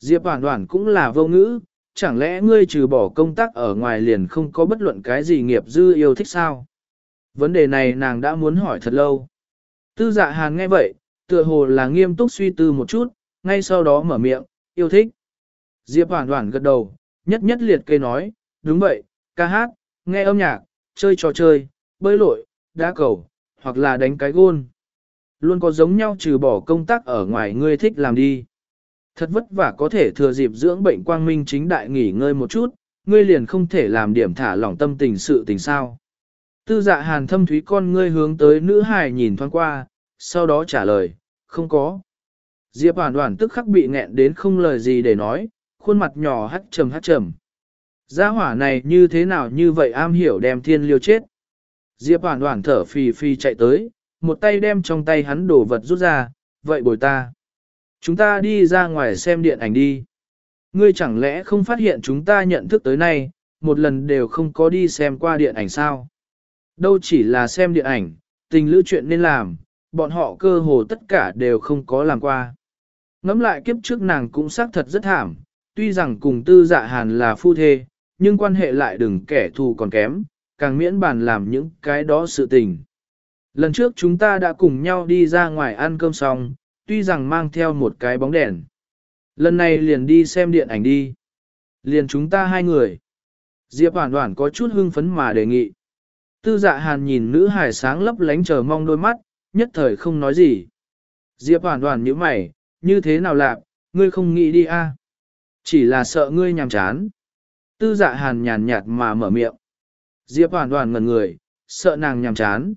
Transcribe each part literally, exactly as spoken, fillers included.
Diệp Hoản Hoản cũng là vô ngữ, chẳng lẽ ngươi trừ bỏ công tác ở ngoài liền không có bất luận cái gì nghiệp dư yêu thích sao? Vấn đề này nàng đã muốn hỏi thật lâu. Tư Dạ Hàn nghe vậy, tựa hồ là nghiêm túc suy tư một chút, ngay sau đó mở miệng, yêu thích. Diệp Hoản Hoản gật đầu, nhất nhất liệt kê nói, đúng vậy, ca hát, nghe âm nhạc, chơi trò chơi, bơi lội, đá cầu, hoặc là đánh cái gôn. Luôn có giống nhau trừ bỏ công tác ở ngoài ngươi thích làm đi. Thật vất vả có thể thừa dịp dưỡng bệnh quang minh chính đại nghỉ ngơi một chút, ngươi liền không thể làm điểm thả lỏng tâm tình sự tình sao. Tư Dạ Hàn thâm thúy con ngươi hướng tới nữ hài nhìn thoáng qua, sau đó trả lời, không có. Diệp Hoản Hoản tức khắc bị nghẹn đến không lời gì để nói, khuôn mặt nhỏ hắt trầm hắt trầm. Gia hỏa này như thế nào như vậy am hiểu đem thiên liêu chết. Diệp Hoản Hoản thở phì phì chạy tới, một tay đem trong tay hắn đồ vật rút ra, vậy bồi ta. Chúng ta đi ra ngoài xem điện ảnh đi. Ngươi chẳng lẽ không phát hiện chúng ta nhận thức tới nay, một lần đều không có đi xem qua điện ảnh sao? Đâu chỉ là xem điện ảnh, tình lữ chuyện nên làm, bọn họ cơ hồ tất cả đều không có làm qua. Ngắm lại kiếp trước nàng cũng xác thật rất thảm, tuy rằng cùng Tư Dạ Hàn là phu thê, nhưng quan hệ lại đừng kẻ thù còn kém, càng miễn bàn làm những cái đó sự tình. Lần trước chúng ta đã cùng nhau đi ra ngoài ăn cơm xong, tuy rằng mang theo một cái bóng đèn. Lần này liền đi xem điện ảnh đi. Liền chúng ta hai người. Diệp Hoản Hoản có chút hưng phấn mà đề nghị. Tư Dạ Hàn nhìn nữ hài sáng lấp lánh chờ mong đôi mắt, nhất thời không nói gì. Diệp Hoản Hoản nhíu mày, như thế nào lạc, ngươi không nghĩ đi a? À? Chỉ là sợ ngươi nhàm chán. Tư Dạ Hàn nhàn nhạt mà mở miệng. Diệp Hoản Hoản ngẩn người, sợ nàng nhàm chán.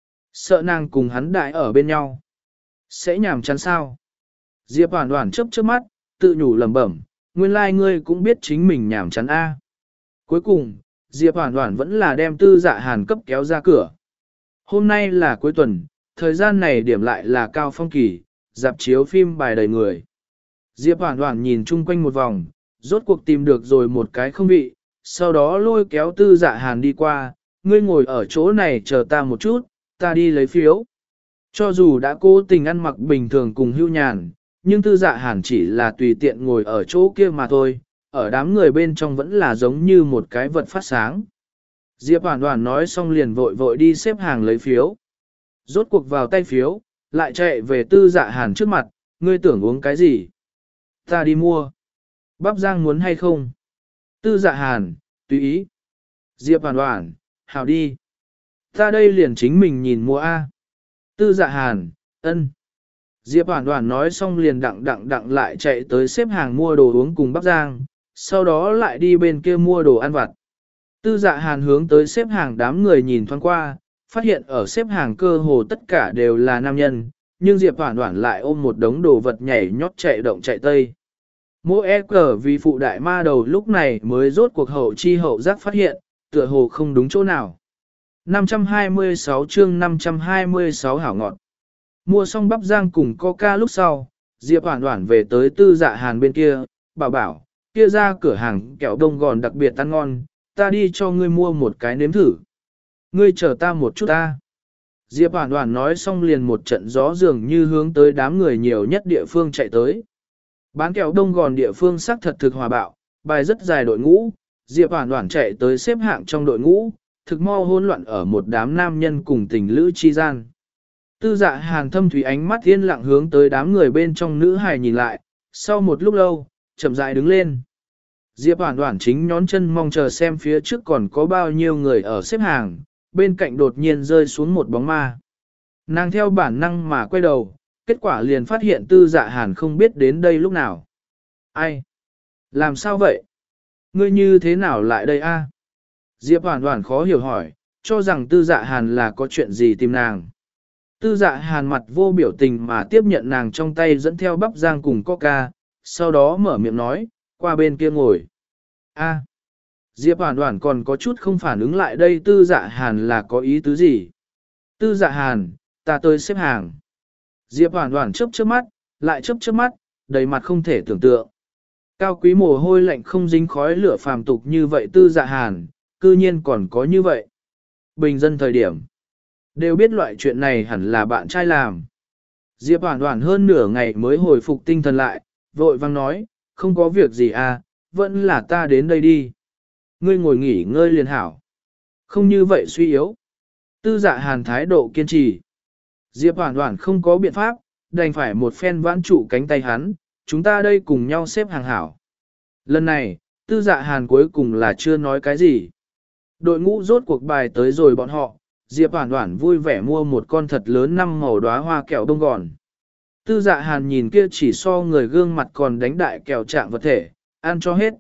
Sợ nàng cùng hắn đại ở bên nhau. Sẽ nhàm chán sao? Diệp Hoản Hoản chớp chớp mắt, tự nhủ lẩm bẩm, nguyên lai like ngươi cũng biết chính mình nhàm chán a. Cuối cùng, Diệp Hoản Hoản vẫn là đem Tư Dạ Hàn cấp kéo ra cửa. Hôm nay là cuối tuần, thời gian này điểm lại là cao phong kỳ, dạp chiếu phim bài đầy người. Diệp Hoản Hoản nhìn chung quanh một vòng, rốt cuộc tìm được rồi một cái không vị, sau đó lôi kéo Tư Dạ Hàn đi qua, ngươi ngồi ở chỗ này chờ ta một chút, ta đi lấy phiếu. Cho dù đã cố tình ăn mặc bình thường cùng Hưu Nhàn, nhưng Tư Dạ Hàn chỉ là tùy tiện ngồi ở chỗ kia mà thôi, ở đám người bên trong vẫn là giống như một cái vật phát sáng. Diệp Hoản Hoản nói xong liền vội vội đi xếp hàng lấy phiếu. Rốt cuộc vào tay phiếu, lại chạy về Tư Dạ Hàn trước mặt, ngươi tưởng uống cái gì? Ta đi mua. Bắp rang muốn hay không? Tư Dạ Hàn, tùy ý. Diệp Hoản Hoản, hảo đi. Ta đây liền chính mình nhìn mua A. Tư Dạ Hàn, ân. Diệp Hoản Hoản nói xong liền đặng đặng đặng lại chạy tới xếp hàng mua đồ uống cùng bắp rang, sau đó lại đi bên kia mua đồ ăn vặt. Tư Dạ Hàn hướng tới xếp hàng đám người nhìn thoáng qua, phát hiện ở xếp hàng cơ hồ tất cả đều là nam nhân, nhưng Diệp Hoản Hoản lại ôm một đống đồ vật nhảy nhót chạy động chạy tây. Mỗi e cờ vì phụ đại ma đầu lúc này mới rốt cuộc hậu chi hậu giác phát hiện, tựa hồ không đúng chỗ nào. năm trăm hai mươi sáu chương năm trăm hai mươi sáu hảo ngọt. Mua xong bắp rang cùng coca lúc sau, Diệp Hoản Hoản về tới Tư Dạ Hàn bên kia, bảo bảo, kia ra cửa hàng kẹo đông gòn đặc biệt ăn ngon, ta đi cho ngươi mua một cái nếm thử. Ngươi chờ ta một chút ta. Diệp Hoản Hoản nói xong liền một trận gió dường như hướng tới đám người nhiều nhất địa phương chạy tới. Bán kẹo đông gòn địa phương sắc thật thực hòa bạo, bài rất dài đội ngũ, Diệp Hoản Hoản chạy tới xếp hạng trong đội ngũ, thực mau hỗn loạn ở một đám nam nhân cùng tình lữ chi gian. Tư Dạ Hàn thâm thủy ánh mắt yên lặng hướng tới đám người bên trong nữ hài nhìn lại, sau một lúc lâu, chậm rãi đứng lên. Diệp Hoản Hoản chính nhón chân mong chờ xem phía trước còn có bao nhiêu người ở xếp hàng, bên cạnh đột nhiên rơi xuống một bóng ma. Nàng theo bản năng mà quay đầu, kết quả liền phát hiện Tư Dạ Hàn không biết đến đây lúc nào. Ai? Làm sao vậy? Ngươi như thế nào lại đây a? Diệp Hoản Hoản khó hiểu hỏi, cho rằng Tư Dạ Hàn là có chuyện gì tìm nàng. Tư Dạ Hàn mặt vô biểu tình mà tiếp nhận nàng trong tay dẫn theo bắp rang cùng coca, sau đó mở miệng nói, qua bên kia ngồi. A. Diệp Hoản Hoản còn có chút không phản ứng lại đây Tư Dạ Hàn là có ý tứ gì. Tư Dạ Hàn, ta tới xếp hàng. Diệp Hoản Hoản chớp chớp mắt, lại chớp chớp mắt, đầy mặt không thể tưởng tượng. Cao quý mồ hôi lạnh không dính khói lửa phàm tục như vậy Tư Dạ Hàn, cư nhiên còn có như vậy. Bình dân thời điểm, đều biết loại chuyện này hẳn là bạn trai làm. Diệp Hoản Hoản hơn nửa ngày mới hồi phục tinh thần lại, vội vang nói, không có việc gì à, vẫn là ta đến đây đi. Ngươi ngồi nghỉ ngơi liền hảo. Không như vậy suy yếu. Tư dạ hàn thái độ kiên trì. Diệp Hoản Hoản không có biện pháp, đành phải một phen vãn trụ cánh tay hắn, chúng ta đây cùng nhau xếp hàng hảo. Lần này, tư dạ hàn cuối cùng là chưa nói cái gì. Đội ngũ rốt cuộc bài tới rồi bọn họ, Diệp Hoản Hoản vui vẻ mua một con thật lớn năm màu đóa hoa kẹo đông gòn. Tư dạ hàn nhìn kia chỉ so người gương mặt còn đánh đại kẹo trạng vật thể, ăn cho hết.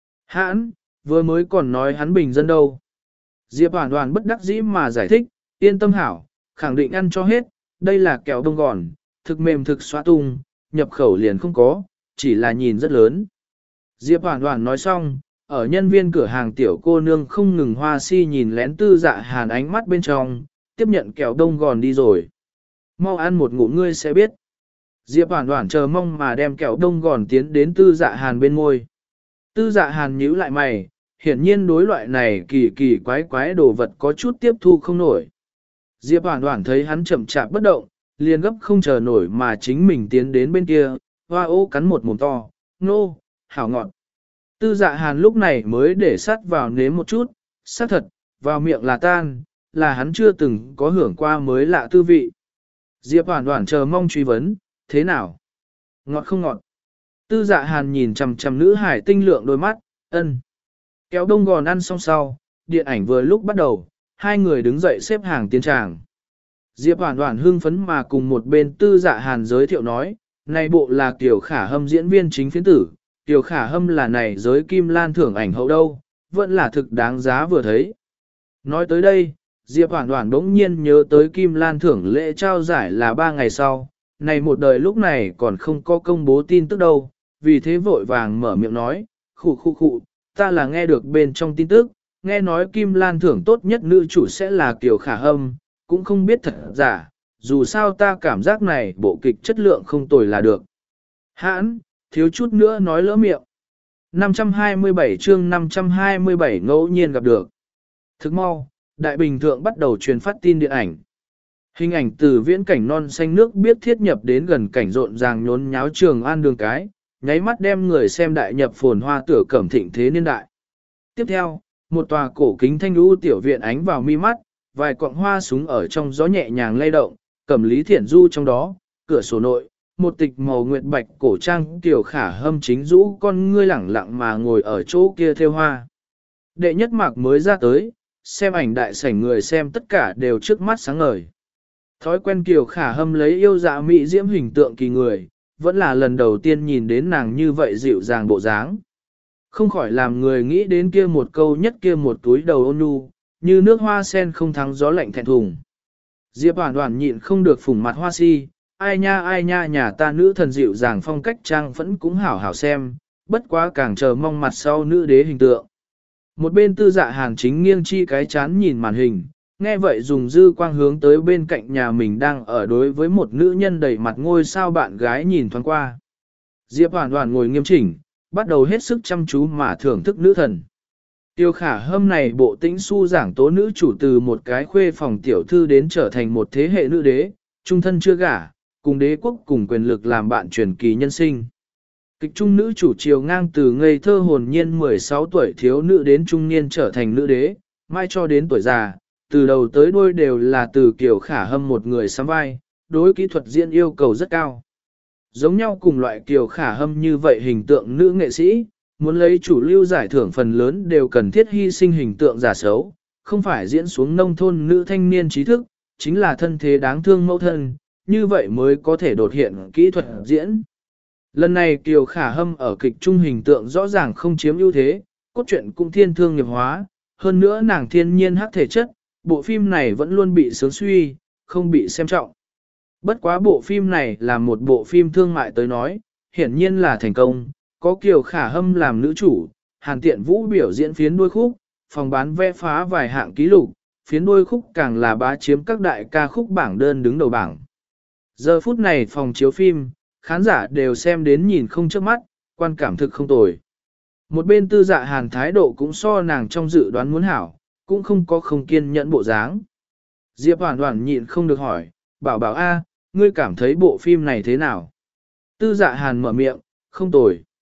Hãn, vừa mới còn nói hắn bình dân đâu. Diệp Hoản Hoản bất đắc dĩ mà giải thích, yên tâm hảo, khẳng định ăn cho hết, đây là kẹo đông gòn, thực mềm thực xóa tung, nhập khẩu liền không có, chỉ là nhìn rất lớn. Diệp Hoản Hoản nói xong, ở nhân viên cửa hàng tiểu cô nương không ngừng hoa si nhìn lén tư dạ hàn ánh mắt bên trong, tiếp nhận kẹo đông gòn đi rồi. Mau ăn một ngụm ngươi sẽ biết. Diệp Hoản Hoản chờ mong mà đem kẹo đông gòn tiến đến tư dạ hàn bên môi. Tư dạ hàn nhíu lại mày, hiển nhiên đối loại này kỳ kỳ quái quái đồ vật có chút tiếp thu không nổi. Diệp Hoản Hoản thấy hắn chậm chạp bất động, liền gấp không chờ nổi mà chính mình tiến đến bên kia, hoa ô cắn một mồm to, nô, hảo ngọt. Tư dạ hàn lúc này mới để sắt vào nếm một chút, xác thật, vào miệng là tan, là hắn chưa từng có hưởng qua mới lạ tư vị. Diệp Hoản Hoản chờ mong truy vấn, thế nào? Ngọt không ngọt? Tư dạ hàn nhìn chằm chằm nữ hải tinh lượng đôi mắt, ân. Kéo đông gòn ăn xong sau, điện ảnh vừa lúc bắt đầu, hai người đứng dậy xếp hàng tiến tràng. Diệp Hoản Hoản hưng phấn mà cùng một bên tư dạ hàn giới thiệu nói, này bộ là Kiều Khả Hâm diễn viên chính phiến tử, Kiều Khả Hâm là này giới Kim Lan thưởng ảnh hậu đâu, vẫn là thực đáng giá vừa thấy. Nói tới đây, Diệp Hoản Hoản bỗng nhiên nhớ tới Kim Lan thưởng lễ trao giải là ba ngày sau, này một đời lúc này còn không có công bố tin tức đâu, vì thế vội vàng mở miệng nói, khụ khụ khụ, ta là nghe được bên trong tin tức, nghe nói Kim Lan thưởng tốt nhất nữ chủ sẽ là Kiều Khả Hâm, cũng không biết thật giả, dù sao ta cảm giác này bộ kịch chất lượng không tồi là được. Hãn, thiếu chút nữa nói lỡ miệng. năm trăm hai mươi bảy chương năm trăm hai mươi bảy ngẫu nhiên gặp được. Thức mau, Đại Bình Thượng bắt đầu truyền phát tin điện ảnh. Hình ảnh từ viễn cảnh non xanh nước biết thiết nhập đến gần cảnh rộn ràng nhốn nháo Trường An đường cái, nháy mắt đem người xem đại nhập phồn hoa tửa cẩm thịnh thế niên đại. Tiếp theo, một tòa cổ kính thanh lũ tiểu viện ánh vào mi mắt, vài cọng hoa súng ở trong gió nhẹ nhàng lay động, Cẩm Lý Thiển Du trong đó, cửa sổ nội, một tịch màu nguyệt bạch cổ trang Tiểu Khả Hâm chính rũ con ngươi lẳng lặng mà ngồi ở chỗ kia theo hoa. Đệ nhất mạc mới ra tới, xem ảnh đại sảnh người xem tất cả đều trước mắt sáng ngời. Thói quen Kiều Khả Hâm lấy yêu dạ mỹ diễm hình tượng kỳ người, vẫn là lần đầu tiên nhìn đến nàng như vậy dịu dàng bộ dáng. Không khỏi làm người nghĩ đến kia một câu nhất kia một túi đầu ôn nhu, như nước hoa sen không thắng gió lạnh thẹn thùng. Diệp Hoản Hoản nhịn không được phủng mặt hoa si, ai nha ai nha nhà ta nữ thần dịu dàng phong cách trang vẫn cũng hảo hảo xem, bất quá càng chờ mong mặt sau nữ đế hình tượng. Một bên tư dạ hàn chính nghiêng chi cái chán nhìn màn hình, nghe vậy dùng dư quang hướng tới bên cạnh nhà mình đang ở đối với một nữ nhân đầy mặt ngôi sao bạn gái nhìn thoáng qua. Diệp Hoản Hoản ngồi nghiêm chỉnh, bắt đầu hết sức chăm chú mà thưởng thức nữ thần. Tiêu Khả Hâm này bộ tĩnh su giảng tố nữ chủ từ một cái khuê phòng tiểu thư đến trở thành một thế hệ nữ đế, trung thân chưa gả, cùng đế quốc cùng quyền lực làm bạn truyền kỳ nhân sinh. Kịch trung nữ chủ chiều ngang từ ngây thơ hồn nhiên mười sáu tuổi thiếu nữ đến trung niên trở thành nữ đế, mai cho đến tuổi già, từ đầu tới đuôi đều là từ Kiều Khả Hâm một người sắm vai, đối kỹ thuật diễn yêu cầu rất cao. Giống nhau cùng loại Kiều Khả Hâm như vậy hình tượng nữ nghệ sĩ, muốn lấy chủ lưu giải thưởng phần lớn đều cần thiết hy sinh hình tượng giả xấu, không phải diễn xuống nông thôn nữ thanh niên trí thức, chính là thân thế đáng thương mẫu thân, như vậy mới có thể đột hiện kỹ thuật diễn. Lần này Kiều Khả Hâm ở kịch trung hình tượng rõ ràng không chiếm ưu thế, cốt truyện cũng thiên thương nghiệp hóa, hơn nữa nàng thiên nhiên hắc thể chất, bộ phim này vẫn luôn bị sướng suy, không bị xem trọng. Bất quá bộ phim này là một bộ phim thương mại tới nói, hiển nhiên là thành công, có Kiều Khả Hâm làm nữ chủ, Hàn Tiện Vũ biểu diễn phiến đuôi khúc, phòng bán vé phá vài hạng ký lục, phiến đuôi khúc càng là bá chiếm các đại ca khúc bảng đơn đứng đầu bảng. Giờ phút này phòng chiếu phim, khán giả đều xem đến nhìn không chớp mắt, quan cảm thực không tồi. Một bên tư dạ hàn thái độ cũng so nàng trong dự đoán muốn hảo, cũng không có không kiên nhẫn bộ dáng. Diệp Hoản Hoản nhịn không được hỏi, bảo bảo a, ngươi cảm thấy bộ phim này thế nào? Tư dạ hàn mở miệng, không tồi.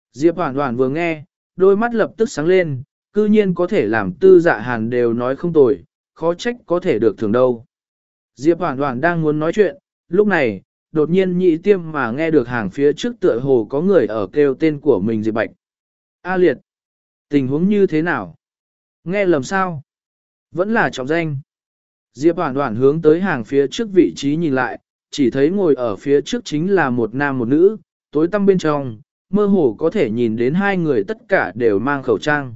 Diệp Hoản Hoản vừa nghe, đôi mắt lập tức sáng lên, cư nhiên có thể làm Tư Dạ Hàn đều nói không tồi, khó trách có thể được thưởng đâu. Diệp Hoản Hoản đang muốn nói chuyện, lúc này, đột nhiên nhị tiêm mà nghe được hàng phía trước tựa hồ có người ở kêu tên của mình Diệp Bạch. A liệt, tình huống như thế nào? Nghe lầm sao? Vẫn là trọng danh. Diệp Hoản Hoản hướng tới hàng phía trước vị trí nhìn lại, chỉ thấy ngồi ở phía trước chính là một nam một nữ, tối tăm bên trong, mơ hồ có thể nhìn đến hai người tất cả đều mang khẩu trang.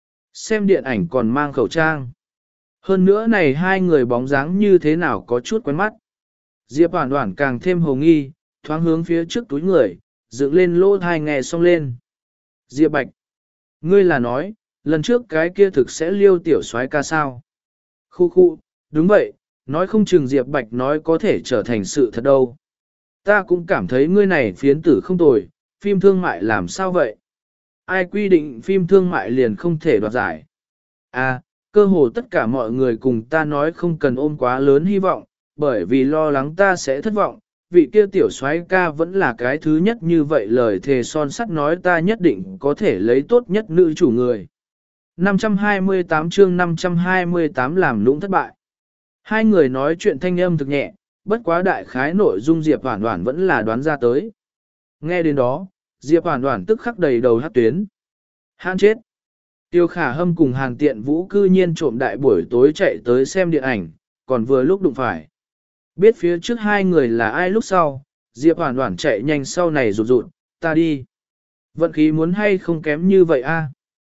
Xem điện ảnh còn mang khẩu trang. Hơn nữa này hai người bóng dáng như thế nào có chút quen mắt. Diệp Hoản Hoản càng thêm hồ nghi, thoáng hướng phía trước túi người, dựng lên lỗ tai nghe xong lên. Diệp Bạch, ngươi là nói, lần trước cái kia thực sẽ liêu tiểu soái ca sao? Khu khu, đúng vậy, nói không chừng Diệp Bạch nói có thể trở thành sự thật đâu. Ta cũng cảm thấy ngươi này phiến tử không tồi, phim thương mại làm sao vậy? Ai quy định phim thương mại liền không thể đoạt giải? À, cơ hồ tất cả mọi người cùng ta nói không cần ôm quá lớn hy vọng, bởi vì lo lắng ta sẽ thất vọng. Vị kia tiểu soái ca vẫn là cái thứ nhất như vậy, lời thề son sắt nói ta nhất định có thể lấy tốt nhất nữ chủ người. năm trăm hai mươi tám chương năm trăm hai mươi tám làm lũng thất bại. Hai người nói chuyện thanh âm thực nhẹ, bất quá đại khái nội dung Diệp Hoản Hoản vẫn là đoán ra tới. Nghe đến đó, Diệp Hoản Hoản tức khắc đầy đầu hát tuyến. Hãn chết. Tiêu Khả Hâm cùng Hàn Tiện Vũ cư nhiên trộm đại buổi tối chạy tới xem điện ảnh, còn vừa lúc đụng phải. Biết phía trước hai người là ai lúc sau, Diệp Hoản Hoản chạy nhanh sau này rụt rụt, ta đi. Vận khí muốn hay không kém như vậy a?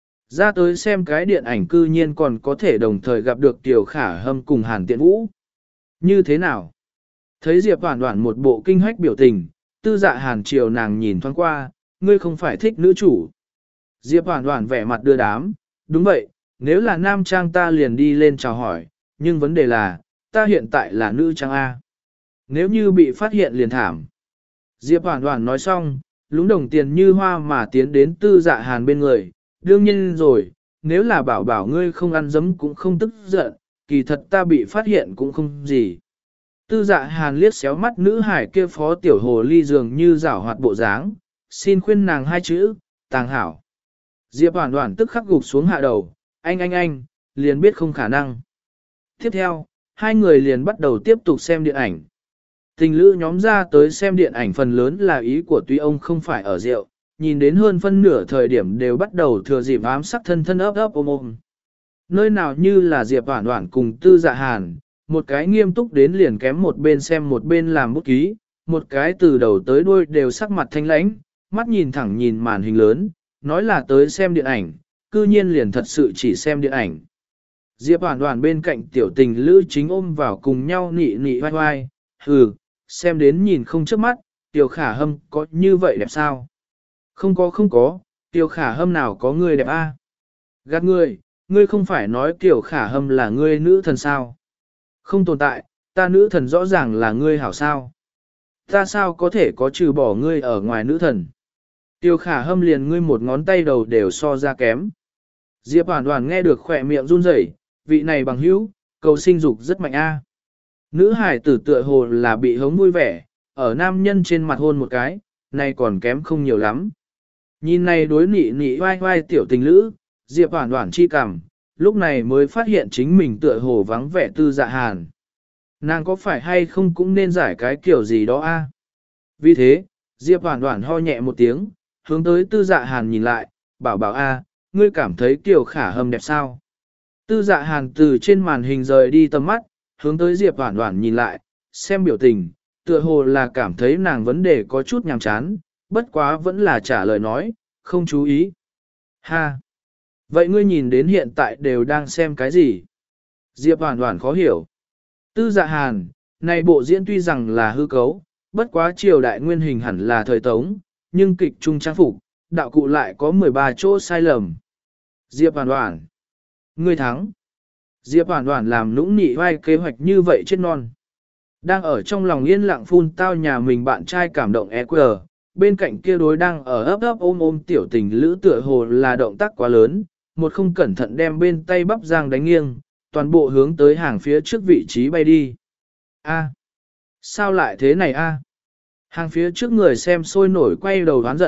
Ra tới xem cái điện ảnh cư nhiên còn có thể đồng thời gặp được Tiêu Khả Hâm cùng Hàn Tiện Vũ. Như thế nào? Thấy Diệp Hoản Hoản một bộ kinh hách biểu tình, Tư Dạ Hàn chiều nàng nhìn thoáng qua, ngươi không phải thích nữ chủ. Diệp Hoản Hoản vẻ mặt đưa đám, đúng vậy, nếu là nam trang ta liền đi lên chào hỏi, nhưng vấn đề là, ta hiện tại là nữ trang A. Nếu như bị phát hiện liền thảm. Diệp Hoản Hoản nói xong, lúng đồng tiền như hoa mà tiến đến Tư Dạ Hàn bên người, đương nhiên rồi, nếu là bảo bảo ngươi không ăn dấm cũng không tức giận, kỳ thật ta bị phát hiện cũng không gì. Tư Dạ Hàn liếc xéo mắt nữ hải kia phó tiểu hồ ly dường như giảo hoạt bộ dáng, xin khuyên nàng hai chữ, tàng hảo. Diệp Hoản Hoản tức khắc gục xuống hạ đầu, anh anh anh, liền biết không khả năng. Tiếp theo, hai người liền bắt đầu tiếp tục xem điện ảnh. Tình lữ nhóm ra tới xem điện ảnh phần lớn là ý của tuy ông không phải ở rượu, nhìn đến hơn phân nửa thời điểm đều bắt đầu thừa dịp ám sắc thân thân ấp ấp ôm ôm. Nơi nào như là Diệp Hoản Hoản cùng Tư Dạ Hàn, một cái nghiêm túc đến liền kém một bên xem một bên làm bút ký, một cái từ đầu tới đuôi đều sắc mặt thanh lãnh, mắt nhìn thẳng nhìn màn hình lớn, nói là tới xem điện ảnh, cư nhiên liền thật sự chỉ xem điện ảnh. Diệp Hoản Hoản bên cạnh tiểu tình lữ chính ôm vào cùng nhau nị nị vai vai, hừ, xem đến nhìn không chớp mắt, Tiểu Khả Hâm có như vậy đẹp sao? Không có không có, Tiểu Khả Hâm nào có người đẹp a? À? Gạt ngươi, ngươi không phải nói Tiểu Khả Hâm là ngươi nữ thần sao? Không tồn tại, ta nữ thần rõ ràng là ngươi hảo sao? Ta sao có thể có trừ bỏ ngươi ở ngoài nữ thần? Tiêu Khả Hâm liền ngươi một ngón tay đầu đều so ra kém. Diệp Hoản Hoản nghe được khỏe miệng run rẩy, vị này bằng hữu, cầu sinh dục rất mạnh a. Nữ hải tử tựa hồ là bị hống vui vẻ, ở nam nhân trên mặt hôn một cái, này còn kém không nhiều lắm. Nhìn này đối nị nị vai vai tiểu tình lữ, Diệp Hoản Hoản chi cảm, lúc này mới phát hiện chính mình tựa hồ vắng vẻ Tư Dạ Hàn. Nàng có phải hay không cũng nên giải cái kiểu gì đó a? Vì thế, Diệp Hoản Hoản ho nhẹ một tiếng, hướng tới Tư Dạ Hàn nhìn lại, bảo bảo a, ngươi cảm thấy Kiều Khả Hâm đẹp sao? Tư Dạ Hàn từ trên màn hình rời đi tầm mắt, hướng tới Diệp Hoản Hoản nhìn lại, xem biểu tình, tựa hồ là cảm thấy nàng vấn đề có chút nhàm chán, bất quá vẫn là trả lời nói, không chú ý. Ha! Vậy ngươi nhìn đến hiện tại đều đang xem cái gì? Diệp Hoản Hoản khó hiểu. Tư Dạ Hàn, này bộ diễn tuy rằng là hư cấu, bất quá triều đại nguyên hình hẳn là thời Tống, nhưng kịch trung trang phục, đạo cụ lại có mười ba chỗ sai lầm. Diệp Hoản Hoản, ngươi thắng. Diệp Hoản Hoản làm nũng nị vai kế hoạch như vậy chết non. Đang ở trong lòng yên lặng phun tao nhà mình bạn trai cảm động e quờ, bên cạnh kia đối đang ở ấp ấp ôm ôm tiểu tình lữ tựa hồ là động tác quá lớn, một không cẩn thận đem bên tay bắp giang đánh nghiêng, toàn bộ hướng tới hàng phía trước vị trí bay đi. A, sao lại thế này a? Hàng phía trước người xem sôi nổi quay đầu đoán giận,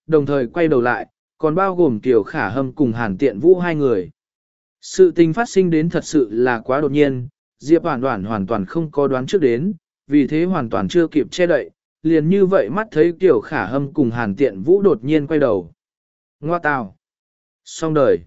đồng thời quay đầu lại, còn bao gồm Kiều Khả Hâm cùng Hàn Tiện Vũ hai người. Sự tình phát sinh đến thật sự là quá đột nhiên, Diệp Hoàn Hoàn hoàn toàn không có đoán trước đến, vì thế hoàn toàn chưa kịp che đậy, liền như vậy mắt thấy Kiều Khả Hâm cùng Hàn Tiện Vũ đột nhiên quay đầu. Ngoa tào! Xong đời!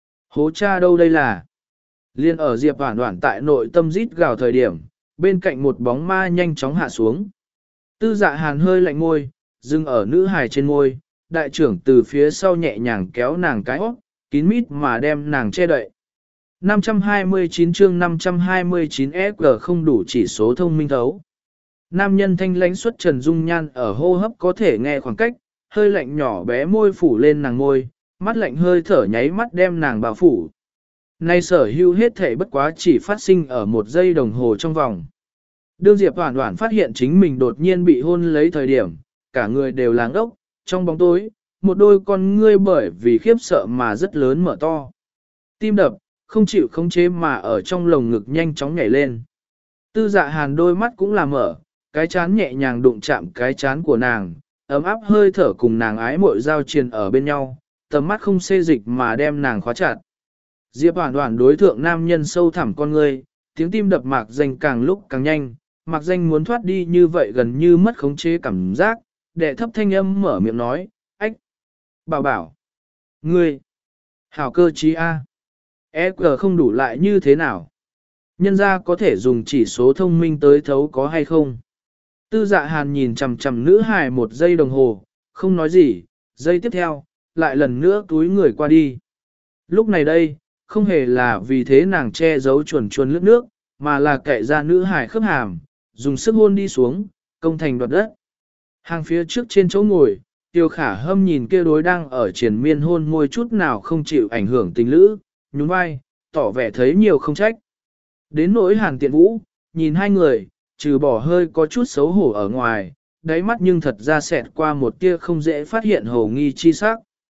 Hố cha đâu đây là? Liên ở Diệp Hoàn Hoàn tại nội tâm rít gào thời điểm, bên cạnh một bóng ma nhanh chóng hạ xuống. Tư Dạ Hàn hơi lạnh môi, dừng ở nữ hài trên môi, đại trưởng từ phía sau nhẹ nhàng kéo nàng cái óc, kín mít mà đem nàng che đậy. năm trăm hai mươi chín chương năm trăm hai mươi chín ép giê không đủ chỉ số thông minh thấu. Nam nhân thanh lãnh xuất trần dung nhan ở hô hấp có thể nghe khoảng cách, hơi lạnh nhỏ bé môi phủ lên nàng môi, mắt lạnh hơi thở nháy mắt đem nàng bao phủ. Nay sở hữu hết thể bất quá chỉ phát sinh ở một giây đồng hồ trong vòng. Đương Diệp Hoàn Hoàn phát hiện chính mình đột nhiên bị hôn lấy thời điểm, cả người đều láng ốc, trong bóng tối, một đôi con ngươi bởi vì khiếp sợ mà rất lớn mở to. Tim đập, không chịu khống chế mà ở trong lồng ngực nhanh chóng nhảy lên. Tư Dạ Hàn đôi mắt cũng là mở, cái chán nhẹ nhàng đụng chạm cái chán của nàng, ấm áp hơi thở cùng nàng ái mội giao triền ở bên nhau, tầm mắt không xê dịch mà đem nàng khóa chặt. Diệp Hoàn Hoàn đối thượng nam nhân sâu thẳm con ngươi, tiếng tim đập mạc danh càng lúc càng nhanh, mạc danh muốn thoát đi như vậy gần như mất khống chế cảm giác, đệ thấp thanh âm mở miệng nói, ách, bảo bảo, ngươi, hảo cơ trí A, e quy không đủ lại như thế nào? Nhân ra có thể dùng chỉ số thông minh tới thấu có hay không? Tư Dạ Hàn nhìn chằm chằm nữ hài một giây đồng hồ, không nói gì, giây tiếp theo, lại lần nữa túi người qua đi. Lúc này đây, không hề là vì thế nàng che giấu chuồn chuồn lướt nước, mà là kệ ra nữ hài khớp hàm, dùng sức hôn đi xuống, công thành đoạt đất. Hàng phía trước trên chỗ ngồi, Tiêu Khả Hâm nhìn kia đối đang ở triền miên hôn môi chút nào không chịu ảnh hưởng tình lữ, nhún vai, tỏ vẻ thấy nhiều không trách. Đến nỗi Hàn Tiện Vũ, nhìn hai người, trừ bỏ hơi có chút xấu hổ ở ngoài, đáy mắt nhưng thật ra xẹt qua một tia không dễ phát hiện hồ nghi chi sắc.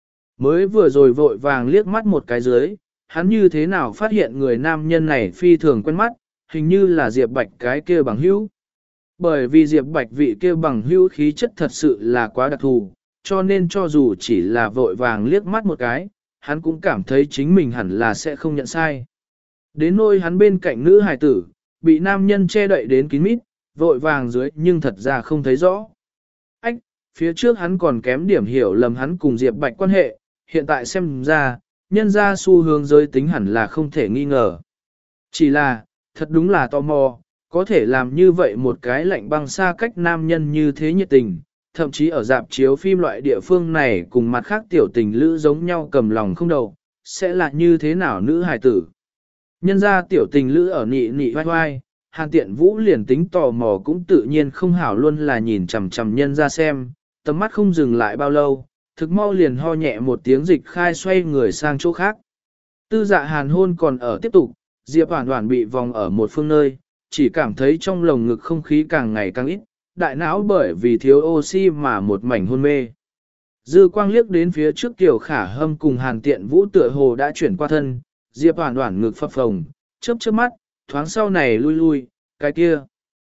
Mới vừa rồi vội vàng liếc mắt một cái dưới, hắn như thế nào phát hiện người nam nhân này phi thường quen mắt, hình như là Diệp Bạch cái kia bằng hữu. Bởi vì Diệp Bạch vị kia bằng hữu khí chất thật sự là quá đặc thù, cho nên cho dù chỉ là vội vàng liếc mắt một cái, hắn cũng cảm thấy chính mình hẳn là sẽ không nhận sai. Đến nỗi hắn bên cạnh nữ hài tử, bị nam nhân che đậy đến kín mít, vội vàng dưới nhưng thật ra không thấy rõ. Ách, phía trước hắn còn kém điểm hiểu lầm hắn cùng Diệp Bạch quan hệ, hiện tại xem ra, nhân ra xu hướng giới tính hẳn là không thể nghi ngờ. Chỉ là, thật đúng là tò mò, có thể làm như vậy một cái lạnh băng xa cách nam nhân như thế nhiệt tình, thậm chí ở dạp chiếu phim loại địa phương này cùng mặt khác tiểu tình lữ giống nhau cầm lòng không đầu, sẽ là như thế nào nữ hài tử. Nhân ra tiểu tình lữ ở nị nị vai vai, Hàn Tiện Vũ liền tính tò mò cũng tự nhiên không hảo luôn là nhìn chằm chằm nhân ra xem, tầm mắt không dừng lại bao lâu, thực mau liền ho nhẹ một tiếng dịch khai xoay người sang chỗ khác. Tư Dạ Hàn hôn còn ở tiếp tục, Diệp Hoàn Hoàn bị vòng ở một phương nơi, chỉ cảm thấy trong lồng ngực không khí càng ngày càng ít, đại não bởi vì thiếu oxy mà một mảnh hôn mê. Dư quang liếc đến phía trước Kiều Khả Hâm cùng Hàn Tiện Vũ tựa hồ đã chuyển qua thân, Diệp Hoàn Hoàn ngực phập phồng, chớp chớp mắt, thoáng sau này lui lui, cái kia.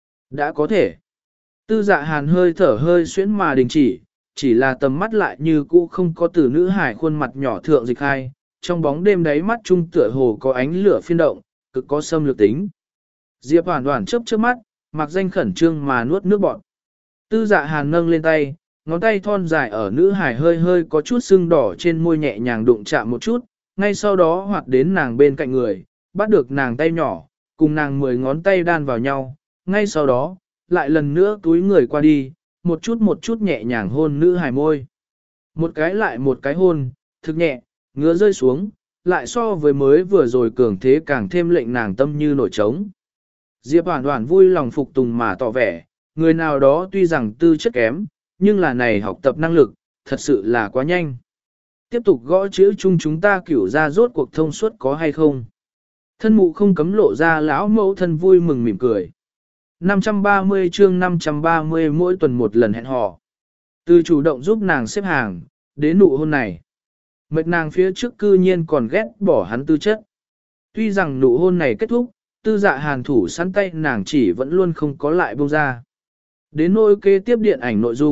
Đã có thể. Tư Dạ Hàn hơi thở hơi xuyến mà đình chỉ, chỉ là tầm mắt lại như cũ không có từ nữ hải khuôn mặt nhỏ thượng dịch hai, trong bóng đêm đáy mắt trung tựa hồ có ánh lửa phiên động, cực có xâm lược tính. Diệp Hoàn Hoàn chớp chớp mắt, mặc danh khẩn trương mà nuốt nước bọt. Tư Dạ Hàn nâng lên tay, ngón tay thon dài ở nữ hải hơi hơi có chút sưng đỏ trên môi nhẹ nhàng đụng chạm một chút, ngay sau đó hoạt đến nàng bên cạnh người, bắt được nàng tay nhỏ, cùng nàng mười ngón tay đan vào nhau, ngay sau đó, lại lần nữa túi người qua đi, một chút một chút nhẹ nhàng hôn nữ hài môi. Một cái lại một cái hôn, thực nhẹ, ngứa rơi xuống, lại so với mới vừa rồi cường thế càng thêm lệnh nàng tâm như nổi trống. Diệp Hoàn Hoàn vui lòng phục tùng mà tỏ vẻ, người nào đó tuy rằng tư chất kém, nhưng là này học tập năng lực, thật sự là quá nhanh. Tiếp tục gõ chữ chung chúng ta kiểu ra rốt cuộc thông suốt có hay không. Thân mụ không cấm lộ ra lão mẫu thân vui mừng mỉm cười. năm trăm ba mươi chương năm trăm ba mươi mỗi tuần một lần hẹn hò. Từ chủ động giúp nàng xếp hàng, đến nụ hôn này. Mệt nàng phía trước cư nhiên còn ghét bỏ hắn tư chất. Tuy rằng nụ hôn này kết thúc, Tư Dạ Hàn thủ sẵn tay nàng chỉ vẫn luôn không có lại buông ra. Đến nỗi kế tiếp điện ảnh nội dung,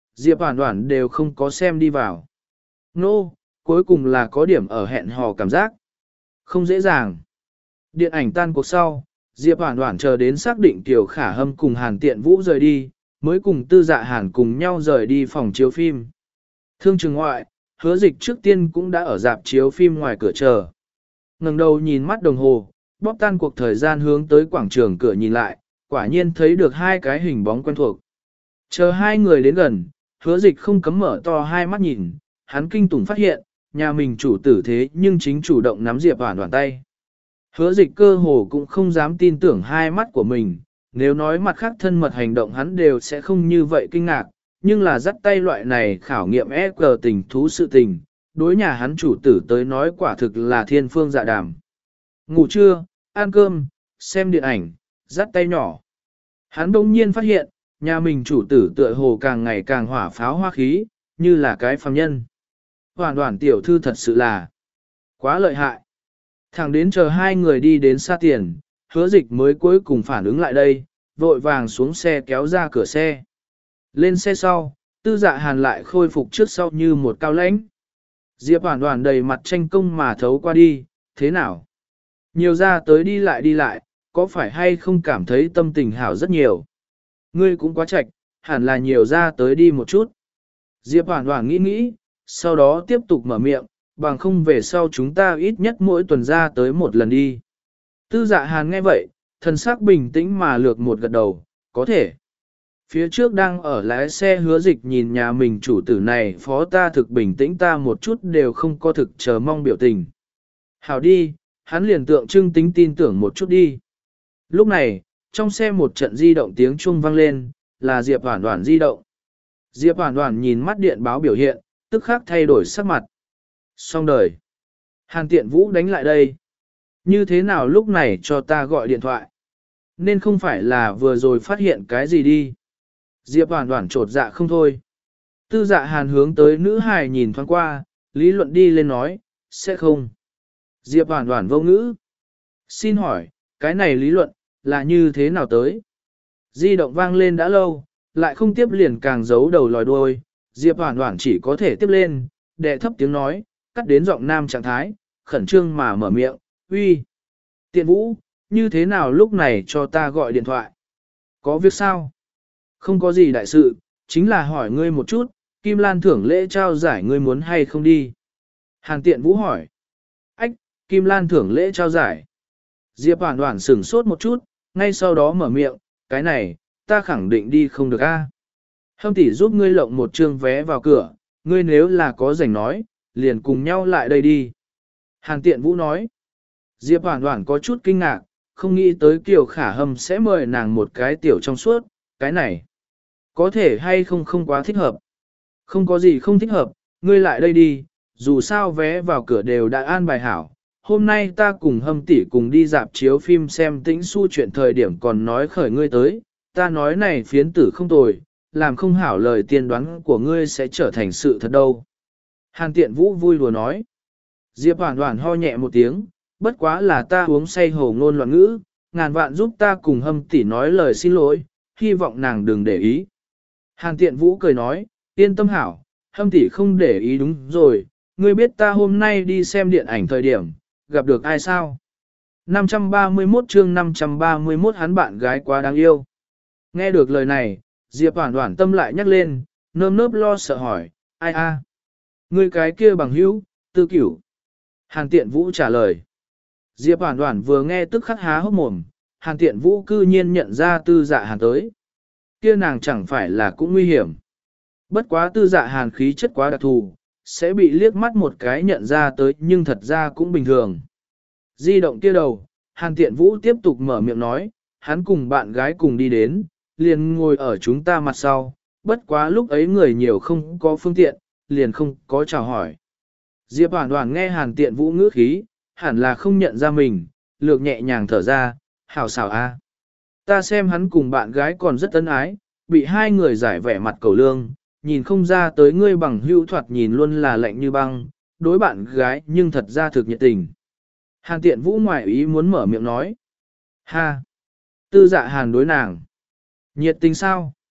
Diệp Hoản Hoản đều không có xem đi vào. Nô, no, cuối cùng là có điểm ở hẹn hò cảm giác. Không dễ dàng. Điện ảnh tan cuộc sau, Diệp Hoản Hoản chờ đến xác định Tiểu Khả Hâm cùng Hàn Tiện Vũ rời đi, mới cùng Tư Dạ Hàn cùng nhau rời đi phòng chiếu phim. Thương trường ngoại, Hứa Dịch trước tiên cũng đã ở dạp chiếu phim ngoài cửa chờ. Ngẩng đầu nhìn mắt đồng hồ, bóp tan cuộc thời gian hướng tới quảng trường cửa nhìn lại, quả nhiên thấy được hai cái hình bóng quen thuộc. Chờ hai người đến gần, Hứa Dịch không cấm mở to hai mắt nhìn, hắn kinh tủng phát hiện, nhà mình chủ tử thế nhưng chính chủ động nắm Diệp Hoản Hoản tay. Hứa Dịch cơ hồ cũng không dám tin tưởng hai mắt của mình, nếu nói mặt khác thân mật hành động hắn đều sẽ không như vậy kinh ngạc, nhưng là dắt tay loại này khảo nghiệm e cờ tình thú sự tình, đối nhà hắn chủ tử tới nói quả thực là thiên phương dạ đàm. Ngủ trưa, ăn cơm, xem điện ảnh, dắt tay nhỏ. Hắn bỗng nhiên phát hiện, nhà mình chủ tử tựa hồ càng ngày càng hỏa pháo hoa khí, như là cái phàm nhân. Hoàn Hoàn tiểu thư thật sự là quá lợi hại. Thẳng đến chờ hai người đi đến xa tiền, Hứa Dịch mới cuối cùng phản ứng lại đây, vội vàng xuống xe kéo ra cửa xe. Lên xe sau, Tư Dạ Hàn lại khôi phục trước sau như một cao lãnh. Diệp Hoản Hoản đầy mặt tranh công mà thấu qua đi, thế nào? Nhiều ra tới đi lại đi lại, có phải hay không cảm thấy tâm tình hảo rất nhiều? Ngươi cũng quá trạch, hẳn là nhiều ra tới đi một chút. Diệp Hoản Hoản nghĩ nghĩ, sau đó tiếp tục mở miệng, bằng không về sau chúng ta ít nhất mỗi tuần ra tới một lần đi. Tư Dạ Hàn nghe vậy, thần sắc bình tĩnh mà lược một gật đầu, có thể. Phía trước đang ở lái xe Hứa Dịch nhìn nhà mình chủ tử này phó ta thực bình tĩnh ta một chút đều không có thực chờ mong biểu tình. Hảo đi, hắn liền tượng trưng tính tin tưởng một chút đi. Lúc này, trong xe một trận di động tiếng chuông vang lên, là Diệp Hoản Hoản di động. Diệp Hoản Hoản nhìn mắt điện báo biểu hiện, tức khắc thay đổi sắc mặt. Xong đời. Hàn Tiện Vũ đánh lại đây. Như thế nào lúc này cho ta gọi điện thoại? Nên không phải là vừa rồi phát hiện cái gì đi. Diệp Hoản Hoản trột dạ không thôi. Tư Dạ Hàn hướng tới nữ hài nhìn thoáng qua, lý luận đi lên nói, sẽ không. Diệp Hoản Hoản vô ngữ. Xin hỏi, cái này lý luận, là như thế nào tới? Di động vang lên đã lâu, lại không tiếp liền càng giấu đầu lòi đuôi. Diệp Hoản Hoản chỉ có thể tiếp lên, đệ thấp tiếng nói, cắt đến giọng nam trạng thái, khẩn trương mà mở miệng, uy. Tiện Vũ, như thế nào lúc này cho ta gọi điện thoại? Có việc sao? Không có gì đại sự, chính là hỏi ngươi một chút, Kim Lan thưởng lễ trao giải ngươi muốn hay không đi? Hàn Tiện Vũ hỏi. Ách, Kim Lan thưởng lễ trao giải. Diệp Hoản Hoản sửng sốt một chút, ngay sau đó mở miệng, cái này, ta khẳng định đi không được a. Hâm tỷ giúp ngươi lộng một trương vé vào cửa, ngươi nếu là có rảnh nói, liền cùng nhau lại đây đi. Hàn Tiện Vũ nói. Diệp Hoản Hoản có chút kinh ngạc, không nghĩ tới Kiều Khả Hâm sẽ mời nàng một cái tiểu trong suốt, cái này. Có thể hay không không quá thích hợp. Không có gì không thích hợp, ngươi lại đây đi, dù sao vé vào cửa đều đã an bài hảo. Hôm nay ta cùng Hâm tỷ cùng đi dạp chiếu phim xem Tĩnh Xu chuyện thời điểm còn nói khởi ngươi tới, ta nói này phiến tử không tồi, làm không hảo lời tiên đoán của ngươi sẽ trở thành sự thật đâu. Hàn Tiện Vũ vui đùa nói. Diệp Hoản Hoản ho nhẹ một tiếng, bất quá là ta uống say hồ ngôn loạn ngữ, ngàn vạn giúp ta cùng Hâm tỷ nói lời xin lỗi, hy vọng nàng đừng để ý. Hàn Tiện Vũ cười nói, yên tâm hảo, Hâm tỷ không để ý đúng rồi, ngươi biết ta hôm nay đi xem điện ảnh thời điểm, gặp được ai sao? năm trăm ba mươi mốt chương năm trăm ba mươi mốt hắn bạn gái quá đáng yêu. Nghe được lời này, Diệp Hoản Hoản tâm lại nhắc lên, nơm nớp lo sợ hỏi, ai a? Ngươi cái kia bằng hữu, Tư Cửu. Hàn Tiện Vũ trả lời. Diệp Hoản Hoản vừa nghe tức khắc há hốc mồm, Hàn Tiện Vũ cư nhiên nhận ra Tư Dạ Hàn tới. Kia nàng chẳng phải là cũng nguy hiểm. Bất quá Tư Dạ Hàn khí chất quá đặc thù, sẽ bị liếc mắt một cái nhận ra tới nhưng thật ra cũng bình thường. Di động kia đầu, Hàn Tiện Vũ tiếp tục mở miệng nói, hắn cùng bạn gái cùng đi đến, liền ngồi ở chúng ta mặt sau, bất quá lúc ấy người nhiều không có phương tiện, liền không có chào hỏi. Diệp Hoản Hoản nghe Hàn Tiện Vũ ngữ khí, hẳn là không nhận ra mình, lược nhẹ nhàng thở ra, hảo xảo a. Ta xem hắn cùng bạn gái còn rất ân ái, bị hai người giải vẻ mặt cầu lương, nhìn không ra tới ngươi bằng hữu thoạt nhìn luôn là lạnh như băng, đối bạn gái nhưng thật ra thực nhiệt tình. Hàn Tiện Vũ ngoài ý muốn mở miệng nói. Ha! Tư Dạ Hàn đối nàng. Nhiệt tình sao?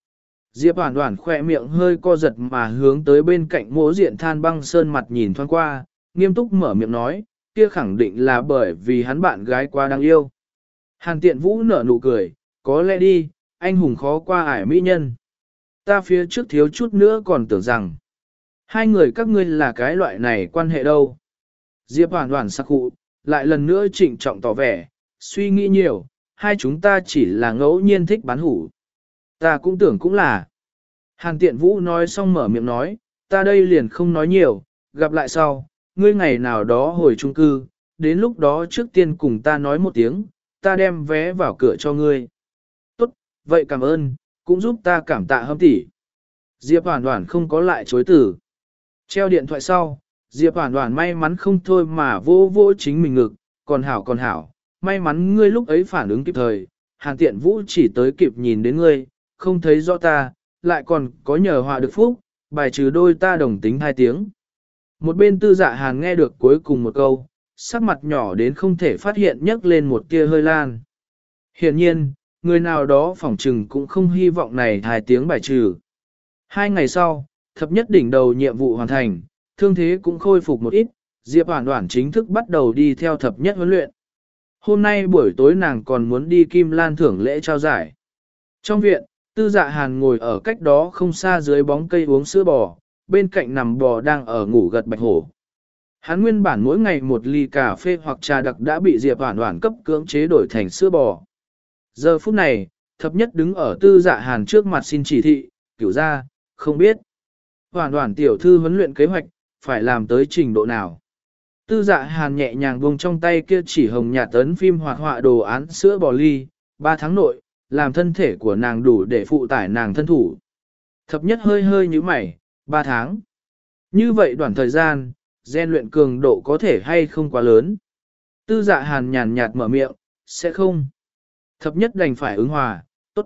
Diệp Hoản Hoản khỏe miệng hơi co giật mà hướng tới bên cạnh mỗ diện than băng sơn mặt nhìn thoáng qua, nghiêm túc mở miệng nói, kia khẳng định là bởi vì hắn bạn gái quá đáng yêu. Hàn Tiện Vũ nở nụ cười, có lẽ đi, anh hùng khó qua ải mỹ nhân. Ta phía trước thiếu chút nữa còn tưởng rằng, hai người các ngươi là cái loại này quan hệ đâu. Diệp Hoản Hoản sắc cụ, lại lần nữa trịnh trọng tỏ vẻ, suy nghĩ nhiều, hai chúng ta chỉ là ngẫu nhiên thích bán hủ. Ta cũng tưởng cũng là. Hàn Tiện Vũ nói xong mở miệng nói, ta đây liền không nói nhiều, gặp lại sau, ngươi ngày nào đó hồi chung cư, đến lúc đó trước tiên cùng ta nói một tiếng, ta đem vé vào cửa cho ngươi. Tốt, vậy cảm ơn, cũng giúp ta cảm tạ Hâm tỷ. Diệp Hoản Hoản không có lại chối từ. Treo điện thoại sau, Diệp Hoản Hoản may mắn không thôi mà vô vô chính mình ngực, còn hảo còn hảo, may mắn ngươi lúc ấy phản ứng kịp thời, Hàn Tiện Vũ chỉ tới kịp nhìn đến ngươi, không thấy rõ ta, lại còn có nhờ họa được phúc, bài trừ đôi ta đồng tính hai tiếng. Một bên Tư Dạ Hàn nghe được cuối cùng một câu, sắc mặt nhỏ đến không thể phát hiện nhấc lên một tia hơi lan. Hiển nhiên, người nào đó phỏng trừng cũng không hy vọng này hai tiếng bài trừ. Hai ngày sau, thập nhất đỉnh đầu nhiệm vụ hoàn thành, thương thế cũng khôi phục một ít, Diệp Hoản Hoản chính thức bắt đầu đi theo thập nhất huấn luyện. Hôm nay buổi tối nàng còn muốn đi Kim Lan thưởng lễ trao giải. Trong viện, Tư Dạ Hàn ngồi ở cách đó không xa dưới bóng cây uống sữa bò, bên cạnh nằm bò đang ở ngủ gật bạch hổ. Hắn nguyên bản mỗi ngày một ly cà phê hoặc trà đặc đã bị Diệp Hoản Hoản cấp cưỡng chế đổi thành sữa bò. Giờ phút này, thập nhất đứng ở Tư Dạ Hàn trước mặt xin chỉ thị, kiểu ra, không biết. Hoản Hoản tiểu thư huấn luyện kế hoạch, phải làm tới trình độ nào. Tư Dạ Hàn nhẹ nhàng buông trong tay kia chỉ hồng nhạt tấn phim hoạt họa đồ án sữa bò ly, ba tháng nội, làm thân thể của nàng đủ để phụ tải nàng thân thủ. Thập nhất hơi hơi như mày, ba tháng. Như vậy đoạn thời gian, gen luyện cường độ có thể hay không quá lớn. Tư Dạ Hàn nhàn nhạt mở miệng, sẽ không. Thập nhất đành phải ứng hòa, tốt.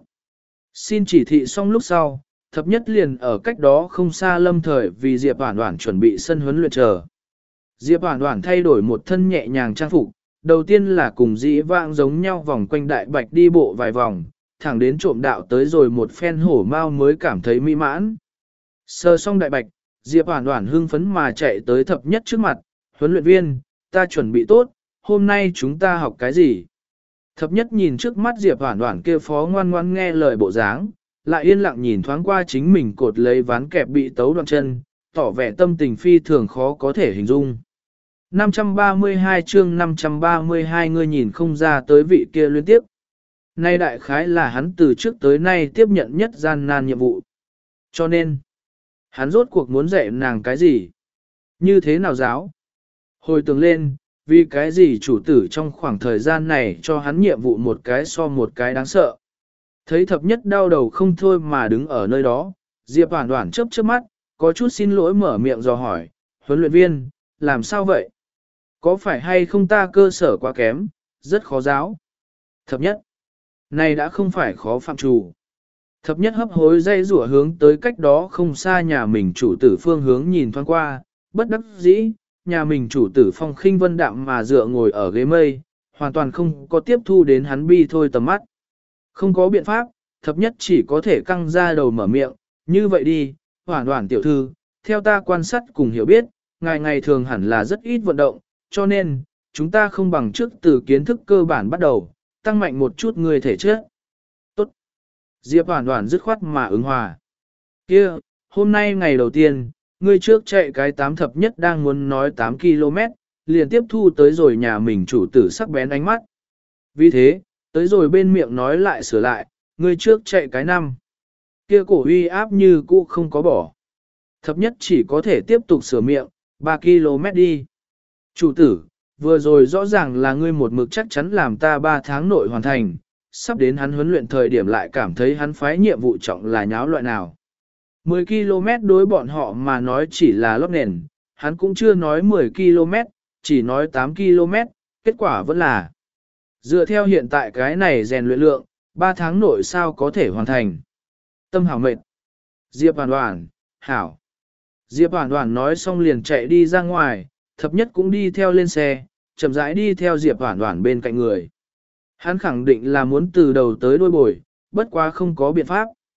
Xin chỉ thị xong lúc sau, thập nhất liền ở cách đó không xa lâm thời vì Diệp Hoản Hoản chuẩn bị sân huấn luyện chờ. Diệp Hoản Hoản thay đổi một thân nhẹ nhàng trang phục, đầu tiên là cùng dĩ vãng giống nhau vòng quanh đại bạch đi bộ vài vòng, thẳng đến trộm đạo tới rồi một phen hổ mau mới cảm thấy mỹ mãn. Sờ xong đại bạch, Diệp Hoản Hoản hưng phấn mà chạy tới thập nhất trước mặt, huấn luyện viên, ta chuẩn bị tốt, hôm nay chúng ta học cái gì? Thập nhất nhìn trước mắt Diệp Hoản Hoản kia phó ngoan ngoan nghe lời bộ dáng, lại yên lặng nhìn thoáng qua chính mình cột lấy ván kẹp bị tấu đoạn chân, tỏ vẻ tâm tình phi thường khó có thể hình dung. năm trăm ba mươi hai chương năm trăm ba mươi hai ngươi nhìn không ra tới vị kia liên tiếp. Nay đại khái là hắn từ trước tới nay tiếp nhận nhất gian nan nhiệm vụ. Cho nên, hắn rốt cuộc muốn dạy nàng cái gì? Như thế nào giáo? Hồi tưởng lên, vì cái gì chủ tử trong khoảng thời gian này cho hắn nhiệm vụ một cái so một cái đáng sợ. Thấy thập nhất đau đầu không thôi mà đứng ở nơi đó, Diệp Hoản Hoản chớp chớp mắt, có chút xin lỗi mở miệng dò hỏi, huấn luyện viên, làm sao vậy? Có phải hay không ta cơ sở quá kém, rất khó giáo? Thập nhất, này đã không phải khó phạm trù. Thập nhất hấp hối dây rủa hướng tới cách đó không xa nhà mình chủ tử phương hướng nhìn thoáng qua, bất đắc dĩ, nhà mình chủ tử Phong Khinh Vân đạm mà dựa ngồi ở ghế mây, hoàn toàn không có tiếp thu đến hắn bi thôi tầm mắt. Không có biện pháp, thập nhất chỉ có thể căng ra đầu mở miệng, như vậy đi, Hoản Hoản tiểu thư, theo ta quan sát cùng hiểu biết, ngày ngày thường hẳn là rất ít vận động, cho nên, chúng ta không bằng trước từ kiến thức cơ bản bắt đầu, tăng mạnh một chút người thể chất. Tốt. Diệp Hoản Hoản dứt khoát mà ứng hòa. Kia, hôm nay ngày đầu tiên, ngươi trước chạy cái tám thập nhất đang muốn nói tám ki lô mét, liền tiếp thu tới rồi nhà mình chủ tử sắc bén ánh mắt. Vì thế, tới rồi bên miệng nói lại sửa lại, ngươi trước chạy cái năm. Kia cổ uy áp như cũ không có bỏ. Thập nhất chỉ có thể tiếp tục sửa miệng, ba ki lô mét đi. Chủ tử, vừa rồi rõ ràng là ngươi một mực chắc chắn làm ta ba tháng nội hoàn thành, sắp đến hắn huấn luyện thời điểm lại cảm thấy hắn phái nhiệm vụ trọng là nháo loại nào. mười ki lô mét đối bọn họ mà nói chỉ là lót nền, hắn cũng chưa nói mười ki lô mét, chỉ nói tám ki lô mét, kết quả vẫn là. Dựa theo hiện tại cái này rèn luyện lượng, ba tháng nội sao có thể hoàn thành. Tâm hảo mệt. Diệp Hoản Hoản, hảo. Diệp Hoản Hoản nói xong liền chạy đi ra ngoài, thập nhất cũng đi theo lên xe, chậm rãi đi theo Diệp Hoản Hoản bên cạnh người. Hắn khẳng định là muốn từ đầu tới đuôi bồi, bất quá không có biện pháp.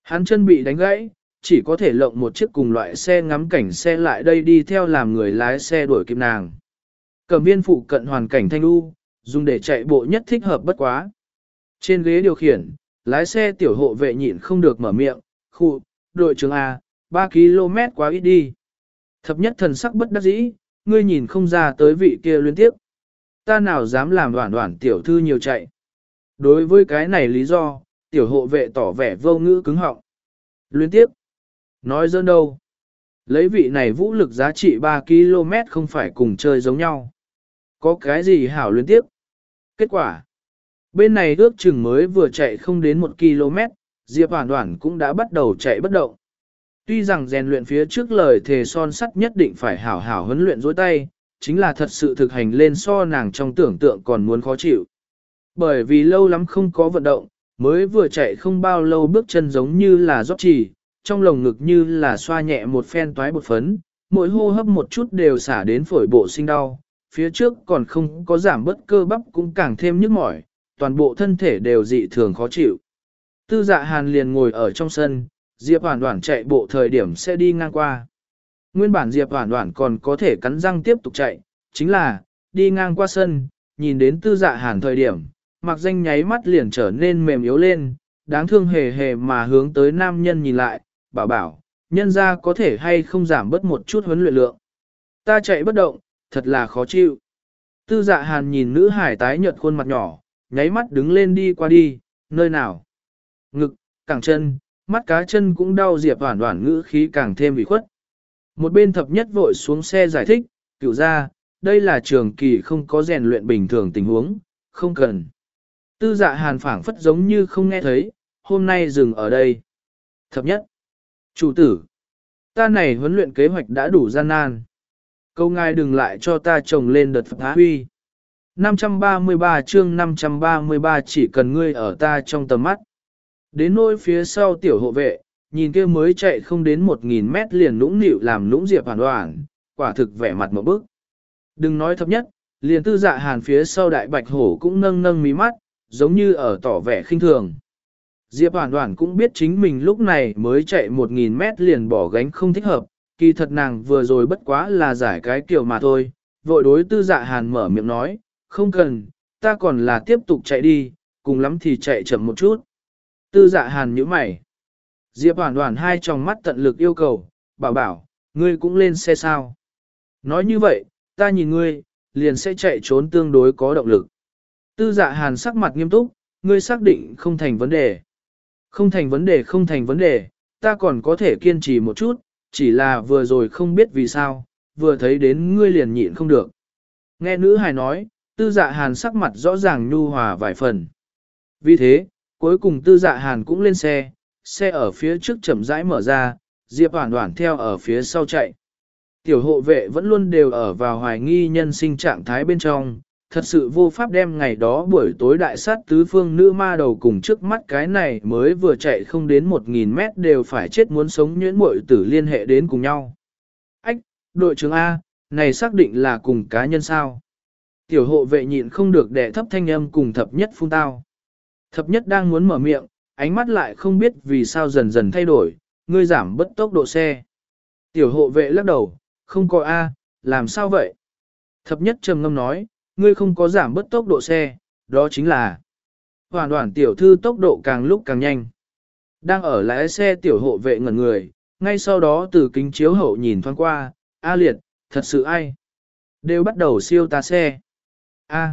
Hắn chân bị đánh gãy, chỉ có thể lộng một chiếc cùng loại xe ngắm cảnh xe lại đây đi theo làm người lái xe đuổi kịp nàng. Cẩm viên phụ cận hoàn cảnh thanh u, dùng để chạy bộ nhất thích hợp bất quá. Trên ghế điều khiển, lái xe tiểu hộ vệ nhịn không được mở miệng, khu, đội trưởng A, ba ki lô mét quá ít đi. Thập nhất thần sắc bất đắc dĩ, ngươi nhìn không ra tới vị kia luyến tiếp. Ta nào dám làm đoản đoản tiểu thư nhiều chạy. Đối với cái này lý do, tiểu hộ vệ tỏ vẻ vô ngữ cứng họng. Luyến tiếp. Nói dơn đâu. Lấy vị này vũ lực giá trị ba ki lô mét không phải cùng chơi giống nhau. Có cái gì hảo luyến tiếp. Kết quả. Bên này ước chừng mới vừa chạy không đến một ki lô mét, Diệp Hoàn Hoàn cũng đã bắt đầu chạy bất động. Tuy rằng rèn luyện phía trước lời thề son sắt nhất định phải hảo hảo huấn luyện dối tay, chính là thật sự thực hành lên so nàng trong tưởng tượng còn muốn khó chịu. Bởi vì lâu lắm không có vận động, mới vừa chạy không bao lâu bước chân giống như là rót chỉ, trong lồng ngực như là xoa nhẹ một phen toái bột phấn, mỗi hô hấp một chút đều xả đến phổi bộ sinh đau, phía trước còn không có giảm bớt cơ bắp cũng càng thêm nhức mỏi, toàn bộ thân thể đều dị thường khó chịu. Tư Dạ Hàn liền ngồi ở trong sân, Diệp Hoàn Hoàn chạy bộ thời điểm sẽ đi ngang qua. Nguyên bản Diệp Hoàn Hoàn còn có thể cắn răng tiếp tục chạy, chính là, đi ngang qua sân, nhìn đến Tư Dạ Hàn thời điểm, mặc danh nháy mắt liền trở nên mềm yếu lên, đáng thương hề hề mà hướng tới nam nhân nhìn lại, bảo bảo, nhân ra có thể hay không giảm bớt một chút huấn luyện lượng. Ta chạy bất động, thật là khó chịu. Tư Dạ Hàn nhìn nữ hải tái nhợt khuôn mặt nhỏ, nháy mắt đứng lên đi qua đi, nơi nào? Ngực, cẳng chân, mắt cá chân cũng đau. Diệp Hoàn Hoàn ngữ khí càng thêm ủy khuất. Một bên thập nhất vội xuống xe giải thích, cửu ra, đây là trường kỳ không có rèn luyện bình thường tình huống, không cần. Tư Dạ Hàn phảng phất giống như không nghe thấy, hôm nay dừng ở đây. Thập nhất, chủ tử, ta này huấn luyện kế hoạch đã đủ gian nan. Câu ngài đừng lại cho ta trồng lên đợt Phật Há Huy. năm trăm ba mươi ba chương năm trăm ba mươi ba chỉ cần ngươi ở ta trong tầm mắt. Đến nỗi phía sau tiểu hộ vệ, nhìn kia mới chạy không đến một nghìn mét liền nũng nịu làm nũng Diệp Hoàn Hoàn, quả thực vẻ mặt một bức. Đừng nói thấp nhất, liền Tư Dạ Hàn phía sau đại bạch hổ cũng nâng nâng mí mắt, giống như ở tỏ vẻ khinh thường. Diệp Hoàn Hoàn cũng biết chính mình lúc này mới chạy một nghìn mét liền bỏ gánh không thích hợp, kỳ thật nàng vừa rồi bất quá là giải cái kiểu mà thôi, vội đối Tư Dạ Hàn mở miệng nói, không cần, ta còn là tiếp tục chạy đi, cùng lắm thì chạy chậm một chút. Tư Dạ Hàn nhíu mày. Diệp Hoàn Hoàn hai tròng mắt tận lực yêu cầu, bảo bảo, ngươi cũng lên xe sao. Nói như vậy, ta nhìn ngươi, liền sẽ chạy trốn tương đối có động lực. Tư Dạ Hàn sắc mặt nghiêm túc, ngươi xác định không thành vấn đề. Không thành vấn đề không thành vấn đề, ta còn có thể kiên trì một chút, chỉ là vừa rồi không biết vì sao, vừa thấy đến ngươi liền nhịn không được. Nghe nữ hài nói, Tư Dạ Hàn sắc mặt rõ ràng nhu hòa vài phần. Vì thế, cuối cùng Tư Dạ Hàn cũng lên xe, xe ở phía trước chậm rãi mở ra, Diệp Hoàn Hoàn theo ở phía sau chạy. Tiểu hộ vệ vẫn luôn đều ở vào hoài nghi nhân sinh trạng thái bên trong, thật sự vô pháp đem ngày đó buổi tối đại sát tứ phương nữ ma đầu cùng trước mắt cái này mới vừa chạy không đến một nghìn mét đều phải chết muốn sống nhuyễn muội tử liên hệ đến cùng nhau. Ách, đội trưởng A, này xác định là cùng cá nhân sao? Tiểu hộ vệ nhịn không được đè thấp thanh âm cùng thập nhất phun tao. Thập nhất đang muốn mở miệng, ánh mắt lại không biết vì sao dần dần thay đổi, ngươi giảm bất tốc độ xe. Tiểu hộ vệ lắc đầu, không có A, làm sao vậy? Thập nhất trầm ngâm nói, ngươi không có giảm bất tốc độ xe, đó chính là Hoàn Hoàn tiểu thư tốc độ càng lúc càng nhanh. Đang ở lái xe tiểu hộ vệ ngẩn người, ngay sau đó từ kính chiếu hậu nhìn thoáng qua, A liệt, thật sự ai? Đều bắt đầu siêu ta xe. A,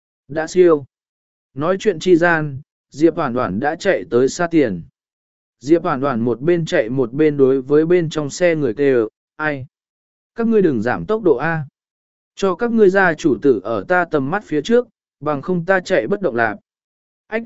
đã siêu. Nói chuyện chi gian, Diệp Hoàn Hoàn đã chạy tới xa tiền. Diệp Hoàn Hoàn một bên chạy một bên đối với bên trong xe người kêu, ai? Các ngươi đừng giảm tốc độ A. Cho các ngươi ra chủ tử ở ta tầm mắt phía trước, bằng không ta chạy bất động lạc. Ách!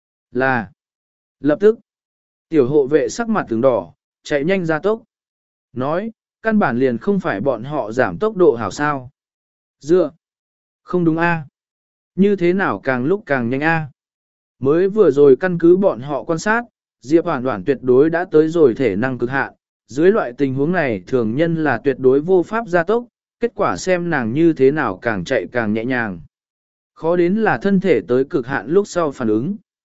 Là! Lập tức! Tiểu hộ vệ sắc mặt tướng đỏ, chạy nhanh ra tốc. Nói, căn bản liền không phải bọn họ giảm tốc độ hảo sao. Dựa! Không đúng A. Như thế nào càng lúc càng nhanh A. Mới vừa rồi căn cứ bọn họ quan sát, Diệp Hoàn Hoàn tuyệt đối đã tới rồi thể năng cực hạn. Dưới loại tình huống này thường nhân là tuyệt đối vô pháp gia tốc, kết quả xem nàng như thế nào càng chạy càng nhẹ nhàng. Khó đến là thân thể tới cực hạn lúc sau phản ứng.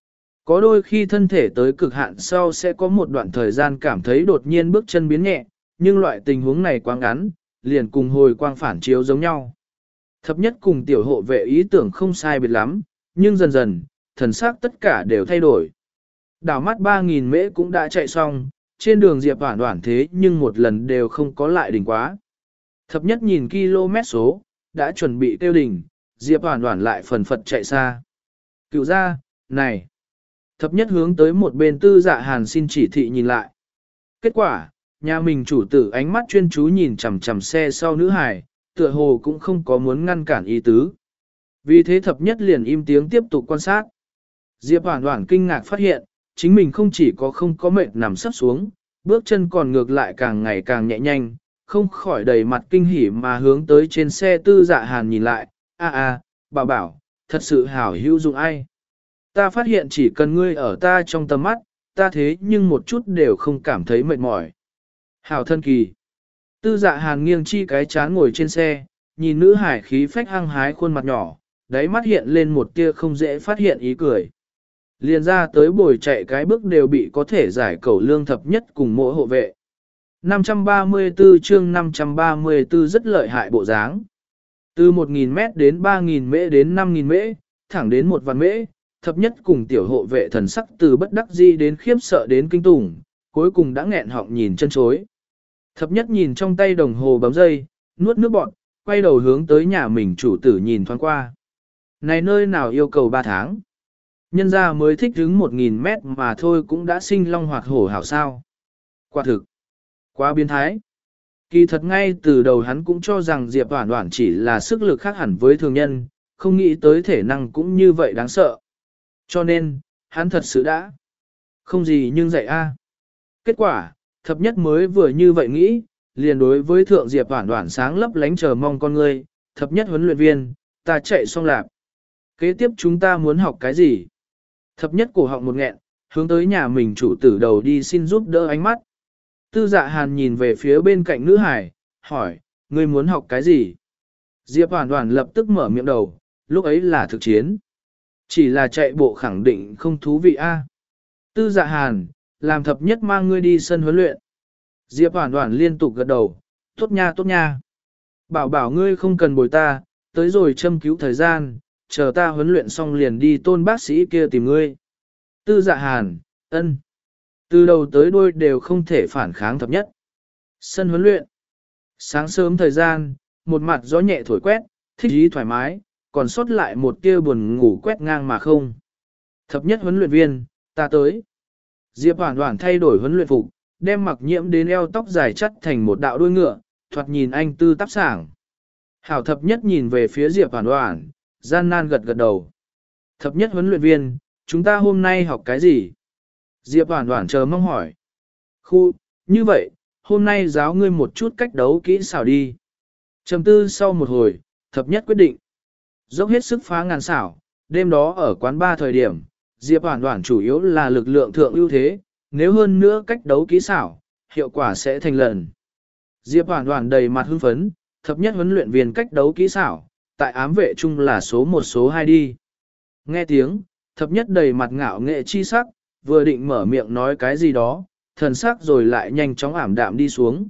Có đôi khi thân thể tới cực hạn sau sẽ có một đoạn thời gian cảm thấy đột nhiên bước chân biến nhẹ, nhưng loại tình huống này quá ngắn, liền cùng hồi quang phản chiếu giống nhau. Thập nhất cùng tiểu hộ vệ ý tưởng không sai biệt lắm, nhưng dần dần, thần sắc tất cả đều thay đổi. Đảo mắt ba nghìn mễ cũng đã chạy xong, trên đường Diệp Hoản Hoản thế nhưng một lần đều không có lại đỉnh quá. Thập nhất nhìn km số, đã chuẩn bị tiêu đỉnh, Diệp Hoản Hoản lại phần phật chạy xa. Cựu ra, này. Thập nhất hướng tới một bên Tư Dạ Hàn xin chỉ thị nhìn lại. Kết quả, nhà mình chủ tử ánh mắt chuyên chú nhìn chằm chằm xe sau nữ hải, tựa hồ cũng không có muốn ngăn cản ý tứ. Vì thế thập nhất liền im tiếng tiếp tục quan sát. Diệp Hoản Hoản kinh ngạc phát hiện, chính mình không chỉ có không có mệt nằm sấp xuống, bước chân còn ngược lại càng ngày càng nhẹ nhanh, không khỏi đầy mặt kinh hỉ mà hướng tới trên xe Tư Dạ Hàn nhìn lại, a a, bảo bảo, thật sự hảo hữu dụng ai. Ta phát hiện chỉ cần ngươi ở ta trong tầm mắt, ta thế nhưng một chút đều không cảm thấy mệt mỏi. Hảo thân kỳ. Tư Dạ Hàn nghiêng chi cái chán ngồi trên xe, nhìn nữ hải khí phách hăng hái khuôn mặt nhỏ, đáy mắt hiện lên một tia không dễ phát hiện ý cười. Liền ra tới bồi chạy cái bước đều bị có thể giải cầu lương thập nhất cùng mỗi hộ vệ. năm trăm ba mươi tư chương năm trăm ba mươi tư rất lợi hại bộ dáng. Từ một nghìn mét đến ba nghìn mễ đến năm nghìn mễ, thẳng đến một vạn mễ, thập nhất cùng tiểu hộ vệ thần sắc từ bất đắc di đến khiếp sợ đến kinh tủng, cuối cùng đã nghẹn họng nhìn chân chối. Thập nhất nhìn trong tay đồng hồ bấm dây, nuốt nước bọt, quay đầu hướng tới nhà mình chủ tử nhìn thoáng qua. Này nơi nào yêu cầu ba tháng? Nhân ra mới thích đứng một nghìn mét mà thôi cũng đã sinh long hoạt hổ hảo sao. Quả thực, quá biến thái. Kỳ thật ngay từ đầu hắn cũng cho rằng Diệp Hoản Hoản chỉ là sức lực khác hẳn với thường nhân, không nghĩ tới thể năng cũng như vậy đáng sợ. Cho nên, hắn thật sự đã không gì nhưng dạy a. Kết quả, thập nhất mới vừa như vậy nghĩ, liền đối với thượng Diệp Hoản Hoản sáng lấp lánh chờ mong con ngươi, thập nhất huấn luyện viên, ta chạy xong lạp. Kế tiếp chúng ta muốn học cái gì? Thập nhất cổ họng một nghẹn, hướng tới nhà mình chủ tử đầu đi xin giúp đỡ ánh mắt. Tư Dạ Hàn nhìn về phía bên cạnh nữ hải, hỏi, ngươi muốn học cái gì? Diệp Hoản Hoản lập tức mở miệng đầu, lúc ấy là thực chiến. Chỉ là chạy bộ khẳng định không thú vị a. Tư Dạ Hàn, làm thập nhất mang ngươi đi sân huấn luyện. Diệp Hoản Hoản liên tục gật đầu, tốt nha tốt nha. Bảo bảo ngươi không cần bồi ta, tới rồi châm cứu thời gian, chờ ta huấn luyện xong liền đi tôn bác sĩ kia tìm ngươi. Tư Dạ Hàn, ân. Từ đầu tới đuôi đều không thể phản kháng thập nhất. Sân huấn luyện. Sáng sớm thời gian, một mặt gió nhẹ thổi quét, thích ý thoải mái, còn sót lại một tia buồn ngủ quét ngang mà không. Thập nhất huấn luyện viên, ta tới. Diệp Hoản Hoản thay đổi huấn luyện phục, đem mặc nhiễm đến eo tóc dài chắt thành một đạo đuôi ngựa, thoạt nhìn anh tư tắp sảng. Hảo thập nhất nhìn về phía Diệp Hoản Hoản, gian nan gật gật đầu. Thập nhất huấn luyện viên, chúng ta hôm nay học cái gì? Diệp Hoản Hoản chờ mong hỏi. Khu, như vậy, hôm nay giáo ngươi một chút cách đấu kỹ xảo đi. Trầm tư sau một hồi, thập nhất quyết định. Dốc hết sức phá ngàn xảo, đêm đó ở quán ba thời điểm, Diệp Hoản Hoản chủ yếu là lực lượng thượng ưu thế, nếu hơn nữa cách đấu kỹ xảo, hiệu quả sẽ thành lần. Diệp Hoản Hoản đầy mặt hưng phấn, thập nhất huấn luyện viên cách đấu kỹ xảo, tại ám vệ chung là số một số hai đi. Nghe tiếng, thập nhất đầy mặt ngạo nghệ chi sắc, vừa định mở miệng nói cái gì đó, thần sắc rồi lại nhanh chóng ảm đạm đi xuống.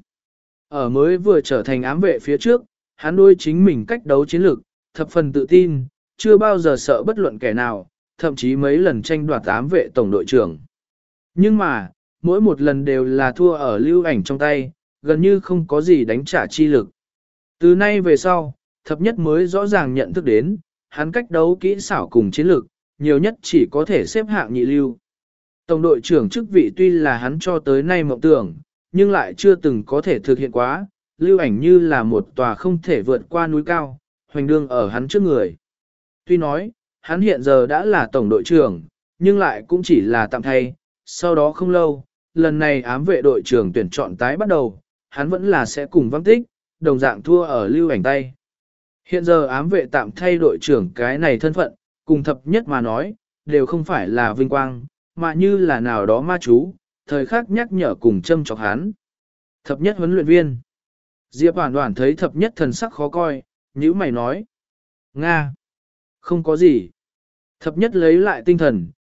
Ở mới vừa trở thành ám vệ phía trước, hắn đôi chính mình cách đấu chiến lược, thập phần tự tin, chưa bao giờ sợ bất luận kẻ nào, thậm chí mấy lần tranh đoạt ám vệ tổng đội trưởng. Nhưng mà, mỗi một lần đều là thua ở lưu ảnh trong tay, gần như không có gì đánh trả chi lực. Từ nay về sau, thập nhất mới rõ ràng nhận thức đến, hắn cách đấu kỹ xảo cùng chiến lược, nhiều nhất chỉ có thể xếp hạng nhị lưu. Tổng đội trưởng chức vị tuy là hắn cho tới nay mộng tưởng, nhưng lại chưa từng có thể thực hiện quá, lưu ảnh như là một tòa không thể vượt qua núi cao, hoành đương ở hắn trước người. Tuy nói, hắn hiện giờ đã là tổng đội trưởng, nhưng lại cũng chỉ là tạm thay, sau đó không lâu, lần này ám vệ đội trưởng tuyển chọn tái bắt đầu, hắn vẫn là sẽ cùng vắng tích, đồng dạng thua ở lưu ảnh tay. Hiện giờ ám vệ tạm thay đội trưởng cái này thân phận, cùng thập nhất mà nói, đều không phải là vinh quang, mà như là nào đó ma chú, thời khắc nhắc nhở cùng châm chọc hắn. Thập nhất huấn luyện viên. Diệp Hoản Hoản thấy thập nhất thần sắc khó coi, nhíu mày nói. Nga. Không có gì. Thập nhất lấy lại tinh thần,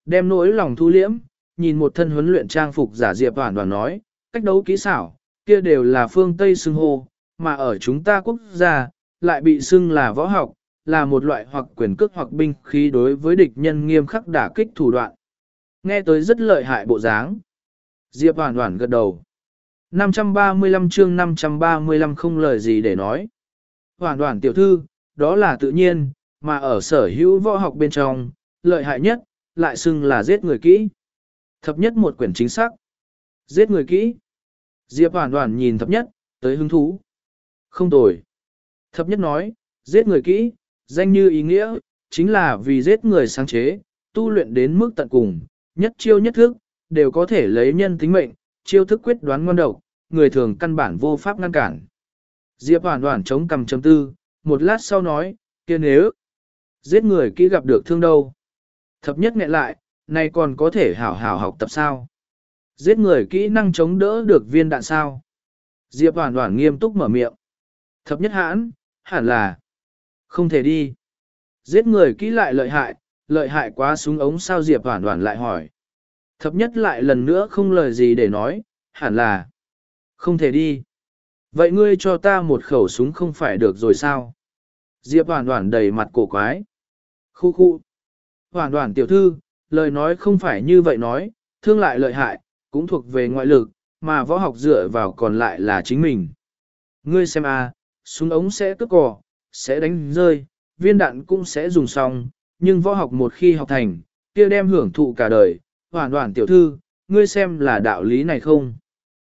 Đem nỗi lòng thu liễm, nhìn một thân huấn luyện trang phục giả Diệp Hoàn Hoàn nói, cách đấu kỹ xảo, kia đều là phương Tây xưng hô, mà ở chúng ta quốc gia, lại bị xưng là võ học, là một loại hoặc quyền cước hoặc binh khí đối với địch nhân nghiêm khắc đả kích thủ đoạn. Nghe tới rất lợi hại bộ dáng. Diệp Hoàn Hoàn gật đầu. năm trăm ba mươi lăm chương năm trăm ba mươi lăm không lời gì để nói. Hoàn Hoàn tiểu thư, đó là tự nhiên, mà ở sở hữu võ học bên trong, lợi hại nhất, lại xưng là giết người kỹ. Thập nhất một quyển chính xác. Giết người kỹ. Diệp Hoàn Hoàn nhìn thập nhất, tới hứng thú. Không tồi. Thập nhất nói, giết người kỹ, danh như ý nghĩa, chính là vì giết người sáng chế, tu luyện đến mức tận cùng, nhất chiêu nhất thức, đều có thể lấy nhân tính mệnh, chiêu thức quyết đoán ngon độc, người thường căn bản vô pháp ngăn cản. Diệp Hoàn Hoàn chống cằm chấm tư, một lát sau nói, kia nếu giết người kỹ gặp được thương đâu. Thập nhất nghẹn lại, này còn có thể hảo hảo học tập sao? Giết người kỹ năng chống đỡ được viên đạn sao? Diệp Hoàn Hoàn nghiêm túc mở miệng. Thập nhất hãn, hẳn là không thể đi. Giết người kỹ lại lợi hại, lợi hại quá súng ống sao Diệp Hoàn Hoàn lại hỏi. Thập nhất lại lần nữa không lời gì để nói, hẳn là không thể đi. Vậy ngươi cho ta một khẩu súng không phải được rồi sao? Diệp Hoàn Hoàn đầy mặt cổ quái. Khu khu. Hoàn Hoàn tiểu thư, lời nói không phải như vậy nói, thương lại lợi hại, cũng thuộc về ngoại lực, mà võ học dựa vào còn lại là chính mình. Ngươi xem a, súng ống sẽ cướp cò, sẽ đánh rơi, viên đạn cũng sẽ dùng xong, nhưng võ học một khi học thành, kia đem hưởng thụ cả đời. Hoàn Hoàn tiểu thư, ngươi xem là đạo lý này không?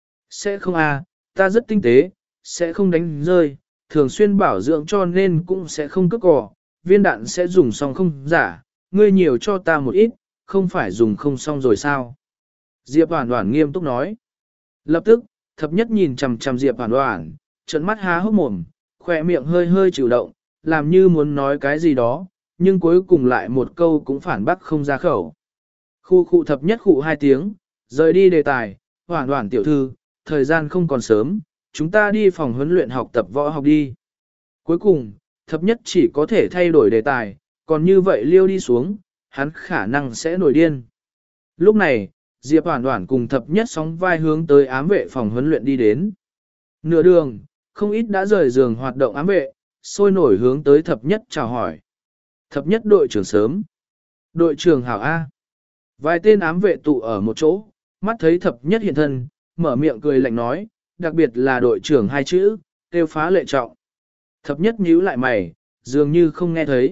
Sẽ không a, ta rất tinh tế, sẽ không đánh rơi, thường xuyên bảo dưỡng cho nên cũng sẽ không cướp cò, viên đạn sẽ dùng xong không giả, ngươi nhiều cho ta một ít, không phải dùng không xong rồi sao? Diệp Hoàn Hoàn nghiêm túc nói. Lập tức, thập nhất nhìn chằm chằm Diệp Hoàn Hoàn, trợn mắt há hốc mồm, khỏe miệng hơi hơi chịu động, làm như muốn nói cái gì đó, nhưng cuối cùng lại một câu cũng phản bác không ra khẩu. Khu khu thập nhất khụ hai tiếng, rời đi đề tài, Hoàn Hoàn tiểu thư, thời gian không còn sớm, chúng ta đi phòng huấn luyện học tập võ học đi. Cuối cùng, thập nhất chỉ có thể thay đổi đề tài, còn như vậy liêu đi xuống, hắn khả năng sẽ nổi điên. Lúc này, Diệp Hoàn Hoàn cùng thập nhất sóng vai hướng tới ám vệ phòng huấn luyện đi đến. Nửa đường, không ít đã rời giường hoạt động ám vệ, sôi nổi hướng tới thập nhất chào hỏi. Thập nhất đội trưởng sớm. Đội trưởng hảo A. Vài tên ám vệ tụ ở một chỗ, mắt thấy thập nhất hiện thân, mở miệng cười lạnh nói, đặc biệt là đội trưởng hai chữ, kêu phá lệ trọng. Thập nhất nhíu lại mày, dường như không nghe thấy.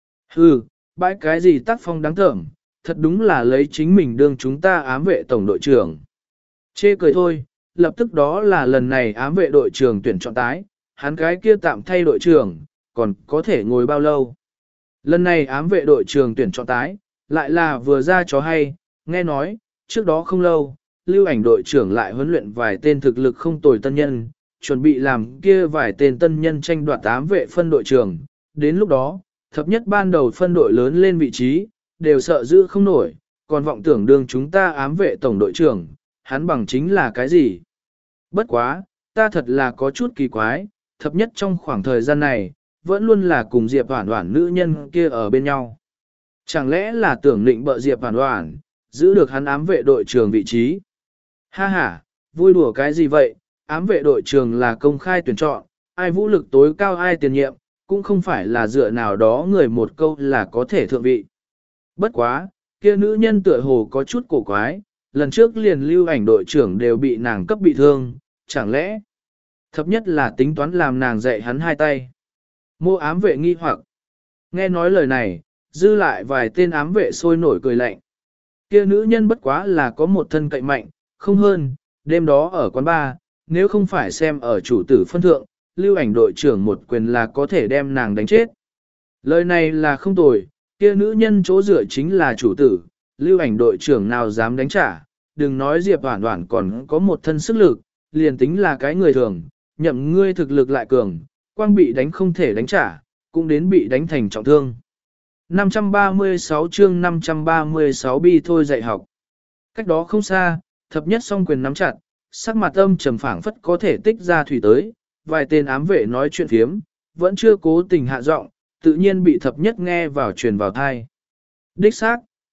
Hừ, bãi cái gì tác phong đáng tởm, thật đúng là lấy chính mình đương chúng ta ám vệ tổng đội trưởng. Chê cười thôi, lập tức đó là lần này ám vệ đội trưởng tuyển chọn tái, hắn cái kia tạm thay đội trưởng, còn có thể ngồi bao lâu. Lần này ám vệ đội trưởng tuyển chọn tái, lại là vừa ra cho hay, nghe nói, trước đó không lâu, lưu ảnh đội trưởng lại huấn luyện vài tên thực lực không tồi tân nhân, chuẩn bị làm kia vài tên tân nhân tranh đoạt ám vệ phân đội trưởng. Đến lúc đó, thập nhất ban đầu phân đội lớn lên vị trí, đều sợ giữ không nổi, còn vọng tưởng đương chúng ta ám vệ tổng đội trưởng, hắn bằng chính là cái gì? Bất quá, ta thật là có chút kỳ quái, thập nhất trong khoảng thời gian này, vẫn luôn là cùng Diệp Hoàn Hoàn nữ nhân kia ở bên nhau. Chẳng lẽ là tưởng định bợ Diệp Hoàn Hoàn, giữ được hắn ám vệ đội trưởng vị trí? Ha ha, vui đùa cái gì vậy, ám vệ đội trưởng là công khai tuyển chọn, ai vũ lực tối cao ai tiền nhiệm, cũng không phải là dựa nào đó người một câu là có thể thượng vị. Bất quá, kia nữ nhân tựa hồ có chút cổ quái, lần trước liền lưu ảnh đội trưởng đều bị nàng cấp bị thương, chẳng lẽ thấp nhất là tính toán làm nàng dạy hắn hai tay. Mô ám vệ nghi hoặc, nghe nói lời này, dư lại vài tên ám vệ sôi nổi cười lạnh. Kia nữ nhân bất quá là có một thân cậy mạnh, không hơn, đêm đó ở quán bar, nếu không phải xem ở chủ tử phân thượng, lưu ảnh đội trưởng một quyền là có thể đem nàng đánh chết. Lời này là không tồi, kia nữ nhân chỗ dựa chính là chủ tử, lưu ảnh đội trưởng nào dám đánh trả, đừng nói Diệp Hoàn Hoàn còn có một thân sức lực, liền tính là cái người thường, nhậm ngươi thực lực lại cường, quang bị đánh không thể đánh trả, cũng đến bị đánh thành trọng thương. năm trăm ba mươi sáu chương năm trăm ba mươi sáu bi thôi dạy học. Cách đó không xa, thập nhất song quyền nắm chặt, sắc mặt âm trầm phảng phất có thể tích ra thủy tới, vài tên ám vệ nói chuyện phiếm, vẫn chưa cố tình hạ giọng, tự nhiên bị thập nhất nghe vào truyền vào thai. Đích xác,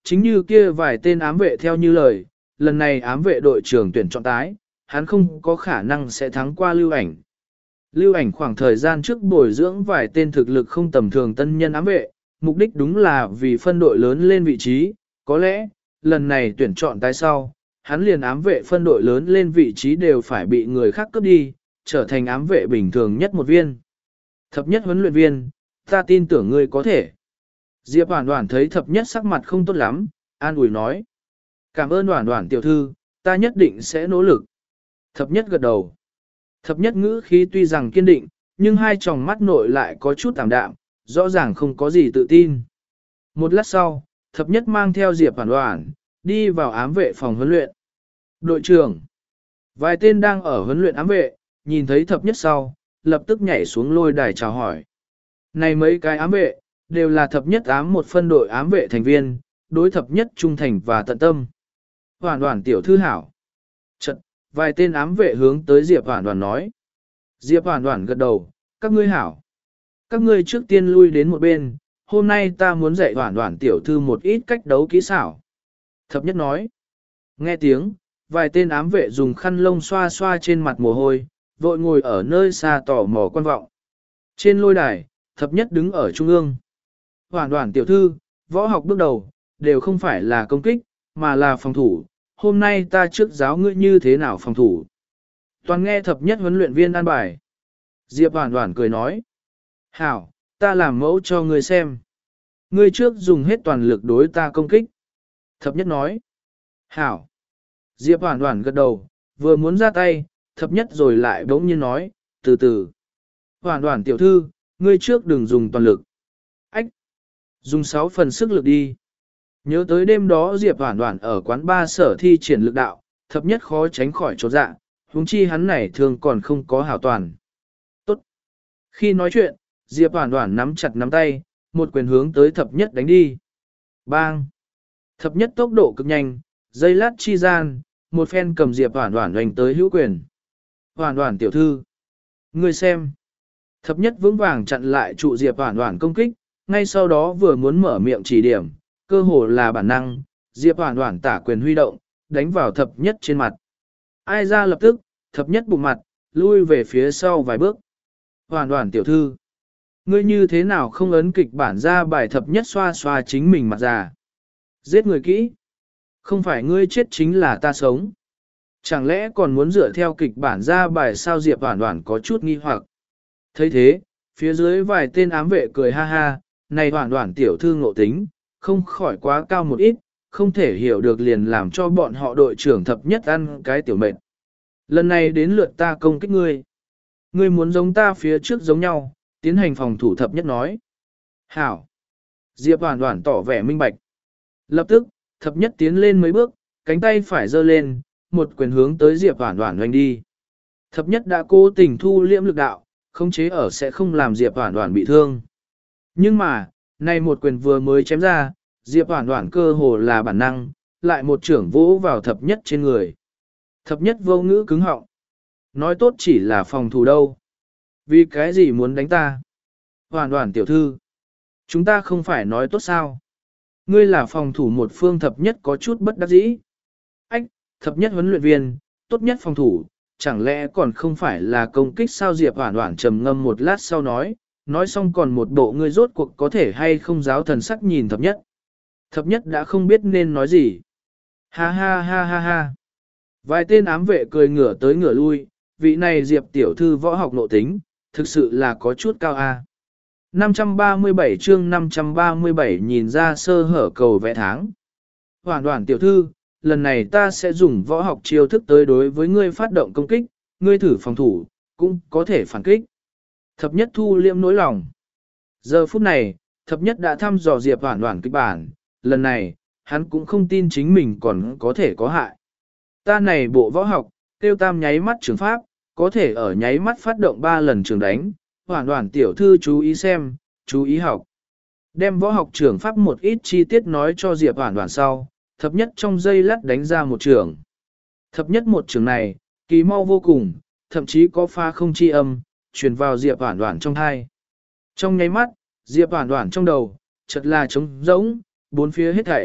chính như kia vài tên ám vệ theo như lời, lần này ám vệ đội trưởng tuyển chọn tái, hắn không có khả năng sẽ thắng qua lưu ảnh. Lưu ảnh khoảng thời gian trước bồi dưỡng vài tên thực lực không tầm thường tân nhân ám vệ, mục đích đúng là vì phân đội lớn lên vị trí, có lẽ, lần này tuyển chọn tái sau, hắn liền ám vệ phân đội lớn lên vị trí đều phải bị người khác cướp đi, trở thành ám vệ bình thường nhất một viên. Thập nhất huấn luyện viên, ta tin tưởng ngươi có thể. Diệp Hoản Hoản thấy thập nhất sắc mặt không tốt lắm, an ủi nói. Cảm ơn Hoản Hoản tiểu thư, ta nhất định sẽ nỗ lực. Thập nhất gật đầu. Thập nhất ngữ khí tuy rằng kiên định, nhưng hai tròng mắt nội lại có chút tạm đạm, rõ ràng không có gì tự tin. Một lát sau, thập nhất mang theo Diệp Hoản Hoản, đi vào ám vệ phòng huấn luyện. Đội trưởng, vài tên đang ở huấn luyện ám vệ, nhìn thấy thập nhất sau, lập tức nhảy xuống lôi đài chào hỏi. Này mấy cái ám vệ, đều là thập nhất ám một phân đội ám vệ thành viên, đối thập nhất trung thành và tận tâm. Hoản Hoản tiểu thư hảo. Trận, vài tên ám vệ hướng tới Diệp Hoản Hoản nói. Diệp Hoản Hoản gật đầu, các ngươi hảo. Các ngươi trước tiên lui đến một bên, hôm nay ta muốn dạy Hoản Hoản tiểu thư một ít cách đấu kỹ xảo. Thập nhất nói. Nghe tiếng, vài tên ám vệ dùng khăn lông xoa xoa trên mặt mồ hôi, vội ngồi ở nơi xa tò mò quan vọng. Trên lôi đài, thập nhất đứng ở trung ương. Hoản Hoản tiểu thư, võ học bước đầu, đều không phải là công kích, mà là phòng thủ. Hôm nay ta trước giáo ngươi như thế nào phòng thủ. Toàn nghe thập nhất huấn luyện viên an bài. Diệp Hoản Hoản cười nói. Hảo, ta làm mẫu cho ngươi xem. Ngươi trước dùng hết toàn lực đối ta công kích. Thập nhất nói. Hảo. Diệp Hoản Hoản gật đầu, vừa muốn ra tay, thập nhất rồi lại bỗng nhiên nói, từ từ. Hoản Hoản tiểu thư, ngươi trước đừng dùng toàn lực. Ách. Dùng sáu phần sức lực đi. Nhớ tới đêm đó Diệp Hoản Hoản ở quán ba sở thi triển lực đạo, thập nhất khó tránh khỏi chột dạ, huống chi hắn này thường còn không có hảo toàn. Tốt. Khi nói chuyện, Diệp Hoản Hoản nắm chặt nắm tay, một quyền hướng tới thập nhất đánh đi. Bang. Thập nhất tốc độ cực nhanh, giây lát chi gian, một phen cầm Diệp Hoản Hoản đánh tới hữu quyền. Hoản Hoản tiểu thư. Ngươi xem. Thập nhất vững vàng chặn lại trụ Diệp Hoản Hoản công kích, ngay sau đó vừa muốn mở miệng chỉ điểm, cơ hồ là bản năng, Diệp Hoản Hoản tả quyền huy động, đánh vào thập nhất trên mặt. Ai ra lập tức, thập nhất bụng mặt, lui về phía sau vài bước. Hoản Hoản tiểu thư, ngươi như thế nào không ấn kịch bản ra bài thập nhất xoa xoa chính mình mặt già. Giết người kỹ. Không phải ngươi chết chính là ta sống. Chẳng lẽ còn muốn dựa theo kịch bản ra bài sao Diệp Hoản Hoản có chút nghi hoặc. thấy thế, phía dưới vài tên ám vệ cười ha ha, này Hoản Hoản tiểu thư ngộ tính, không khỏi quá cao một ít, không thể hiểu được liền làm cho bọn họ đội trưởng thập nhất ăn cái tiểu mệnh. Lần này đến lượt ta công kích ngươi. Ngươi muốn giống ta phía trước giống nhau, tiến hành phòng thủ thập nhất nói. Hảo. Diệp Hoản Hoản tỏ vẻ minh bạch. Lập tức, thập nhất tiến lên mấy bước, cánh tay phải giơ lên, một quyền hướng tới Diệp Hoản Hoản hoành đi. Thập nhất đã cố tình thu liễm lực đạo, khống chế ở sẽ không làm Diệp Hoản Hoản bị thương. Nhưng mà, này một quyền vừa mới chém ra, Diệp Hoản Hoản cơ hồ là bản năng, lại một trưởng vỗ vào thập nhất trên người. Thập nhất vô ngữ cứng họng. Nói tốt chỉ là phòng thủ đâu. Vì cái gì muốn đánh ta? Hoản Hoản tiểu thư. Chúng ta không phải nói tốt sao? Ngươi là phòng thủ một phương thập nhất có chút bất đắc dĩ. Ách, thập nhất huấn luyện viên, tốt nhất phòng thủ, chẳng lẽ còn không phải là công kích sao Diệp Hoản Hoản trầm ngâm một lát sau nói, nói xong còn một bộ ngươi rốt cuộc có thể hay không giáo thần sắc nhìn thập nhất. Thập nhất đã không biết nên nói gì. Ha ha ha ha ha. Vài tên ám vệ cười ngửa tới ngửa lui, vị này Diệp tiểu thư võ học nội tính, thực sự là có chút cao a. năm trăm ba mươi bảy chương năm trăm ba mươi bảy nhìn ra sơ hở cầu vẽ tháng. Hoản Hoản tiểu thư, lần này ta sẽ dùng võ học chiêu thức tới đối với ngươi phát động công kích, ngươi thử phòng thủ, cũng có thể phản kích. Thập nhất thu liêm nỗi lòng. Giờ phút này, thập nhất đã thăm dò Diệp Hoản Hoản kịch bản, lần này, hắn cũng không tin chính mình còn có thể có hại. Ta này bộ võ học, tiêu tam nháy mắt trường pháp, có thể ở nháy mắt phát động ba lần trường đánh, Hoản Hoản tiểu thư chú ý xem, chú ý học. Đem võ học trường pháp một ít chi tiết nói cho Diệp Hoản Hoản sau, thập nhất trong giây lát đánh ra một trường. Thập nhất một trường này, kỳ mau vô cùng, thậm chí có pha không chi âm, truyền vào Diệp Hoản Hoản trong tai. Trong nháy mắt, Diệp Hoản Hoản trong đầu, chợt là trống rỗng, bốn phía hết thảy,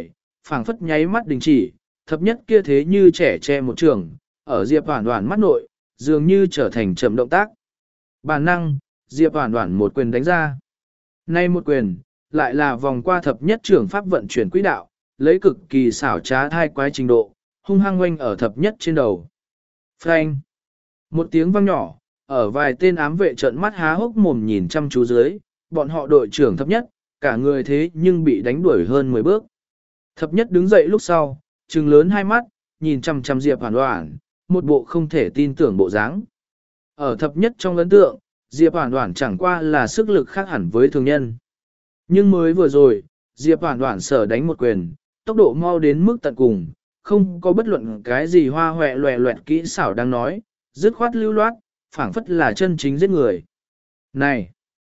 phảng phất nháy mắt đình chỉ, thập nhất kia thế như trẻ che một trường, ở Diệp Hoản Hoản mắt nội, dường như trở thành chậm động tác. Bản năng, Diệp Hoản Hoản một quyền đánh ra. Nay một quyền, lại là vòng qua thập nhất trưởng pháp vận chuyển quỹ đạo, lấy cực kỳ xảo trá thai quái trình độ, hung hăng oanh ở thập nhất trên đầu. Phanh! Một tiếng vang nhỏ, ở vài tên ám vệ trợn mắt há hốc mồm nhìn chăm chú dưới, bọn họ đội trưởng thập nhất, cả người thế nhưng bị đánh đuổi hơn mười bước. Thập nhất đứng dậy lúc sau, trừng lớn hai mắt, nhìn chăm chăm Diệp Hoản Hoản, một bộ không thể tin tưởng bộ dáng. Ở thập nhất trong ấn tượng, Diệp Hoản Hoản chẳng qua là sức lực khác hẳn với thường nhân. Nhưng mới vừa rồi, Diệp Hoản Hoản sở đánh một quyền, tốc độ mau đến mức tận cùng, không có bất luận cái gì hoa hoẹ loẹ loẹt kỹ xảo đang nói, dứt khoát lưu loát, phảng phất là chân chính giết người. Này!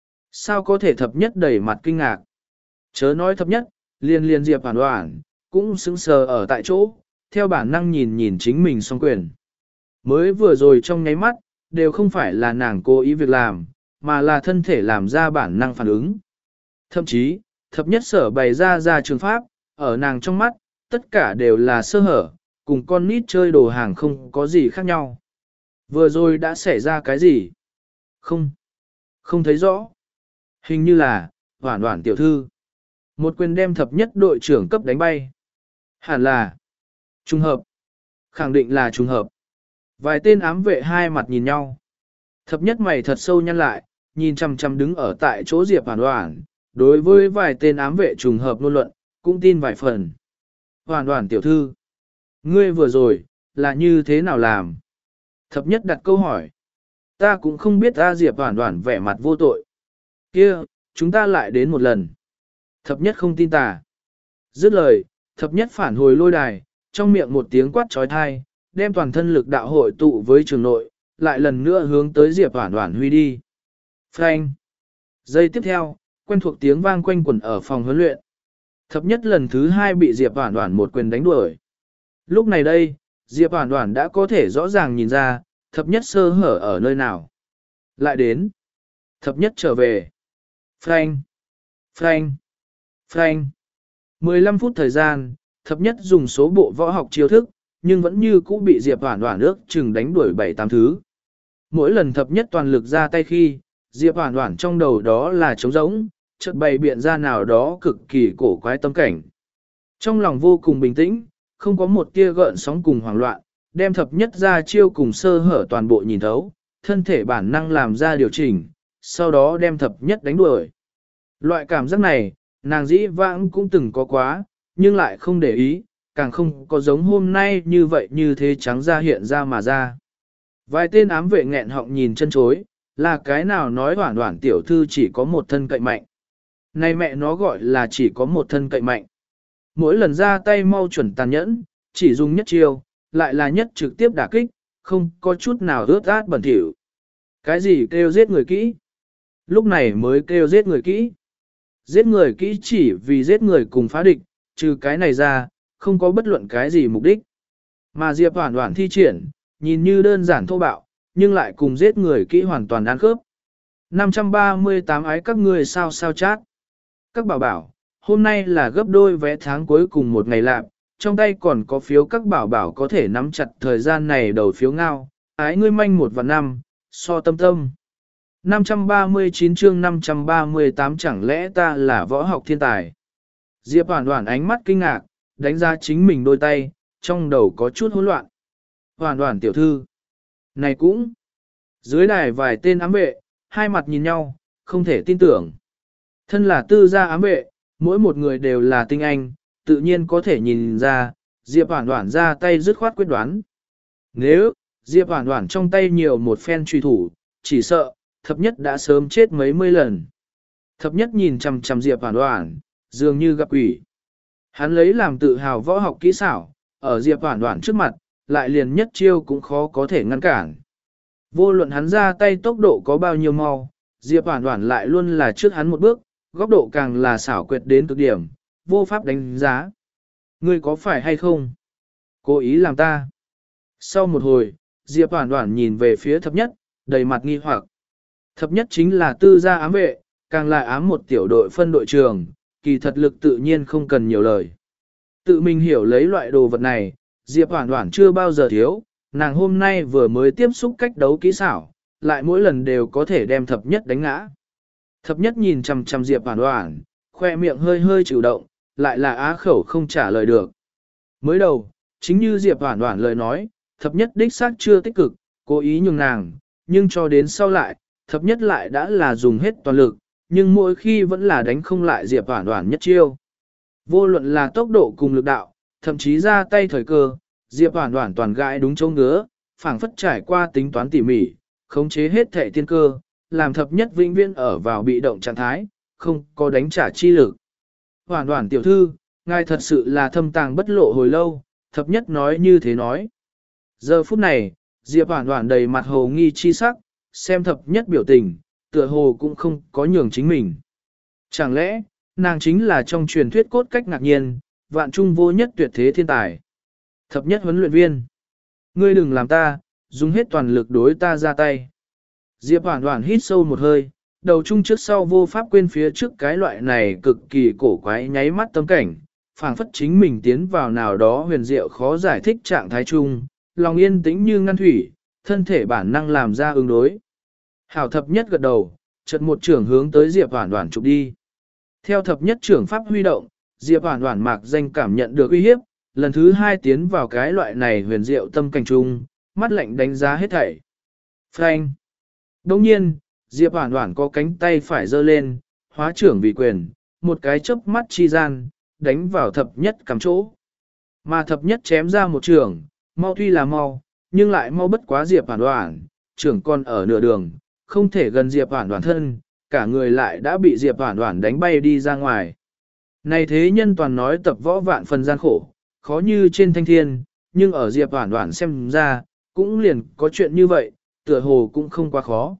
Sao có thể thập nhất đầy mặt kinh ngạc? Chớ nói thập nhất, liền liền Diệp Hoản Hoản, cũng sững sờ ở tại chỗ, theo bản năng nhìn nhìn chính mình song quyền. Mới vừa rồi trong nháy mắt, đều không phải là nàng cố ý việc làm, mà là thân thể làm ra bản năng phản ứng. Thậm chí, thập nhất sở bày ra ra trường pháp, ở nàng trong mắt, tất cả đều là sơ hở, cùng con nít chơi đồ hàng không có gì khác nhau. Vừa rồi đã xảy ra cái gì? Không, không thấy rõ. Hình như là, Hoản Hoản tiểu thư. Một quyền đem thập nhất đội trưởng cấp đánh bay. Hẳn là, trùng hợp. Khẳng định là trùng hợp. Vài tên ám vệ hai mặt nhìn nhau. Thập nhất mày thật sâu nhăn lại, nhìn chằm chằm đứng ở tại chỗ Diệp Hoản Hoản, đối với vài tên ám vệ trùng hợp ngôn luận, cũng tin vài phần. Hoản Hoản tiểu thư, ngươi vừa rồi, là như thế nào làm? Thập nhất đặt câu hỏi. Ta cũng không biết ta Diệp Hoản Hoản vẻ mặt vô tội. Kia, chúng ta lại đến một lần. Thập nhất không tin tà. Dứt lời, thập nhất phản hồi lôi đài, trong miệng một tiếng quát trói thai, đem toàn thân lực đạo hội tụ với trường nội, lại lần nữa hướng tới Diệp Hoản Hoản huy đi. Phanh. Giây tiếp theo, quen thuộc tiếng vang quanh quẩn ở phòng huấn luyện. Thập nhất lần thứ hai bị Diệp Hoản Hoản một quyền đánh đuổi. Lúc này đây, Diệp Hoản Hoản đã có thể rõ ràng nhìn ra, thập nhất sơ hở ở nơi nào. Lại đến. Thập nhất trở về. Phanh. Phanh. Phanh. mười lăm phút thời gian, thập nhất dùng số bộ võ học chiêu thức, nhưng vẫn như cũ bị Diệp Hoản Hoản ước chừng đánh đuổi bảy tám thứ. Mỗi lần thập nhất toàn lực ra tay khi, Diệp Hoản Hoản trong đầu đó là trống rỗng, chợt bày biện ra nào đó cực kỳ cổ quái tâm cảnh. Trong lòng vô cùng bình tĩnh, không có một tia gợn sóng cùng hoảng loạn, đem thập nhất ra chiêu cùng sơ hở toàn bộ nhìn thấu, thân thể bản năng làm ra điều chỉnh, sau đó đem thập nhất đánh đuổi. Loại cảm giác này, nàng dĩ vãng cũng từng có quá, nhưng lại không để ý, càng không có giống hôm nay như vậy như thế trắng ra hiện ra mà ra. Vài tên ám vệ nghẹn họng nhìn chân chối, là cái nào nói Hoản Hoản tiểu thư chỉ có một thân cậy mạnh. Này mẹ nó gọi là chỉ có một thân cậy mạnh. Mỗi lần ra tay mau chuẩn tàn nhẫn, chỉ dùng nhất chiêu, lại là nhất trực tiếp đả kích, không có chút nào ướt át bẩn thỉu. Cái gì kêu giết người kỹ? Lúc này mới kêu giết người kỹ. Giết người kỹ chỉ vì giết người cùng phá địch, trừ cái này ra, không có bất luận cái gì mục đích. Mà Diệp Hoản Hoản thi triển, nhìn như đơn giản thô bạo, nhưng lại cùng giết người kỹ hoàn toàn ăn khớp. năm trăm ba mươi tám ái các ngươi sao sao chát. Các bảo bảo, hôm nay là gấp đôi vé tháng cuối cùng một ngày lạp, trong tay còn có phiếu các bảo bảo có thể nắm chặt thời gian này đầu phiếu ngao, ái ngươi manh một và năm, so tâm tâm. năm trăm ba mươi chín chương năm trăm ba mươi tám chẳng lẽ ta là võ học thiên tài. Diệp Hoản Hoản ánh mắt kinh ngạc, đánh ra chính mình đôi tay, trong đầu có chút hỗn loạn. Hoản Hoản tiểu thư. Này cũng. Dưới đài vài tên ám vệ, hai mặt nhìn nhau, không thể tin tưởng. Thân là tư gia ám vệ, mỗi một người đều là tinh anh, tự nhiên có thể nhìn ra, Diệp Hoản Hoản ra tay dứt khoát quyết đoán. Nếu, Diệp Hoản Hoản trong tay nhiều một phen truy thủ, chỉ sợ, thập nhất đã sớm chết mấy mươi lần. Thập nhất nhìn chằm chằm Diệp Hoản Hoản, dường như gặp quỷ. Hắn lấy làm tự hào võ học kỹ xảo, ở Diệp Hoản Hoản trước mặt, lại liền nhất chiêu cũng khó có thể ngăn cản. Vô luận hắn ra tay tốc độ có bao nhiêu mau, Diệp Hoản Hoản lại luôn là trước hắn một bước, góc độ càng là xảo quyệt đến cực điểm, vô pháp đánh giá. Ngươi có phải hay không? Cố ý làm ta. Sau một hồi, Diệp Hoản Hoản nhìn về phía thập nhất, đầy mặt nghi hoặc. Thập nhất chính là tư gia ám vệ, càng là ám một tiểu đội phân đội trường, kỳ thật lực tự nhiên không cần nhiều lời. Tự mình hiểu lấy loại đồ vật này, Diệp Hoản Hoản chưa bao giờ thiếu, nàng hôm nay vừa mới tiếp xúc cách đấu kỹ xảo, lại mỗi lần đều có thể đem thập nhất đánh ngã. Thập nhất nhìn chằm chằm Diệp Hoản Hoản, khoe miệng hơi hơi chịu động, lại là á khẩu không trả lời được. Mới đầu, chính như Diệp Hoản Hoản lời nói, thập nhất đích xác chưa tích cực, cố ý nhường nàng, nhưng cho đến sau lại, thập nhất lại đã là dùng hết toàn lực, nhưng mỗi khi vẫn là đánh không lại Diệp Hoản Hoản nhất chiêu. Vô luận là tốc độ cùng lực đạo, thậm chí ra tay thời cơ, Diệp Hoản Hoản toàn gãi đúng chỗ ngứa, phảng phất trải qua tính toán tỉ mỉ, khống chế hết thể tiên cơ, làm thập nhất vĩnh viễn ở vào bị động trạng thái, không có đánh trả chi lực. Hoản Hoản tiểu thư, ngài thật sự là thâm tàng bất lộ hồi lâu, thập nhất nói như thế nói. Giờ phút này, Diệp Hoản Hoản đầy mặt hồ nghi chi sắc, xem thập nhất biểu tình, tựa hồ cũng không có nhường chính mình. Chẳng lẽ, nàng chính là trong truyền thuyết cốt cách ngạc nhiên, vạn trung vô nhất tuyệt thế thiên tài. Thập nhất huấn luyện viên. Ngươi đừng làm ta, dùng hết toàn lực đối ta ra tay. Diệp Hoản Hoản hít sâu một hơi, đầu chung trước sau vô pháp quên phía trước cái loại này cực kỳ cổ quái nháy mắt tâm cảnh, phảng phất chính mình tiến vào nào đó huyền diệu khó giải thích trạng thái chung, lòng yên tĩnh như ngăn thủy, thân thể bản năng làm ra ứng đối. Hảo thập nhất gật đầu, chợt một trưởng hướng tới Diệp Hoản Hoản chụp đi. Theo thập nhất trưởng pháp huy động, Diệp Hoản Hoản mạc danh cảm nhận được uy hiếp, lần thứ hai tiến vào cái loại này huyền diệu tâm cảnh chung, mắt lạnh đánh giá hết thảy. Phanh. Đồng nhiên, Diệp Hoản Hoản có cánh tay phải giơ lên, hóa trưởng vì quyền, một cái chớp mắt chi gian, đánh vào thập nhất cắm chỗ. Mà thập nhất chém ra một trường, mau tuy là mau, nhưng lại mau bất quá Diệp Hoản Hoản, trưởng còn ở nửa đường, không thể gần Diệp Hoản Hoản thân, cả người lại đã bị Diệp Hoản Hoản đánh bay đi ra ngoài. Này thế nhân toàn nói tập võ vạn phần gian khổ, khó như trên thanh thiên, nhưng ở Diệp Hoản Hoản xem ra, cũng liền có chuyện như vậy, tựa hồ cũng không quá khó.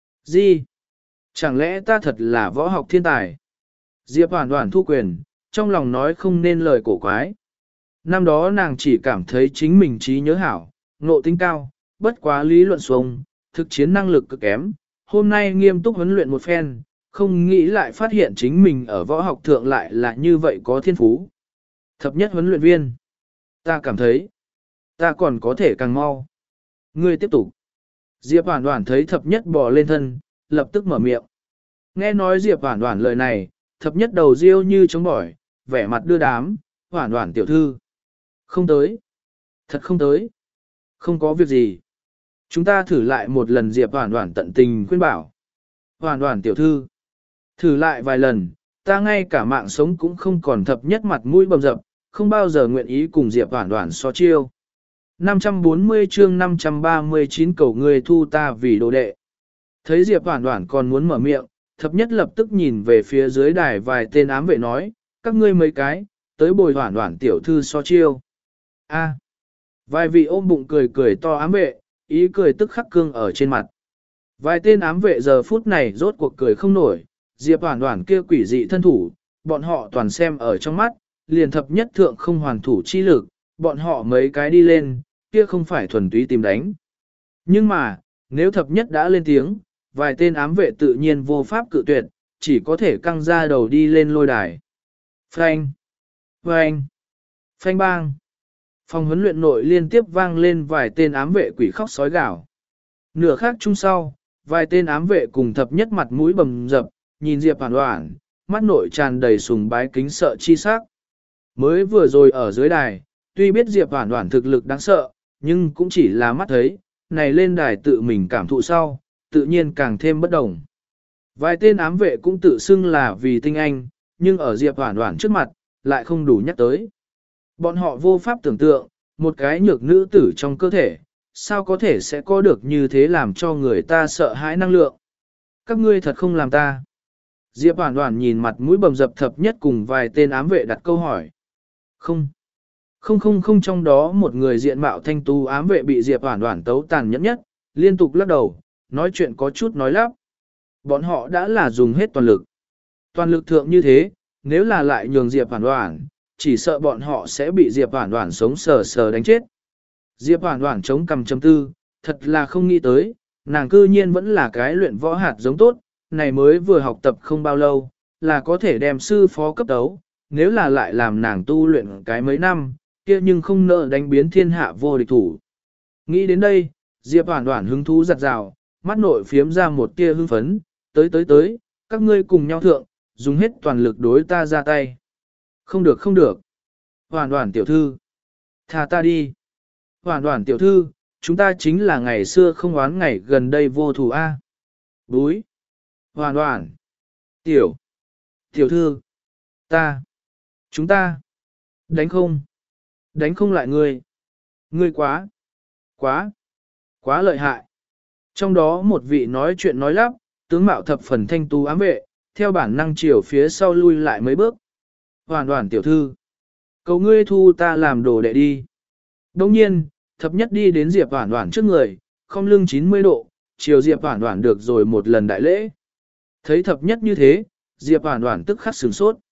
Gì? Chẳng lẽ ta thật là võ học thiên tài? Diệp Hoản Hoản thu quyền, trong lòng nói không nên lời cổ quái. Năm đó nàng chỉ cảm thấy chính mình trí nhớ hảo, ngộ tính cao, bất quá lý luận xuống, thực chiến năng lực cực kém. Hôm nay nghiêm túc huấn luyện một phen, không nghĩ lại phát hiện chính mình ở võ học thượng lại là như vậy có thiên phú. Thập nhất huấn luyện viên. Ta cảm thấy, ta còn có thể càng mau. Ngươi tiếp tục. Diệp Hoản Hoản thấy thập nhất bò lên thân, lập tức mở miệng. Nghe nói Diệp Hoản Hoản lời này, thập nhất đầu riêu như chống bỏi, vẻ mặt đưa đám, Hoản Hoản tiểu thư. Không tới. Thật không tới. Không có việc gì. Chúng ta thử lại một lần. Diệp Hoản Hoản tận tình khuyên bảo. Hoản Hoản tiểu thư. Thử lại vài lần, ta ngay cả mạng sống cũng không còn. Thập nhất mặt mũi bầm dập, không bao giờ nguyện ý cùng Diệp Hoản Hoản so chiêu. năm trăm bốn mươi chương năm trăm ba mươi chín cầu người thu ta vì đồ đệ. Thấy Diệp Hoản Hoản còn muốn mở miệng, thập nhất lập tức nhìn về phía dưới đài vài tên ám vệ nói, các ngươi mấy cái, tới bồi Hoản Hoản tiểu thư so chiêu. A. Vài vị ôm bụng cười cười to ám vệ, ý cười tức khắc cương ở trên mặt. Vài tên ám vệ giờ phút này rốt cuộc cười không nổi, Diệp Hoản Hoản kia quỷ dị thân thủ, bọn họ toàn xem ở trong mắt, liền thập nhất thượng không hoàn thủ chi lực, bọn họ mấy cái đi lên, kia không phải thuần túy tìm đánh. Nhưng mà, nếu thập nhất đã lên tiếng, vài tên ám vệ tự nhiên vô pháp cự tuyệt, chỉ có thể căng ra đầu đi lên lôi đài. Phanh! Phanh! Phanh bang! Phòng huấn luyện nội liên tiếp vang lên vài tên ám vệ quỷ khóc sói gào. Nửa khác chung sau, vài tên ám vệ cùng thập nhất mặt mũi bầm dập, nhìn Diệp Hoản Hoản, mắt nội tràn đầy sùng bái kính sợ chi sắc. Mới vừa rồi ở dưới đài, tuy biết Diệp Hoản Hoản thực lực đáng sợ, nhưng cũng chỉ là mắt thấy, này lên đài tự mình cảm thụ sau, tự nhiên càng thêm bất đồng. Vài tên ám vệ cũng tự xưng là vì tinh anh, nhưng ở Diệp Hoản Hoản trước mặt, lại không đủ nhắc tới. Bọn họ vô pháp tưởng tượng, một cái nhược nữ tử trong cơ thể, sao có thể sẽ có được như thế làm cho người ta sợ hãi năng lượng. Các ngươi thật không làm ta. Diệp Hoản Hoản nhìn mặt mũi bầm dập thập nhất cùng vài tên ám vệ đặt câu hỏi. Không. Không không không trong đó một người diện mạo thanh tu ám vệ bị Diệp Hoản Hoản tấu tàn nhẫn nhất, liên tục lắc đầu, nói chuyện có chút nói lắp. Bọn họ đã là dùng hết toàn lực. Toàn lực thượng như thế, nếu là lại nhường Diệp Hoản Hoản, chỉ sợ bọn họ sẽ bị Diệp Hoản Hoản sống sờ sờ đánh chết. Diệp Hoản Hoản chống cằm chấm tư, thật là không nghĩ tới, nàng cư nhiên vẫn là cái luyện võ hạt giống tốt, này mới vừa học tập không bao lâu, là có thể đem sư phó cấp đấu, nếu là lại làm nàng tu luyện cái mấy năm, kia nhưng không nợ đánh biến thiên hạ vô địch thủ. Nghĩ đến đây, Diệp Hoản Hoản hứng thú giặt rào, mắt nội phiếm ra một tia hưng phấn, tới tới tới, các ngươi cùng nhau thượng, dùng hết toàn lực đối ta ra tay. Không được không được. Hoản Hoản tiểu thư, thả ta đi. Hoản Hoản tiểu thư, chúng ta chính là ngày xưa không oán ngày gần đây vô thù a. Búi. Hoản Hoản. Tiểu. Tiểu thư. Ta. Chúng ta. Đánh không. Đánh không lại ngươi. Ngươi quá. Quá. Quá lợi hại. Trong đó một vị nói chuyện nói lắp, tướng mạo thập phần thanh tú ám vệ, theo bản năng chiều phía sau lui lại mấy bước. Hoản Hoản tiểu thư. Cầu ngươi thu ta làm đồ đệ đi. Đồng nhiên, thập nhất đi đến Diệp Hoản Hoản trước người, không lưng chín mươi độ, chiều Diệp Hoản Hoản được rồi một lần đại lễ. Thấy thập nhất như thế, Diệp Hoản Hoản tức khắc sửng sốt.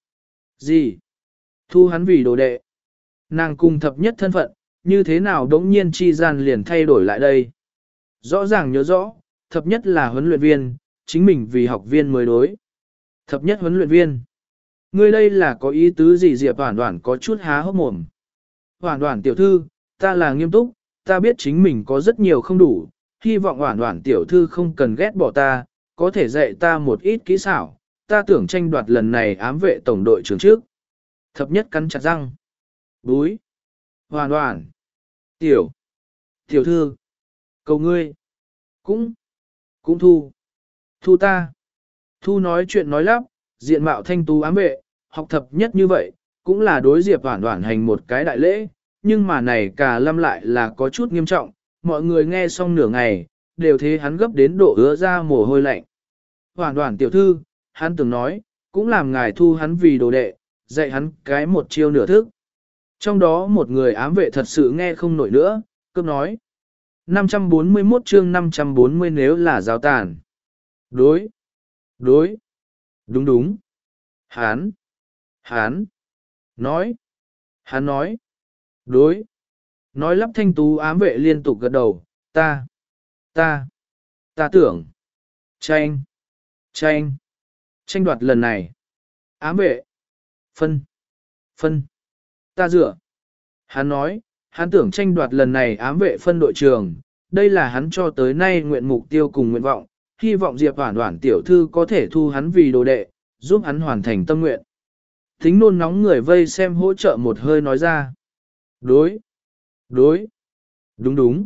Gì? Thu hắn vì đồ đệ. Nàng cùng thập nhất thân phận, như thế nào đống nhiên chi gian liền thay đổi lại đây? Rõ ràng nhớ rõ, thập nhất là huấn luyện viên, chính mình vì học viên mới đối. Thập nhất huấn luyện viên. Ngươi đây là có ý tứ gì? Diệp Hoản Hoản có chút há hốc mồm. Hoản Hoản tiểu thư, ta là nghiêm túc, ta biết chính mình có rất nhiều không đủ, hy vọng Hoản Hoản tiểu thư không cần ghét bỏ ta, có thể dạy ta một ít kỹ xảo, ta tưởng tranh đoạt lần này ám vệ tổng đội trưởng trước. Thập nhất cắn chặt răng. Búi. Hoản Hoản. Tiểu. Tiểu thư. Cầu ngươi. Cũng. Cũng thu. Thu ta. Thu nói chuyện nói lắp, diện mạo thanh tú ám vệ, học thập nhất như vậy, cũng là đối Diệp Hoản Hoản hành một cái đại lễ, nhưng mà này cả lâm lại là có chút nghiêm trọng, mọi người nghe xong nửa ngày, đều thấy hắn gấp đến độ ứa ra mồ hôi lạnh. Hoản Hoản tiểu thư, hắn từng nói, cũng làm ngài thu hắn vì đồ đệ, dạy hắn cái một chiêu nửa thức. Trong đó một người ám vệ thật sự nghe không nổi nữa, cướp nói. năm trăm bốn mươi mốt chương năm trăm bốn mươi nếu là giáo tàn. Đối. Đối. Đúng đúng. Hán. Hán. Nói. Hán nói. Đối. Nói lắp thanh tú ám vệ liên tục gật đầu. Ta. Ta. Ta tưởng. Tranh. Tranh. Tranh đoạt lần này. Ám vệ. Phân. Phân. Ta dựa. Hắn nói, hắn tưởng tranh đoạt lần này ám vệ phân đội trường, đây là hắn cho tới nay nguyện mục tiêu cùng nguyện vọng, hy vọng Diệp Hoản Hoản tiểu thư có thể thu hắn vì đồ đệ, giúp hắn hoàn thành tâm nguyện. Tính nôn nóng người vây xem hỗ trợ một hơi nói ra. Đối. Đối. Đúng đúng.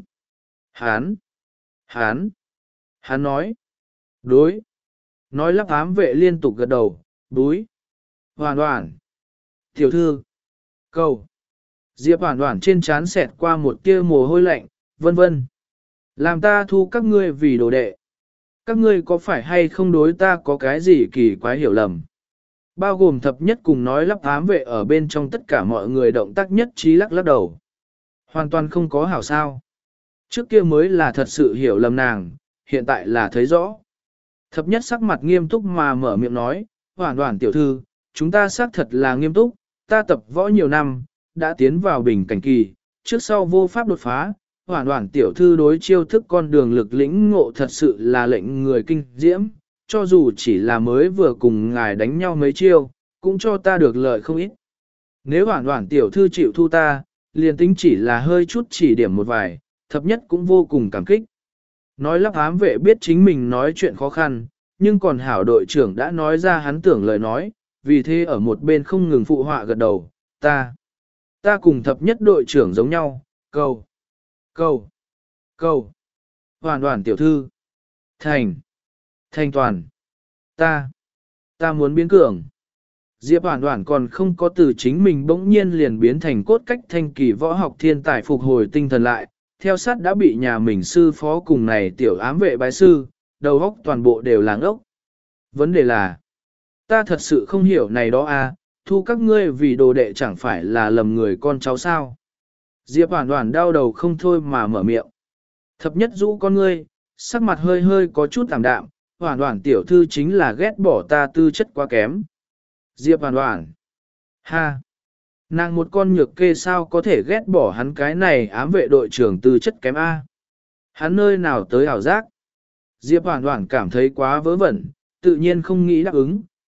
Hán. Hán. Hán nói. Đối. Nói lắp ám vệ liên tục gật đầu. Đối. Hoản Hoản. Tiểu thư. Cầu. Diệp Hoản Hoản trên trán xẹt qua một tia mồ hôi lạnh, vân vân. Làm ta thu các ngươi vì đồ đệ. Các ngươi có phải hay không đối ta có cái gì kỳ quái hiểu lầm? Bao gồm thập nhất cùng nói lắp ám vệ ở bên trong tất cả mọi người động tác nhất trí lắc lắc đầu. Hoàn toàn không có hảo sao. Trước kia mới là thật sự hiểu lầm nàng, hiện tại là thấy rõ. Thập nhất sắc mặt nghiêm túc mà mở miệng nói, Hoản Hoản tiểu thư, chúng ta xác thật là nghiêm túc, ta tập võ nhiều năm, đã tiến vào bình cảnh kỳ, trước sau vô pháp đột phá, Hoản Hoản tiểu thư đối chiêu thức con đường lực lĩnh ngộ thật sự là lệnh người kinh diễm, cho dù chỉ là mới vừa cùng ngài đánh nhau mấy chiêu, cũng cho ta được lợi không ít. Nếu Hoản Hoản tiểu thư chịu thu ta, liền tính chỉ là hơi chút chỉ điểm một vài, thập nhất cũng vô cùng cảm kích. Nói lắp ám vệ biết chính mình nói chuyện khó khăn, nhưng còn hảo đội trưởng đã nói ra hắn tưởng lời nói, vì thế ở một bên không ngừng phụ họa gật đầu, ta, ta cùng thập nhất đội trưởng giống nhau, cầu, cầu, cầu, Hoản Hoản tiểu thư, thành, thành toàn, ta, ta muốn biến cường. Diệp Hoản Hoản còn không có từ chính mình bỗng nhiên liền biến thành cốt cách thanh kỳ võ học thiên tài phục hồi tinh thần lại, theo sát đã bị nhà mình sư phó cùng này tiểu ám vệ bái sư, đầu óc toàn bộ đều làng ốc. Vấn đề là, ta thật sự không hiểu này đó à, thu các ngươi vì đồ đệ chẳng phải là lầm người con cháu sao. Diệp Hoản Hoản đau đầu không thôi mà mở miệng. Thập nhất rũ con ngươi, sắc mặt hơi hơi có chút tạm đạm, Hoản Hoản tiểu thư chính là ghét bỏ ta tư chất quá kém. Diệp Hoản Hoản. Ha! Nàng một con nhược kê sao có thể ghét bỏ hắn cái này ám vệ đội trưởng tư chất kém A. Hắn nơi nào tới ảo giác. Diệp Hoản Hoản cảm thấy quá vớ vẩn, tự nhiên không nghĩ đáp ứng,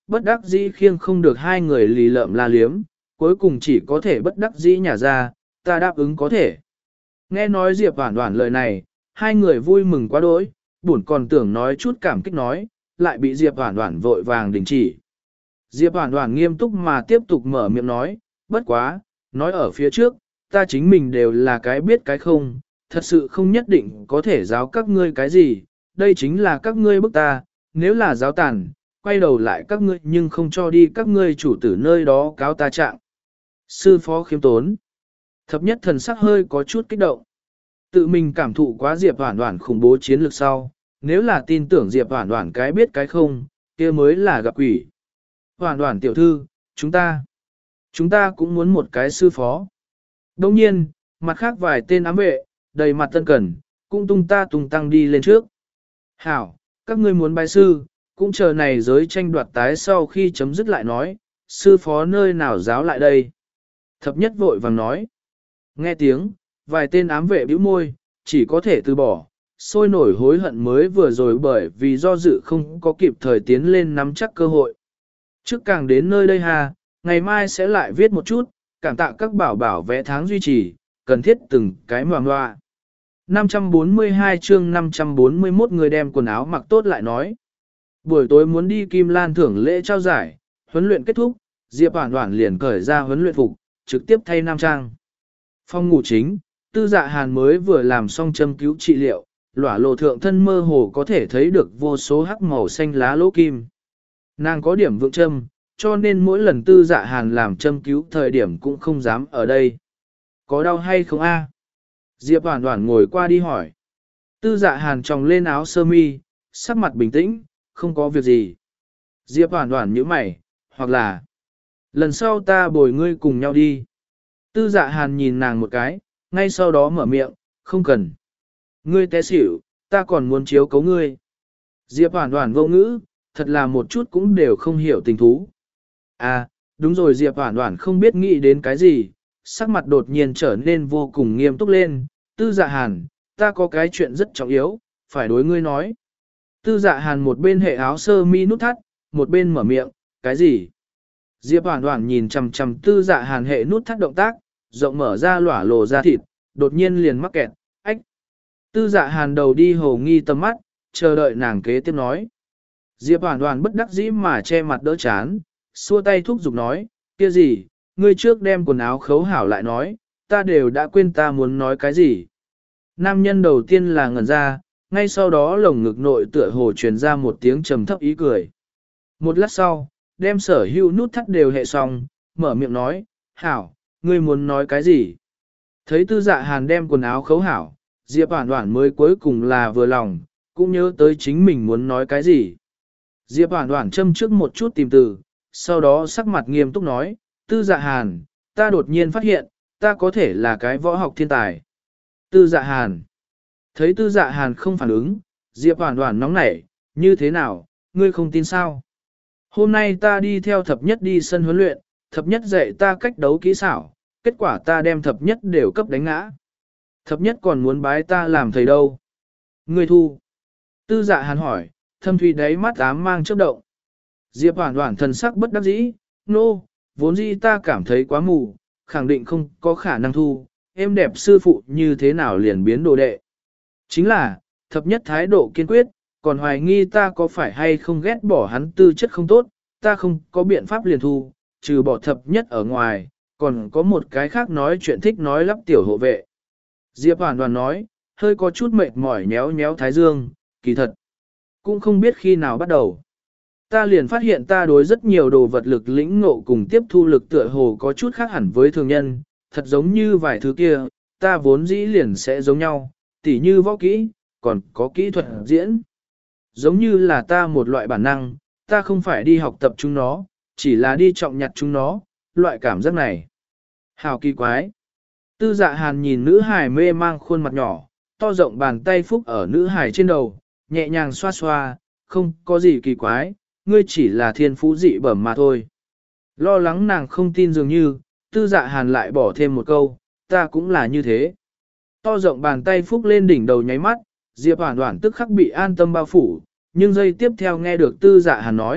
bất đắc dĩ khiêng không được hai người lì lợm la liếm, cuối cùng chỉ có thể bất đắc dĩ nhả ra, ta đáp ứng có thể. Nghe nói Diệp Hoản Hoản lời này, hai người vui mừng quá đỗi, buồn còn tưởng nói chút cảm kích nói, lại bị Diệp Hoản Hoản vội vàng đình chỉ. Diệp Hoản Hoản nghiêm túc mà tiếp tục mở miệng nói, bất quá, nói ở phía trước, ta chính mình đều là cái biết cái không, thật sự không nhất định có thể giáo các ngươi cái gì, đây chính là các ngươi bức ta, nếu là giáo tàn, quay đầu lại các ngươi nhưng không cho đi các ngươi chủ tử nơi đó cáo ta trạng. Sư phó khiêm tốn. Thập nhất thần sắc hơi có chút kích động. Tự mình cảm thụ quá Diệp Hoản Hoản khủng bố chiến lược sau, nếu là tin tưởng Diệp Hoản Hoản cái biết cái không, kia mới là gặp quỷ. Hoản Hoản tiểu thư, chúng ta, chúng ta cũng muốn một cái sư phó. Đồng nhiên, mặt khác vài tên ám vệ, đầy mặt tân cẩn, cũng tung ta tung tăng đi lên trước. Hảo, các ngươi muốn bài sư, cũng chờ này giới tranh đoạt tái sau khi chấm dứt lại nói, sư phó nơi nào giáo lại đây. Thập nhất vội vàng nói. Nghe tiếng, vài tên ám vệ bĩu môi, chỉ có thể từ bỏ, sôi nổi hối hận mới vừa rồi bởi vì do dự không có kịp thời tiến lên nắm chắc cơ hội. Trước càng đến nơi đây ha, ngày mai sẽ lại viết một chút, cảm tạ các bảo bảo vẽ tháng duy trì, cần thiết từng cái ngoà ngoạ. năm trăm bốn mươi hai chương năm trăm bốn mươi mốt người đem quần áo mặc tốt lại nói. Buổi tối muốn đi Kim Lan thưởng lễ trao giải, huấn luyện kết thúc, Diệp Hoản Hoản liền cởi ra huấn luyện phục, trực tiếp thay nam trang. Phòng ngủ chính, Tư Dạ Hàn mới vừa làm xong châm cứu trị liệu, lỏa lộ thượng thân mơ hồ có thể thấy được vô số hắc màu xanh lá lỗ kim. Nàng có điểm vượng châm, cho nên mỗi lần Tư Dạ Hàn làm châm cứu thời điểm cũng không dám ở đây. Có đau hay không a? Diệp Hoản Hoản ngồi qua đi hỏi. Tư Dạ Hàn tròng lên áo sơ mi, sắc mặt bình tĩnh, không có việc gì. Diệp Hoản Hoản nhíu mày, hoặc là lần sau ta bồi ngươi cùng nhau đi. Tư Dạ Hàn nhìn nàng một cái, ngay sau đó mở miệng, không cần. Ngươi té xỉu, ta còn muốn chiếu cấu ngươi. Diệp Hoản Hoản vô ngữ, thật là một chút cũng đều không hiểu tình thú. À, đúng rồi, Diệp Hoản Hoản không biết nghĩ đến cái gì, sắc mặt đột nhiên trở nên vô cùng nghiêm túc lên. Tư Dạ Hàn, ta có cái chuyện rất trọng yếu, phải đối ngươi nói. Tư Dạ Hàn một bên hệ áo sơ mi nút thắt, một bên mở miệng, cái gì? Diệp Hoản Hoản nhìn chằm chằm Tư Dạ Hàn hệ nút thắt động tác, rộng mở ra lỏa lồ ra thịt, đột nhiên liền mắc kẹt, ách. Tư Dạ Hàn đầu đi hồ nghi tầm mắt, chờ đợi nàng kế tiếp nói. Diệp Hoản Hoản bất đắc dĩ mà che mặt đỡ chán, xua tay thúc giục nói, kia gì, ngươi trước đem quần áo khấu hảo lại nói, ta đều đã quên ta muốn nói cái gì. Nam nhân đầu tiên là ngẩn ra, ngay sau đó lồng ngực nội tựa hồ truyền ra một tiếng trầm thấp ý cười. Một lát sau, đem sở hữu nút thắt đều hệ xong, mở miệng nói, hảo, ngươi muốn nói cái gì? Thấy Tư Dạ Hàn đem quần áo khấu hảo, Diệp Hoản Hoản mới cuối cùng là vừa lòng, cũng nhớ tới chính mình muốn nói cái gì. Diệp Hoản Hoản châm trước một chút tìm từ, sau đó sắc mặt nghiêm túc nói, Tư Dạ Hàn, ta đột nhiên phát hiện, ta có thể là cái võ học thiên tài. Tư Dạ Hàn. Thấy Tư Dạ Hàn không phản ứng, Diệp Hoản Hoản nóng nảy, như thế nào, ngươi không tin sao? Hôm nay ta đi theo thập nhất đi sân huấn luyện, thập nhất dạy ta cách đấu kỹ xảo, kết quả ta đem thập nhất đều cấp đánh ngã. Thập nhất còn muốn bái ta làm thầy đâu? Ngươi thu. Tư Dạ Hàn hỏi, thâm thủy đáy mắt ám mang chớp động. Diệp Hoản Hoản thần sắc bất đắc dĩ, nô, no, vốn dĩ ta cảm thấy quá mù, khẳng định không có khả năng thu, em đẹp sư phụ như thế nào liền biến đồ đệ. Chính là, thập nhất thái độ kiên quyết, còn hoài nghi ta có phải hay không ghét bỏ hắn tư chất không tốt, ta không có biện pháp liền thu, trừ bỏ thập nhất ở ngoài, còn có một cái khác nói chuyện thích nói lắp tiểu hộ vệ. Diệp Hoản Hoản nói, hơi có chút mệt mỏi nhéo nhéo thái dương, kỳ thật. Cũng không biết khi nào bắt đầu. Ta liền phát hiện ta đối rất nhiều đồ vật lực lĩnh ngộ cùng tiếp thu lực tựa hồ có chút khác hẳn với thường nhân, thật giống như vài thứ kia, ta vốn dĩ liền sẽ giống nhau, tỉ như võ kỹ, còn có kỹ thuật diễn. Giống như là ta một loại bản năng, ta không phải đi học tập chúng nó, chỉ là đi trọng nhặt chúng nó, loại cảm giác này. Hào kỳ quái. Tư Dạ Hàn nhìn nữ hài mê mang khuôn mặt nhỏ, to rộng bàn tay phúc ở nữ hài trên đầu, nhẹ nhàng xoa xoa, không có gì kỳ quái, ngươi chỉ là thiên phú dị bẩm mà thôi. Lo lắng nàng không tin dường như, Tư Dạ Hàn lại bỏ thêm một câu, ta cũng là như thế. To rộng bàn tay phúc lên đỉnh đầu nháy mắt, Diệp Hoản Hoản tức khắc bị an tâm bao phủ, nhưng giây tiếp theo nghe được Tư Dạ Hàn nói,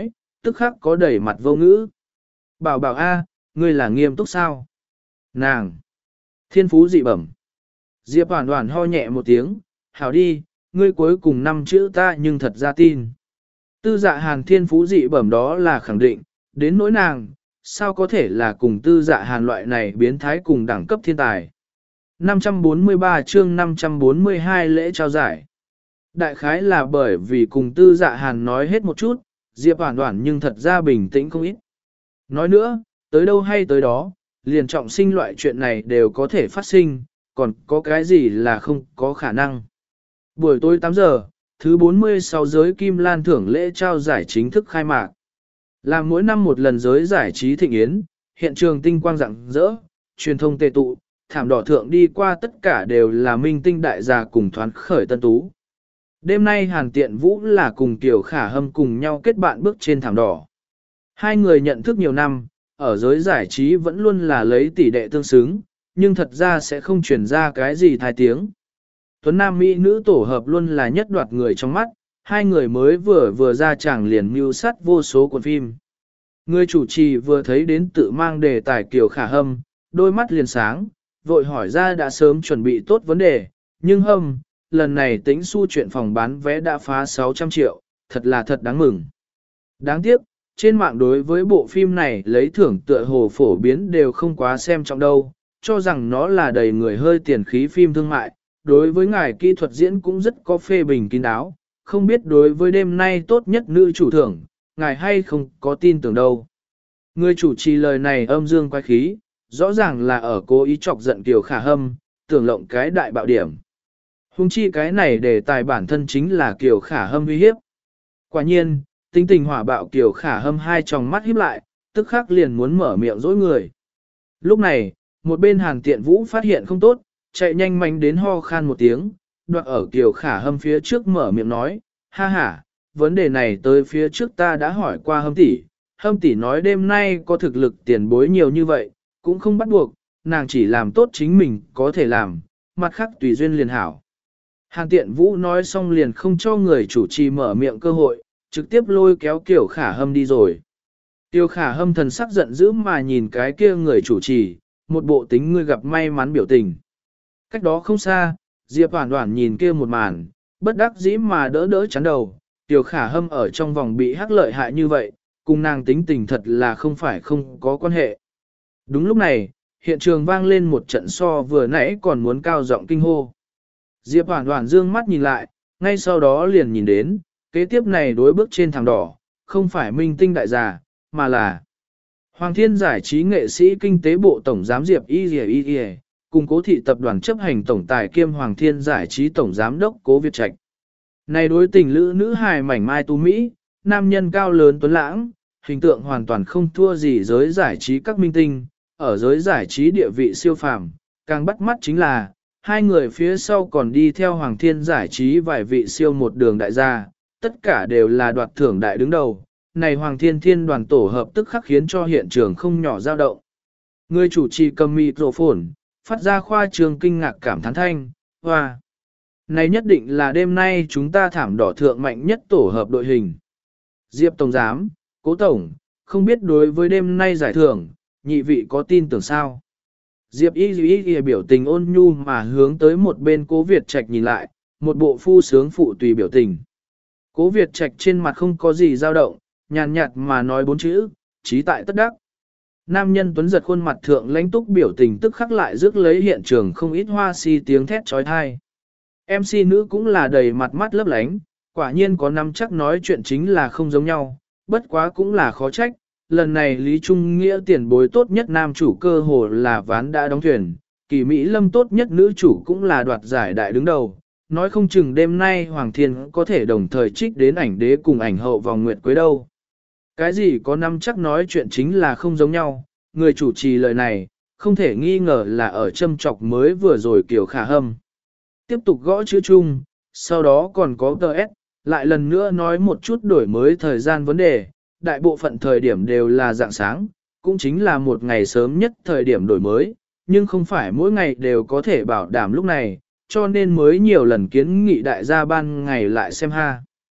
tức khắc có đầy mặt vô ngữ. Bảo bảo a, ngươi là nghiêm túc sao? Nàng! Thiên phú dị bẩm. Diệp Hoàn Hoàn ho nhẹ một tiếng, hảo đi, ngươi cuối cùng năm chữ ta nhưng thật ra tin. Tư dạ hàn thiên phú dị bẩm đó là khẳng định, đến nỗi nàng, sao có thể là cùng tư dạ hàn loại này biến thái cùng đẳng cấp thiên tài. năm trăm bốn mươi ba chương năm trăm bốn mươi hai lễ trao giải. Đại khái là bởi vì cùng tư dạ hàn nói hết một chút, Diệp Hoàn Hoàn nhưng thật ra bình tĩnh không ít. Nói nữa, tới đâu hay tới đó, liền trọng sinh loại chuyện này đều có thể phát sinh, còn có cái gì là không có khả năng. Buổi tối tám giờ, thứ bốn mươi sáu giới Kim Lan thưởng lễ trao giải chính thức khai mạc. Là mỗi năm một lần giới giải trí thịnh yến, hiện trường tinh quang rạng rỡ, truyền thông tề tụ, thảm đỏ thượng đi qua tất cả đều là minh tinh đại gia cùng thoán khởi tân tú. Đêm nay Hàn Tiện Vũ là cùng Kiều Khả Hâm cùng nhau kết bạn bước trên thảm đỏ. Hai người nhận thức nhiều năm, ở giới giải trí vẫn luôn là lấy tỷ đệ tương xứng, nhưng thật ra sẽ không truyền ra cái gì thai tiếng. Tuấn Nam Mỹ nữ tổ hợp luôn là nhất đoạt người trong mắt, hai người mới vừa vừa ra chàng liền mưu sát vô số cuốn phim. Người chủ trì vừa thấy đến tự mang đề tài Kiều Khả Hâm, đôi mắt liền sáng, vội hỏi ra đã sớm chuẩn bị tốt vấn đề, nhưng Hâm, lần này tính xu chuyện phòng bán vé đã phá sáu trăm triệu, thật là thật đáng mừng. Đáng tiếc, trên mạng đối với bộ phim này lấy thưởng tựa hồ phổ biến đều không quá xem trọng đâu, cho rằng nó là đầy người hơi tiền khí phim thương mại, đối với ngài kỹ thuật diễn cũng rất có phê bình kín đáo, không biết đối với đêm nay tốt nhất nữ chủ thưởng, ngài hay không có tin tưởng đâu. Người chủ trì lời này âm dương quái khí, rõ ràng là ở cố ý chọc giận Kiều Khả Hâm, tưởng lộng cái đại bạo điểm. Hùng chi cái này để tài bản thân chính là Kiều Khả Hâm uy hiếp. Quả nhiên, tính tình hỏa bạo Kiều Khả Hâm hai tròng mắt híp lại, tức khắc liền muốn mở miệng dối người. Lúc này, một bên Hàn Tiện Vũ phát hiện không tốt, chạy nhanh mạnh đến ho khan một tiếng, đoạn ở Kiều Khả Hâm phía trước mở miệng nói, ha ha, vấn đề này tới phía trước ta đã hỏi qua Hâm tỷ, Hâm tỷ nói đêm nay có thực lực tiền bối nhiều như vậy, cũng không bắt buộc, nàng chỉ làm tốt chính mình có thể làm, mặt khác tùy duyên liền hảo. Hàn Tiện Vũ nói xong liền không cho người chủ trì mở miệng cơ hội, trực tiếp lôi kéo Kiều Khả Hâm đi rồi. Kiều Khả Hâm thần sắc giận dữ mà nhìn cái kia người chủ trì, một bộ tính ngươi gặp may mắn biểu tình. Cách đó không xa, Diệp Hoàn Hoàn nhìn kia một màn, bất đắc dĩ mà đỡ đỡ chán đầu, Kiều Khả Hâm ở trong vòng bị hắc lợi hại như vậy, cùng nàng tính tình thật là không phải không có quan hệ. Đúng lúc này, hiện trường vang lên một trận so vừa nãy còn muốn cao giọng kinh hô. Diệp Hoàn Hoàn dương mắt nhìn lại, ngay sau đó liền nhìn đến, kế tiếp này đối bước trên thảm đỏ, không phải minh tinh đại gia, mà là Hoàng Thiên giải trí nghệ sĩ kinh tế bộ tổng giám Diệp Y Y Y, cùng Cố thị tập đoàn chấp hành tổng tài kiêm Hoàng Thiên giải trí tổng giám đốc Cố Việt Trạch. Này đối tình lữ nữ hài mảnh mai tu Mỹ, nam nhân cao lớn tuấn lãng, hình tượng hoàn toàn không thua gì giới giải trí các minh tinh, ở giới giải trí địa vị siêu phàm, càng bắt mắt chính là hai người phía sau còn đi theo Hoàng Thiên giải trí vài vị siêu một đường đại gia, tất cả đều là đoạt thưởng đại đứng đầu. Này Hoàng Thiên Thiên đoàn tổ hợp tức khắc khiến cho hiện trường không nhỏ dao động. Người chủ trì cầm microphone, phát ra khoa trương kinh ngạc cảm thán thanh, hoa. Này nhất định là đêm nay chúng ta thảm đỏ thượng mạnh nhất tổ hợp đội hình. Diệp Tổng Giám, Cố Tổng, không biết đối với đêm nay giải thưởng, nhị vị có tin tưởng sao? Diệp Y Y Y biểu tình ôn nhu mà hướng tới một bên Cố Việt Trạch nhìn lại, một bộ phu sướng phụ tùy biểu tình. Cố Việt Trạch trên mặt không có gì dao động, nhàn nhạt mà nói bốn chữ, trí tại tất đắc. Nam nhân tuấn giật khuôn mặt thượng lãnh túc biểu tình tức khắc lại rước lấy hiện trường không ít hoa si tiếng thét trói thai. em xê nữ cũng là đầy mặt mắt lấp lánh, quả nhiên có năm chắc nói chuyện chính là không giống nhau, bất quá cũng là khó trách. Lần này Lý Trung Nghĩa tiền bối tốt nhất nam chủ cơ hồ là ván đã đóng thuyền, Kỳ Mỹ Lâm tốt nhất nữ chủ cũng là đoạt giải đại đứng đầu. Nói không chừng đêm nay Hoàng Thiên có thể đồng thời trích đến ảnh đế cùng ảnh hậu vòng nguyệt quế đâu. Cái gì có năm chắc nói chuyện chính là không giống nhau, người chủ trì lời này, không thể nghi ngờ là ở châm chọc mới vừa rồi Kiều Khả Hâm. Tiếp tục gõ chữ chung, sau đó còn có tê ét, lại lần nữa nói một chút đổi mới thời gian vấn đề, đại bộ phận thời điểm đều là dạng sáng, cũng chính là một ngày sớm nhất thời điểm đổi mới, nhưng không phải mỗi ngày đều có thể bảo đảm lúc này, cho nên mới nhiều lần kiến nghị đại gia ban ngày lại xem ha.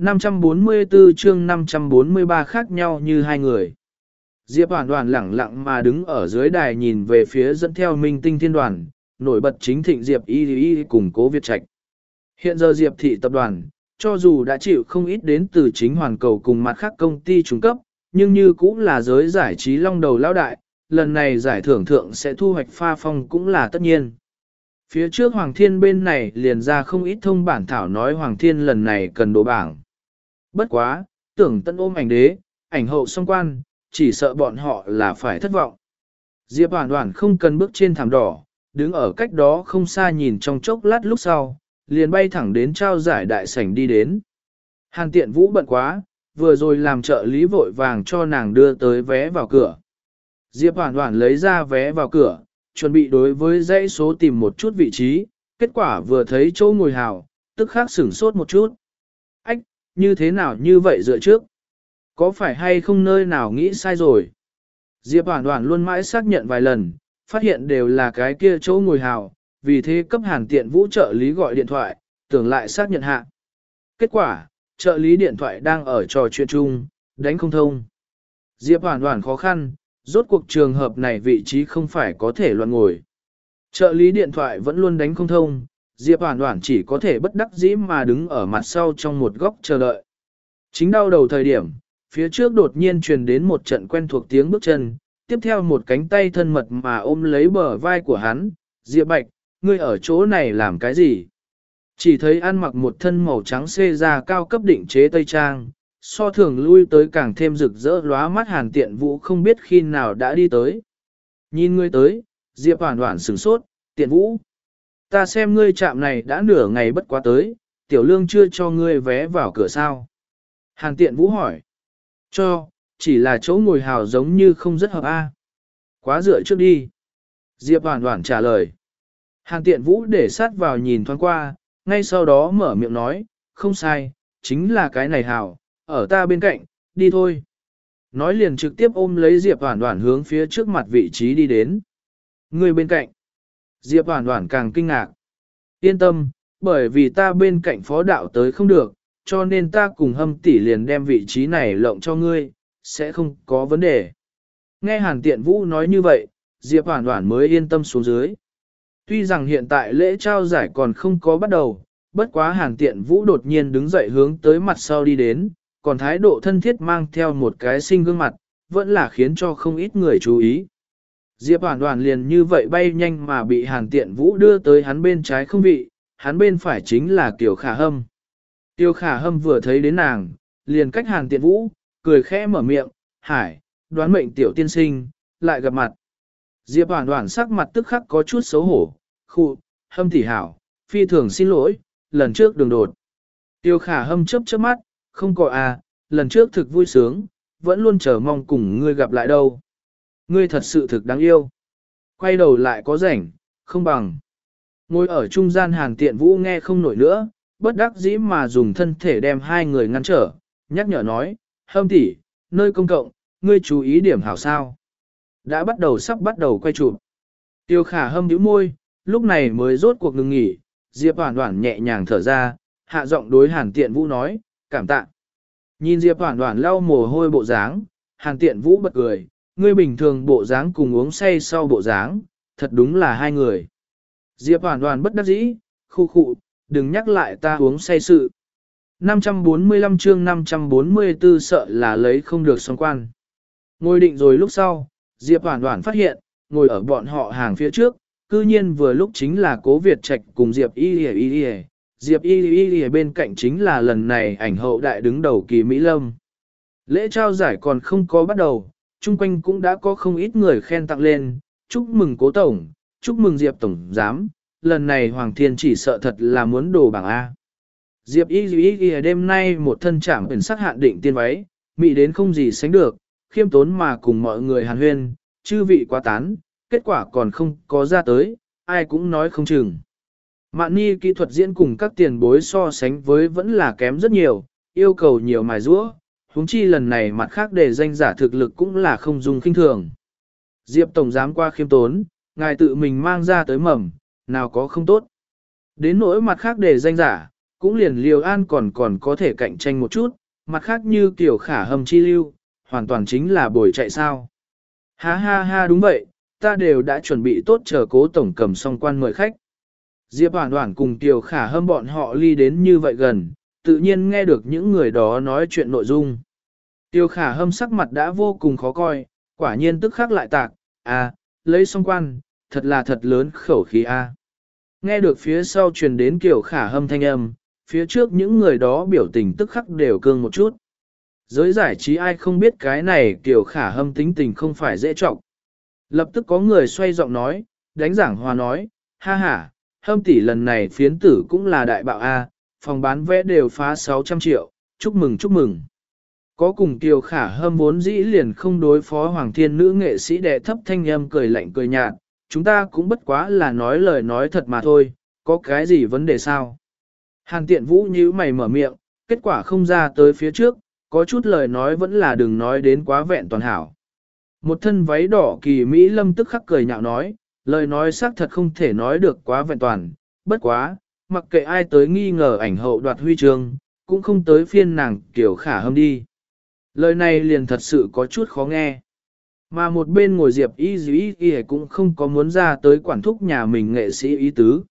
năm trăm bốn mươi tư chương năm trăm bốn mươi ba khác nhau như hai người. Diệp Hoàn Hoàn lẳng lặng mà đứng ở dưới đài nhìn về phía dẫn theo Minh Tinh Thiên đoàn, nổi bật chính thịnh Diệp Y Y cùng Cố Việt Trạch. Hiện giờ Diệp thị tập đoàn, cho dù đã chịu không ít đến từ chính hoàn cầu cùng mặt khác công ty trung cấp, nhưng như cũng là giới giải trí long đầu lão đại, lần này giải thưởng thượng sẽ thu hoạch pha phong cũng là tất nhiên. Phía trước Hoàng Thiên bên này liền ra không ít thông bản thảo nói Hoàng Thiên lần này cần đổ bảng. Bất quá, tưởng tân ôm ảnh đế, ảnh hậu song quan, chỉ sợ bọn họ là phải thất vọng. Diệp Hoàn Hoàn không cần bước trên thảm đỏ, đứng ở cách đó không xa nhìn trong chốc lát lúc sau, liền bay thẳng đến trao giải đại sảnh đi đến. Hàn Tiện Vũ bận quá, vừa rồi làm trợ lý vội vàng cho nàng đưa tới vé vào cửa. Diệp Hoàn Hoàn lấy ra vé vào cửa, chuẩn bị đối với dãy số tìm một chút vị trí, kết quả vừa thấy chỗ ngồi hào, tức khắc sửng sốt một chút. Ách, như thế nào như vậy dựa trước? Có phải hay không nơi nào nghĩ sai rồi? Diệp Hoàn Hoàn luôn mãi xác nhận vài lần, phát hiện đều là cái kia chỗ ngồi hào, vì thế cấp Hàn Tiện Vũ trợ lý gọi điện thoại, tưởng lại xác nhận hạ. Kết quả, trợ lý điện thoại đang ở trò chuyện chung, đánh không thông. Diệp Hoàn Hoàn khó khăn, rốt cuộc trường hợp này vị trí không phải có thể loạn ngồi. Trợ lý điện thoại vẫn luôn đánh không thông, Diệp Hoàn Hoàn chỉ có thể bất đắc dĩ mà đứng ở mặt sau trong một góc chờ đợi. Chính đau đầu thời điểm, phía trước đột nhiên truyền đến một trận quen thuộc tiếng bước chân, tiếp theo một cánh tay thân mật mà ôm lấy bờ vai của hắn, Diệp Bạch, ngươi ở chỗ này làm cái gì? Chỉ thấy ăn mặc một thân màu trắng xê ra cao cấp định chế tây trang, so thường lui tới càng thêm rực rỡ lóa mắt Hàn Tiện Vũ không biết khi nào đã đi tới. Nhìn ngươi tới, Diệp Hoàn Hoàn sửng sốt, Tiện Vũ. Ta xem ngươi chạm này đã nửa ngày bất quá tới, tiểu lương chưa cho ngươi vé vào cửa sao? Hàn Tiện Vũ hỏi. Cho, chỉ là chỗ ngồi hào giống như không rất hợp a. Quá dựa trước đi. Diệp Hoàn Hoàn trả lời. Hàn Tiện Vũ để sát vào nhìn thoáng qua, ngay sau đó mở miệng nói, không sai, chính là cái này hào, ở ta bên cạnh, đi thôi. Nói liền trực tiếp ôm lấy Diệp Hoàn Hoàn hướng phía trước mặt vị trí đi đến. Người bên cạnh. Diệp Hoàn Hoàn càng kinh ngạc. Yên tâm, bởi vì ta bên cạnh phó đạo tới không được, cho nên ta cùng Hâm tỷ liền đem vị trí này lộng cho ngươi, sẽ không có vấn đề. Nghe Hàn Tiện Vũ nói như vậy, Diệp Hoàn Hoàn mới yên tâm xuống dưới. Tuy rằng hiện tại lễ trao giải còn không có bắt đầu, bất quá Hàn Tiện Vũ đột nhiên đứng dậy hướng tới mặt sau đi đến, còn thái độ thân thiết mang theo một cái xinh gương mặt, vẫn là khiến cho không ít người chú ý. Diệp Hoàn Hoàn liền như vậy bay nhanh mà bị Hàn Tiện Vũ đưa tới hắn bên trái không vị, hắn bên phải chính là Kiều Khả Hâm. Kiều Khả Hâm vừa thấy đến nàng, liền cách Hàn Tiện Vũ, cười khẽ mở miệng, hải, đoán mệnh tiểu tiên sinh, lại gặp mặt. Diệp Hoàn Hoàn sắc mặt tức khắc có chút xấu hổ, khu, Hâm tỷ hảo, phi thường xin lỗi, lần trước đường đột. Tiêu Khả Hâm chớp chớp mắt, không có à, lần trước thực vui sướng, vẫn luôn chờ mong cùng ngươi gặp lại đâu. Ngươi thật sự thực đáng yêu. Quay đầu lại có rảnh, không bằng. Ngồi ở trung gian Hàn Tiện Vũ nghe không nổi nữa, bất đắc dĩ mà dùng thân thể đem hai người ngăn trở, nhắc nhở nói, Hâm tỷ, nơi công cộng, ngươi chú ý điểm hảo sao. Đã bắt đầu sắp bắt đầu quay chụp. Tiêu Khả Hâm nhíu môi, lúc này mới rốt cuộc ngừng nghỉ, Diệp Hoàn Hoàn nhẹ nhàng thở ra, hạ giọng đối Hàn Tiện Vũ nói, cảm tạ. Nhìn Diệp Hoàn Hoàn lau mồ hôi bộ dáng, Hàn Tiện Vũ bật cười, ngươi bình thường bộ dáng cùng uống say sau bộ dáng, thật đúng là hai người. Diệp Hoàn Hoàn bất đắc dĩ, khu khụ, đừng nhắc lại ta uống say sự. năm trăm bốn mươi lăm chương năm trăm bốn mươi tư sợ là lấy không được song quan. Ngồi định rồi lúc sau, Diệp Hoàn Hoàn phát hiện, ngồi ở bọn họ hàng phía trước, cư nhiên vừa lúc chính là Cố Việt Trạch cùng Diệp Y Y Y. Diệp Y Y Y bên cạnh chính là lần này ảnh hậu đại đứng đầu Kỳ Mỹ Lâm. Lễ trao giải còn không có bắt đầu, chung quanh cũng đã có không ít người khen tặng lên, chúc mừng Cố Tổng, chúc mừng Diệp Tổng Giám, lần này Hoàng Thiên chỉ sợ thật là muốn đồ bảng A. Diệp Y Y Y đêm nay một thân trảm ẩn sắc hạn định tiên váy, mỹ đến không gì sánh được, khiêm tốn mà cùng mọi người hàn huyên, chư vị quá tán, kết quả còn không có ra tới, ai cũng nói không chừng. Mạn Nhi kỹ thuật diễn cùng các tiền bối so sánh với vẫn là kém rất nhiều, yêu cầu nhiều mài giũa, huống chi lần này mặt khác để danh giả thực lực cũng là không dùng khinh thường. Diệp Tổng Giám qua khiêm tốn, ngài tự mình mang ra tới mầm, nào có không tốt. Đến nỗi mặt khác để danh giả, cũng liền Liêu An còn còn có thể cạnh tranh một chút, mặt khác như kiểu khả hâm chi lưu, hoàn toàn chính là bồi chạy sao. Ha ha ha đúng vậy, ta đều đã chuẩn bị tốt chờ Cố tổng cầm xong quan mời khách. Diệp Hoản Hoản cùng Tiểu Khả Hâm bọn họ ly đến như vậy gần, tự nhiên nghe được những người đó nói chuyện nội dung. Tiểu Khả Hâm sắc mặt đã vô cùng khó coi, quả nhiên tức khắc lại tạc, à, lấy xong quan, thật là thật lớn khẩu khí a. À. Nghe được phía sau truyền đến Tiểu Khả Hâm thanh âm, phía trước những người đó biểu tình tức khắc đều cương một chút. Giới giải trí ai không biết cái này Tiểu Khả Hâm tính tình không phải dễ trọng. Lập tức có người xoay giọng nói, đánh giảng hòa nói, ha ha, Hâm tỷ lần này phiến tử cũng là đại bạo A, phòng bán vé đều phá sáu trăm triệu, chúc mừng chúc mừng. Có cùng Kiều Khả Hâm vốn dĩ liền không đối phó Hoàng Thiên nữ nghệ sĩ đệ thấp thanh âm cười lạnh cười nhạt, chúng ta cũng bất quá là nói lời nói thật mà thôi, có cái gì vấn đề sao? Hàn Tiện Vũ nhíu mày mở miệng, kết quả không ra tới phía trước, có chút lời nói vẫn là đừng nói đến quá vẹn toàn hảo. Một thân váy đỏ Kỳ Mỹ Lâm tức khắc cười nhạo nói, lời nói xác thật không thể nói được quá vẹn toàn, bất quá, mặc kệ ai tới nghi ngờ ảnh hậu đoạt huy chương, cũng không tới phiên nàng Kiều Khả Hâm đi. Lời này liền thật sự có chút khó nghe. Mà một bên ngồi Diệp Y Dĩ Y cũng không có muốn ra tới quản thúc nhà mình nghệ sĩ ý tứ.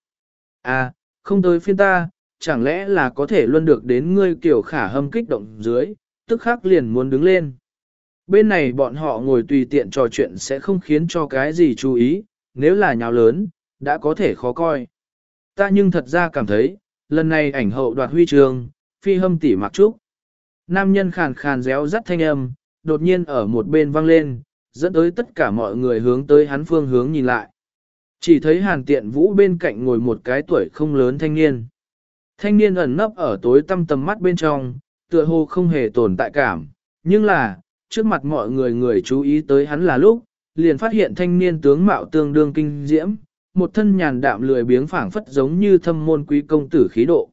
À, không tới phiên ta, chẳng lẽ là có thể luôn được đến ngươi Kiều Khả Hâm kích động dưới, tức khắc liền muốn đứng lên. Bên này bọn họ ngồi tùy tiện trò chuyện sẽ không khiến cho cái gì chú ý, nếu là nhào lớn, đã có thể khó coi. Ta nhưng thật ra cảm thấy, lần này ảnh hậu đoạt huy chương, phi Hâm tỷ mặc trúc. Nam nhân khàn khàn réo rắt thanh âm, đột nhiên ở một bên vang lên, dẫn tới tất cả mọi người hướng tới hắn phương hướng nhìn lại. Chỉ thấy Hàn Tiện Vũ bên cạnh ngồi một cái tuổi không lớn thanh niên. Thanh niên ẩn nấp ở tối tăm tầm mắt bên trong, tựa hồ không hề tồn tại cảm, nhưng là, trước mặt mọi người người chú ý tới hắn là lúc, liền phát hiện thanh niên tướng mạo tương đương kinh diễm, một thân nhàn đạm lười biếng phảng phất giống như thâm môn quý công tử khí độ.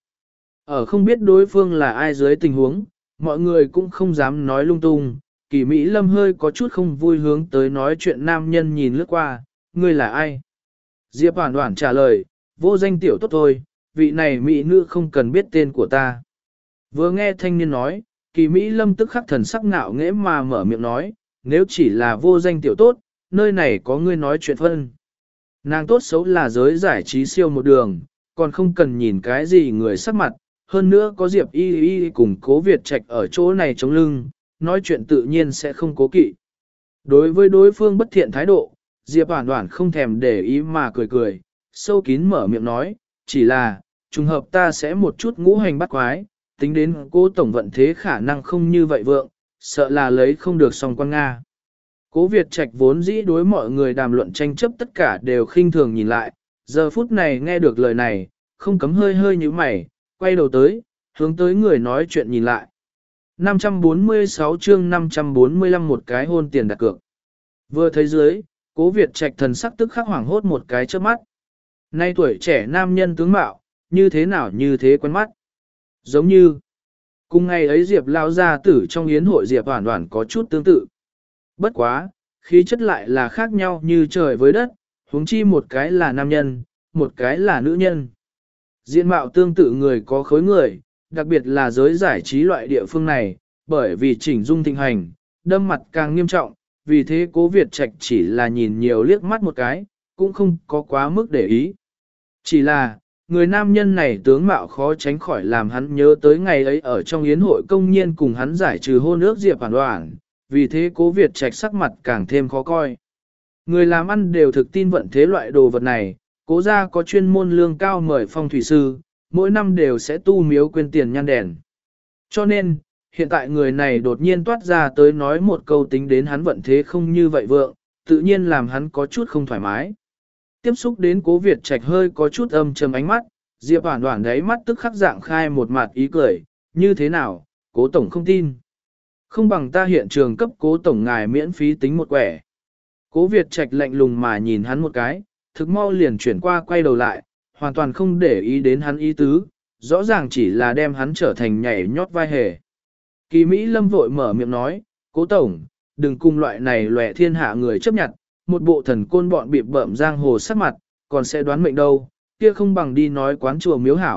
Ở không biết đối phương là ai dưới tình huống, mọi người cũng không dám nói lung tung, Kỳ Mỹ Lâm hơi có chút không vui hướng tới nói chuyện nam nhân nhìn lướt qua, ngươi là ai? Diệp Hoản Hoản trả lời, vô danh tiểu tốt thôi, vị này mỹ nữ không cần biết tên của ta. Vừa nghe thanh niên nói, Kỳ Mỹ Lâm tức khắc thần sắc ngạo nghễ mà mở miệng nói, nếu chỉ là vô danh tiểu tốt, nơi này có ngươi nói chuyện phân. Nàng tốt xấu là giới giải trí siêu một đường, còn không cần nhìn cái gì người sắc mặt, hơn nữa có Diệp Y Y cùng Cố Việt Trạch ở chỗ này chống lưng, nói chuyện tự nhiên sẽ không cố kỵ. Đối với đối phương bất thiện thái độ, Diệp Hoản Hoản không thèm để ý mà cười cười, sâu kín mở miệng nói, chỉ là, trùng hợp ta sẽ một chút ngũ hành bắt quái, tính đến Cố tổng vận thế khả năng không như vậy vượng, sợ là lấy không được song quan Nga. Cố Việt Trạch vốn dĩ đối mọi người đàm luận tranh chấp tất cả đều khinh thường nhìn lại, giờ phút này nghe được lời này, không cấm hơi hơi như mày, quay đầu tới, hướng tới người nói chuyện nhìn lại. năm trăm bốn mươi sáu chương năm trăm bốn mươi lăm một cái hôn tiền đặt cược. Vừa thấy dưới, Cố Việt Trạch thần sắc tức khắc hoảng hốt một cái trước mắt. Nay tuổi trẻ nam nhân tướng mạo, như thế nào như thế quen mắt. Giống như, cùng ngày ấy Diệp lao gia tử trong yến hội Diệp Hoản Hoản có chút tương tự. Bất quá, khí chất lại là khác nhau như trời với đất, huống chi một cái là nam nhân, một cái là nữ nhân. Diện mạo tương tự người có khối người, đặc biệt là giới giải trí loại địa phương này, bởi vì chỉnh dung thịnh hành, đâm mặt càng nghiêm trọng, vì thế Cố Việt Trạch chỉ là nhìn nhiều liếc mắt một cái, cũng không có quá mức để ý. Chỉ là, người nam nhân này tướng mạo khó tránh khỏi làm hắn nhớ tới ngày ấy ở trong yến hội công nhiên cùng hắn giải trừ hôn ước Diệp Hoản Hoản, vì thế Cố Việt Trạch sắc mặt càng thêm khó coi. Người làm ăn đều thực tin vận thế loại đồ vật này, Cố gia có chuyên môn lương cao mời phong thủy sư, mỗi năm đều sẽ tu miếu quên tiền nhan đèn. Cho nên, hiện tại người này đột nhiên toát ra tới nói một câu tính đến hắn vận thế không như vậy vượng, tự nhiên làm hắn có chút không thoải mái. Tiếp xúc đến Cố Việt Trạch hơi có chút âm trầm ánh mắt, Diệp Hoản Hoản đáy mắt tức khắc dạng khai một mặt ý cười, như thế nào, Cố tổng không tin. Không bằng ta hiện trường cấp Cố tổng ngài miễn phí tính một quẻ. Cố Việt Trạch lạnh lùng mà nhìn hắn một cái, thực mau liền chuyển qua quay đầu lại, hoàn toàn không để ý đến hắn ý tứ, rõ ràng chỉ là đem hắn trở thành nhảy nhót vai hề. Kỳ Mỹ Lâm vội mở miệng nói, Cố tổng, đừng cùng loại này lòe thiên hạ người chấp nhận, một bộ thần côn bọn bịp bợm giang hồ sắc mặt, còn sẽ đoán mệnh đâu, kia không bằng đi nói quán chùa miếu hảo,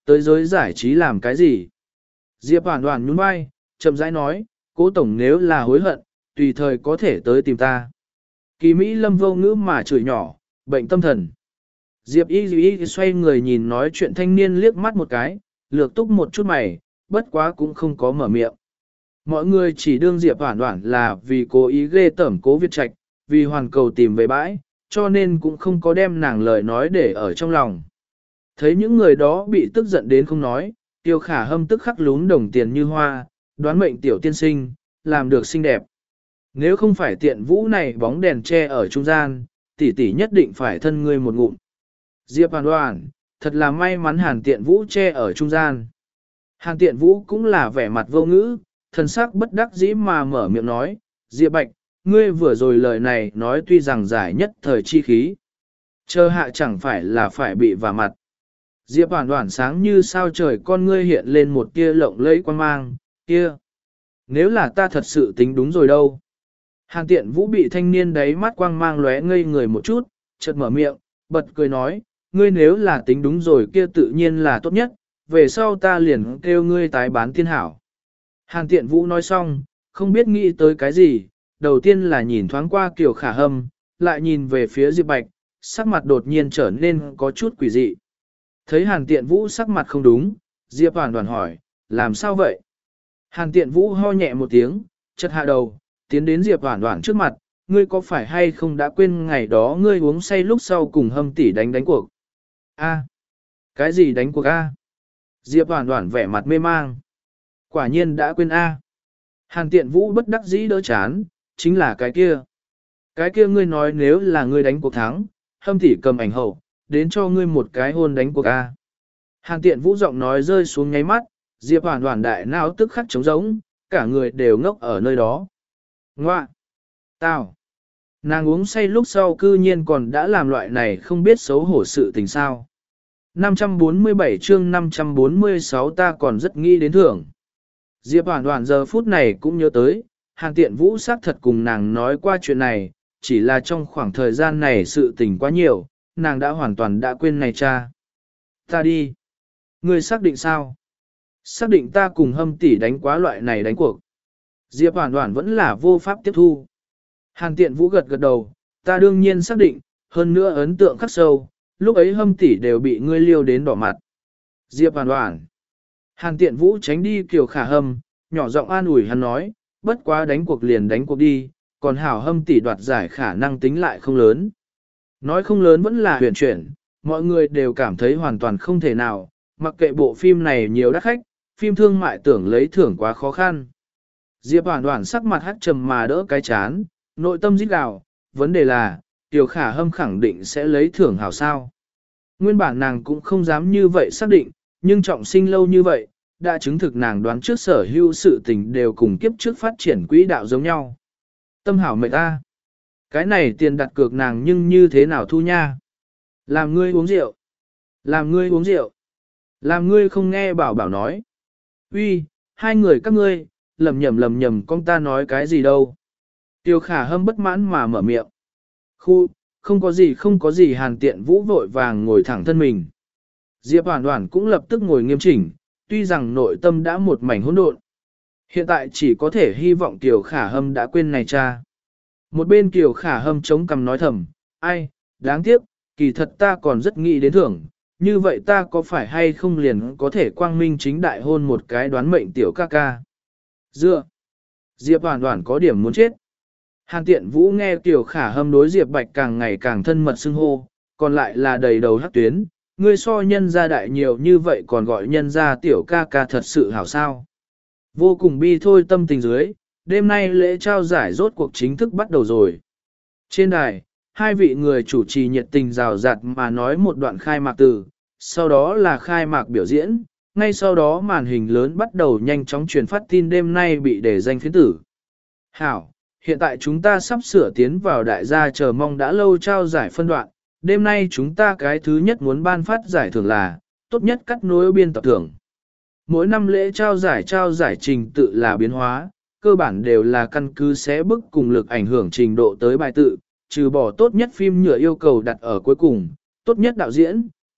tới giới giải trí làm cái gì? Diệp Hoàn Hoàn nhún vai, chậm rãi nói, Cố tổng nếu là hối hận, tùy thời có thể tới tìm ta. Kỳ Mỹ Lâm vô ngữ mà chửi nhỏ, bệnh tâm thần. Diệp Y Y xoay người nhìn nói chuyện thanh niên liếc mắt một cái, lược túc một chút mày, bất quá cũng không có mở miệng. Mọi người chỉ đương Diệp Hoàn Hoàn là vì cố ý ghê tởm Cố Việt Trạch, vì hoàn cầu tìm về bãi, cho nên cũng không có đem nàng lời nói để ở trong lòng. Thấy những người đó bị tức giận đến không nói, Tiêu Khả Hâm tức khắc lún đồng tiền như hoa, đoán mệnh tiểu tiên sinh, làm được xinh đẹp. Nếu không phải tiện vũ này bóng đèn che ở trung gian, tỷ tỷ nhất định phải thân ngươi một ngụm. Diệp Hoàn Hoàn, thật là may mắn Hàn Tiện Vũ che ở trung gian. Hàn Tiện Vũ cũng là vẻ mặt vô ngữ, thần sắc bất đắc dĩ mà mở miệng nói, Diệp Bạch, ngươi vừa rồi lời này nói tuy rằng giải nhất thời chi khí. Chờ hạ chẳng phải là phải bị vả mặt. Diệp Hoàn Hoàn sáng như sao trời con ngươi hiện lên một tia lộng lẫy quan mang, kia. Nếu là ta thật sự tính đúng rồi đâu. Hàn Tiện Vũ bị thanh niên đấy mắt quang mang lóe ngây người một chút, chợt mở miệng, bật cười nói, ngươi nếu là tính đúng rồi kia tự nhiên là tốt nhất, về sau ta liền kêu ngươi tái bán thiên hảo. Hàn Tiện Vũ nói xong, không biết nghĩ tới cái gì, đầu tiên là nhìn thoáng qua Kiều Khả Hâm, lại nhìn về phía Diệp Bạch, sắc mặt đột nhiên trở nên có chút quỷ dị. Thấy Hàn Tiện Vũ sắc mặt không đúng, Diệp Hoàn Hoàn hỏi, làm sao vậy? Hàn Tiện Vũ ho nhẹ một tiếng, chật hạ đầu, tiến đến Diệp Hoàn Hoàn trước mặt, ngươi có phải hay không đã quên ngày đó ngươi uống say lúc sau cùng Hâm tỷ đánh đánh cuộc? A, cái gì đánh cuộc A? Diệp Hoàn Hoàn vẻ mặt mê mang. Quả nhiên đã quên A. Hàn Tiện Vũ bất đắc dĩ đỡ chán, chính là cái kia. Cái kia ngươi nói nếu là ngươi đánh cuộc thắng, Hâm tỷ cầm ảnh hậu, đến cho ngươi một cái hôn đánh cuộc A. Hàn Tiện Vũ giọng nói rơi xuống nháy mắt, Diệp Hoàn Hoàn đại não tức khắc trống rỗng, cả người đều ngốc ở nơi đó. Ngoạ! Tao! Nàng uống say lúc sau cư nhiên còn đã làm loại này không biết xấu hổ sự tình sao. năm trăm bốn mươi bảy chương năm trăm bốn mươi sáu ta còn rất nghĩ đến thưởng. Diệp Hoàn Hoàn giờ phút này cũng nhớ tới, Hàn Tiện Vũ xác thật cùng nàng nói qua chuyện này, chỉ là trong khoảng thời gian này sự tình quá nhiều, nàng đã hoàn toàn đã quên này cha. Ta đi. Ngươi xác định sao? Xác định ta cùng Hâm tỷ đánh quá loại này đánh cuộc. Diệp Hoàn Hoàn vẫn là vô pháp tiếp thu. Hàn Tiện Vũ gật gật đầu, ta đương nhiên xác định, hơn nữa ấn tượng khắc sâu, lúc ấy Hâm tỷ đều bị ngươi liêu đến đỏ mặt. Diệp Hoàn Hoàn. Hàn Tiện Vũ tránh đi Kiều Khả Hâm, nhỏ giọng an ủi hắn nói, bất quá đánh cuộc liền đánh cuộc đi, còn hảo Hâm tỷ đoạt giải khả năng tính lại không lớn. Nói không lớn vẫn là huyền chuyển, mọi người đều cảm thấy hoàn toàn không thể nào, mặc kệ bộ phim này nhiều đắt khách, phim thương mại tưởng lấy thưởng quá khó khăn. Diệp Hoàn Hoàn sắc mặt hắt trầm mà đỡ cái chán, nội tâm rít gào, vấn đề là, Kiều Khả Hâm khẳng định sẽ lấy thưởng hảo sao. Nguyên bản nàng cũng không dám như vậy xác định, nhưng trọng sinh lâu như vậy, đã chứng thực nàng đoán trước sở hữu sự tình đều cùng kiếp trước phát triển quỹ đạo giống nhau. Tâm hảo mệt ta. Cái này tiền đặt cược nàng nhưng như thế nào thu nha? Làm ngươi uống rượu. Làm ngươi uống rượu. Làm ngươi không nghe bảo bảo nói. Uy, hai người các ngươi, lầm nhầm lầm nhầm con ta nói cái gì đâu. Tiêu Khả Hâm bất mãn mà mở miệng. Khu, không có gì không có gì. Hàn Tiện Vũ vội vàng ngồi thẳng thân mình. Diệp Hoàn Hoàn cũng lập tức ngồi nghiêm chỉnh, tuy rằng nội tâm đã một mảnh hỗn độn. Hiện tại chỉ có thể hy vọng Tiêu Khả Hâm đã quên này cha. Một bên Tiêu Khả Hâm chống cằm nói thầm, ai, đáng tiếc, kỳ thật ta còn rất nghĩ đến thưởng, như vậy ta có phải hay không liền có thể quang minh chính đại hôn một cái đoán mệnh tiểu ca ca. Dựa, Diệp Hoàn Hoàn có điểm muốn chết. Hàn Tiện Vũ nghe Tiêu Khả Hâm đối Diệp Bạch càng ngày càng thân mật xưng hô, còn lại là đầy đầu hắc tuyến, ngươi so nhân gia đại nhiều như vậy còn gọi nhân gia tiểu ca ca thật sự hảo sao. Vô cùng bi thôi tâm tình dưới, đêm nay lễ trao giải rốt cuộc chính thức bắt đầu rồi. Trên đài, hai vị người chủ trì nhiệt tình rào rạt mà nói một đoạn khai mạc từ, sau đó là khai mạc biểu diễn, ngay sau đó màn hình lớn bắt đầu nhanh chóng truyền phát tin đêm nay bị đề danh phiến tử. Hảo, hiện tại chúng ta sắp sửa tiến vào đại gia chờ mong đã lâu trao giải phân đoạn, đêm nay chúng ta cái thứ nhất muốn ban phát giải thưởng là, tốt nhất cắt nối biên tập thưởng. Mỗi năm lễ trao giải trao giải trình tự là biến hóa, cơ bản đều là căn cứ xé bức cùng lực ảnh hưởng trình độ tới bài tự, trừ bỏ tốt nhất phim nhựa yêu cầu đặt ở cuối cùng, tốt nhất đạo diễn,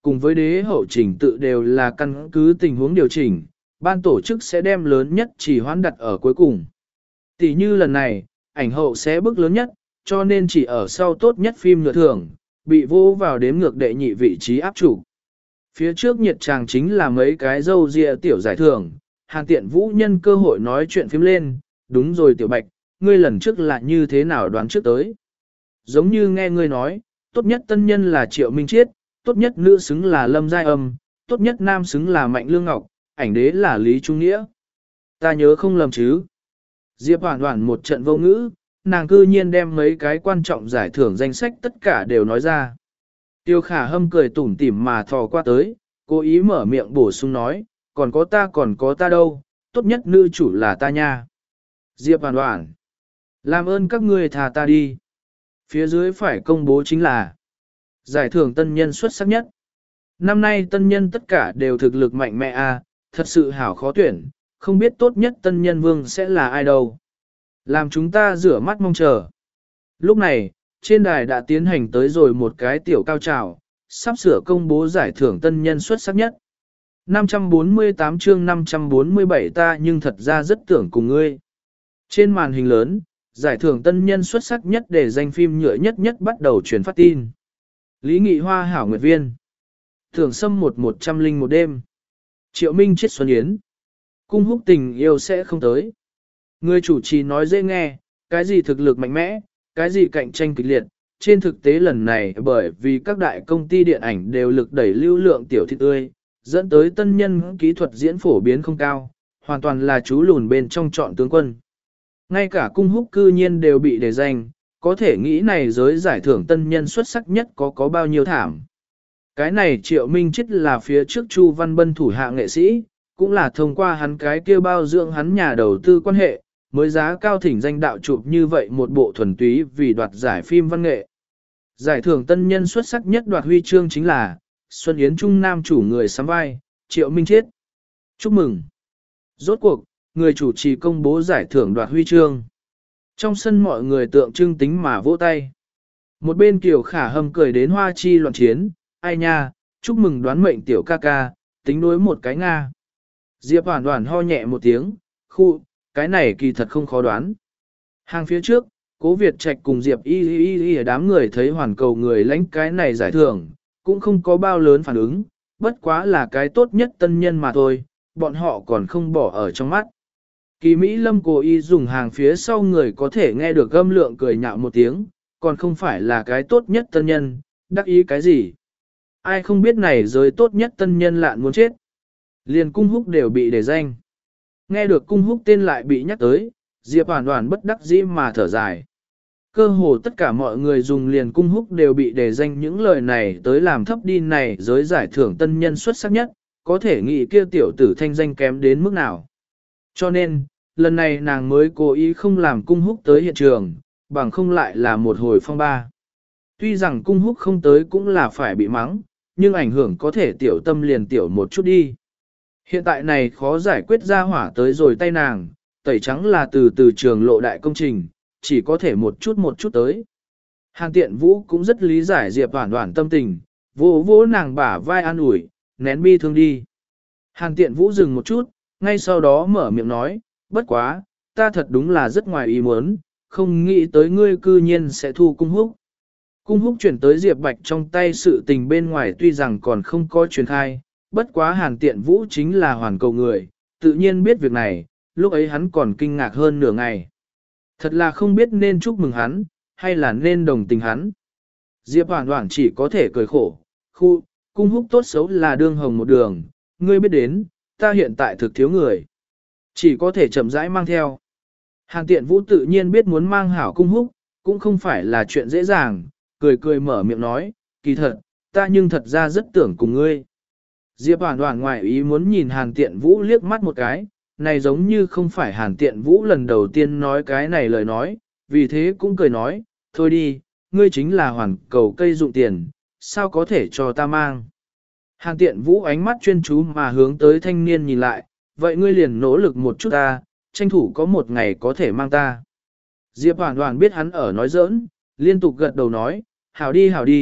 cùng với đế hậu trình tự đều là căn cứ tình huống điều chỉnh, ban tổ chức sẽ đem lớn nhất chỉ hoãn đặt ở cuối cùng. Tỷ như lần này, ảnh hậu sẽ bước lớn nhất, cho nên chỉ ở sau tốt nhất phim nhựa thưởng, bị vô vào đếm ngược đệ nhị vị trí áp chủ. Phía trước nhiệt tràng chính là mấy cái dâu ria tiểu giải thưởng, Hàn Tiện Vũ nhân cơ hội nói chuyện phím lên, đúng rồi Tiểu Bạch, ngươi lần trước là như thế nào đoán trước tới. Giống như nghe ngươi nói, tốt nhất tân nhân là Triệu Minh Chiết, tốt nhất nữ xứng là Lâm Giai Âm, tốt nhất nam xứng là Mạnh Lương Ngọc, ảnh đế là Lý Trung Nghĩa. Ta nhớ không lầm chứ. Diệp Hoàn Hoàn một trận vô ngữ, nàng cư nhiên đem mấy cái quan trọng giải thưởng danh sách tất cả đều nói ra. Tiêu Khả Hâm cười tủm tỉm mà thò qua tới, cố ý mở miệng bổ sung nói, còn có ta còn có ta đâu, tốt nhất nữ chủ là ta nha. Diệp Hoàn Hoàn, làm ơn các ngươi thả ta đi. Phía dưới phải công bố chính là giải thưởng tân nhân xuất sắc nhất. Năm nay tân nhân tất cả đều thực lực mạnh mẽ a, thật sự hảo khó tuyển, không biết tốt nhất tân nhân vương sẽ là ai đâu. Làm chúng ta rửa mắt mong chờ. Lúc này, trên đài đã tiến hành tới rồi một cái tiểu cao trào, sắp sửa công bố giải thưởng tân nhân xuất sắc nhất. năm trăm bốn mươi tám chương năm trăm bốn mươi bảy ta nhưng thật ra rất tưởng cùng ngươi. Trên màn hình lớn, giải thưởng tân nhân xuất sắc nhất để danh phim nhựa nhất nhất bắt đầu truyền phát tin. Lý Nghị Hoa hảo nguyệt viên. Thưởng sâm một một trăm linh một đêm. Triệu Minh chết Xuân Yến. Cung húc tình yêu sẽ không tới. Người chủ trì nói dễ nghe, cái gì thực lực mạnh mẽ, cái gì cạnh tranh kịch liệt. Trên thực tế lần này bởi vì các đại công ty điện ảnh đều lực đẩy lưu lượng tiểu thị tươi, dẫn tới tân nhân kỹ thuật diễn phổ biến không cao, hoàn toàn là chú lùn bên trong chọn tướng quân. Ngay cả cung húc cư nhiên đều bị đề danh, có thể nghĩ này giới giải thưởng tân nhân xuất sắc nhất có có bao nhiêu thảm. Cái này Triệu Minh Chết là phía trước Chu Văn Bân thủ hạ nghệ sĩ, cũng là thông qua hắn cái kia bao dưỡng hắn nhà đầu tư quan hệ, mới giá cao thỉnh danh đạo chụp như vậy một bộ thuần túy vì đoạt giải phim văn nghệ. Giải thưởng tân nhân xuất sắc nhất đoạt huy chương chính là Xuân Yến Trung Nam chủ người sắm vai, Triệu Minh Chết. Chúc mừng! Rốt cuộc, người chủ trì công bố giải thưởng đoạt huy chương. Trong sân mọi người tượng trưng tính mà vỗ tay. Một bên Kiều Khả Hâm cười đến hoa chi loạn chiến, ai nha, chúc mừng đoán mệnh tiểu ca ca, tính đối một cái Nga. Diệp Hoàn Hoàn ho nhẹ một tiếng, khu, cái này kỳ thật không khó đoán. Hàng phía trước, Cố Việt Trạch cùng Diệp Y Y Y Y đám người thấy hoàn cầu người lãnh cái này giải thưởng, cũng không có bao lớn phản ứng, bất quá là cái tốt nhất tân nhân mà thôi, bọn họ còn không bỏ ở trong mắt. Kỳ Mỹ Lâm cố ý dùng hàng phía sau người có thể nghe được gâm lượng cười nhạo một tiếng, còn không phải là cái tốt nhất tân nhân, đắc ý cái gì. Ai không biết này giới tốt nhất tân nhân lạn muốn chết. Liền cung húc đều bị đề danh. Nghe được cung húc tên lại bị nhắc tới, Diệp Hoàn Hoàn bất đắc dĩ mà thở dài. Cơ hồ tất cả mọi người dùng liền cung húc đều bị đề danh những lời này tới làm thấp đi này giới giải thưởng tân nhân xuất sắc nhất, có thể nghĩ kia tiểu tử thanh danh kém đến mức nào. Cho nên, lần này nàng mới cố ý không làm cung húc tới hiện trường, bằng không lại là một hồi phong ba. Tuy rằng cung húc không tới cũng là phải bị mắng, nhưng ảnh hưởng có thể tiểu tâm liền tiểu một chút đi. Hiện tại này khó giải quyết ra hỏa tới rồi tay nàng, tẩy trắng là từ từ trường lộ đại công trình, chỉ có thể một chút một chút tới. Hàn Tiện Vũ cũng rất lý giải Diệp Hoàn Hoàn tâm tình, vỗ vỗ nàng bả vai an ủi, nén bi thương đi. Hàn Tiện Vũ dừng một chút, ngay sau đó mở miệng nói, bất quá, ta thật đúng là rất ngoài ý muốn, không nghĩ tới ngươi cư nhiên sẽ thu cung húc. Cung húc chuyển tới Diệp Bạch trong tay sự tình bên ngoài tuy rằng còn không có truyền khai, bất quá Hàn Tiện Vũ chính là hoàn cầu người, tự nhiên biết việc này, lúc ấy hắn còn kinh ngạc hơn nửa ngày. Thật là không biết nên chúc mừng hắn, hay là nên đồng tình hắn. Diệp Hoàn Hoàn chỉ có thể cười khổ, khu, cung húc tốt xấu là đương hồng một đường, ngươi biết đến, ta hiện tại thực thiếu người. Chỉ có thể chậm rãi mang theo. Hàn Tiện Vũ tự nhiên biết muốn mang hảo cung húc, cũng không phải là chuyện dễ dàng, cười cười mở miệng nói, kỳ thật, ta nhưng thật ra rất tưởng cùng ngươi. Diệp Hoàn Hoàn ngoài ý muốn nhìn Hàn Tiện Vũ liếc mắt một cái, này giống như không phải Hàn Tiện Vũ lần đầu tiên nói cái này lời nói, vì thế cũng cười nói, thôi đi, ngươi chính là hoàn cầu cây dụng tiền, sao có thể cho ta mang. Hàn Tiện Vũ ánh mắt chuyên chú mà hướng tới thanh niên nhìn lại, vậy ngươi liền nỗ lực một chút ta, tranh thủ có một ngày có thể mang ta. Diệp Hoàn Hoàn biết hắn ở nói giỡn, liên tục gật đầu nói, hảo đi hảo đi,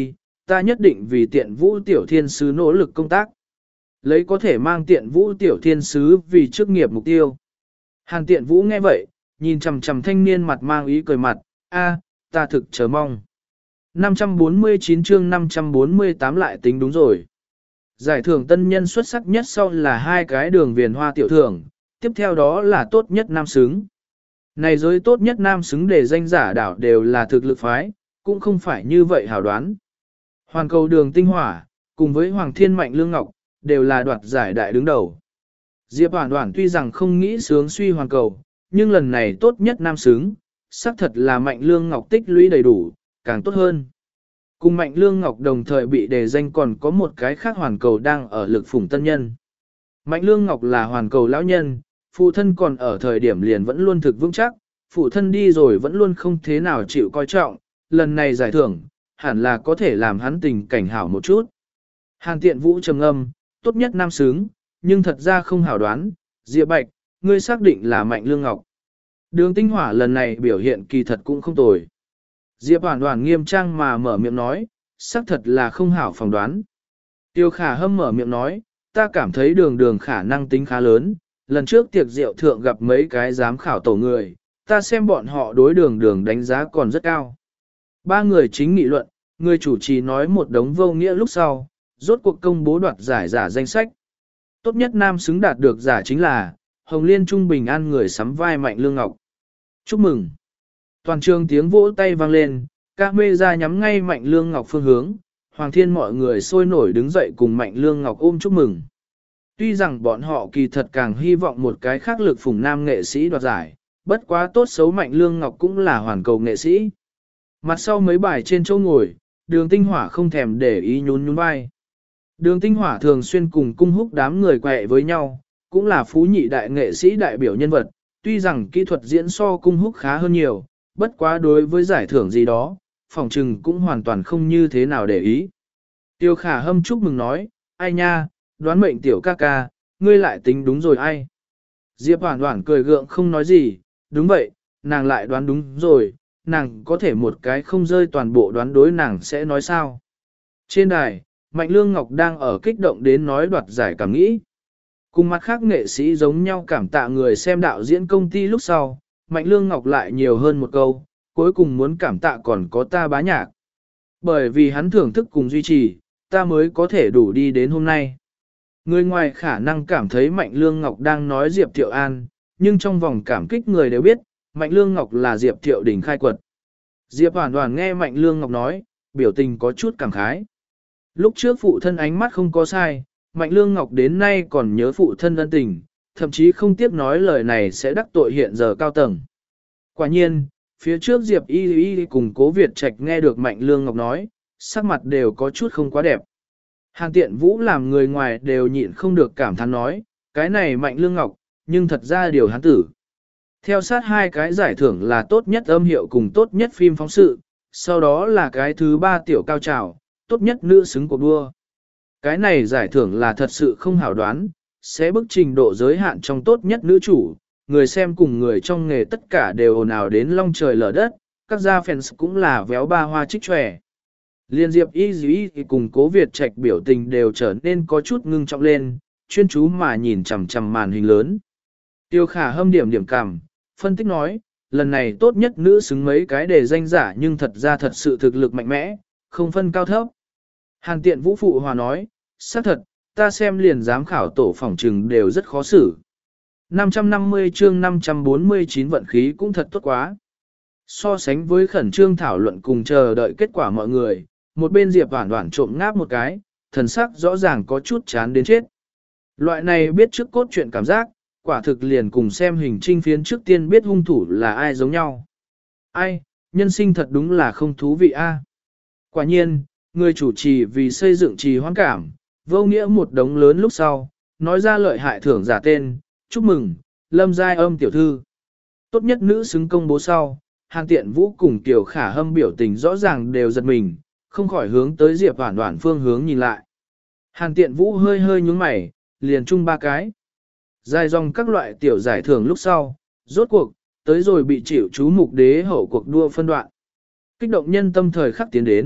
ta nhất định vì tiện vũ tiểu thiên sứ nỗ lực công tác. Lấy có thể mang tiện vũ tiểu thiên sứ vì chức nghiệp mục tiêu. Hàn tiện vũ nghe vậy, nhìn chằm chằm thanh niên mặt mang ý cười mặt, a, ta thực chờ mong. năm trăm bốn mươi chín chương năm trăm bốn mươi tám lại tính đúng rồi. Giải thưởng tân nhân xuất sắc nhất sau là hai cái đường viền hoa tiểu thưởng, tiếp theo đó là tốt nhất nam xứng. Này giới tốt nhất nam xứng để danh giả đảo đều là thực lực phái, cũng không phải như vậy hảo đoán. Hoàn cầu đường tinh hỏa, cùng với Hoàng Thiên Mạnh Lương Ngọc, đều là đoạt giải đại đứng đầu. Diệp Hoàn Hoàn tuy rằng không nghĩ sướng suy hoàn cầu, nhưng lần này tốt nhất nam xứng, xác thật là Mạnh Lương Ngọc tích lũy đầy đủ, càng tốt hơn. Cùng Mạnh Lương Ngọc đồng thời bị đề danh còn có một cái khác hoàn cầu đang ở lực phủng tân nhân. Mạnh Lương Ngọc là hoàn cầu lão nhân, phụ thân còn ở thời điểm liền vẫn luôn thực vững chắc, phụ thân đi rồi vẫn luôn không thế nào chịu coi trọng, lần này giải thưởng, hẳn là có thể làm hắn tình cảnh hảo một chút. Hàn tiện vũ trầm âm, tốt nhất nam xứng, nhưng thật ra không hảo đoán, Diệp Bạch, ngươi xác định là Mạnh Lương Ngọc. Đường tinh hỏa lần này biểu hiện kỳ thật cũng không tồi. Diệp Hoàn Hoàn nghiêm trang mà mở miệng nói, xác thật là không hảo phỏng đoán. Tiêu Khả Hâm mở miệng nói, ta cảm thấy đường đường khả năng tính khá lớn, lần trước tiệc rượu thượng gặp mấy cái giám khảo tổ người, ta xem bọn họ đối đường đường đánh giá còn rất cao. Ba người chính nghị luận, người chủ trì nói một đống vô nghĩa lúc sau, rốt cuộc công bố đoạt giải giả danh sách. Tốt nhất nam xứng đạt được giả chính là, Hồng Liên Trung Bình An người sắm vai Mạnh Lương Ngọc. Chúc mừng! Toàn trường tiếng vỗ tay vang lên, các mê ra nhắm ngay Mạnh Lương Ngọc phương hướng, Hoàng Thiên mọi người sôi nổi đứng dậy cùng Mạnh Lương Ngọc ôm chúc mừng. Tuy rằng bọn họ kỳ thật càng hy vọng một cái khác lực phủng nam nghệ sĩ đoạt giải, bất quá tốt xấu Mạnh Lương Ngọc cũng là hoàn cầu nghệ sĩ. Mặt sau mấy bài trên chỗ ngồi, đường tinh hỏa không thèm để ý nhún nhún vai. Đường tinh hỏa thường xuyên cùng cung húc đám người quẹ với nhau, cũng là phú nhị đại nghệ sĩ đại biểu nhân vật, tuy rằng kỹ thuật diễn so cung húc khá hơn nhiều, bất quá đối với giải thưởng gì đó, phòng trừng cũng hoàn toàn không như thế nào để ý. Tiêu Khả Hâm chúc mừng nói, ai nha, đoán mệnh tiểu ca ca, ngươi lại tính đúng rồi ai. Diệp Hoàn Hoàn cười gượng không nói gì, đúng vậy, nàng lại đoán đúng rồi, nàng có thể một cái không rơi toàn bộ đoán đối nàng sẽ nói sao. Trên đài, Mạnh Lương Ngọc đang ở kích động đến nói đoạt giải cảm nghĩ. Cùng mặt khác nghệ sĩ giống nhau cảm tạ người xem đạo diễn công ty lúc sau, Mạnh Lương Ngọc lại nhiều hơn một câu, cuối cùng muốn cảm tạ còn có ta bá nhạc. Bởi vì hắn thưởng thức cùng duy trì, ta mới có thể đủ đi đến hôm nay. Người ngoài khả năng cảm thấy Mạnh Lương Ngọc đang nói Diệp Thiệu An, nhưng trong vòng cảm kích người đều biết, Mạnh Lương Ngọc là Diệp Thiệu đỉnh khai quật. Diệp Hoàn Hoàn nghe Mạnh Lương Ngọc nói, biểu tình có chút cảm khái. Lúc trước phụ thân ánh mắt không có sai, Mạnh Lương Ngọc đến nay còn nhớ phụ thân ân tình, thậm chí không tiếc nói lời này sẽ đắc tội hiện giờ cao tầng. Quả nhiên, phía trước Diệp Y Y cùng Cố Việt Trạch nghe được Mạnh Lương Ngọc nói, sắc mặt đều có chút không quá đẹp. Hàn Tiện Vũ làm người ngoài đều nhịn không được cảm thán nói, cái này Mạnh Lương Ngọc, nhưng thật ra điều hắn tử. Theo sát hai cái giải thưởng là tốt nhất âm hiệu cùng tốt nhất phim phóng sự, sau đó là cái thứ ba tiểu cao trào, tốt nhất nữ xứng cuộc đua. Cái này giải thưởng là thật sự không hảo đoán, sẽ bức trình độ giới hạn trong tốt nhất nữ chủ, người xem cùng người trong nghề tất cả đều ồn ào đến long trời lở đất, các gia fans cũng là véo ba hoa trích tròe. Liên Diệp Y Dĩ cùng Cố Việt Trạch biểu tình đều trở nên có chút ngưng trọng lên, chuyên chú mà nhìn chằm chằm màn hình lớn. Tiêu Khả Hâm điểm điểm cảm, phân tích nói, lần này tốt nhất nữ xứng mấy cái đề danh giả nhưng thật ra thật sự thực lực mạnh mẽ, không phân cao thấp. Hàn Tiện Vũ phụ hòa nói, xác thật, ta xem liền giám khảo tổ phỏng trừng đều rất khó xử. năm trăm năm mươi chương năm trăm bốn mươi chín vận khí cũng thật tốt quá. So sánh với khẩn trương thảo luận cùng chờ đợi kết quả mọi người, một bên Diệp Hoàn Hoàn trộm ngáp một cái, thần sắc rõ ràng có chút chán đến chết. Loại này biết trước cốt truyện cảm giác, quả thực liền cùng xem hình trinh phiến trước tiên biết hung thủ là ai giống nhau. Ai, nhân sinh thật đúng là không thú vị a. Quả nhiên, người chủ trì vì xây dựng trì hoãn cảm, vô nghĩa một đống lớn lúc sau, nói ra lợi hại thưởng giả tên, chúc mừng, Lâm Giai Âm tiểu thư. Tốt nhất nữ xứng công bố sau, Hàn Tiện Vũ cùng Kiều Khả Hâm biểu tình rõ ràng đều giật mình, không khỏi hướng tới Diệp Hoàn Hoàn phương hướng nhìn lại. Hàn Tiện Vũ hơi hơi nhúng mày, liền chung ba cái. Dài dòng các loại tiểu giải thưởng lúc sau, rốt cuộc, tới rồi bị chịu chú mục đế hậu cuộc đua phân đoạn. Kích động nhân tâm thời khắc tiến đến,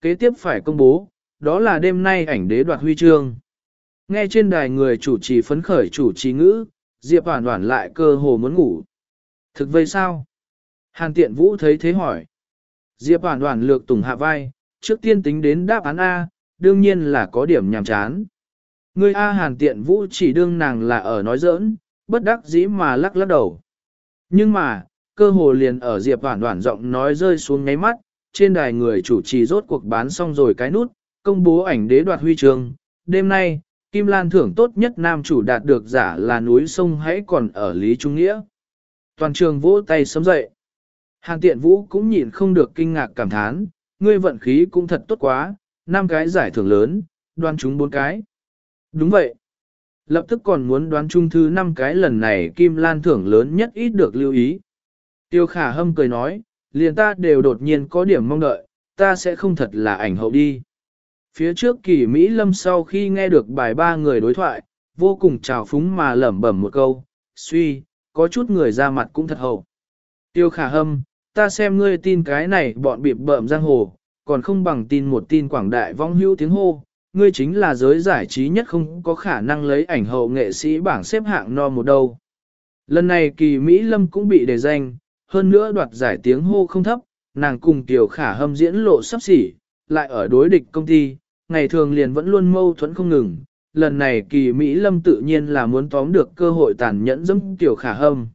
Kế tiếp phải công bố, đó là đêm nay ảnh đế đoạt huy chương. Nghe trên đài người chủ trì phấn khởi chủ trì ngữ, Diệp Hoản Hoản lại cơ hồ muốn ngủ. Thực vậy sao? Hàn Tiện Vũ thấy thế hỏi. Diệp Hoản Hoản lược tùng hạ vai, trước tiên tính đến đáp án A, đương nhiên là có điểm nhàm chán. Người A Hàn Tiện Vũ chỉ đương nàng là ở nói giỡn, bất đắc dĩ mà lắc lắc đầu. Nhưng mà, cơ hồ liền ở Diệp Hoản Hoản giọng nói rơi xuống ngáy mắt, trên đài người chủ trì rốt cuộc bán xong rồi cái nút, công bố ảnh đế đoạt huy chương. Đêm nay, Kim Lan thưởng tốt nhất nam chủ đạt được giả là núi sông hãy còn ở Lý Trung Nghĩa. Toàn trường vỗ tay sớm dậy. Hàn Tiện Vũ cũng nhịn không được kinh ngạc cảm thán, ngươi vận khí cũng thật tốt quá, năm cái giải thưởng lớn, đoán chúng bốn cái. Đúng vậy. Lập tức còn muốn đoán chung thứ năm cái lần này Kim Lan thưởng lớn nhất ít được lưu ý. Tiêu Khả Hâm cười nói, liền ta đều đột nhiên có điểm mong đợi, ta sẽ không thật là ảnh hậu đi. Phía trước Kỳ Mỹ Lâm sau khi nghe được bài ba người đối thoại, vô cùng trào phúng mà lẩm bẩm một câu, suy, có chút người ra mặt cũng thật hậu. Tiêu Khả Hâm, ta xem ngươi tin cái này bọn bịp bợm giang hồ, còn không bằng tin một tin quảng đại vong hữu tiếng hô, ngươi chính là giới giải trí nhất không có khả năng lấy ảnh hậu nghệ sĩ bảng xếp hạng no một đâu. Lần này Kỳ Mỹ Lâm cũng bị đề danh, hơn nữa đoạt giải tiếng hô không thấp, nàng cùng Tiêu Khả Hâm diễn lộ sắp xỉ, lại ở đối địch công ty, ngày thường liền vẫn luôn mâu thuẫn không ngừng. Lần này Kỳ Mỹ Lâm tự nhiên là muốn tóm được cơ hội tàn nhẫn dẫm Tiêu Khả Hâm.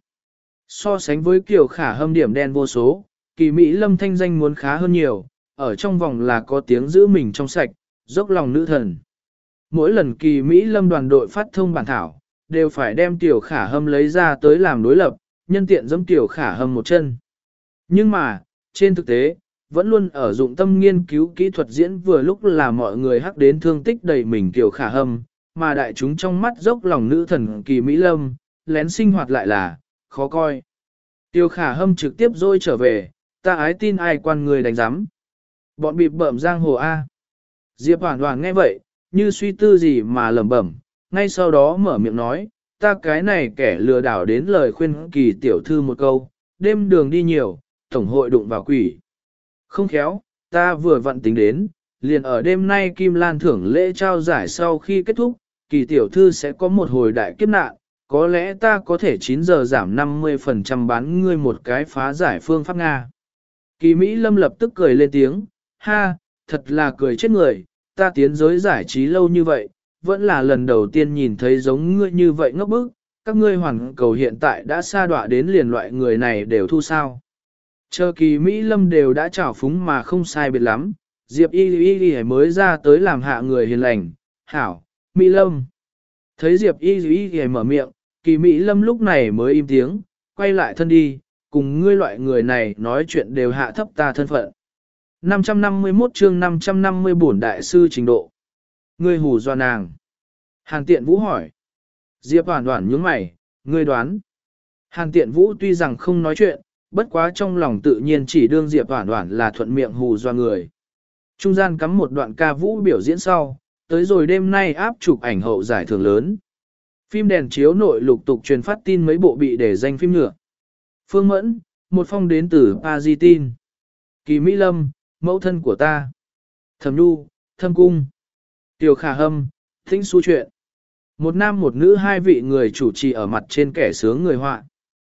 So sánh với Tiêu Khả Hâm điểm đen vô số, Kỳ Mỹ Lâm thanh danh muốn khá hơn nhiều, ở trong vòng là có tiếng giữ mình trong sạch, dốc lòng nữ thần. Mỗi lần Kỳ Mỹ Lâm đoàn đội phát thông bản thảo, đều phải đem Tiêu Khả Hâm lấy ra tới làm đối lập, nhân tiện giẫm Tiêu Khả Hâm một chân. Nhưng mà, trên thực tế, vẫn luôn ở dụng tâm nghiên cứu kỹ thuật diễn vừa lúc là mọi người hắc đến thương tích đầy mình Tiêu Khả Hâm, mà đại chúng trong mắt dốc lòng nữ thần Kỳ Mỹ Lâm, lén sinh hoạt lại là, khó coi. Tiêu Khả Hâm trực tiếp dôi trở về, ta ái tin ai quan người đánh giám. Bọn bịp bợm giang hồ A. Diệp Hoản Hoản nghe vậy, như suy tư gì mà lẩm bẩm, ngay sau đó mở miệng nói, ta cái này kẻ lừa đảo đến lời khuyên Kỳ tiểu thư một câu, đêm đường đi nhiều, tổng hội đụng vào quỷ. Không khéo, ta vừa vặn tính đến, liền ở đêm nay Kim Lan thưởng lễ trao giải sau khi kết thúc, Kỳ tiểu thư sẽ có một hồi đại kiếp nạn, có lẽ ta có thể chín giờ giảm năm mươi phần trăm bán ngươi một cái phá giải phương pháp Nga. Kỳ Mỹ Lâm lập tức cười lên tiếng, ha, thật là cười chết người, ta tiến giới giải trí lâu như vậy, vẫn là lần đầu tiên nhìn thấy giống ngươi như vậy ngốc bức, các ngươi hoàn cầu hiện tại đã sa đọa đến liền loại người này đều thu sao. Chờ Kỳ Mỹ Lâm đều đã trào phúng mà không sai biệt lắm, Diệp Y Y Y mới ra tới làm hạ người hiền lành, hảo, Mỹ Lâm. Thấy Diệp Y Y Y mở miệng, Kỳ Mỹ Lâm lúc này mới im tiếng, quay lại thân đi, cùng ngươi loại người này nói chuyện đều hạ thấp ta thân phận. năm trăm năm mươi mốt chương năm trăm năm mươi bổn đại sư trình độ. Ngươi hù dọa nàng. Hàn Tiện Vũ hỏi. Diệp Hoản Hoản nhướng mày, ngươi đoán. Hàn Tiện Vũ tuy rằng không nói chuyện, bất quá trong lòng tự nhiên chỉ đương Diệp Hoản Hoản là thuận miệng hù dọa người. Trung gian cắm một đoạn ca vũ biểu diễn sau, tới rồi đêm nay áp chụp ảnh hậu giải thưởng lớn. Phim đèn chiếu nội lục tục truyền phát tin mấy bộ bị để danh phim nhựa. Phương Mẫn, một phong đến từ Paris tin. Kỳ Mỹ Lâm, mẫu thân của ta. Thẩm Nhu, Thâm Cung. Tiêu Khả Hâm, Thinh Xu Chuyện. Một nam một nữ hai vị người chủ trì ở mặt trên kẻ sướng người họa.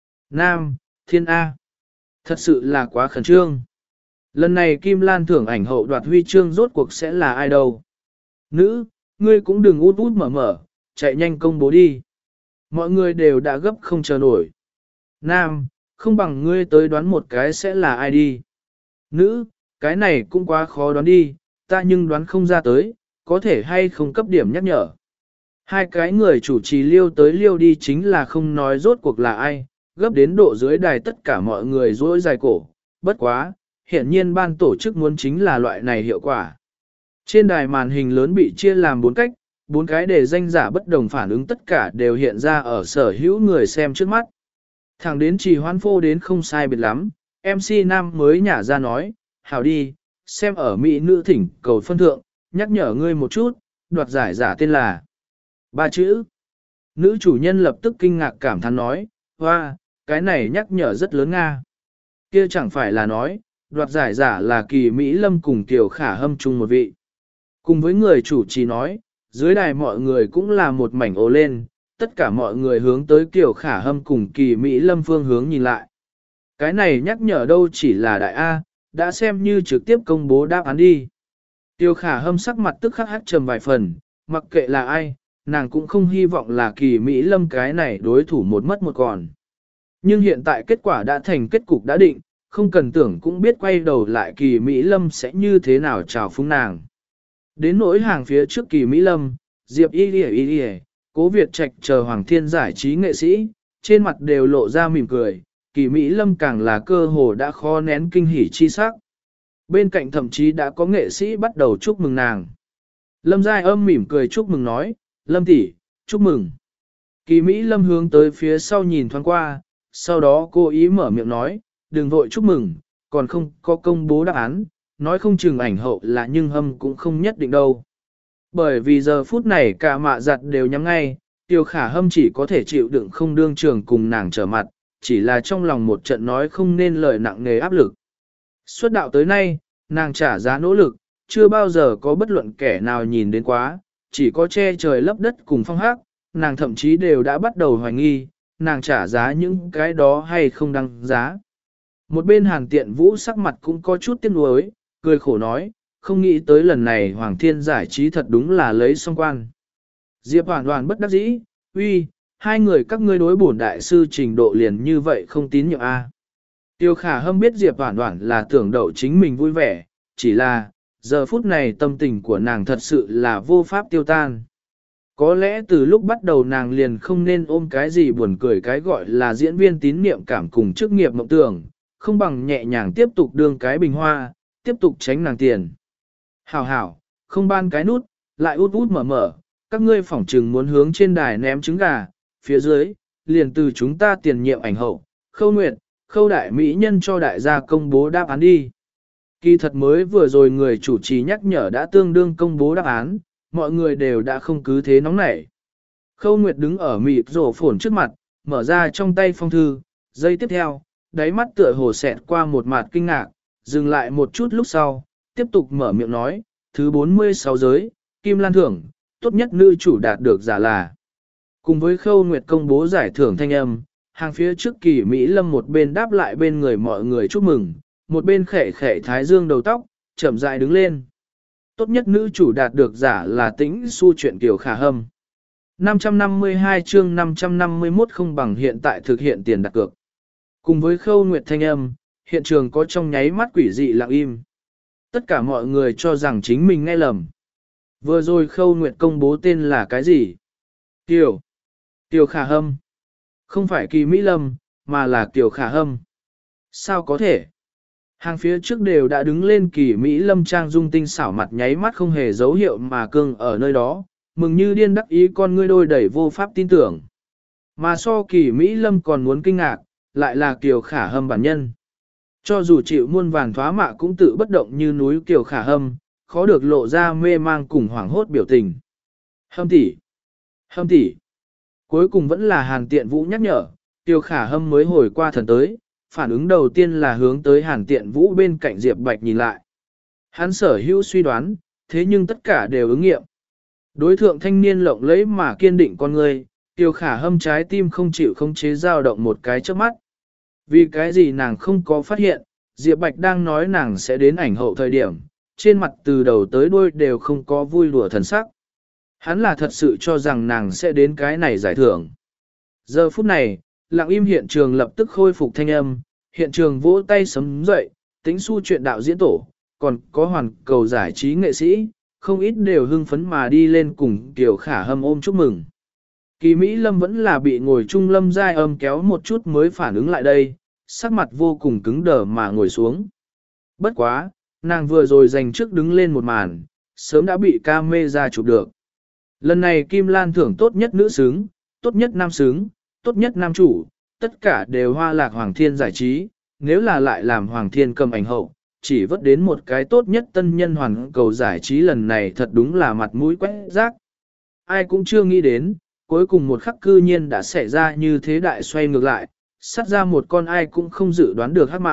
Nam, Thiên A. Thật sự là quá khẩn trương. Lần này Kim Lan thưởng ảnh hậu đoạt huy chương rốt cuộc sẽ là ai đâu. Nữ, ngươi cũng đừng út út mở mở, chạy nhanh công bố đi. Mọi người đều đã gấp không chờ nổi. Nam, không bằng ngươi tới đoán một cái sẽ là ai đi. Nữ, cái này cũng quá khó đoán đi, ta nhưng đoán không ra tới, có thể hay không cấp điểm nhắc nhở. Hai cái người chủ trì liêu tới liêu đi chính là không nói rốt cuộc là ai, gấp đến độ dưới đài tất cả mọi người rối dài cổ, bất quá, hiện nhiên ban tổ chức muốn chính là loại này hiệu quả. Trên đài màn hình lớn bị chia làm bốn cách, bốn cái để danh giả bất đồng phản ứng tất cả đều hiện ra ở sở hữu người xem trước mắt. Thẳng đến Trì Hoan phô đến không sai biệt lắm, em xê Nam mới nhả ra nói, hảo đi, xem ở Mỹ nữ thỉnh cầu phân thượng, nhắc nhở ngươi một chút, đoạt giải giả tên là ba chữ. Nữ chủ nhân lập tức kinh ngạc cảm thán nói, hoa, cái này nhắc nhở rất lớn Nga. Kia chẳng phải là nói, đoạt giải giả là Kỳ Mỹ Lâm cùng Kiều Khả Hâm chung một vị. Cùng với người chủ trì nói, dưới đài mọi người cũng là một mảnh ồ lên, tất cả mọi người hướng tới Kiều Khả Hâm cùng Kỳ Mỹ Lâm phương hướng nhìn lại. Cái này nhắc nhở đâu chỉ là đại A, đã xem như trực tiếp công bố đáp án đi. Kiều Khả Hâm sắc mặt tức khắc hắt trầm vài phần, mặc kệ là ai, nàng cũng không hy vọng là Kỳ Mỹ Lâm cái này đối thủ một mất một còn. Nhưng hiện tại kết quả đã thành kết cục đã định, không cần tưởng cũng biết quay đầu lại Kỳ Mỹ Lâm sẽ như thế nào chào phúng nàng. Đến nỗi hàng phía trước Kỳ Mỹ Lâm, Diệp Y Y Y Y, Cố Việt Trạch chờ Hoàng Thiên giải trí nghệ sĩ, trên mặt đều lộ ra mỉm cười, Kỳ Mỹ Lâm càng là cơ hồ đã khó nén kinh hỉ chi sắc. Bên cạnh thậm chí đã có nghệ sĩ bắt đầu chúc mừng nàng. Lâm Giai Âm mỉm cười chúc mừng nói, Lâm tỷ, chúc mừng. Kỳ Mỹ Lâm hướng tới phía sau nhìn thoáng qua, sau đó cô ý mở miệng nói, đừng vội chúc mừng, còn không có công bố đáp án, nói không chừng ảnh hậu là nhưng hâm cũng không nhất định đâu. Bởi vì giờ phút này cả mạ giặt đều nhắm ngay, Tiêu Khả Hâm chỉ có thể chịu đựng không đương trường cùng nàng trở mặt, chỉ là trong lòng một trận nói không nên lời nặng nề áp lực. Xuất đạo tới nay, nàng trả giá nỗ lực, chưa bao giờ có bất luận kẻ nào nhìn đến quá, chỉ có che trời lấp đất cùng phong hắc, nàng thậm chí đều đã bắt đầu hoài nghi, nàng trả giá những cái đó hay không đăng giá. Một bên Hàn Tiện Vũ sắc mặt cũng có chút tiếc nuối, cười khổ nói, không nghĩ tới lần này Hoàng Thiên giải trí thật đúng là lấy song quan. Diệp Hoàn Hoàn bất đắc dĩ, uy, hai người các ngươi đối bổn đại sư trình độ liền như vậy không tín nhiệm a. Tiêu Khả Hâm biết Diệp Hoàn Hoàn là tưởng đậu chính mình vui vẻ, chỉ là, giờ phút này tâm tình của nàng thật sự là vô pháp tiêu tan. Có lẽ từ lúc bắt đầu nàng liền không nên ôm cái gì buồn cười cái gọi là diễn viên tín niệm cảm cùng chức nghiệp mộng tưởng, không bằng nhẹ nhàng tiếp tục đương cái bình hoa, tiếp tục tránh nàng tiền. Hảo hảo, không ban cái nút, lại út út mở mở, các ngươi phỏng trừng muốn hướng trên đài ném trứng gà, phía dưới, liền từ chúng ta tiền nhiệm ảnh hậu, Khâu Nguyệt, Khâu đại mỹ nhân cho đại gia công bố đáp án đi. Kỳ thật mới vừa rồi người chủ trì nhắc nhở đã tương đương công bố đáp án, mọi người đều đã không cứ thế nóng nảy. Khâu Nguyệt đứng ở mịt rổ phổn trước mặt, mở ra trong tay phong thư, giây tiếp theo, đáy mắt tựa hồ xẹt qua một mặt kinh ngạc, dừng lại một chút lúc sau, tiếp tục mở miệng nói, thứ bốn mươi sáu giới, Kim Lan Thưởng, tốt nhất nữ chủ đạt được giả là. Cùng với Khâu Nguyệt công bố giải thưởng thanh âm, hàng phía trước Kỳ Mỹ Lâm một bên đáp lại bên người mọi người chúc mừng, một bên khẽ khẽ thái dương đầu tóc, chậm rãi đứng lên. Tốt nhất nữ chủ đạt được giả là Tĩnh Xu chuyện Kiều Khả Hâm. năm trăm năm mươi hai chương năm trăm năm mươi mốt không bằng hiện tại thực hiện tiền đặt cược. Cùng với Khâu Nguyệt thanh âm, hiện trường có trong nháy mắt quỷ dị lặng im. Tất cả mọi người cho rằng chính mình nghe lầm. Vừa rồi Khâu Nguyệt công bố tên là cái gì? Kiều. Kiều Khả Hâm. Không phải Kỳ Mỹ Lâm, mà là Kiều Khả Hâm. Sao có thể? Hàng phía trước đều đã đứng lên Kỳ Mỹ Lâm trang dung tinh xảo mặt nháy mắt không hề dấu hiệu mà cương ở nơi đó, mừng như điên đắc ý con ngươi đôi đẩy vô pháp tin tưởng. Mà so Kỳ Mỹ Lâm còn muốn kinh ngạc, lại là Kiều Khả Hâm bản nhân. Cho dù chịu muôn vàn thoá mạ cũng tự bất động như núi Kiều Khả Hâm, khó được lộ ra mê mang cùng hoảng hốt biểu tình. Hâm tỷ, Hâm tỷ. Cuối cùng vẫn là Hàn Tiện Vũ nhắc nhở, Kiều Khả Hâm mới hồi qua thần tới, phản ứng đầu tiên là hướng tới Hàn Tiện Vũ bên cạnh Diệp Bạch nhìn lại. Hắn sở hữu suy đoán, thế nhưng tất cả đều ứng nghiệm. Đối thượng thanh niên lộng lẫy mà kiên định con người, Kiều Khả Hâm trái tim không chịu không chế dao động một cái trước mắt. Vì cái gì nàng không có phát hiện, Diệp Bạch đang nói nàng sẽ đến ảnh hậu thời điểm, trên mặt từ đầu tới đuôi đều không có vui đùa thần sắc. Hắn là thật sự cho rằng nàng sẽ đến cái này giải thưởng. Giờ phút này, lặng im hiện trường lập tức khôi phục thanh âm, hiện trường vỗ tay sấm dậy, Tĩnh Xu chuyện đạo diễn tổ, còn có hoàn cầu giải trí nghệ sĩ, không ít đều hưng phấn mà đi lên cùng Kiều Khả Hâm ôm chúc mừng. Kỳ Mỹ Lâm vẫn là bị ngồi chung Lâm Giai Âm kéo một chút mới phản ứng lại đây, sắc mặt vô cùng cứng đờ mà ngồi xuống. Bất quá, nàng vừa rồi giành trước đứng lên một màn, sớm đã bị camera chụp được. Lần này Kim Lan thưởng tốt nhất nữ xứng, tốt nhất nam xứng, tốt nhất nam chủ, tất cả đều hoa lạc Hoàng Thiên giải trí, nếu là lại làm Hoàng Thiên cầm ảnh hậu, chỉ vớt đến một cái tốt nhất tân nhân hoàn cầu giải trí lần này thật đúng là mặt mũi quét rác. Ai cũng chưa nghĩ đến, cuối cùng một khắc cư nhiên đã xảy ra như thế đại xoay ngược lại, sát ra một con ai cũng không dự đoán được hắc mã,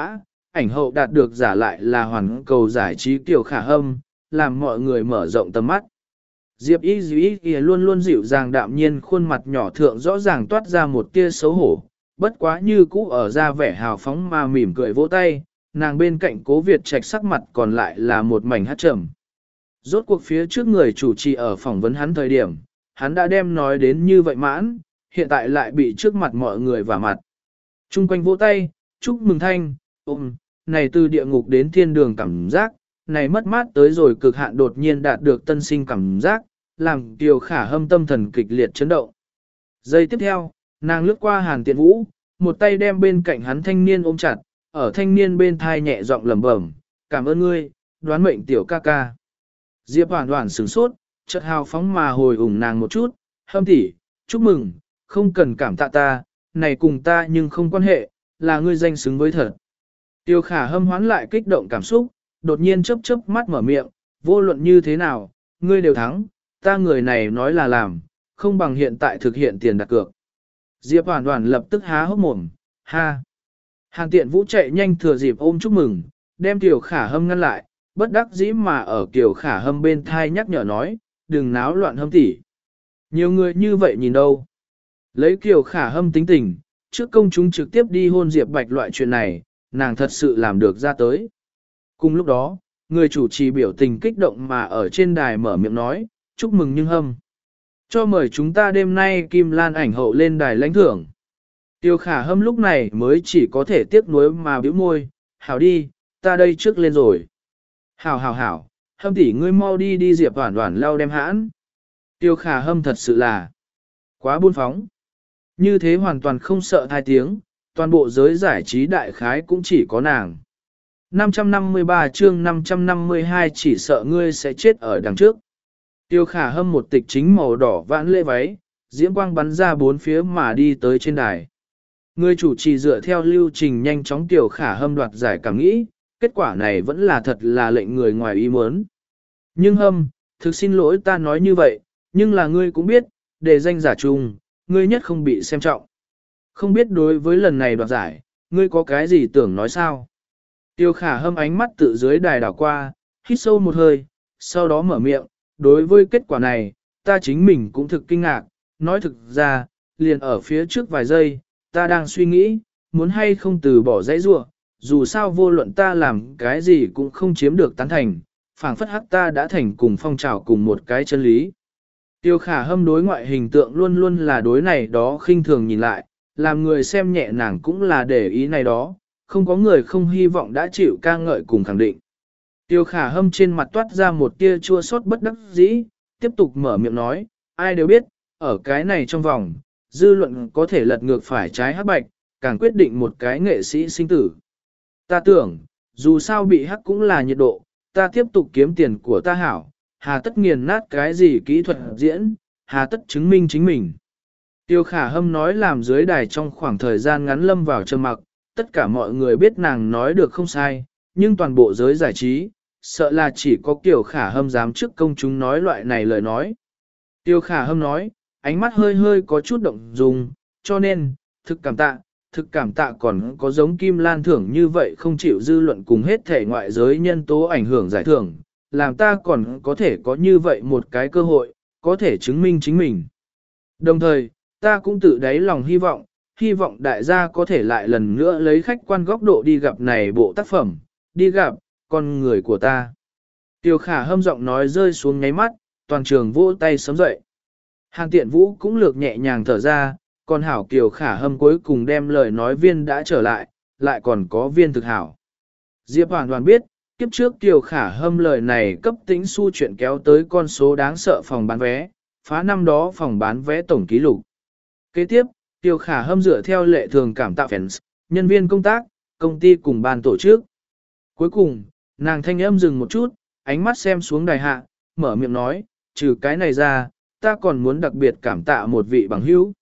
ảnh hậu đạt được giả lại là hoàn cầu giải trí Kiều Khả Hâm, làm mọi người mở rộng tầm mắt. Diệp Y Dĩ luôn luôn dịu dàng đạm nhiên, khuôn mặt nhỏ thượng rõ ràng toát ra một tia xấu hổ, bất quá như cũ ở ra vẻ hào phóng mà mỉm cười vỗ tay, nàng bên cạnh Cố Việt Trạch sắc mặt còn lại là một mảnh hát trầm. Rốt cuộc phía trước người chủ trì ở phỏng vấn hắn thời điểm, hắn đã đem nói đến như vậy mãn, hiện tại lại bị trước mặt mọi người vả mặt. Trung quanh vỗ tay, chúc mừng thanh, ôm, này từ địa ngục đến thiên đường cảm giác, này mất mát tới rồi cực hạn đột nhiên đạt được tân sinh cảm giác, làm Kiều Khả Hâm tâm thần kịch liệt chấn động. Giây tiếp theo, nàng lướt qua Hàn Tiện Vũ, một tay đem bên cạnh hắn thanh niên ôm chặt, ở thanh niên bên thai nhẹ giọng lẩm bẩm, cảm ơn ngươi, đoán mệnh tiểu ca ca. Diệp Hoản Hoản sửng sốt, chợt hào phóng mà hồi ủng nàng một chút, Hâm tỷ, chúc mừng, không cần cảm tạ ta, này cùng ta nhưng không quan hệ, là ngươi danh xứng với thật. Tiêu Khả Hâm hoán lại kích động cảm xúc, đột nhiên chớp chớp mắt mở miệng, vô luận như thế nào, ngươi đều thắng, ta người này nói là làm, không bằng hiện tại thực hiện tiền đặt cược. Diệp Hoản Hoản lập tức há hốc mồm, ha. Hàn Tiện Vũ chạy nhanh thừa dịp ôm chúc mừng, đem Kiều Khả Hâm ngăn lại, bất đắc dĩ mà ở Kiều Khả Hâm bên thai nhắc nhở nói, đừng náo loạn Hâm tỷ. Nhiều người như vậy nhìn đâu. Lấy Kiều Khả Hâm tính tình, trước công chúng trực tiếp đi hôn Diệp Bạch loại chuyện này, nàng thật sự làm được ra tới. Cùng lúc đó, người chủ trì biểu tình kích động mà ở trên đài mở miệng nói, chúc mừng nhưng Hâm. Cho mời chúng ta đêm nay Kim Lan ảnh hậu lên đài lãnh thưởng. Tiêu Khả Hâm lúc này mới chỉ có thể tiếc nuối mà bĩu môi, hảo đi, ta đây trước lên rồi. Hảo hảo hảo, Hâm tỷ ngươi mau đi đi Diệp Hoản Hoản lau đem hãn. Tiêu Khả Hâm thật sự là quá buôn phóng. Như thế hoàn toàn không sợ hai tiếng, toàn bộ giới giải trí đại khái cũng chỉ có nàng. năm trăm năm mươi ba chương năm trăm năm mươi hai chỉ sợ ngươi sẽ chết ở đằng trước. Tiêu Khả Hâm một tịch chính màu đỏ vãn lễ váy, diễm quang bắn ra bốn phía mà đi tới trên đài. Người chủ trì dựa theo lưu trình nhanh chóng Tiêu Khả Hâm đoạt giải cảm nghĩ, kết quả này vẫn là thật là lệnh người ngoài ý muốn. Nhưng Hâm, thực xin lỗi ta nói như vậy, nhưng là ngươi cũng biết, để danh giả chung, ngươi nhất không bị xem trọng. Không biết đối với lần này đoạt giải, ngươi có cái gì tưởng nói sao? Tiêu Khả Hâm ánh mắt tự dưới đài đảo qua, hít sâu một hơi, sau đó mở miệng, đối với kết quả này, ta chính mình cũng thực kinh ngạc, nói thực ra, liền ở phía trước vài giây, ta đang suy nghĩ, muốn hay không từ bỏ dãy rua, dù sao vô luận ta làm cái gì cũng không chiếm được tán thành, phảng phất hắc ta đã thành cùng phong trào cùng một cái chân lý. Tiêu Khả Hâm đối ngoại hình tượng luôn luôn là đối này đó khinh thường nhìn lại, làm người xem nhẹ nàng cũng là để ý này đó, không có người không hy vọng đã chịu ca ngợi cùng khẳng định. Tiêu Khả Hâm trên mặt toát ra một tia chua xót bất đắc dĩ, tiếp tục mở miệng nói, ai đều biết, ở cái này trong vòng, dư luận có thể lật ngược phải trái hắc bạch, càng quyết định một cái nghệ sĩ sinh tử. Ta tưởng, dù sao bị hắc cũng là nhiệt độ, ta tiếp tục kiếm tiền của ta hảo, hà tất nghiền nát cái gì kỹ thuật diễn, hà tất chứng minh chính mình. Tiêu Khả Hâm nói làm dưới đài trong khoảng thời gian ngắn lâm vào trầm mặc, tất cả mọi người biết nàng nói được không sai, nhưng toàn bộ giới giải trí, sợ là chỉ có Tiêu Khả Hâm dám trước công chúng nói loại này lời nói. Tiêu Khả Hâm nói, ánh mắt hơi hơi có chút động dung, cho nên, thực cảm tạ, thực cảm tạ còn có giống Kim Lan thưởng như vậy không chịu dư luận cùng hết thể ngoại giới nhân tố ảnh hưởng giải thưởng, làm ta còn có thể có như vậy một cái cơ hội, có thể chứng minh chính mình. Đồng thời, ta cũng tự đáy lòng hy vọng, hy vọng đại gia có thể lại lần nữa lấy khách quan góc độ đi gặp này bộ tác phẩm, đi gặp, con người của ta. Tiêu Khả Hâm giọng nói rơi xuống nháy mắt, toàn trường vỗ tay sớm dậy. Hàn Tiện Vũ cũng lược nhẹ nhàng thở ra, còn hảo Tiêu Khả Hâm cuối cùng đem lời nói viên đã trở lại, lại còn có viên thực hảo. Diệp Hoàn Hoàn biết, kiếp trước Tiêu Khả Hâm lời này cấp tính su chuyện kéo tới con số đáng sợ phòng bán vé, phá năm đó phòng bán vé tổng kỷ lục. Kế tiếp, Tiêu Khả Hâm dựa theo lệ thường cảm tạ fans, nhân viên công tác, công ty cùng ban tổ chức. Cuối cùng, nàng thanh âm dừng một chút, ánh mắt xem xuống đài hạ, mở miệng nói, trừ cái này ra, ta còn muốn đặc biệt cảm tạ một vị bằng hữu.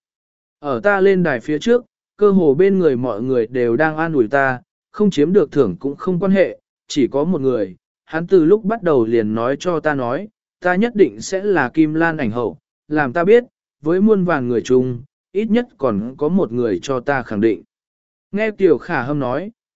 Ở ta lên đài phía trước, cơ hồ bên người mọi người đều đang an ủi ta, không chiếm được thưởng cũng không quan hệ, chỉ có một người, hắn từ lúc bắt đầu liền nói cho ta nói, ta nhất định sẽ là Kim Lan ảnh hậu, làm ta biết, với muôn vàn người chung, ít nhất còn có một người cho ta khẳng định. Nghe Tiêu Khả Hâm nói,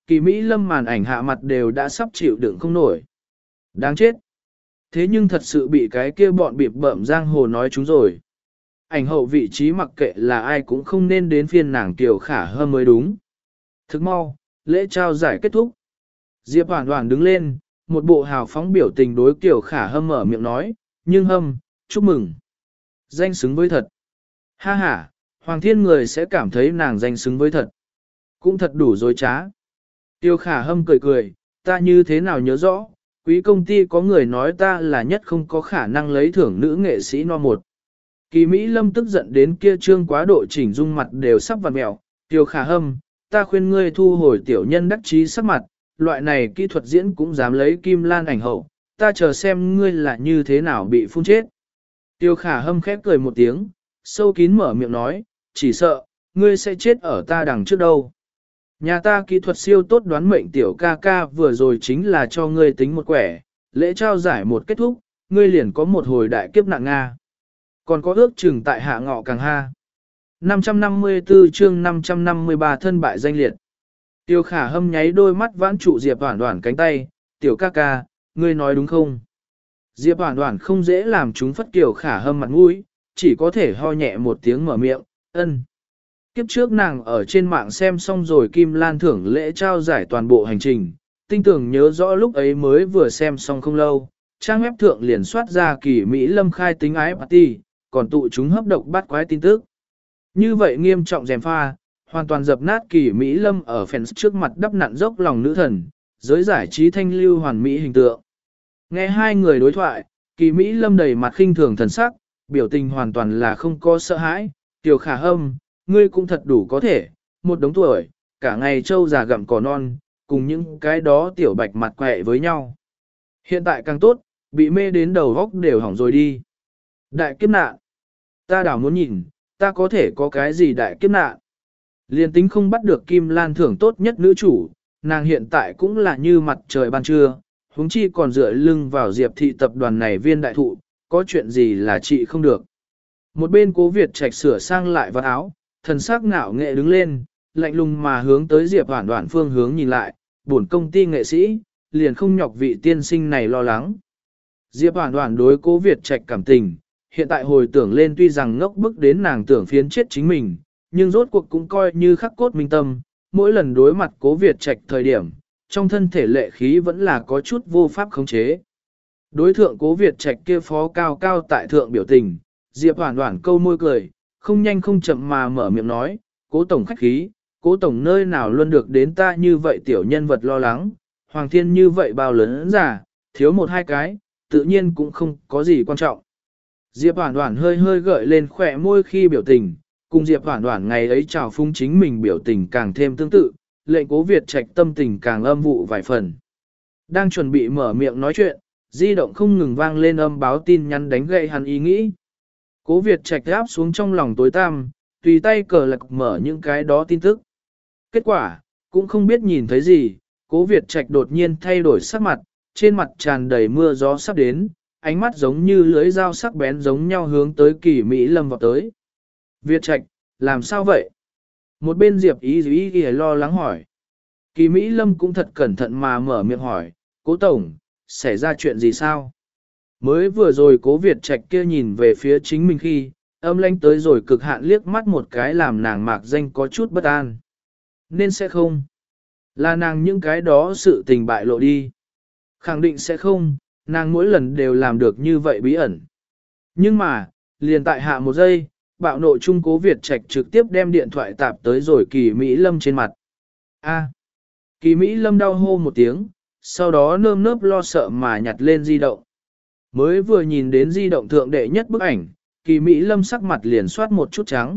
Kỳ Mỹ Lâm màn ảnh hạ mặt đều đã sắp chịu đựng không nổi. Đáng chết. Thế nhưng thật sự bị cái kia bọn bịp bợm giang hồ nói chúng rồi. Ảnh hậu vị trí mặc kệ là ai cũng không nên đến phiên nàng Kiều Khả Hâm mới đúng. Thức mau, lễ trao giải kết thúc. Diệp Hoàn Hoàn đứng lên, một bộ hào phóng biểu tình đối Kiều Khả Hâm mở miệng nói, nhưng Hâm, chúc mừng. Danh xứng với thật. Ha ha, Hoàng Thiên người sẽ cảm thấy nàng danh xứng với thật. Cũng thật đủ dối trá. Kiều Khả Hâm cười cười, ta như thế nào nhớ rõ, quý công ty có người nói ta là nhất không có khả năng lấy thưởng nữ nghệ sĩ no một. Kỳ Mỹ Lâm tức giận đến kia trương quá độ chỉnh dung mặt đều sắp vặn mẹo. Kiều Khả Hâm, ta khuyên ngươi thu hồi tiểu nhân đắc chí sắc mặt, loại này kỹ thuật diễn cũng dám lấy kim lan ảnh hậu, ta chờ xem ngươi là như thế nào bị phun chết. Kiều Khả Hâm khép cười một tiếng, sâu kín mở miệng nói, chỉ sợ, ngươi sẽ chết ở ta đằng trước đâu. Nhà ta kỹ thuật siêu tốt đoán mệnh tiểu ca ca vừa rồi chính là cho ngươi tính một quẻ, lễ trao giải một kết thúc, ngươi liền có một hồi đại kiếp nạn Nga. Còn có ước chừng tại hạ ngọ càng ha. năm trăm năm mươi tư chương năm trăm năm mươi ba thân bại danh liệt. Tiêu Khả Hâm nháy đôi mắt vãn trụ Diệp Hoản Hoản cánh tay, tiểu ca ca, ngươi nói đúng không? Diệp Hoản Hoản không dễ làm chúng phất Kiều Khả Hâm mặt mũi, chỉ có thể ho nhẹ một tiếng mở miệng, ân. Kiếp trước nàng ở trên mạng xem xong rồi Kim Lan thưởng lễ trao giải toàn bộ hành trình, tinh tưởng nhớ rõ lúc ấy mới vừa xem xong không lâu, trang web thượng liền soát ra Kỳ Mỹ Lâm khai tính ái party, còn tụ chúng hấp độc bắt quái tin tức. Như vậy nghiêm trọng dèm pha, hoàn toàn dập nát Kỳ Mỹ Lâm ở fans trước mặt đắp nặn dốc lòng nữ thần, giới giải trí thanh lưu hoàn mỹ hình tượng. Nghe hai người đối thoại, Kỳ Mỹ Lâm đầy mặt khinh thường thần sắc, biểu tình hoàn toàn là không có sợ hãi, Tiểu Khả Hâm, ngươi cũng thật đủ có thể, một đống tuổi, cả ngày trâu già gặm cỏ non, cùng những cái đó tiểu bạch mặt quẹ với nhau. Hiện tại càng tốt, bị mê đến đầu góc đều hỏng rồi đi. Đại kiếp nạn. Ta đảo muốn nhìn, ta có thể có cái gì đại kiếp nạn. Liên tính không bắt được Kim Lan thưởng tốt nhất nữ chủ, nàng hiện tại cũng là như mặt trời ban trưa, huống chi còn dựa lưng vào Diệp thị tập đoàn này viên đại thụ, có chuyện gì là chị không được. Một bên Cố Việt Trạch sửa sang lại vạt áo, thần sắc ngạo nghệ đứng lên, lạnh lùng mà hướng tới Diệp Hoản Hoản phương hướng nhìn lại, bổn công ty nghệ sĩ, liền không nhọc vị tiên sinh này lo lắng. Diệp Hoản Hoản đối Cố Việt Trạch cảm tình, hiện tại hồi tưởng lên tuy rằng ngốc bức đến nàng tưởng phiến chết chính mình, nhưng rốt cuộc cũng coi như khắc cốt minh tâm, mỗi lần đối mặt Cố Việt Trạch thời điểm, trong thân thể lệ khí vẫn là có chút vô pháp khống chế. Đối thượng Cố Việt Trạch kia phó cao cao tại thượng biểu tình, Diệp Hoản Hoản câu môi cười, không nhanh không chậm mà mở miệng nói, Cố tổng khách khí, Cố tổng nơi nào luôn được đến ta như vậy tiểu nhân vật lo lắng, Hoàng Thiên như vậy bao lớn giả, thiếu một hai cái, tự nhiên cũng không có gì quan trọng. Diệp Hoản Hoản hơi hơi gợi lên khỏe môi khi biểu tình, cùng Diệp Hoản Hoản ngày ấy chào phúng chính mình biểu tình càng thêm tương tự, lệnh Cố Việt Trạch tâm tình càng âm vụ vài phần. Đang chuẩn bị mở miệng nói chuyện, di động không ngừng vang lên âm báo tin nhắn đánh gậy hắn ý nghĩ. Cố Việt Trạch áp xuống trong lòng tối tăm, tùy tay cờ lạc mở những cái đó tin tức. Kết quả, cũng không biết nhìn thấy gì, Cố Việt Trạch đột nhiên thay đổi sắc mặt, trên mặt tràn đầy mưa gió sắp đến, ánh mắt giống như lưới dao sắc bén giống nhau hướng tới Kỳ Mỹ Lâm vào tới. Việt Trạch, làm sao vậy? Một bên Diệp Ý Ý Ý lo lắng hỏi. Kỳ Mỹ Lâm cũng thật cẩn thận mà mở miệng hỏi, Cố tổng, xảy ra chuyện gì sao? Mới vừa rồi Cố Việt Trạch kia nhìn về phía chính mình khi, âm lãnh tới rồi cực hạn liếc mắt một cái làm nàng mạc danh có chút bất an. Nên sẽ không. Là nàng những cái đó sự tình bại lộ đi. Khẳng định sẽ không, nàng mỗi lần đều làm được như vậy bí ẩn. Nhưng mà, liền tại hạ một giây, bạo nộ trung Cố Việt Trạch trực tiếp đem điện thoại tạp tới rồi Kỳ Mỹ Lâm trên mặt. A. Kỳ Mỹ Lâm đau hô một tiếng, sau đó nơm nớp lo sợ mà nhặt lên di động. Mới vừa nhìn đến di động thượng đệ nhất bức ảnh, Kỳ Mỹ Lâm sắc mặt liền soát một chút trắng.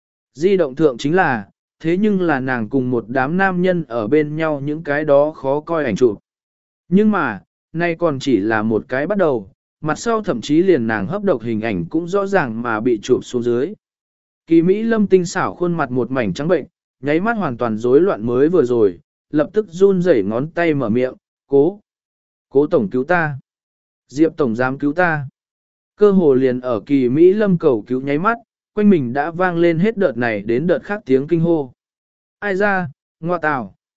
Di động thượng chính là, thế nhưng là nàng cùng một đám nam nhân ở bên nhau những cái đó khó coi ảnh chụp. Nhưng mà, nay còn chỉ là một cái bắt đầu, mặt sau thậm chí liền nàng hấp độc hình ảnh cũng rõ ràng mà bị chụp xuống dưới. Kỳ Mỹ Lâm tinh xảo khuôn mặt một mảnh trắng bệnh, nháy mắt hoàn toàn rối loạn mới vừa rồi, lập tức run rẩy ngón tay mở miệng, cố, cố tổng cứu ta, Diệp tổng dám cứu ta. Cơ hồ liền ở Kỳ Mỹ Lâm cầu cứu nháy mắt, quanh mình đã vang lên hết đợt này đến đợt khác tiếng kinh hô. Ai ra, ngoa tào.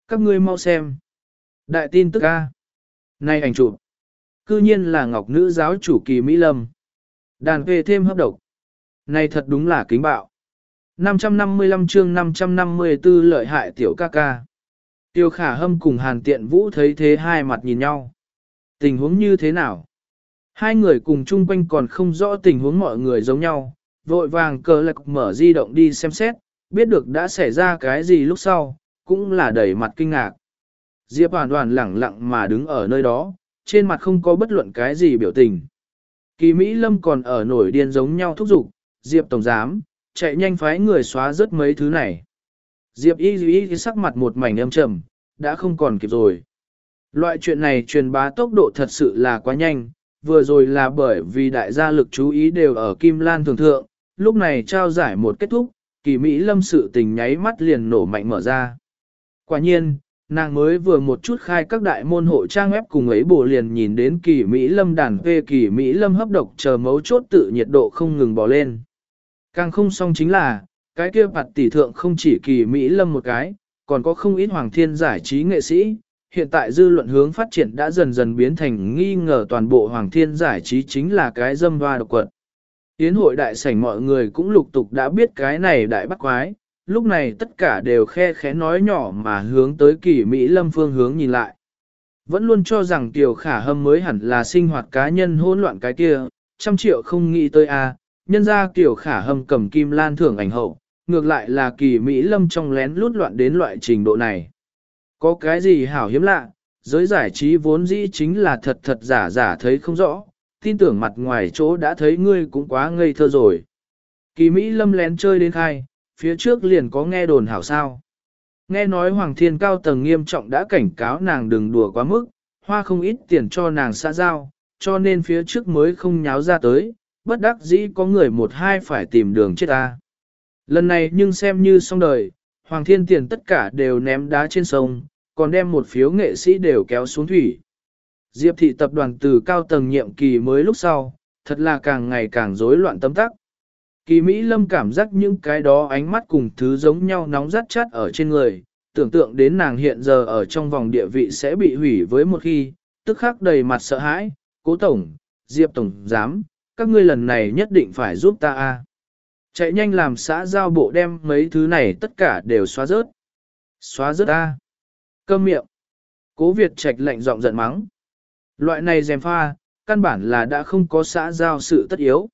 Các ngươi mau xem. Đại tin tức A. Này ảnh chụp. Cư nhiên là ngọc nữ giáo chủ Kỳ Mỹ Lâm. Đàn về thêm hấp độc. Này thật đúng là kính bạo. năm trăm năm mươi lăm chương năm trăm năm mươi tư lợi hại tiểu ca ca. Tiêu Khả Hâm cùng Hàn Tiện Vũ thấy thế hai mặt nhìn nhau. Tình huống như thế nào? Hai người cùng chung quanh còn không rõ tình huống mọi người giống nhau, vội vàng cờ lạc mở di động đi xem xét, biết được đã xảy ra cái gì lúc sau, cũng là đầy mặt kinh ngạc. Diệp Hoàn Hoàn lẳng lặng mà đứng ở nơi đó, trên mặt không có bất luận cái gì biểu tình. Kỳ Mỹ Lâm còn ở nổi điên giống nhau thúc giục, Diệp Tổng Giám, chạy nhanh phái người xóa rớt mấy thứ này. Diệp Y Y sắc mặt một mảnh âm trầm, đã không còn kịp rồi. Loại chuyện này truyền bá tốc độ thật sự là quá nhanh, vừa rồi là bởi vì đại gia lực chú ý đều ở Kim Lan Thường Thượng, lúc này trao giải một kết thúc, Kỳ Mỹ Lâm sự tình nháy mắt liền nổ mạnh mở ra. Quả nhiên, nàng mới vừa một chút khai các đại môn hộ trang web cùng ấy bổ liền nhìn đến Kỳ Mỹ Lâm đàn về Kỳ Mỹ Lâm hấp độc chờ mấu chốt tự nhiệt độ không ngừng bò lên. Càng không xong chính là, cái kia bạt tỷ thượng không chỉ Kỳ Mỹ Lâm một cái, còn có không ít hoàng thiên giải trí nghệ sĩ. Hiện tại dư luận hướng phát triển đã dần dần biến thành nghi ngờ toàn bộ hoàng thiên giải trí chính là cái dâm hoa độc quật. Yến hội đại sảnh mọi người cũng lục tục đã biết cái này đại bắt quái, lúc này tất cả đều khe khẽ nói nhỏ mà hướng tới Kỳ Mỹ Lâm phương hướng nhìn lại. Vẫn luôn cho rằng Tiểu Khả Hâm mới hẳn là sinh hoạt cá nhân hỗn loạn cái kia, trăm triệu không nghĩ tới a, nhân ra Tiểu Khả Hâm cầm kim lan thưởng ảnh hậu, ngược lại là Kỳ Mỹ Lâm trong lén lút loạn đến loại trình độ này. Có cái gì hảo hiếm lạ, giới giải trí vốn dĩ chính là thật thật giả giả thấy không rõ, tin tưởng mặt ngoài chỗ đã thấy ngươi cũng quá ngây thơ rồi. Kỳ Mỹ Lâm lén chơi đến khai, phía trước liền có nghe đồn hảo sao. Nghe nói Hoàng Thiên cao tầng nghiêm trọng đã cảnh cáo nàng đừng đùa quá mức, hoa không ít tiền cho nàng xã giao, cho nên phía trước mới không nháo ra tới, bất đắc dĩ có người một hai phải tìm đường chết ta. Lần này nhưng xem như xong đời, Hoàng Thiên tiền tất cả đều ném đá trên sông, còn đem một phiếu nghệ sĩ đều kéo xuống thủy. Diệp thị tập đoàn từ cao tầng nhiệm kỳ mới lúc sau, thật là càng ngày càng rối loạn tấm tắc. Kỳ Mỹ Lâm cảm giác những cái đó ánh mắt cùng thứ giống nhau nóng rát chát ở trên người, tưởng tượng đến nàng hiện giờ ở trong vòng địa vị sẽ bị hủy với một khi, tức khắc đầy mặt sợ hãi, Cố Tổng, Diệp Tổng Giám, các ngươi lần này nhất định phải giúp ta a. Chạy nhanh làm xã giao bộ đem mấy thứ này tất cả đều xóa rớt. Xóa rớt a. Câm miệng. Cố Việt Trạch lạnh giọng giận mắng. Loại này dèm pha, căn bản là đã không có xã giao sự tất yếu.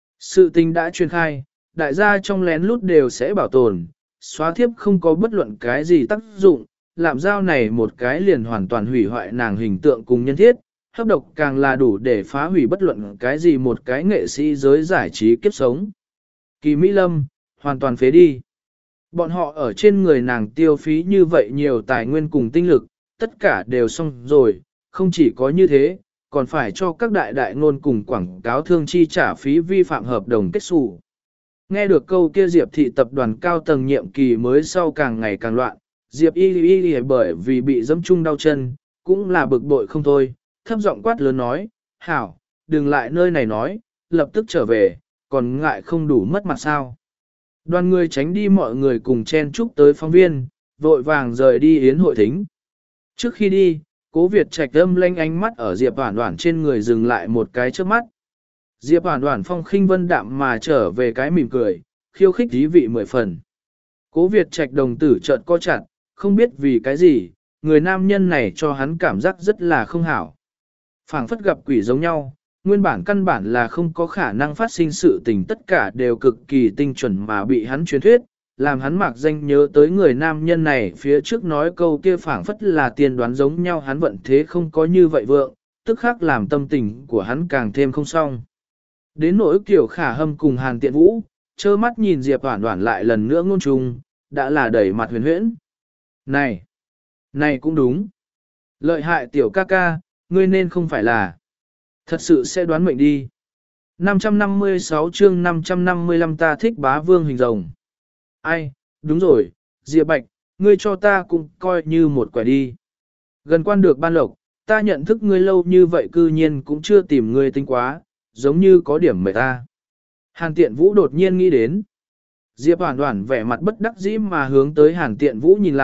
Sự tình đã truyền khai, đại gia trong lén lút đều sẽ bảo tồn, xóa thiếp không có bất luận cái gì tác dụng, làm giao này một cái liền hoàn toàn hủy hoại nàng hình tượng cùng nhân thiết, hấp độc càng là đủ để phá hủy bất luận cái gì một cái nghệ sĩ giới giải trí kiếp sống. Kỳ Mỹ Lâm, hoàn toàn phế đi. Bọn họ ở trên người nàng tiêu phí như vậy nhiều tài nguyên cùng tinh lực, tất cả đều xong rồi, không chỉ có như thế, còn phải cho các đại đại ngôn cùng quảng cáo thương chi trả phí vi phạm hợp đồng kết xù. Nghe được câu kia Diệp thị tập đoàn cao tầng nhiệm kỳ mới sau càng ngày càng loạn, Diệp y y y bởi vì bị dẫm chung đau chân, cũng là bực bội không thôi, thấp giọng quát lớn nói, hảo, đừng lại nơi này nói, lập tức trở về, còn ngại không đủ mất mặt sao. Đoàn người tránh đi mọi người cùng chen chúc tới phóng viên, vội vàng rời đi yến hội thính. Trước khi đi, Cố Việt Trạch âm lanh ánh mắt ở Diệp Hoản Hoản trên người dừng lại một cái trước mắt. Diệp Hoản Hoản phong khinh vân đạm mà trở về cái mỉm cười, khiêu khích dí vị mười phần. Cố Việt Trạch đồng tử chợt co chặt, không biết vì cái gì, người nam nhân này cho hắn cảm giác rất là không hảo. Phảng phất gặp quỷ giống nhau, nguyên bản căn bản là không có khả năng phát sinh sự tình tất cả đều cực kỳ tinh chuẩn mà bị hắn truyền thuyết, làm hắn mạc danh nhớ tới người nam nhân này phía trước nói câu kia phảng phất là tiên đoán giống nhau, hắn vận thế không có như vậy vượng, tức khắc làm tâm tình của hắn càng thêm không xong. Đến nỗi Kiều Khả Hâm cùng Hàn Tiện Vũ, trơ mắt nhìn Diệp Hoản Hoản lại lần nữa ngôn trùng, đã là đẩy mặt huyền huyễn. Này, này cũng đúng. Lợi hại tiểu ca ca, ngươi nên không phải là thật sự sẽ đoán mệnh đi. năm trăm năm mươi sáu chương năm trăm năm mươi lăm ta thích bá vương hình rồng. Ai, đúng rồi, Diệp Bạch, ngươi cho ta cũng coi như một quả đi. Gần quan được ban lộc, ta nhận thức ngươi lâu như vậy cư nhiên cũng chưa tìm ngươi tinh quá, giống như có điểm mệt ta. Hàn Tiện Vũ đột nhiên nghĩ đến. Diệp Hoản Hoản vẻ mặt bất đắc dĩ mà hướng tới Hàn Tiện Vũ nhìn lại,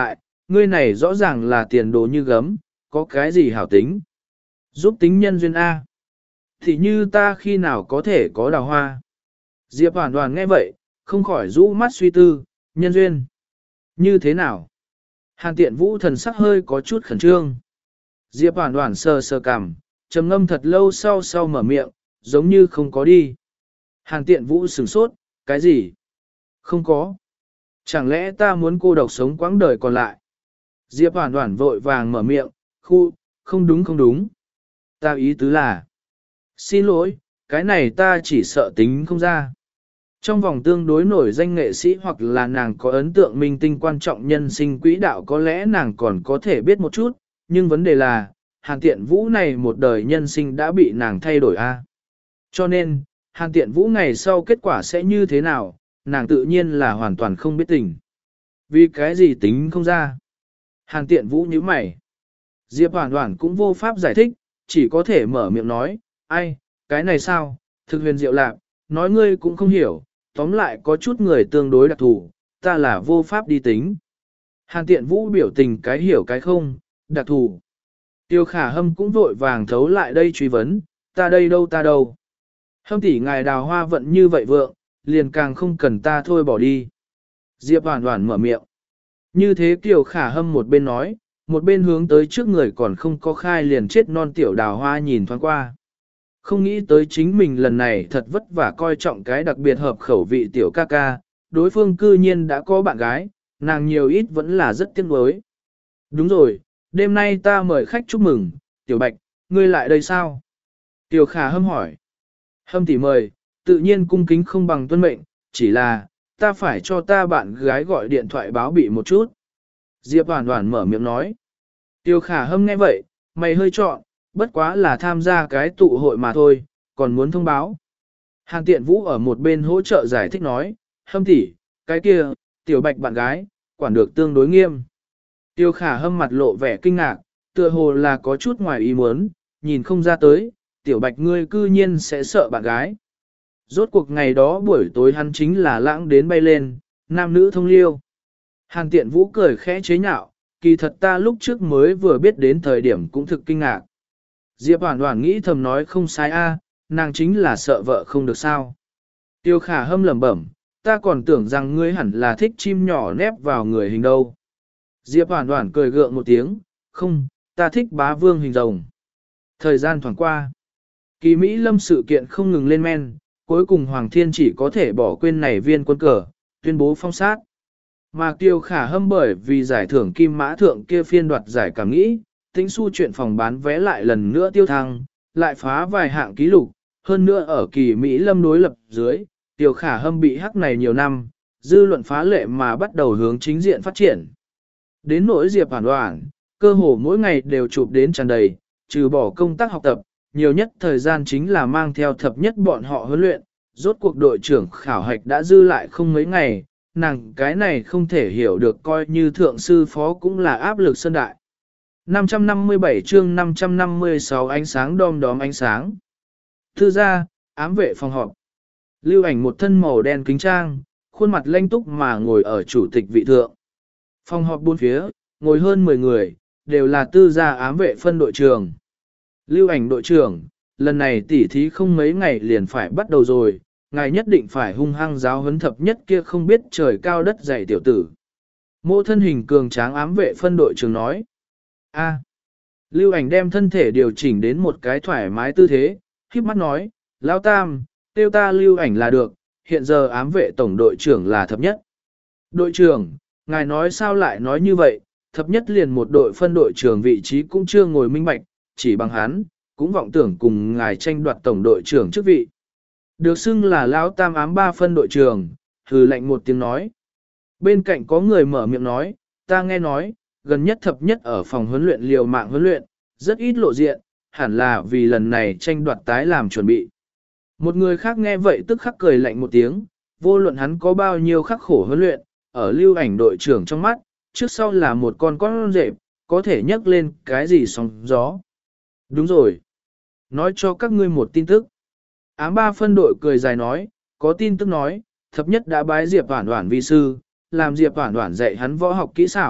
ngươi này rõ ràng là tiền đồ như gấm, có cái gì hảo tính. Giúp tính nhân duyên A. Thì như ta khi nào có thể có đào hoa. Diệp Hoàn Hoàn nghe vậy, không khỏi rũ mắt suy tư, nhân duyên. Như thế nào? Hàn Tiện Vũ thần sắc hơi có chút khẩn trương. Diệp Hoàn Hoàn sờ sờ cằm, trầm ngâm thật lâu sau sau mở miệng, giống như không có đi. Hàn Tiện Vũ sửng sốt, cái gì? Không có. Chẳng lẽ ta muốn cô độc sống quãng đời còn lại? Diệp Hoàn Hoàn vội vàng mở miệng, khu, không đúng không đúng. Ta ý tứ là, xin lỗi, cái này ta chỉ sợ tính không ra. Trong vòng tương đối nổi danh nghệ sĩ hoặc là nàng có ấn tượng minh tinh quan trọng nhân sinh quỹ đạo có lẽ nàng còn có thể biết một chút, nhưng vấn đề là, Hàn Tiện Vũ này một đời nhân sinh đã bị nàng thay đổi a. Cho nên, Hàn Tiện Vũ ngày sau kết quả sẽ như thế nào, nàng tự nhiên là hoàn toàn không biết tình. Vì cái gì tính không ra? Hàn Tiện Vũ nhíu mày. Diệp Hoàn Hoàn cũng vô pháp giải thích, chỉ có thể mở miệng nói, ai, cái này sao, thực huyền diệu lạc, nói ngươi cũng không hiểu, tóm lại có chút người tương đối đặc thù, ta là vô pháp đi tính. Hàn Tiện Vũ biểu tình cái hiểu cái không, đặc thù. Tiêu Khả Hâm cũng vội vàng thấu lại đây truy vấn, ta đây đâu ta đâu. Hâm tỷ ngài đào hoa vận như vậy vượng, liền càng không cần ta thôi bỏ đi. Diệp Hoàn Hoàn mở miệng. Như thế Tiêu Khả Hâm một bên nói, một bên hướng tới trước người còn không có khai liền chết non tiểu đào hoa nhìn thoáng qua. Không nghĩ tới chính mình lần này thật vất vả coi trọng cái đặc biệt hợp khẩu vị tiểu ca ca, đối phương cư nhiên đã có bạn gái, nàng nhiều ít vẫn là rất tiếc nuối. Đúng rồi, đêm nay ta mời khách chúc mừng, tiểu bạch, ngươi lại đây sao? Tiểu Khả Hâm hỏi. Hâm tỷ mời, tự nhiên cung kính không bằng tuân mệnh, chỉ là, ta phải cho ta bạn gái gọi điện thoại báo bị một chút. Diệp Hoàn Hoàn mở miệng nói. Tiểu Khả Hâm nghe vậy, mày hơi trọn, bất quá là tham gia cái tụ hội mà thôi, còn muốn thông báo. Hàn Tiện Vũ ở một bên hỗ trợ giải thích nói, Hâm tỷ, cái kia, tiểu bạch bạn gái, quản được tương đối nghiêm. Tiêu Khả Hâm mặt lộ vẻ kinh ngạc, tựa hồ là có chút ngoài ý muốn, nhìn không ra tới, tiểu bạch ngươi cư nhiên sẽ sợ bạn gái. Rốt cuộc ngày đó buổi tối hắn chính là lãng đến bay lên, nam nữ thông liêu. Hàn Tiện Vũ cười khẽ chế nhạo, kỳ thật ta lúc trước mới vừa biết đến thời điểm cũng thực kinh ngạc. Diệp Hoàn Hoàn nghĩ thầm nói không sai a, nàng chính là sợ vợ không được sao. Tiêu Khả Hâm lẩm bẩm, ta còn tưởng rằng ngươi hẳn là thích chim nhỏ nép vào người hình đâu. Diệp Hoàn Hoàn cười gượng một tiếng, không, ta thích bá vương hình rồng. Thời gian thoảng qua, kỳ Mỹ Lâm sự kiện không ngừng lên men, cuối cùng Hoàng Thiên chỉ có thể bỏ quên này viên quân cờ, tuyên bố phong sát. Mà Tiêu Khả Hâm bởi vì giải thưởng kim mã thượng kia phiên đoạt giải cảm nghĩ, tính su chuyện phòng bán vé lại lần nữa tiêu thăng, lại phá vài hạng ký lục, hơn nữa ở kỳ Mỹ Lâm đối lập dưới, Tiêu Khả Hâm bị hắc này nhiều năm, dư luận phá lệ mà bắt đầu hướng chính diện phát triển. Đến nỗi Diệp Hoàn Hoàn, cơ hồ mỗi ngày đều chụp đến tràn đầy, trừ bỏ công tác học tập, nhiều nhất thời gian chính là mang theo thập nhất bọn họ huấn luyện, rốt cuộc đội trưởng khảo hạch đã dư lại không mấy ngày, nàng cái này không thể hiểu được coi như thượng sư phó cũng là áp lực sơn đại. năm trăm năm mươi bảy chương năm trăm năm mươi sáu ánh sáng đom đóm ánh sáng. Thư gia, ám vệ phòng họp. Lưu Ảnh một thân màu đen kính trang, khuôn mặt lanh túc mà ngồi ở chủ tịch vị thượng. Phòng họp bốn phía, ngồi hơn mười người, đều là tư gia ám vệ phân đội trưởng. Lưu Ảnh đội trưởng, lần này tỉ thí không mấy ngày liền phải bắt đầu rồi, ngài nhất định phải hung hăng giáo huấn thập nhất kia không biết trời cao đất dày tiểu tử. Mộ thân hình cường tráng ám vệ phân đội trưởng nói. A. Lưu Ảnh đem thân thể điều chỉnh đến một cái thoải mái tư thế, khiếp mắt nói, Lão Tam, tiêu ta Lưu Ảnh là được, hiện giờ ám vệ tổng đội trưởng là thập nhất. Đội trưởng, ngài nói sao lại nói như vậy, thập nhất liền một đội phân đội trưởng vị trí cũng chưa ngồi minh bạch, chỉ bằng hắn, cũng vọng tưởng cùng ngài tranh đoạt tổng đội trưởng chức vị. Được xưng là Lão Tam ám ba phân đội trưởng, hừ lạnh một tiếng nói. Bên cạnh có người mở miệng nói, ta nghe nói, gần nhất thập nhất ở phòng huấn luyện liều mạng huấn luyện, rất ít lộ diện, hẳn là vì lần này tranh đoạt tái làm chuẩn bị. Một người khác nghe vậy tức khắc cười lạnh một tiếng, vô luận hắn có bao nhiêu khắc khổ huấn luyện, ở Lưu Ảnh đội trưởng trong mắt, trước sau là một con con rệp, có thể nhấc lên cái gì sóng gió. Đúng rồi. Nói cho các ngươi một tin tức. Ám ba phân đội cười dài nói, có tin tức nói, thập nhất đã bái Diệp Hoản Hoản vi sư, làm Diệp Hoản Hoản dạy hắn võ học kỹ xảo,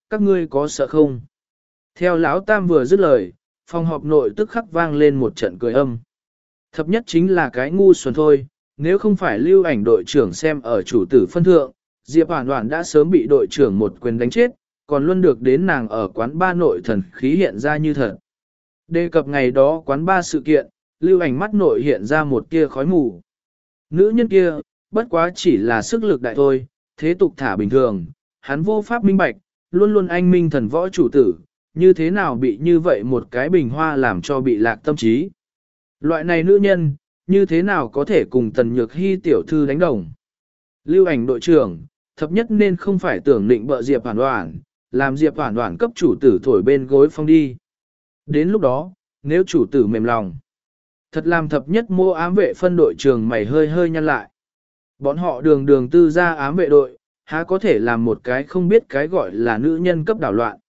các ngươi có sợ không? Theo lão tam vừa dứt lời, phòng họp nội tức khắc vang lên một trận cười âm. Thập nhất chính là cái ngu xuẩn thôi, nếu không phải lưu ảnh đội trưởng xem ở chủ tử phân thượng, Diệp Hoàn Hoàn đã sớm bị đội trưởng một quyền đánh chết, còn luôn được đến nàng ở quán ba nội thần khí hiện ra như thật. Đề cập ngày đó quán ba sự kiện, lưu ảnh mắt nội hiện ra một tia khói mù. Nữ nhân kia, bất quá chỉ là sức lực đại thôi, thế tục thả bình thường, hắn vô pháp minh bạch, luôn luôn anh minh thần võ chủ tử, như thế nào bị như vậy một cái bình hoa làm cho bị lạc tâm trí. Loại này nữ nhân, như thế nào có thể cùng Tần Nhược Hy tiểu thư đánh đồng. Lưu ảnh đội trưởng, thập nhất nên không phải tưởng định bợ Diệp Hoàn Hoàn, làm Diệp Hoàn Hoàn cấp chủ tử thổi bên gối phong đi. Đến lúc đó, nếu chủ tử mềm lòng, thật làm thập nhất mô ám vệ phân đội trường mày hơi hơi nhăn lại. Bọn họ đường đường tư ra ám vệ đội, há có thể làm một cái không biết cái gọi là nữ nhân cấp đảo loạn.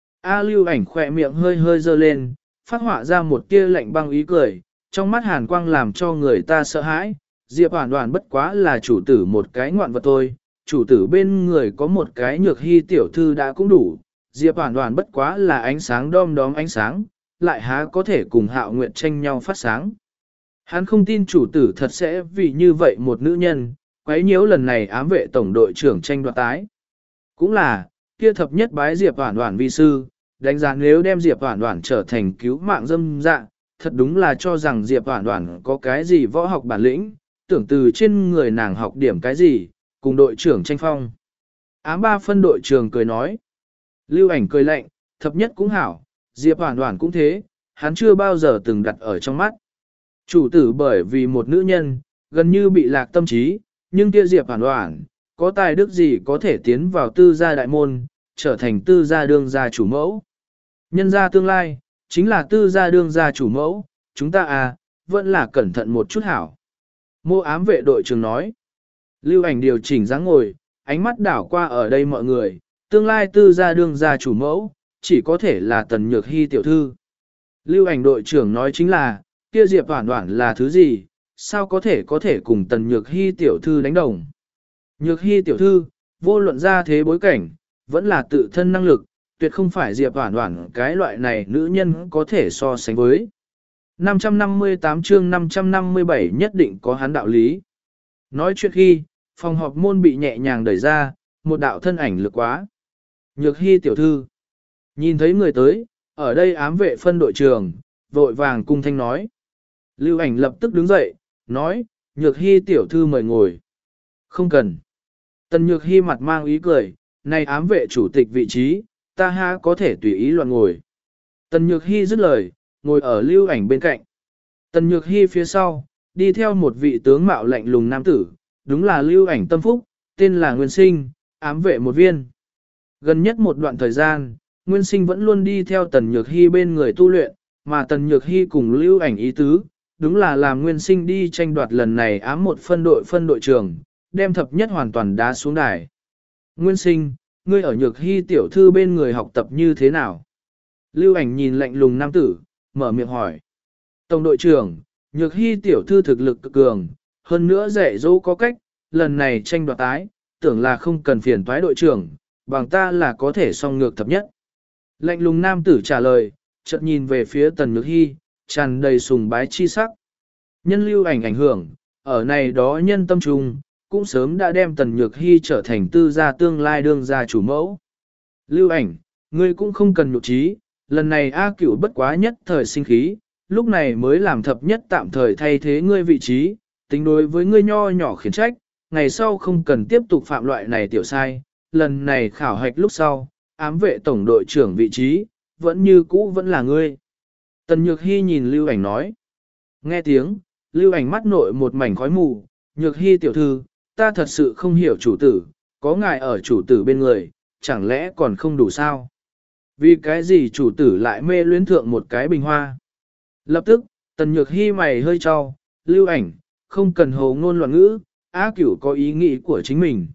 A lưu ảnh khỏe miệng hơi hơi dơ lên, phát họa ra một tia lạnh băng ý cười, trong mắt hàn quang làm cho người ta sợ hãi. Diệp Hoàn Hoàn bất quá là chủ tử một cái ngoạn vật thôi, chủ tử bên người có một cái Nhược Hy tiểu thư đã cũng đủ. Diệp Hoàn Hoàn bất quá là ánh sáng đom đóm ánh sáng, lại há có thể cùng Hạo Nguyệt tranh nhau phát sáng. Hắn không tin chủ tử thật sẽ vì như vậy một nữ nhân, quấy nhiễu lần này ám vệ tổng đội trưởng tranh đoạt tái. Cũng là, kia thập nhất bái Diệp Hoàn Hoàn vi sư, đánh giá nếu đem Diệp Hoàn Hoàn trở thành cứu mạng dâm dạ, thật đúng là cho rằng Diệp Hoàn Hoàn có cái gì võ học bản lĩnh, tưởng từ trên người nàng học điểm cái gì, cùng đội trưởng tranh phong. Ám ba phân đội trưởng cười nói. Lưu ảnh cười lạnh, thập nhất cũng hảo, Diệp Hoàn Hoàn cũng thế, hắn chưa bao giờ từng đặt ở trong mắt. Chủ tử bởi vì một nữ nhân, gần như bị lạc tâm trí, nhưng kia Diệp Hoàn Hoàn, có tài đức gì có thể tiến vào tư gia đại môn, trở thành tư gia đương gia chủ mẫu. Nhân gia tương lai, chính là tư gia đương gia chủ mẫu, chúng ta à, vẫn là cẩn thận một chút hảo. Mô ám vệ đội trưởng nói. Lưu ảnh điều chỉnh dáng ngồi, ánh mắt đảo qua ở đây mọi người, tương lai tư gia đương gia chủ mẫu, chỉ có thể là Tần Nhược Hy tiểu thư. Lưu ảnh đội trưởng nói chính là, kia Diệp Hoàn Hoàn là thứ gì, sao có thể có thể cùng Tần Nhược Hy tiểu thư đánh đồng. Nhược Hy tiểu thư, vô luận ra thế bối cảnh, vẫn là tự thân năng lực, tuyệt không phải Diệp Hoàn Hoàn cái loại này nữ nhân có thể so sánh với. năm trăm năm mươi tám chương năm trăm năm mươi bảy nhất định có hắn đạo lý. Nói chuyện khi, phòng họp môn bị nhẹ nhàng đẩy ra, một đạo thân ảnh lực quá. Nhược Hy tiểu thư. Nhìn thấy người tới, ở đây ám vệ phân đội trưởng, vội vàng cung thanh nói. Lưu ảnh lập tức đứng dậy, nói, Nhược Hy tiểu thư mời ngồi. Không cần. Tần Nhược Hy mặt mang ý cười, này ám vệ chủ tịch vị trí, ta ha có thể tùy ý loạn ngồi. Tần Nhược Hy dứt lời, ngồi ở lưu ảnh bên cạnh. Tần Nhược Hy phía sau, đi theo một vị tướng mạo lạnh lùng nam tử, đúng là lưu ảnh tâm phúc, tên là Nguyên Sinh, ám vệ một viên. Gần nhất một đoạn thời gian, Nguyên Sinh vẫn luôn đi theo Tần Nhược Hy bên người tu luyện, mà Tần Nhược Hy cùng lưu ảnh ý tứ, đúng là làm Nguyên Sinh đi tranh đoạt lần này ám một phân đội phân đội trưởng, đem thập nhất hoàn toàn đá xuống đài. Nguyên Sinh, ngươi ở Nhược Hy tiểu thư bên người học tập như thế nào? Lưu ảnh nhìn lạnh lùng nam tử, mở miệng hỏi. Tổng đội trưởng, Nhược Hy tiểu thư thực lực cực cường, hơn nữa dạy dỗ có cách, lần này tranh đoạt tái, tưởng là không cần phiền toái đội trưởng, bằng ta là có thể song ngược thập nhất. Lạnh lùng nam tử trả lời, chợt nhìn về phía Tần Nhược Hy, tràn đầy sùng bái chi sắc. Nhân lưu ảnh ảnh hưởng, ở này đó nhân tâm trung, cũng sớm đã đem Tần Nhược Hy trở thành tư gia tương lai đương gia chủ mẫu. Lưu ảnh, ngươi cũng không cần nhục trí, lần này A Cửu bất quá nhất thời sinh khí, lúc này mới làm thập nhất tạm thời thay thế ngươi vị trí, tính đối với ngươi nho nhỏ khiển trách, ngày sau không cần tiếp tục phạm loại này tiểu sai, lần này khảo hạch lúc sau, ám vệ tổng đội trưởng vị trí, vẫn như cũ vẫn là ngươi. Tần Nhược Hy nhìn Lưu ảnh nói. Nghe tiếng, Lưu ảnh mắt nội một mảnh khói mù, Nhược Hy tiểu thư, ta thật sự không hiểu chủ tử, có ngài ở chủ tử bên người, chẳng lẽ còn không đủ sao? Vì cái gì chủ tử lại mê luyến thượng một cái bình hoa? Lập tức, Tần Nhược Hy mày hơi cho, Lưu ảnh, không cần hồ ngôn loạn ngữ, A Cửu có ý nghĩ của chính mình.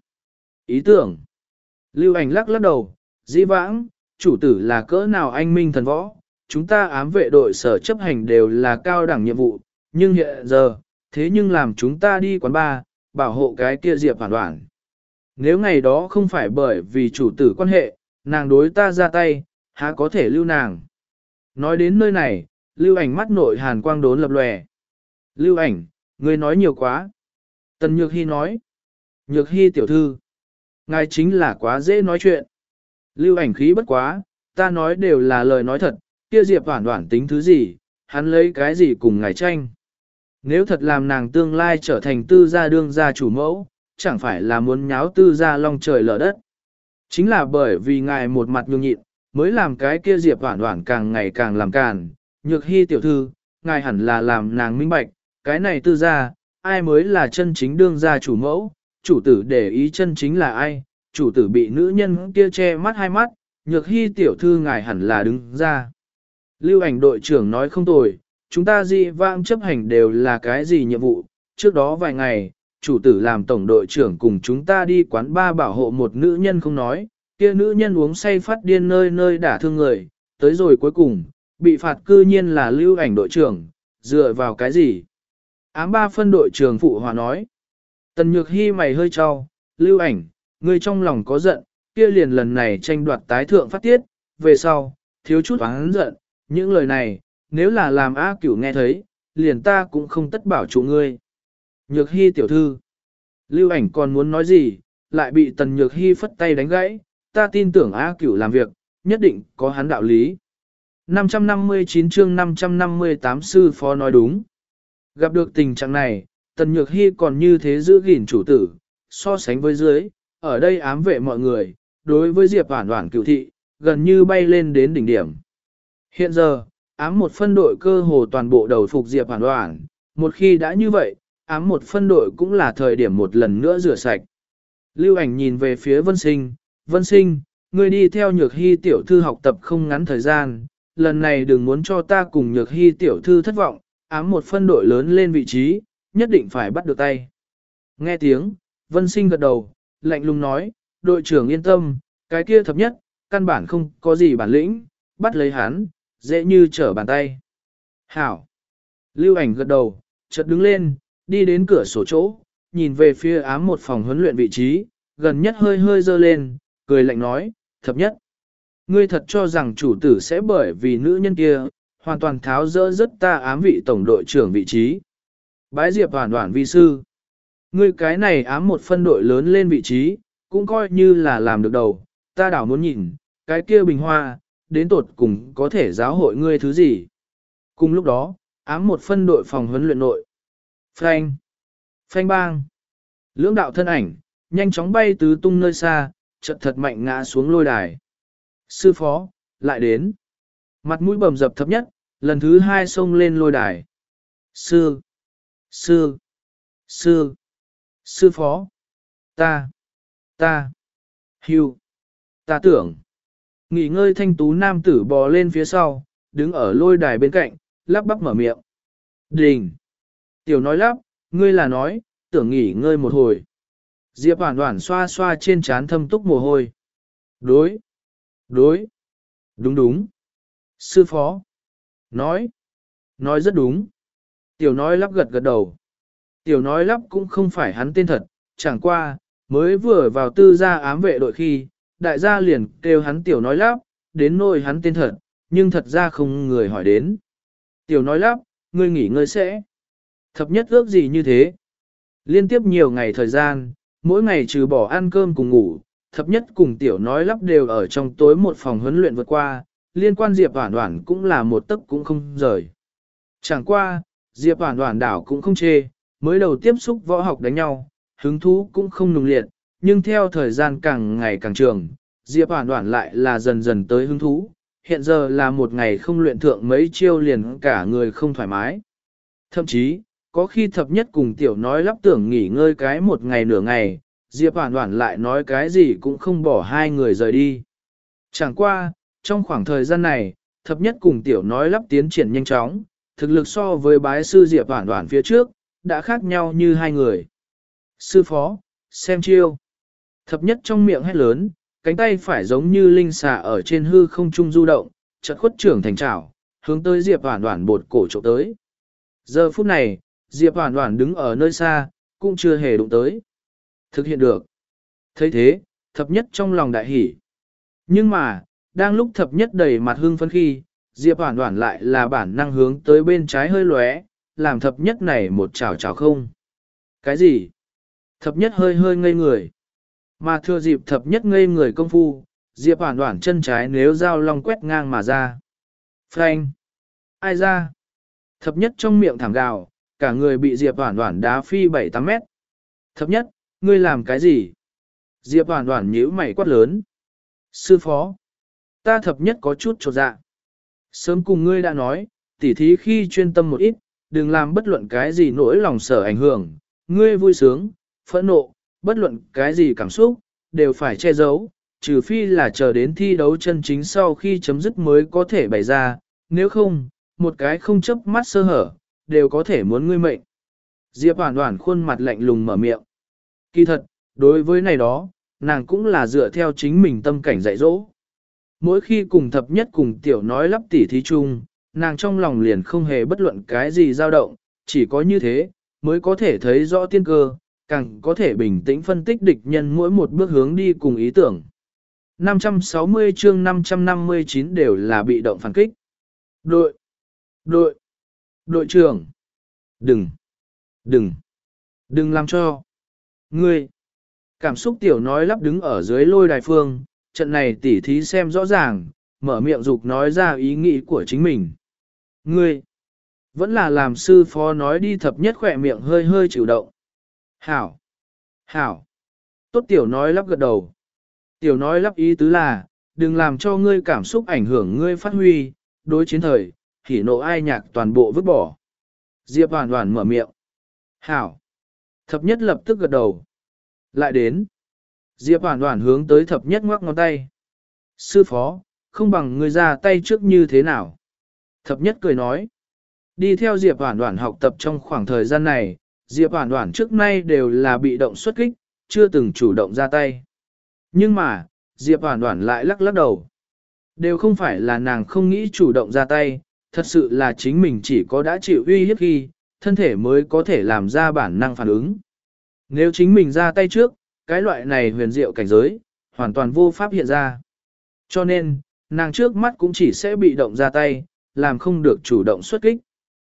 Ý tưởng. Lưu ảnh lắc lắc đầu, dĩ vãng, chủ tử là cỡ nào anh minh thần võ, chúng ta ám vệ đội sở chấp hành đều là cao đẳng nhiệm vụ, nhưng hiện giờ, thế nhưng làm chúng ta đi quán bar, bảo hộ cái kia Diệp Hoàn Hoàn. Nếu ngày đó không phải bởi vì chủ tử quan hệ, nàng đối ta ra tay, há có thể lưu nàng. Nói đến nơi này, lưu ảnh mắt nội hàn quang đốn lập lòe. Lưu ảnh, ngươi nói nhiều quá. Tần Nhược Hy nói. Nhược Hy tiểu thư. Ngài chính là quá dễ nói chuyện. Lưu ảnh khí bất quá, ta nói đều là lời nói thật, kia Diệp Hoản Hoản tính thứ gì, hắn lấy cái gì cùng ngài tranh. Nếu thật làm nàng tương lai trở thành tư gia đương gia chủ mẫu, chẳng phải là muốn nháo tư gia long trời lở đất. Chính là bởi vì ngài một mặt nhường nhịn, mới làm cái kia Diệp Hoản Hoản càng ngày càng làm càn. Nhược Hy tiểu thư, ngài hẳn là làm nàng minh bạch, cái này tư gia, ai mới là chân chính đương gia chủ mẫu, chủ tử để ý chân chính là ai, chủ tử bị nữ nhân kia che mắt hai mắt, Nhược Hy tiểu thư ngài hẳn là đứng ra. Lưu ảnh đội trưởng nói không tồi, chúng ta dị vãng chấp hành đều là cái gì nhiệm vụ, trước đó vài ngày, chủ tử làm tổng đội trưởng cùng chúng ta đi quán ba bảo hộ một nữ nhân không nói, kia nữ nhân uống say phát điên nơi nơi đả thương người, tới rồi cuối cùng, bị phạt cư nhiên là lưu ảnh đội trưởng, dựa vào cái gì? Ám ba phân đội trưởng phụ hòa nói. Tần Nhược Hy mày hơi cho, lưu ảnh, ngươi trong lòng có giận, kia liền lần này tranh đoạt tái thượng phát tiết, về sau, thiếu chút oán giận, những lời này, nếu là làm A Cửu nghe thấy, liền ta cũng không tất bảo chủ ngươi. Nhược Hy tiểu thư, lưu ảnh còn muốn nói gì, lại bị Tần Nhược Hy phất tay đánh gãy, ta tin tưởng A Cửu làm việc, nhất định có hắn đạo lý. năm trăm năm mươi chín chương năm trăm năm mươi tám sư phó nói đúng. Gặp được tình trạng này, Tần Nhược Hy còn như thế giữ gìn chủ tử, so sánh với dưới, ở đây ám vệ mọi người, đối với Diệp Hoản Hoản cựu thị, gần như bay lên đến đỉnh điểm. Hiện giờ, ám một phân đội cơ hồ toàn bộ đầu phục Diệp Hoản Hoản, một khi đã như vậy, ám một phân đội cũng là thời điểm một lần nữa rửa sạch. Lưu ảnh nhìn về phía Vân Sinh, Vân Sinh, ngươi đi theo Nhược Hy tiểu thư học tập không ngắn thời gian, lần này đừng muốn cho ta cùng Nhược Hy tiểu thư thất vọng, ám một phân đội lớn lên vị trí, nhất định phải bắt được tay. Nghe tiếng, Vân Sinh gật đầu, lạnh lùng nói, đội trưởng yên tâm, cái kia thập nhất, căn bản không có gì bản lĩnh, bắt lấy hắn, dễ như trở bàn tay. Hảo! Lưu ảnh gật đầu, chợt đứng lên, đi đến cửa sổ chỗ, nhìn về phía ám một phòng huấn luyện vị trí, gần nhất hơi hơi dơ lên, cười lạnh nói, thập nhất. Ngươi thật cho rằng chủ tử sẽ bởi vì nữ nhân kia, hoàn toàn tháo dỡ rất ta ám vị tổng đội trưởng vị trí. Bái Diệp Hoản Hoản vi sư. Ngươi cái này ám một phân đội lớn lên vị trí, cũng coi như là làm được đầu, ta đảo muốn nhìn, cái kia bình hoa, đến tột cùng có thể giáo hội ngươi thứ gì. Cùng lúc đó, ám một phân đội phòng huấn luyện nội. Phanh! Phanh bang! Lưỡng đạo thân ảnh, nhanh chóng bay tứ tung nơi xa, chợt thật mạnh ngã xuống lôi đài. Sư phó, lại đến. Mặt mũi bầm dập thấp nhất, lần thứ hai xông lên lôi đài. Sư! Sư! Sư! Sư phó! Ta! Ta! Hưu! Ta tưởng! Nghỉ ngơi thanh tú nam tử bò lên phía sau, đứng ở lôi đài bên cạnh, lắp bắp mở miệng. Đình! Tiểu nói lắp, ngươi là nói, tưởng nghỉ ngơi một hồi. Diệp Hoản Hoản xoa xoa trên trán thâm túc mồ hôi. Đối! Đối! Đúng đúng! Sư phó! Nói! Nói rất đúng! Tiểu nói lắp gật gật đầu. Tiểu nói lắp cũng không phải hắn tên thật, chẳng qua, mới vừa vào tư gia ám vệ đội khi, đại gia liền kêu hắn tiểu nói lắp, đến nỗi hắn tên thật, nhưng thật ra không người hỏi đến. Tiểu nói lắp, ngươi nghỉ ngơi sẽ. Thập nhất ước gì như thế? Liên tiếp nhiều ngày thời gian, mỗi ngày trừ bỏ ăn cơm cùng ngủ, thập nhất cùng tiểu nói lắp đều ở trong tối một phòng huấn luyện vượt qua, liên quan Diệp Hoản Hoản cũng là một tấc cũng không rời. Chẳng qua, Diệp Hoản Hoản đảo cũng không chê, mới đầu tiếp xúc võ học đánh nhau, hứng thú cũng không nùng liệt, nhưng theo thời gian càng ngày càng trường, Diệp Hoản Hoản lại là dần dần tới hứng thú, hiện giờ là một ngày không luyện thượng mấy chiêu liền cả người không thoải mái. Thậm chí, có khi thập nhất cùng tiểu nói lắp tưởng nghỉ ngơi cái một ngày nửa ngày, Diệp Hoản Hoản lại nói cái gì cũng không bỏ hai người rời đi. Chẳng qua, trong khoảng thời gian này, thập nhất cùng tiểu nói lắp tiến triển nhanh chóng, thực lực so với bái sư Diệp Hoản Hoản phía trước, đã khác nhau như hai người. Sư phó, xem chiêu. Thập nhất trong miệng hét lớn, cánh tay phải giống như linh xà ở trên hư không trung du động, chợt khuất trưởng thành trảo, hướng tới Diệp Hoản Hoản bột cổ trộm tới. Giờ phút này, Diệp Hoản Hoản đứng ở nơi xa, cũng chưa hề đụng tới. Thực hiện được. Thấy thế, thập nhất trong lòng đại hỉ. Nhưng mà, đang lúc thập nhất đầy mặt hưng phấn khi, Diệp Hoản Hoản lại là bản năng hướng tới bên trái hơi lóe, làm thập nhất này một chảo chảo không. Cái gì? Thập nhất hơi hơi ngây người. Mà thừa dịp thập nhất ngây người công phu, Diệp Hoản Hoản chân trái nếu dao long quét ngang mà ra. Phanh! Ai ra? Thập nhất trong miệng thảm gào, cả người bị Diệp Hoản Hoản đá phi bảy tám mét. Thập nhất, ngươi làm cái gì? Diệp Hoản Hoản nhíu mày quát lớn. Sư phó! Ta thập nhất có chút chột dạ. Sớm cùng ngươi đã nói, tỉ thí khi chuyên tâm một ít, đừng làm bất luận cái gì nỗi lòng sở ảnh hưởng. Ngươi vui sướng, phẫn nộ, bất luận cái gì cảm xúc, đều phải che giấu, trừ phi là chờ đến thi đấu chân chính sau khi chấm dứt mới có thể bày ra, nếu không, một cái không chớp mắt sơ hở, đều có thể muốn ngươi mệnh. Diệp Hoản Hoản khuôn mặt lạnh lùng mở miệng. Kỳ thật, đối với này đó, nàng cũng là dựa theo chính mình tâm cảnh dạy dỗ. Mỗi khi cùng thập nhất cùng tiểu nói lắp tỉ thí chung, nàng trong lòng liền không hề bất luận cái gì dao động, chỉ có như thế, mới có thể thấy rõ tiên cơ, càng có thể bình tĩnh phân tích địch nhân mỗi một bước hướng đi cùng ý tưởng. năm trăm sáu mươi chương năm trăm năm mươi chín đều là bị động phản kích. Đội! Đội! Đội trưởng! Đừng! Đừng! Đừng làm cho! Ngươi! Cảm xúc tiểu nói lắp đứng ở dưới lôi đài phương, trận này tỉ thí xem rõ ràng, mở miệng dục nói ra ý nghĩ của chính mình. Ngươi! Vẫn là làm sư phó nói đi, thập nhất khỏe miệng hơi hơi chịu động. Hảo! Hảo! Tốt tiểu nói lắp gật đầu. Tiểu nói lắp ý tứ là, đừng làm cho ngươi cảm xúc ảnh hưởng ngươi phát huy, đối chiến thời, hỉ nộ ai nhạc toàn bộ vứt bỏ. Diệp Hoản Hoản mở miệng. Hảo! Thập nhất lập tức gật đầu. Lại đến. Diệp Hoản Hoản hướng tới thập nhất ngoắc ngón tay. Sư phó, không bằng ngươi ra tay trước như thế nào? Thập nhất cười nói. Đi theo Diệp Hoản Hoản học tập trong khoảng thời gian này, Diệp Hoản Hoản trước nay đều là bị động xuất kích, chưa từng chủ động ra tay. Nhưng mà, Diệp Hoản Hoản lại lắc lắc đầu. Đều không phải là nàng không nghĩ chủ động ra tay, thật sự là chính mình chỉ có đã chịu uy hiếp khi, thân thể mới có thể làm ra bản năng phản ứng. Nếu chính mình ra tay trước, cái loại này huyền diệu cảnh giới, hoàn toàn vô pháp hiện ra. Cho nên, nàng trước mắt cũng chỉ sẽ bị động ra tay, làm không được chủ động xuất kích.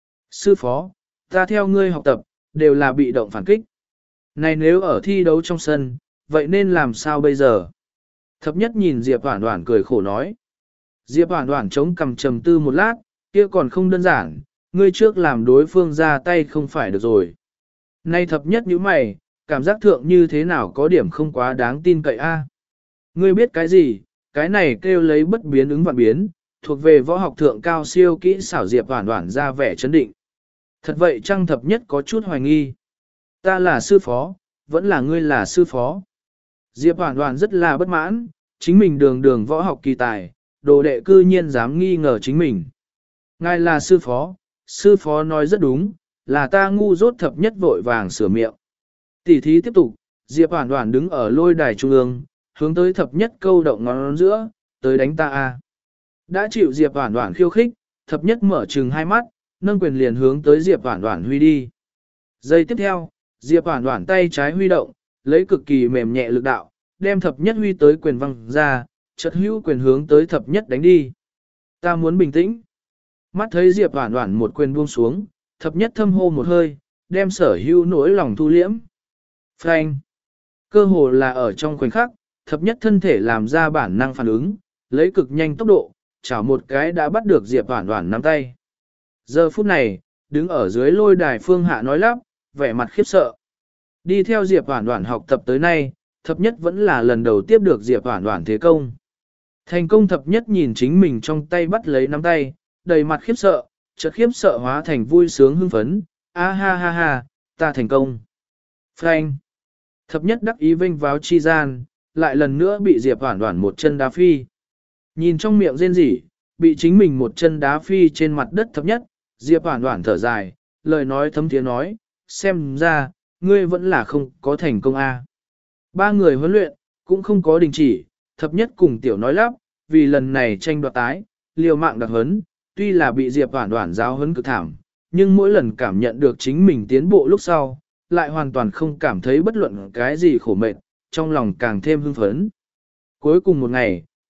Sư phó, ta theo ngươi học tập, đều là bị động phản kích. Này nếu ở thi đấu trong sân, vậy nên làm sao bây giờ? Thập nhất nhìn Diệp Hoản Hoản cười khổ nói. Diệp Hoản Hoản chống cằm trầm tư một lát, kia còn không đơn giản, ngươi trước làm đối phương ra tay không phải được rồi. Nay thập nhất nhíu mày, cảm giác thượng như thế nào có điểm không quá đáng tin cậy a. Ngươi biết cái gì, cái này kêu lấy bất biến ứng vạn biến, thuộc về võ học thượng cao siêu kỹ xảo. Diệp Hoản Hoản ra vẻ chấn định. Thật vậy chăng? Thập nhất có chút hoài nghi. Ta là sư phó, vẫn là ngươi là sư phó. Diệp Hoản Hoản rất là bất mãn, chính mình đường đường võ học kỳ tài, đồ đệ cư nhiên dám nghi ngờ chính mình. Ngài là sư phó, sư phó nói rất đúng, là ta ngu dốt. Thập nhất vội vàng sửa miệng. Tỉ thí tiếp tục, Diệp Hoản Hoản đứng ở lôi đài trung ương, hướng tới thập nhất câu động ngón giữa, tới đánh ta a. Đã chịu Diệp Hoản Hoản khiêu khích, thập nhất mở trừng hai mắt, nâng quyền liền hướng tới Diệp Hoản Hoản huy đi. Giây tiếp theo, Diệp Hoản Hoản tay trái huy động, lấy cực kỳ mềm nhẹ lực đạo, đem thập nhất huy tới quyền văng ra, chợt hữu quyền hướng tới thập nhất đánh đi. Ta muốn bình tĩnh. Mắt thấy Diệp Hoản Hoản một quyền buông xuống, thập nhất thâm hô một hơi, đem sở hữu nỗi lòng thu liễm. Phanh. Cơ hồ là ở trong khoảnh khắc, thập nhất thân thể làm ra bản năng phản ứng, lấy cực nhanh tốc độ, chảo một cái đã bắt được Diệp Hoản Hoản nắm tay. Giờ phút này, đứng ở dưới lôi đài Phương Hạ nói lắp, vẻ mặt khiếp sợ. Đi theo Diệp Hoản Hoản học tập tới nay, thập nhất vẫn là lần đầu tiếp được Diệp Hoản Hoản thế công. Thành công. Thập nhất nhìn chính mình trong tay bắt lấy nắm tay, đầy mặt khiếp sợ, chợt khiếp sợ hóa thành vui sướng hưng phấn, a ha ha ha, ta thành công. Phanh. Thập nhất đắc ý vinh váo chi gian, lại lần nữa bị Diệp Hoản Hoản một chân đá phi. Nhìn trong miệng rên rỉ, bị chính mình một chân đá phi trên mặt đất thập nhất, Diệp Hoản Hoản thở dài, lời nói thấm thiế nói, xem ra, ngươi vẫn là không có thành công a. Ba người huấn luyện, cũng không có đình chỉ, thập nhất cùng tiểu nói lắp, vì lần này tranh đoạt tái, liều mạng đặc huấn, tuy là bị Diệp Hoản Hoản giáo huấn cực thảm, nhưng mỗi lần cảm nhận được chính mình tiến bộ lúc sau, lại hoàn toàn không cảm thấy bất luận cái gì khổ mệt, trong lòng càng thêm hưng phấn. Cuối cùng một ngày,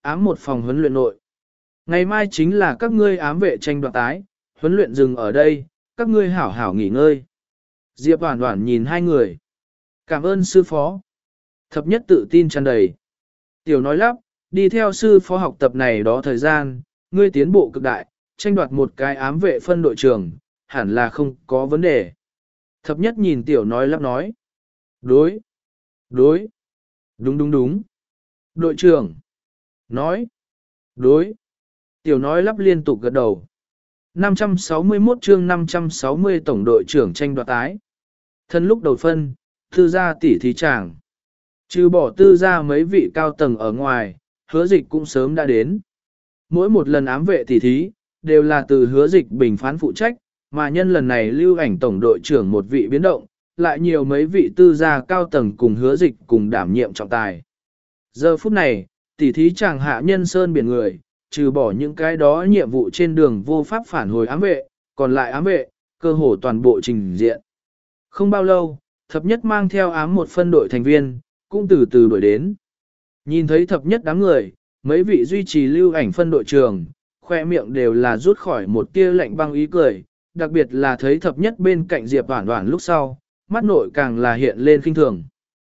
ám một phòng huấn luyện nội. Ngày mai chính là các ngươi ám vệ tranh đoạt tái, huấn luyện dừng ở đây, các ngươi hảo hảo nghỉ ngơi. Diệp Hoản Hoản nhìn hai người. Cảm ơn sư phó. Thập nhất tự tin tràn đầy. Tiểu nói lắp, đi theo sư phó học tập này đó thời gian, ngươi tiến bộ cực đại, tranh đoạt một cái ám vệ phân đội trưởng, hẳn là không có vấn đề. Thập nhất nhìn tiểu nói lắp nói. Đối. Đối. Đúng đúng đúng. Đội trưởng. Nói. Đối. Tiểu nói lắp liên tục gật đầu. năm trăm sáu mươi mốt chương năm trăm sáu mươi tổng đội trưởng tranh đoạt tái. Thân lúc đầu phân, tư gia tỷ thí chàng. Trừ bỏ tư gia mấy vị cao tầng ở ngoài, hứa dịch cũng sớm đã đến. Mỗi một lần ám vệ tỷ thí, đều là từ hứa dịch bình phán phụ trách, mà nhân lần này lưu ảnh tổng đội trưởng một vị biến động, lại nhiều mấy vị tư gia cao tầng cùng hứa dịch cùng đảm nhiệm trọng tài. Giờ phút này, tỷ thí chàng hạ nhân sơn biển người, trừ bỏ những cái đó nhiệm vụ trên đường vô pháp phản hồi ám vệ, còn lại ám vệ, cơ hồ toàn bộ trình diện. Không bao lâu, thập nhất mang theo ám một phân đội thành viên, cũng từ từ đuổi đến. Nhìn thấy thập nhất đám người, mấy vị duy trì lưu ảnh phân đội trưởng, khoe miệng đều là rút khỏi một tia lạnh băng ý cười, đặc biệt là thấy thập nhất bên cạnh Diệp Hoản Hoản lúc sau, mắt nội càng là hiện lên khinh thường.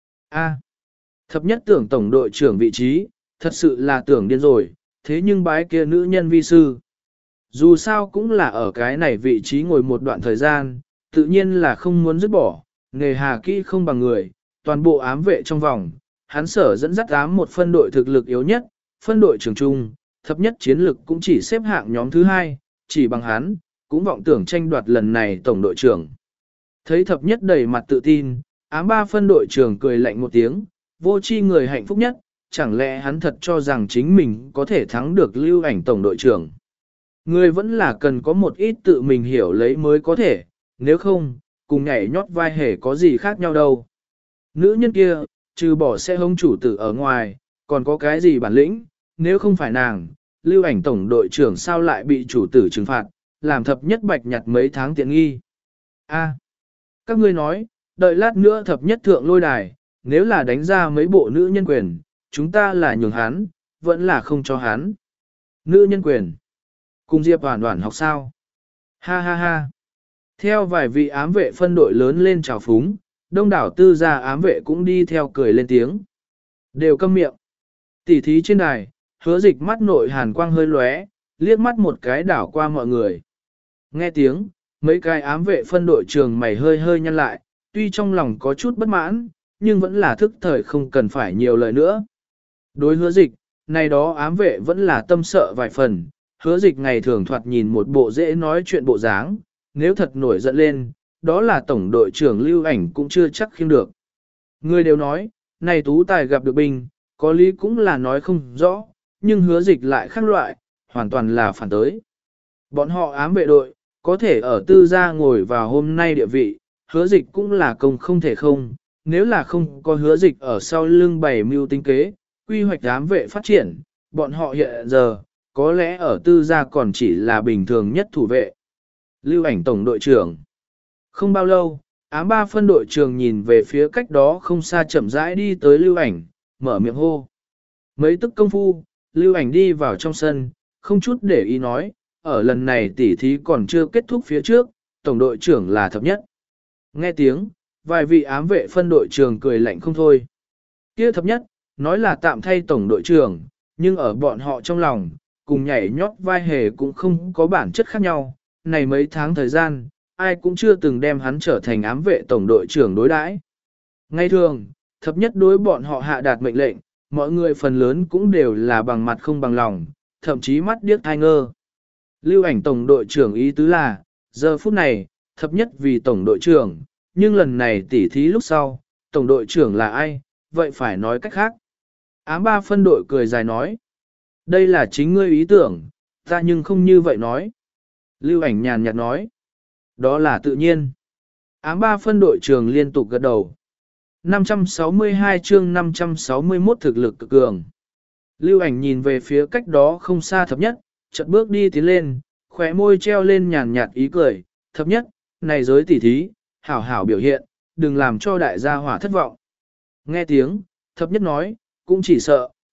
A, thập nhất tưởng tổng đội trưởng vị trí, thật sự là tưởng điên rồi, thế nhưng bái kia nữ nhân vi sư. Dù sao cũng là ở cái này vị trí ngồi một đoạn thời gian, tự nhiên là không muốn dứt bỏ, nghề hà kỹ không bằng người, toàn bộ ám vệ trong vòng, hắn sở dẫn dắt ám một phân đội thực lực yếu nhất, phân đội trưởng trung, thập nhất chiến lực cũng chỉ xếp hạng nhóm thứ hai, chỉ bằng hắn, cũng vọng tưởng tranh đoạt lần này tổng đội trưởng. Thấy thập nhất đầy mặt tự tin, ám ba phân đội trưởng cười lạnh một tiếng, vô chi người hạnh phúc nhất, chẳng lẽ hắn thật cho rằng chính mình có thể thắng được lưu ảnh tổng đội trưởng. Người vẫn là cần có một ít tự mình hiểu lấy mới có thể, nếu không, cùng nhảy nhót vai hề có gì khác nhau đâu. Nữ nhân kia, trừ bỏ sẽ hông chủ tử ở ngoài, còn có cái gì bản lĩnh, nếu không phải nàng, lưu ảnh tổng đội trưởng sao lại bị chủ tử trừng phạt, làm thập nhất bạch nhặt mấy tháng tiện nghi. A, các ngươi nói, đợi lát nữa thập nhất thượng lôi đài, nếu là đánh ra mấy bộ nữ nhân quyền, chúng ta là nhường hắn, vẫn là không cho hắn. Nữ nhân quyền. Cùng Diệp Hoản Hoản học sao? Ha ha ha. Theo vài vị ám vệ phân đội lớn lên chào phúng, đông đảo tư gia ám vệ cũng đi theo cười lên tiếng. Đều câm miệng. Tỉ thí trên đài, hứa dịch mắt nội hàn quang hơi lóe, liếc mắt một cái đảo qua mọi người. Nghe tiếng, mấy cái ám vệ phân đội trường mày hơi hơi nhăn lại, tuy trong lòng có chút bất mãn, nhưng vẫn là thức thời không cần phải nhiều lời nữa. Đối hứa dịch, này đó ám vệ vẫn là tâm sợ vài phần, hứa dịch ngày thường thoạt nhìn một bộ dễ nói chuyện bộ dáng, nếu thật nổi giận lên, đó là tổng đội trưởng lưu ảnh cũng chưa chắc khiêng được. Người đều nói, này tú tài gặp được binh, có lý cũng là nói không rõ, nhưng hứa dịch lại khác loại, hoàn toàn là phản tới. Bọn họ ám vệ đội, có thể ở tư gia ngồi vào hôm nay địa vị, hứa dịch cũng là công không thể không, nếu là không có hứa dịch ở sau lưng bày mưu tính kế, quy hoạch ám vệ phát triển, bọn họ hiện giờ, có lẽ ở tư gia còn chỉ là bình thường nhất thủ vệ. Lưu ảnh tổng đội trưởng. Không bao lâu, ám ba phân đội trưởng nhìn về phía cách đó không xa chậm rãi đi tới lưu ảnh, mở miệng hô. Mấy tức công phu, lưu ảnh đi vào trong sân, không chút để ý nói, ở lần này tỉ thí còn chưa kết thúc phía trước, tổng đội trưởng là thập nhất. Nghe tiếng, vài vị ám vệ phân đội trưởng cười lạnh không thôi. Kia thập nhất, nói là tạm thay tổng đội trưởng, nhưng ở bọn họ trong lòng, cùng nhảy nhót vai hề cũng không có bản chất khác nhau. Này mấy tháng thời gian, ai cũng chưa từng đem hắn trở thành ám vệ tổng đội trưởng đối đãi. Ngay thường, thập nhất đối bọn họ hạ đạt mệnh lệnh, mọi người phần lớn cũng đều là bằng mặt không bằng lòng, thậm chí mắt điếc thai ngơ. Lưu ảnh tổng đội trưởng ý tứ là, giờ phút này, thập nhất vì tổng đội trưởng, nhưng lần này tỉ thí lúc sau, tổng đội trưởng là ai, vậy phải nói cách khác. Ám ba phân đội cười dài nói, đây là chính ngươi ý tưởng, ta nhưng không như vậy nói. Lưu ảnh nhàn nhạt nói, đó là tự nhiên. Ám ba phân đội trưởng liên tục gật đầu. năm trăm sáu mươi hai chương năm trăm sáu mươi mốt thực lực cực cường. Lưu ảnh nhìn về phía cách đó không xa thập nhất, chợt bước đi tiến lên, khóe môi treo lên nhàn nhạt ý cười, thập nhất, này giới tỉ thí, hảo hảo biểu hiện, đừng làm cho đại gia hỏa thất vọng. Nghe tiếng, thập nhất nói, cũng chỉ sợ,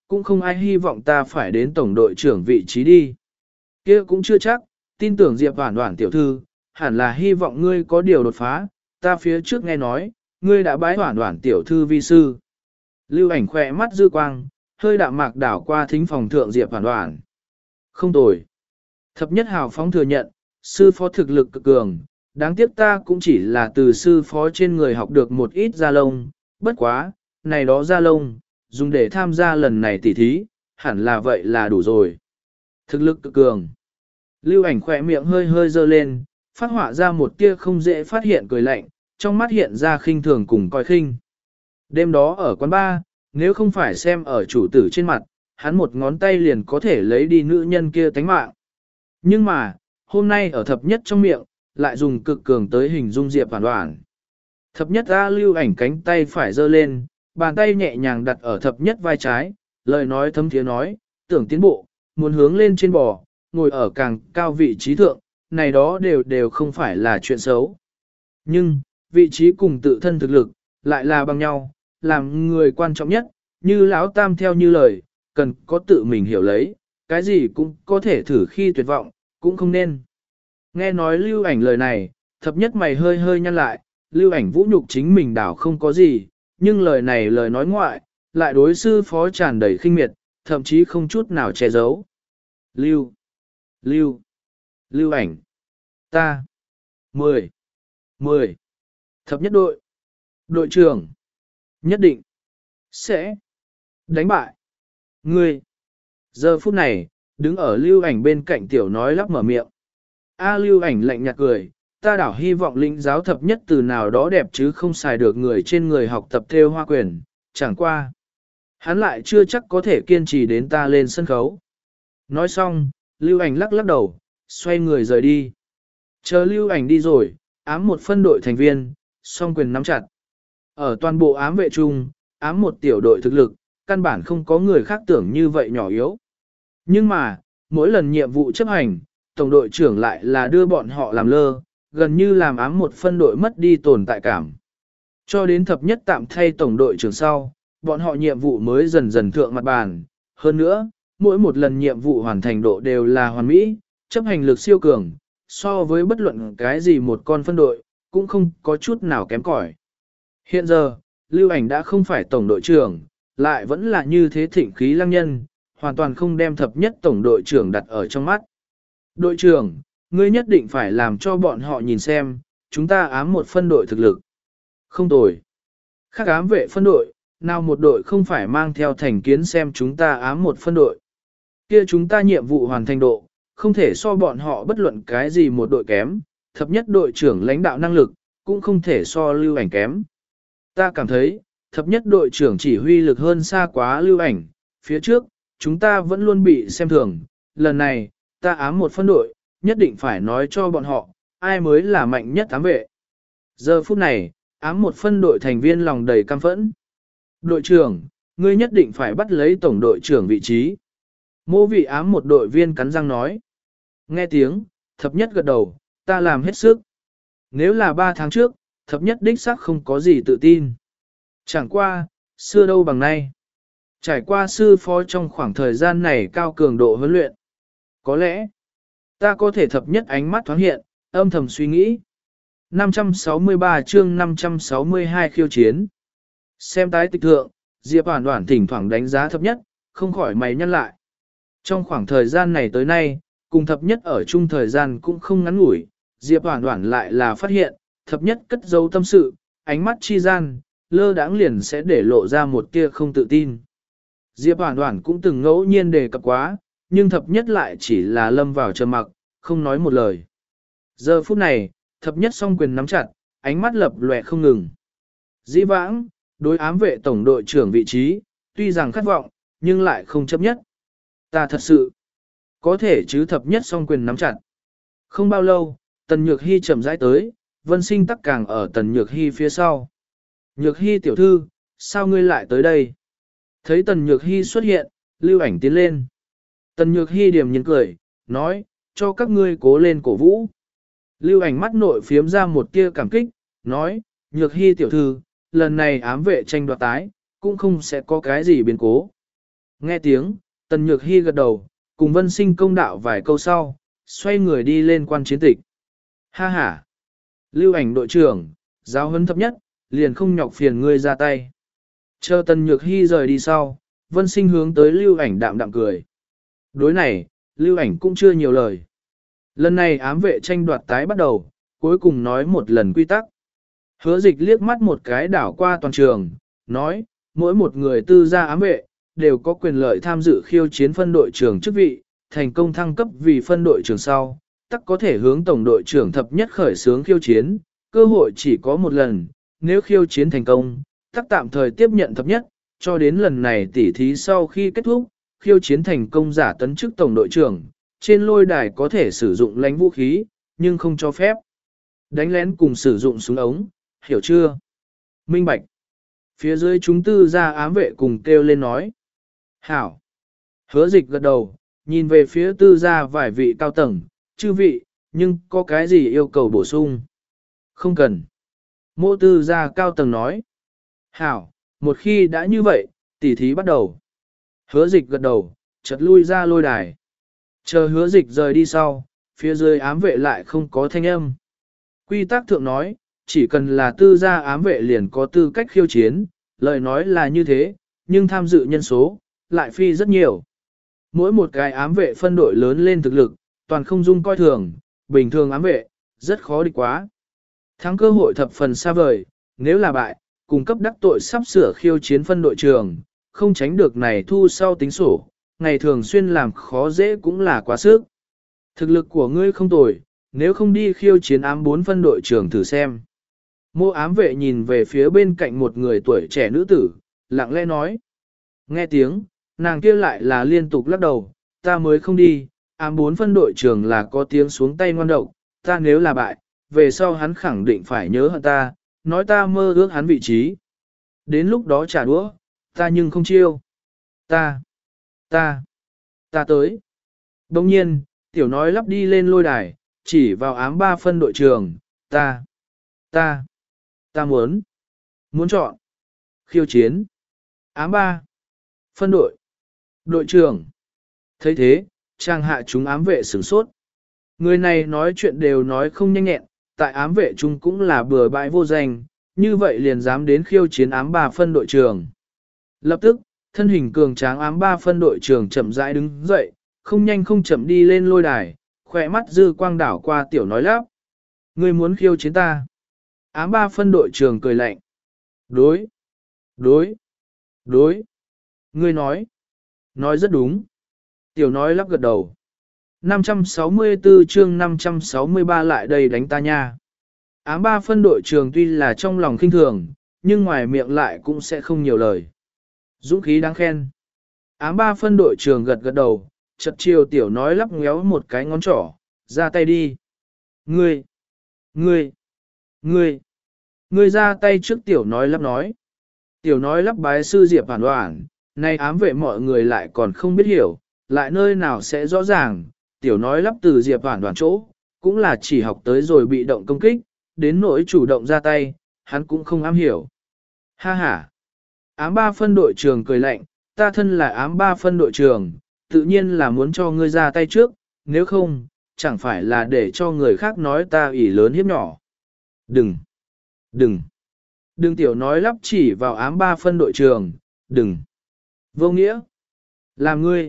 cũng không ai hy vọng ta phải đến tổng đội trưởng vị trí đi. Kia cũng chưa chắc, tin tưởng Diệp Hoản Hoản tiểu thư, hẳn là hy vọng ngươi có điều đột phá, ta phía trước nghe nói, ngươi đã bái Hoản Hoản tiểu thư vi sư. Lưu Ảnh khỏe mắt dư quang, hơi đạm mạc đảo qua thính phòng thượng Diệp Hoản Hoản. Không tồi. Thập nhất hào phóng thừa nhận, sư phó thực lực cực cường, đáng tiếc ta cũng chỉ là từ sư phó trên người học được một ít gia lông, bất quá, này đó gia lông, dùng để tham gia lần này tỉ thí, hẳn là vậy là đủ rồi. Thực lực cực cường. Lưu Ảnh khỏe miệng hơi hơi dơ lên, phát họa ra một tia không dễ phát hiện cười lạnh, trong mắt hiện ra khinh thường cùng coi khinh. Đêm đó ở quán bar, nếu không phải xem ở chủ tử trên mặt, hắn một ngón tay liền có thể lấy đi nữ nhân kia tánh mạng. Nhưng mà, hôm nay ở thập nhất trong miệng, lại dùng cực cường tới hình dung Diệp Hoản Hoản. Thập nhất ra Lưu Ảnh cánh tay phải giơ lên, bàn tay nhẹ nhàng đặt ở thập nhất vai trái, lời nói thấm thiế nói, tưởng tiến bộ, muốn hướng lên trên bò, ngồi ở càng cao vị trí thượng, này đó đều đều không phải là chuyện xấu. Nhưng, vị trí cùng tự thân thực lực, lại là bằng nhau, làm người quan trọng nhất, như lão tam theo như lời, cần có tự mình hiểu lấy, cái gì cũng có thể thử khi tuyệt vọng, cũng không nên. Nghe nói Lưu Ảnh lời này, thập nhất mày hơi hơi nhăn lại, Lưu Ảnh vũ nhục chính mình đảo không có gì, nhưng lời này lời nói ngoại, lại đối sư phó tràn đầy khinh miệt, thậm chí không chút nào che giấu. Lưu, Lưu, Lưu Ảnh, ta, mười, mười, thập nhất đội, đội trưởng, nhất định, sẽ, đánh bại, ngươi. Giờ phút này, đứng ở Lưu Ảnh bên cạnh tiểu nói lắp mở miệng. A Lưu Ảnh lạnh nhạt cười, ta đảo hy vọng lĩnh giáo thập nhất từ nào đó đẹp chứ không xài được người trên người học tập theo hoa quyền, chẳng qua. Hắn lại chưa chắc có thể kiên trì đến ta lên sân khấu. Nói xong, Lưu Ảnh lắc lắc đầu, xoay người rời đi. Chờ Lưu Ảnh đi rồi, ám một phân đội thành viên, song quyền nắm chặt. Ở toàn bộ ám vệ chung, ám một tiểu đội thực lực, căn bản không có người khác tưởng như vậy nhỏ yếu. Nhưng mà, mỗi lần nhiệm vụ chấp hành, tổng đội trưởng lại là đưa bọn họ làm lơ, gần như làm ám một phân đội mất đi tồn tại cảm. Cho đến thập nhất tạm thay tổng đội trưởng sau, bọn họ nhiệm vụ mới dần dần thượng mặt bàn. Hơn nữa, mỗi một lần nhiệm vụ hoàn thành độ đều là hoàn mỹ, chấp hành lực siêu cường, so với bất luận cái gì một con phân đội, cũng không có chút nào kém cỏi. Hiện giờ, Lưu Ảnh đã không phải tổng đội trưởng, lại vẫn là như thế thịnh khí lăng nhân, hoàn toàn không đem thập nhất tổng đội trưởng đặt ở trong mắt. Đội trưởng, ngươi nhất định phải làm cho bọn họ nhìn xem, chúng ta ám một phân đội thực lực. Không tồi. Khác ám vệ phân đội, nào một đội không phải mang theo thành kiến xem chúng ta ám một phân đội. Kia chúng ta nhiệm vụ hoàn thành độ, không thể so bọn họ bất luận cái gì một đội kém, thập nhất đội trưởng lãnh đạo năng lực, cũng không thể so Lưu Ảnh kém. Ta cảm thấy, thập nhất đội trưởng chỉ huy lực hơn xa quá Lưu Ảnh, phía trước, chúng ta vẫn luôn bị xem thường, lần này, ta ám một phân đội, nhất định phải nói cho bọn họ, ai mới là mạnh nhất ám vệ. Giờ phút này, ám một phân đội thành viên lòng đầy căm phẫn. Đội trưởng, ngươi nhất định phải bắt lấy tổng đội trưởng vị trí. Mô vị ám một đội viên cắn răng nói. Nghe tiếng, thập nhất gật đầu, ta làm hết sức. Nếu là ba tháng trước, thập nhất đích xác không có gì tự tin. Chẳng qua, xưa đâu bằng nay. Trải qua sư phó trong khoảng thời gian này cao cường độ huấn luyện. Có lẽ, ta có thể thập nhất ánh mắt thoáng hiện, âm thầm suy nghĩ. năm trăm sáu mươi ba chương năm trăm sáu mươi hai khiêu chiến. Xem tái tịch thượng, Diệp Hoản Hoản thỉnh thoảng đánh giá thập nhất, không khỏi mày nhăn lại. Trong khoảng thời gian này tới nay, cùng thập nhất ở chung thời gian cũng không ngắn ngủi, Diệp Hoản Hoản lại là phát hiện, thập nhất cất giấu tâm sự, ánh mắt chi gian, lơ đãng liền sẽ để lộ ra một tia không tự tin. Diệp Hoản Hoản cũng từng ngẫu nhiên đề cập quá, nhưng thập nhất lại chỉ là lâm vào trầm mặc, không nói một lời. Giờ phút này, thập nhất song quyền nắm chặt, ánh mắt lập lòe không ngừng. Dĩ vãng, đối ám vệ tổng đội trưởng vị trí, tuy rằng khát vọng, nhưng lại không chấp nhất. Ta thật sự, có thể chứ thập nhất song quyền nắm chặt. Không bao lâu, Tần Nhược Hy chậm rãi tới, Vân Sinh tắc càng ở Tần Nhược Hy phía sau. Nhược Hy tiểu thư, sao ngươi lại tới đây? Thấy Tần Nhược Hy xuất hiện, Lưu Ảnh tiến lên. Tần Nhược Hy điềm nhiên cười, nói, cho các ngươi cố lên cổ vũ. Lưu Ảnh mắt nội phiếm ra một tia cảm kích, nói, Nhược Hy tiểu thư, lần này ám vệ tranh đoạt tái, cũng không sẽ có cái gì biến cố. Nghe tiếng, Tần Nhược Hy gật đầu, cùng Vân Sinh công đạo vài câu sau, xoay người đi lên quan chiến tịch. Ha ha! Lưu Ảnh đội trưởng, giáo huấn thấp nhất, liền không nhọc phiền ngươi ra tay. Chờ Tần Nhược Hy rời đi sau, Vân Sinh hướng tới Lưu Ảnh đạm đạm cười. Đối này, Lưu Ảnh cũng chưa nhiều lời. Lần này ám vệ tranh đoạt tái bắt đầu, cuối cùng nói một lần quy tắc. Hứa Dịch liếc mắt một cái đảo qua toàn trường, nói, mỗi một người tư gia ám vệ, đều có quyền lợi tham dự khiêu chiến phân đội trưởng chức vị, thành công thăng cấp vì phân đội trưởng sau, tắc có thể hướng tổng đội trưởng thập nhất khởi xướng khiêu chiến, cơ hội chỉ có một lần, nếu khiêu chiến thành công, tắc tạm thời tiếp nhận thập nhất, cho đến lần này tỉ thí sau khi kết thúc, khiêu chiến thành công giả tấn chức tổng đội trưởng, trên lôi đài có thể sử dụng lánh vũ khí, nhưng không cho phép đánh lén cùng sử dụng súng ống, hiểu chưa? Minh bạch. Phía dưới chúng tư gia ám vệ cùng kêu lên nói. Hảo. Hứa Dịch gật đầu, nhìn về phía tư gia vài vị cao tầng, chư vị, nhưng có cái gì yêu cầu bổ sung? Không cần. Mô tư gia cao tầng nói. Hảo, một khi đã như vậy, tỉ thí bắt đầu. Hứa Dịch gật đầu, chợt lui ra lôi đài. Chờ Hứa Dịch rời đi sau, phía dưới ám vệ lại không có thanh âm. Quy tắc thượng nói, chỉ cần là tư gia ám vệ liền có tư cách khiêu chiến, lời nói là như thế, nhưng tham dự nhân số, lại phi rất nhiều. Mỗi một cái ám vệ phân đội lớn lên thực lực, toàn không dung coi thường, bình thường ám vệ, rất khó địch quá. Thắng cơ hội thập phần xa vời, nếu là bại, cung cấp đắc tội sắp sửa khiêu chiến phân đội trường, không tránh được này thu sau tính sổ, ngày thường xuyên làm khó dễ cũng là quá sức. Thực lực của ngươi không tồi, nếu không đi khiêu chiến ám bốn phân đội trưởng thử xem. Mô ám vệ nhìn về phía bên cạnh một người tuổi trẻ nữ tử, lặng lẽ nói. Nghe tiếng, nàng kia lại là liên tục lắc đầu, ta mới không đi, ám bốn phân đội trưởng là có tiếng xuống tay ngoan độc, ta nếu là bại, về sau hắn khẳng định phải nhớ hận ta, nói ta mơ ước hắn vị trí. Đến lúc đó trả đũa, ta nhưng không chiêu. Ta, ta, ta tới. Đồng nhiên, tiểu nói lắp đi lên lôi đài, chỉ vào ám ba phân đội trưởng, ta, ta, ta muốn, muốn chọn, khiêu chiến, ám ba, phân đội, đội trưởng. Thấy thế, trang hạ chúng ám vệ sửng sốt. Người này nói chuyện đều nói không nhanh nhẹn, tại ám vệ chúng cũng là bừa bãi vô danh, như vậy liền dám đến khiêu chiến ám ba phân đội trưởng. Lập tức, thân hình cường tráng ám ba phân đội trưởng chậm rãi đứng dậy, không nhanh không chậm đi lên lôi đài, khỏe mắt dư quang đảo qua tiểu nói lắp. Ngươi muốn khiêu chiến ta? Ám ba phân đội trưởng cười lạnh. Đối, đối, đối. Ngươi nói, nói rất đúng. Tiểu nói lắp gật đầu. năm trăm sáu mươi tư chương năm trăm sáu mươi ba lại đây đánh ta nha. Ám ba phân đội trưởng tuy là trong lòng khinh thường, nhưng ngoài miệng lại cũng sẽ không nhiều lời. Dũng khí đáng khen. Ám ba phân đội trưởng gật gật đầu, chật chiều tiểu nói lắp ngéo một cái ngón trỏ, ra tay đi. Ngươi, ngươi, ngươi, ngươi ra tay trước tiểu nói lắp nói. Tiểu nói lắp bái sư Diệp Phản Đoản, nay ám vệ mọi người lại còn không biết hiểu, lại nơi nào sẽ rõ ràng, tiểu nói lắp từ Diệp Phản Đoản chỗ, cũng là chỉ học tới rồi bị động công kích, đến nỗi chủ động ra tay, hắn cũng không am hiểu. Ha ha! Ám ba phân đội trưởng cười lạnh, ta thân là ám ba phân đội trưởng, tự nhiên là muốn cho ngươi ra tay trước, nếu không, chẳng phải là để cho người khác nói ta ỷ lớn hiếp nhỏ. Đừng! Đừng! Đừng tiểu nói lắp chỉ vào ám ba phân đội trưởng, đừng! Vô nghĩa! Làm ngươi!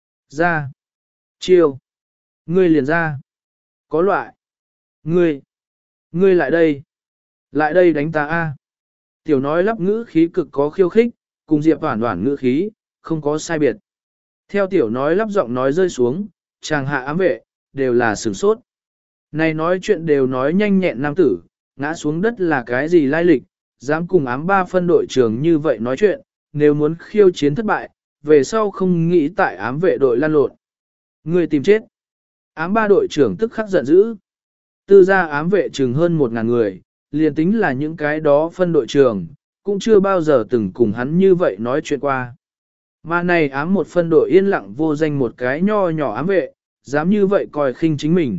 Ra! Chiêu! Ngươi liền ra! Có loại! Ngươi! Ngươi lại đây! Lại đây đánh ta a! Tiểu nói lắp ngữ khí cực có khiêu khích, cùng Diệp Hoản Hoản ngữ khí, không có sai biệt. Theo tiểu nói lắp giọng nói rơi xuống, chàng hạ ám vệ, đều là sửng sốt. Này nói chuyện đều nói nhanh nhẹn nam tử, ngã xuống đất là cái gì lai lịch, dám cùng ám ba phân đội trưởng như vậy nói chuyện, nếu muốn khiêu chiến thất bại, về sau không nghĩ tại ám vệ đội lan lộn. Người tìm chết. Ám ba đội trưởng tức khắc giận dữ. Tư gia ám vệ chừng hơn một ngàn người, liền tính là những cái đó phân đội trưởng, cũng chưa bao giờ từng cùng hắn như vậy nói chuyện qua. Mà này ám một phân đội yên lặng vô danh một cái nho nhỏ ám vệ, dám như vậy coi khinh chính mình.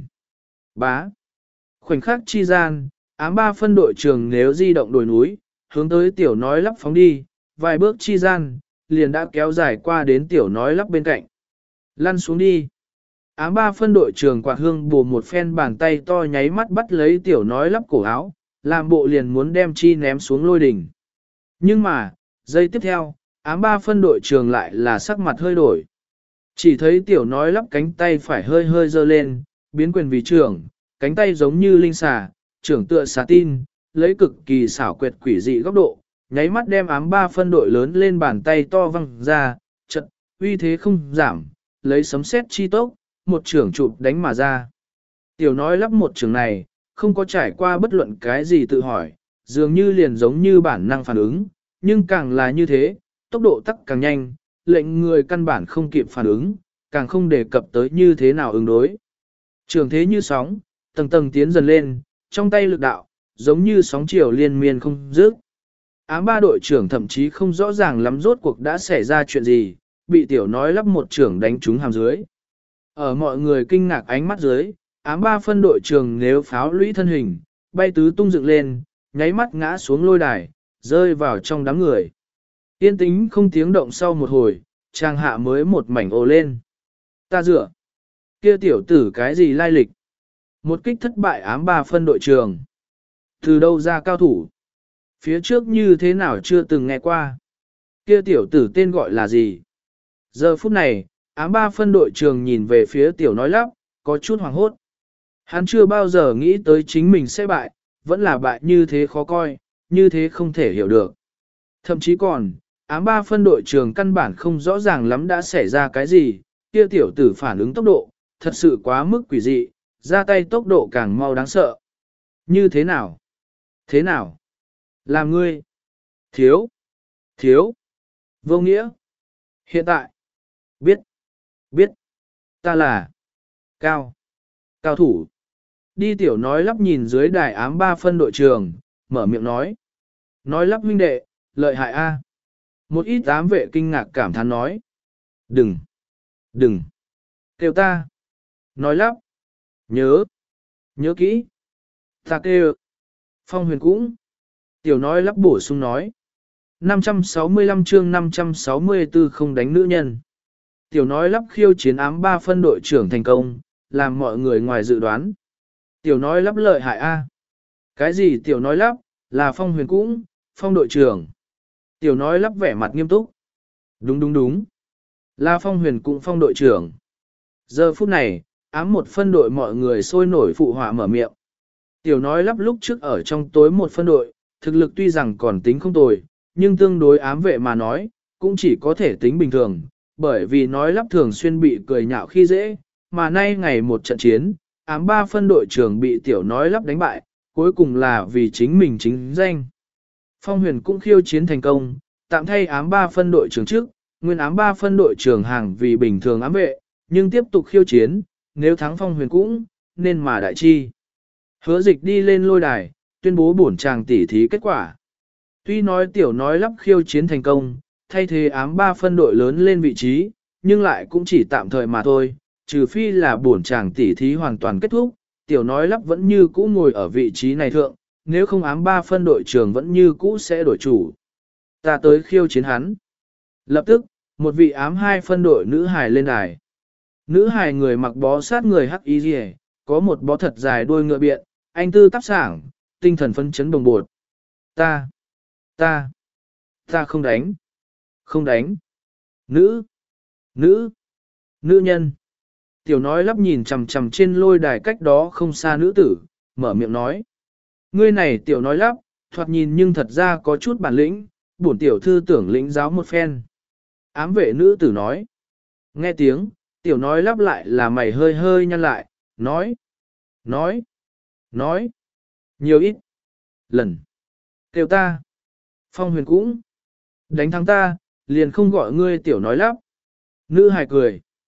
Bá. Khoảnh khắc chi gian, ám ba phân đội trưởng nếu di động đồi núi, hướng tới tiểu nói lắp phóng đi, vài bước chi gian, liền đã kéo dài qua đến tiểu nói lắp bên cạnh. Lăn xuống đi. Ám ba phân đội trưởng quạt hương bù một phen bàn tay to nháy mắt bắt lấy tiểu nói lắp cổ áo, làm bộ liền muốn đem chi ném xuống lôi đỉnh. Nhưng mà, giây tiếp theo, ám ba phân đội trưởng lại là sắc mặt hơi đổi. Chỉ thấy tiểu nói lắp cánh tay phải hơi hơi dơ lên, biến quyền vì trưởng, cánh tay giống như linh xà, trưởng tựa xà tin, lấy cực kỳ xảo quyệt quỷ dị góc độ, nháy mắt đem ám ba phân đội lớn lên bàn tay to văng ra, chật, uy thế không giảm, lấy sấm sét chi tốc, một trưởng chụp đánh mà ra. Tiểu nói lắp một trường này, không có trải qua bất luận cái gì tự hỏi, dường như liền giống như bản năng phản ứng, nhưng càng là như thế, tốc độ tắc càng nhanh, lệnh người căn bản không kịp phản ứng, càng không đề cập tới như thế nào ứng đối. Trường thế như sóng, tầng tầng tiến dần lên, trong tay lực đạo, giống như sóng chiều liên miên không dứt. Ám ba đội trưởng thậm chí không rõ ràng lắm rốt cuộc đã xảy ra chuyện gì, bị tiểu nói lắp một trưởng đánh trúng hàm dưới. Ở mọi người kinh ngạc ánh mắt dưới, ám ba phân đội trưởng nếu pháo lũy thân hình, bay tứ tung dựng lên, nháy mắt ngã xuống lôi đài, rơi vào trong đám người. Yên tĩnh không tiếng động sau một hồi, trang hạ mới một mảnh ồ lên. Ta dựa. Kia tiểu tử cái gì lai lịch? Một kích thất bại ám ba phân đội trưởng. Từ đâu ra cao thủ? Phía trước như thế nào chưa từng nghe qua? Kia tiểu tử tên gọi là gì? Giờ phút này, ám ba phân đội trưởng nhìn về phía tiểu nói lắp, có chút hoảng hốt. Hắn chưa bao giờ nghĩ tới chính mình sẽ bại, vẫn là bại như thế khó coi, như thế không thể hiểu được. Thậm chí còn, ám ba phân đội trưởng căn bản không rõ ràng lắm đã xảy ra cái gì, kia tiểu tử phản ứng tốc độ, thật sự quá mức quỷ dị, ra tay tốc độ càng mau đáng sợ. Như thế nào? Thế nào? Làm ngươi? Thiếu? Thiếu? Vô nghĩa? Hiện tại? Biết? Biết? Ta là? Cao? Cao thủ? Đi tiểu nói lắp nhìn dưới đài ám ba phân đội trưởng, mở miệng nói. Nói lắp huynh đệ, lợi hại a. Một ít ám vệ kinh ngạc cảm thán nói. Đừng! Đừng! Kêu ta! Nói lắp! Nhớ! Nhớ kỹ! Ta kêu! Phong huyền cũng! Tiểu nói lắp bổ sung nói. năm trăm sáu mươi lăm chương năm trăm sáu mươi tư không đánh nữ nhân. Tiểu nói lắp khiêu chiến ám ba phân đội trưởng thành công, làm mọi người ngoài dự đoán. Tiểu nói lắp lợi hại a. Cái gì tiểu nói lắp, là phong huyền cũng, phong đội trưởng. Tiểu nói lắp vẻ mặt nghiêm túc. Đúng đúng đúng. Là phong huyền cũng phong đội trưởng. Giờ phút này, ám một phân đội mọi người sôi nổi phụ họa mở miệng. Tiểu nói lắp lúc trước ở trong tối một phân đội, thực lực tuy rằng còn tính không tồi, nhưng tương đối ám vệ mà nói, cũng chỉ có thể tính bình thường, bởi vì nói lắp thường xuyên bị cười nhạo khi dễ, mà nay ngày một trận chiến, ám ba phân đội trưởng bị tiểu nói lắp đánh bại, cuối cùng là vì chính mình chính danh. Phong huyền cũng khiêu chiến thành công, tạm thay ám ba phân đội trưởng trước, nguyên ám ba phân đội trưởng hàng vì bình thường ám vệ, nhưng tiếp tục khiêu chiến, nếu thắng phong huyền cũng, nên mà đại chi. Hứa dịch đi lên lôi đài, tuyên bố bổn chàng tỉ thí kết quả. Tuy nói tiểu nói lắp khiêu chiến thành công, thay thế ám ba phân đội lớn lên vị trí, nhưng lại cũng chỉ tạm thời mà thôi, trừ phi là bổn chàng tỉ thí hoàn toàn kết thúc, tiểu nói lắp vẫn như cũ ngồi ở vị trí này thượng, nếu không ám ba phân đội trưởng vẫn như cũ sẽ đổi chủ. Ta tới khiêu chiến hắn. Lập tức, một vị ám hai phân đội nữ hài lên đài. Nữ hài người mặc bó sát người hắc y rìa, có một bó thật dài đuôi ngựa biện, anh tư tắp sảng, tinh thần phấn chấn bồng bột. Ta, ta, ta không đánh, không đánh. Nữ, nữ, nữ nhân. Tiểu nói lắp nhìn chằm chằm trên lôi đài cách đó không xa nữ tử, mở miệng nói. Ngươi này tiểu nói lắp, thoạt nhìn nhưng thật ra có chút bản lĩnh, bổn tiểu thư tưởng lĩnh giáo một phen. Ám vệ nữ tử nói. Nghe tiếng, tiểu nói lắp lại là mày hơi hơi nhăn lại, nói, nói, nói, nhiều ít, lần, kêu ta, phong huyền cũng, đánh thắng ta, liền không gọi ngươi tiểu nói lắp. Nữ hài cười,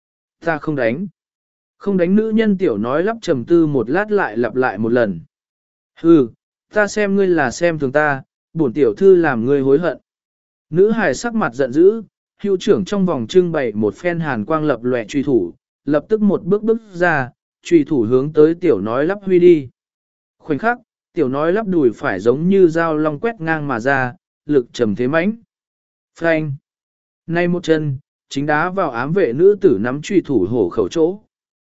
ta không đánh, không đánh nữ nhân tiểu nói lắp trầm tư một lát lại lặp lại một lần. Hừ, ta xem ngươi là xem thường ta, bổn tiểu thư làm ngươi hối hận. Nữ hài sắc mặt giận dữ, hữu trưởng trong vòng trưng bày một phen hàn quang lập lòe truy thủ, lập tức một bước bước ra, truy thủ hướng tới tiểu nói lắp huy đi. Khoảnh khắc, tiểu nói lắp đùi phải giống như dao long quét ngang mà ra, lực trầm thế mãnh. Phanh! Nay một chân, chính đá vào ám vệ nữ tử nắm truy thủ hổ khẩu chỗ.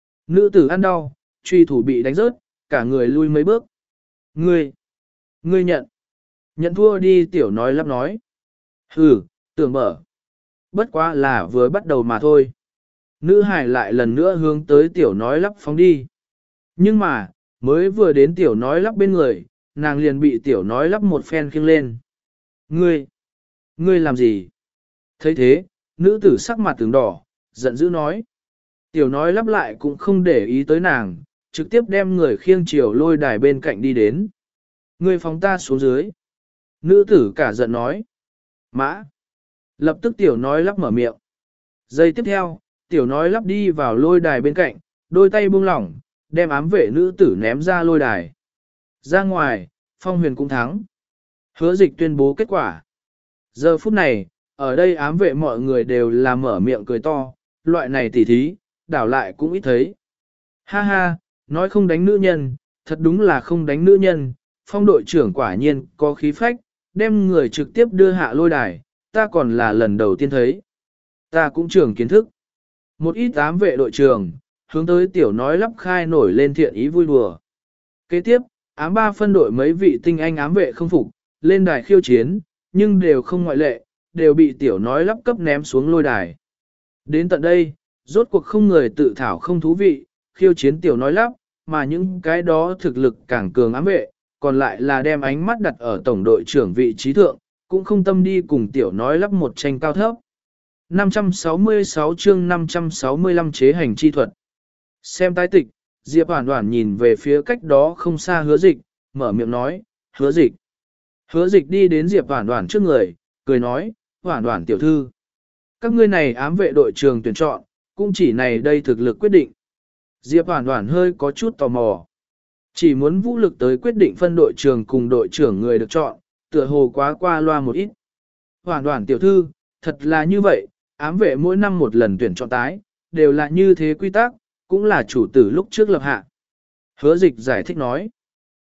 Nữ tử ăn đau, truy thủ bị đánh rớt, cả người lui mấy bước. Ngươi, ngươi nhận. Nhận thua đi tiểu nói lắp nói. Hừ, tưởng mở. Bất quá là vừa bắt đầu mà thôi. Nữ hải lại lần nữa hướng tới tiểu nói lắp phóng đi. Nhưng mà, mới vừa đến tiểu nói lắp bên người, nàng liền bị tiểu nói lắp một phen khiêng lên. Ngươi, ngươi làm gì? Thấy thế, nữ tử sắc mặt tướng đỏ, giận dữ nói. Tiểu nói lắp lại cũng không để ý tới nàng, trực tiếp đem người khiêng chiều lôi đài bên cạnh đi đến. Ngươi phóng ta xuống dưới. Nữ tử cả giận nói. Mã. Lập tức tiểu nói lắp mở miệng. Giây tiếp theo, tiểu nói lắp đi vào lôi đài bên cạnh, đôi tay buông lỏng, đem ám vệ nữ tử ném ra lôi đài. Ra ngoài, Phong Huyền cũng thắng. Hứa Dịch tuyên bố kết quả. Giờ phút này, ở đây ám vệ mọi người đều là mở miệng cười to, loại này tỉ thí, đảo lại cũng ít thấy. Ha ha, nói không đánh nữ nhân, thật đúng là không đánh nữ nhân, Phong đội trưởng quả nhiên có khí phách, đem người trực tiếp đưa hạ lôi đài, ta còn là lần đầu tiên thấy. Ta cũng trưởng kiến thức. Một ít ám vệ đội trưởng, hướng tới tiểu nói lắp khai nổi lên thiện ý vui đùa. Kế tiếp, ám ba phân đội mấy vị tinh anh ám vệ không phục, lên đài khiêu chiến, nhưng đều không ngoại lệ, đều bị tiểu nói lắp cấp ném xuống lôi đài. Đến tận đây, rốt cuộc không người tự thảo không thú vị, khiêu chiến tiểu nói lắp, mà những cái đó thực lực càng cường ám vệ, còn lại là đem ánh mắt đặt ở tổng đội trưởng vị trí thượng, cũng không tâm đi cùng tiểu nói lắp một tranh cao thấp. năm trăm sáu mươi sáu chương năm trăm sáu mươi lăm chế hành chi thuật. Xem tái tịch, Diệp Hoản Hoản nhìn về phía cách đó không xa Hứa Dịch, mở miệng nói, Hứa Dịch. Hứa Dịch đi đến Diệp Hoản Hoản trước người, cười nói, Hoản Hoản tiểu thư. Các ngươi này ám vệ đội trường tuyển chọn, cũng chỉ này đây thực lực quyết định. Diệp Hoản Hoản hơi có chút tò mò. Chỉ muốn vũ lực tới quyết định phân đội trường cùng đội trưởng người được chọn, tựa hồ quá qua loa một ít. Hoản Hoản tiểu thư, thật là như vậy, ám vệ mỗi năm một lần tuyển chọn tái, đều là như thế quy tắc, cũng là chủ tử lúc trước lập hạ. Hứa Dịch giải thích nói.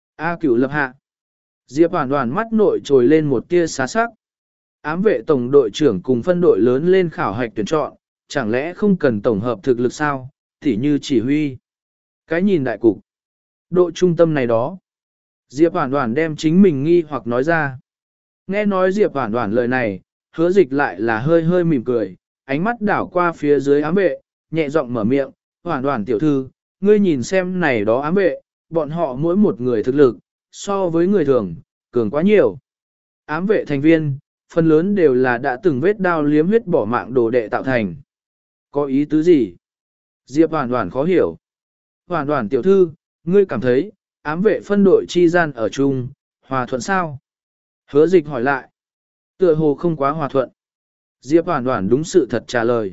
A Cửu lập hạ. Diệp Hoản Hoản mắt nội trồi lên một tia xá sắc. Ám vệ tổng đội trưởng cùng phân đội lớn lên khảo hạch tuyển chọn, chẳng lẽ không cần tổng hợp thực lực sao, tỉ như chỉ huy. Cái nhìn đại cục. Độ trung tâm này đó. Diệp Hoản Hoản đem chính mình nghi hoặc nói ra. Nghe nói Diệp Hoản Hoản lời này, Hứa Dịch lại là hơi hơi mỉm cười, ánh mắt đảo qua phía dưới ám vệ, nhẹ giọng mở miệng, Hoản Hoản tiểu thư, ngươi nhìn xem này đó ám vệ, bọn họ mỗi một người thực lực, so với người thường, cường quá nhiều. Ám vệ thành viên, phần lớn đều là đã từng vết đao liếm huyết bỏ mạng đồ đệ tạo thành. Có ý tứ gì? Diệp Hoản Hoản khó hiểu. Hoản Hoản tiểu thư, ngươi cảm thấy, ám vệ phân đội chi gian ở chung, hòa thuận sao? Hứa Dịch hỏi lại. Tựa hồ không quá hòa thuận. Diệp Hoản Hoản đúng sự thật trả lời.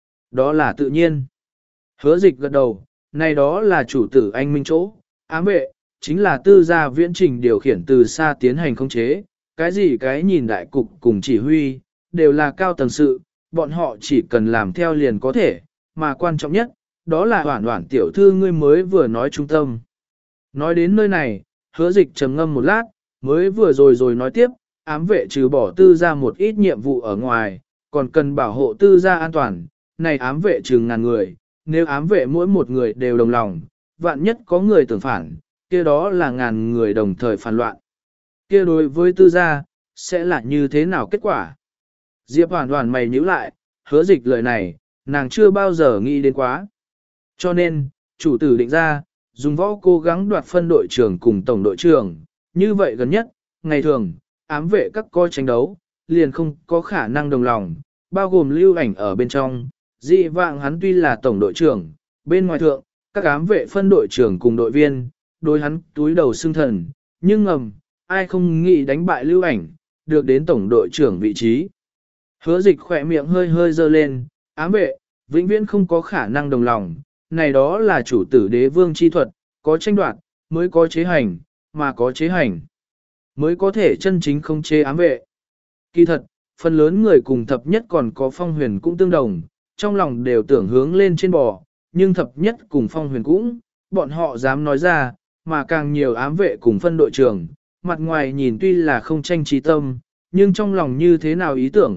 Đó là tự nhiên. Hứa Dịch gật đầu, này đó là chủ tử anh minh chỗ, ám vệ, chính là tư gia viễn trình điều khiển từ xa tiến hành khống chế, cái gì cái nhìn đại cục cùng chỉ huy, đều là cao tầng sự, bọn họ chỉ cần làm theo liền có thể, mà quan trọng nhất, đó là Hoản Hoản tiểu thư ngươi mới vừa nói trung tâm. Nói đến nơi này, Hứa Dịch trầm ngâm một lát, mới vừa rồi rồi nói tiếp, ám vệ trừ bỏ tư gia một ít nhiệm vụ ở ngoài, còn cần bảo hộ tư gia an toàn, này ám vệ chừng ngàn người, nếu ám vệ mỗi một người đều đồng lòng, vạn nhất có người tưởng phản, kia đó là ngàn người đồng thời phản loạn. Kia đối với tư gia, sẽ là như thế nào kết quả? Diệp Hoản Hoản mày nhíu lại, Hứa Dịch lời này, nàng chưa bao giờ nghĩ đến quá. Cho nên, chủ tử định ra, dùng võ cố gắng đoạt phân đội trưởng cùng tổng đội trưởng, như vậy gần nhất, ngày thường, ám vệ các coi tranh đấu, liền không có khả năng đồng lòng, bao gồm lưu ảnh ở bên trong, dị vạng hắn tuy là tổng đội trưởng, bên ngoài thượng, các ám vệ phân đội trưởng cùng đội viên, đối hắn túi đầu xương thần, nhưng ngầm, ai không nghĩ đánh bại lưu ảnh, được đến tổng đội trưởng vị trí. Hứa Dịch khỏe miệng hơi hơi dơ lên, ám vệ, vĩnh viễn không có khả năng đồng lòng, này đó là chủ tử đế vương chi thuật, có tranh đoạt, mới có chế hành, mà có chế hành, mới có thể chân chính không chế ám vệ. Kỳ thật, phần lớn người cùng thập nhất còn có Phong Huyền cũng tương đồng, trong lòng đều tưởng hướng lên trên bò, nhưng thập nhất cùng Phong Huyền cũng, bọn họ dám nói ra, mà càng nhiều ám vệ cùng phân đội trưởng, mặt ngoài nhìn tuy là không tranh trí tâm, nhưng trong lòng như thế nào ý tưởng,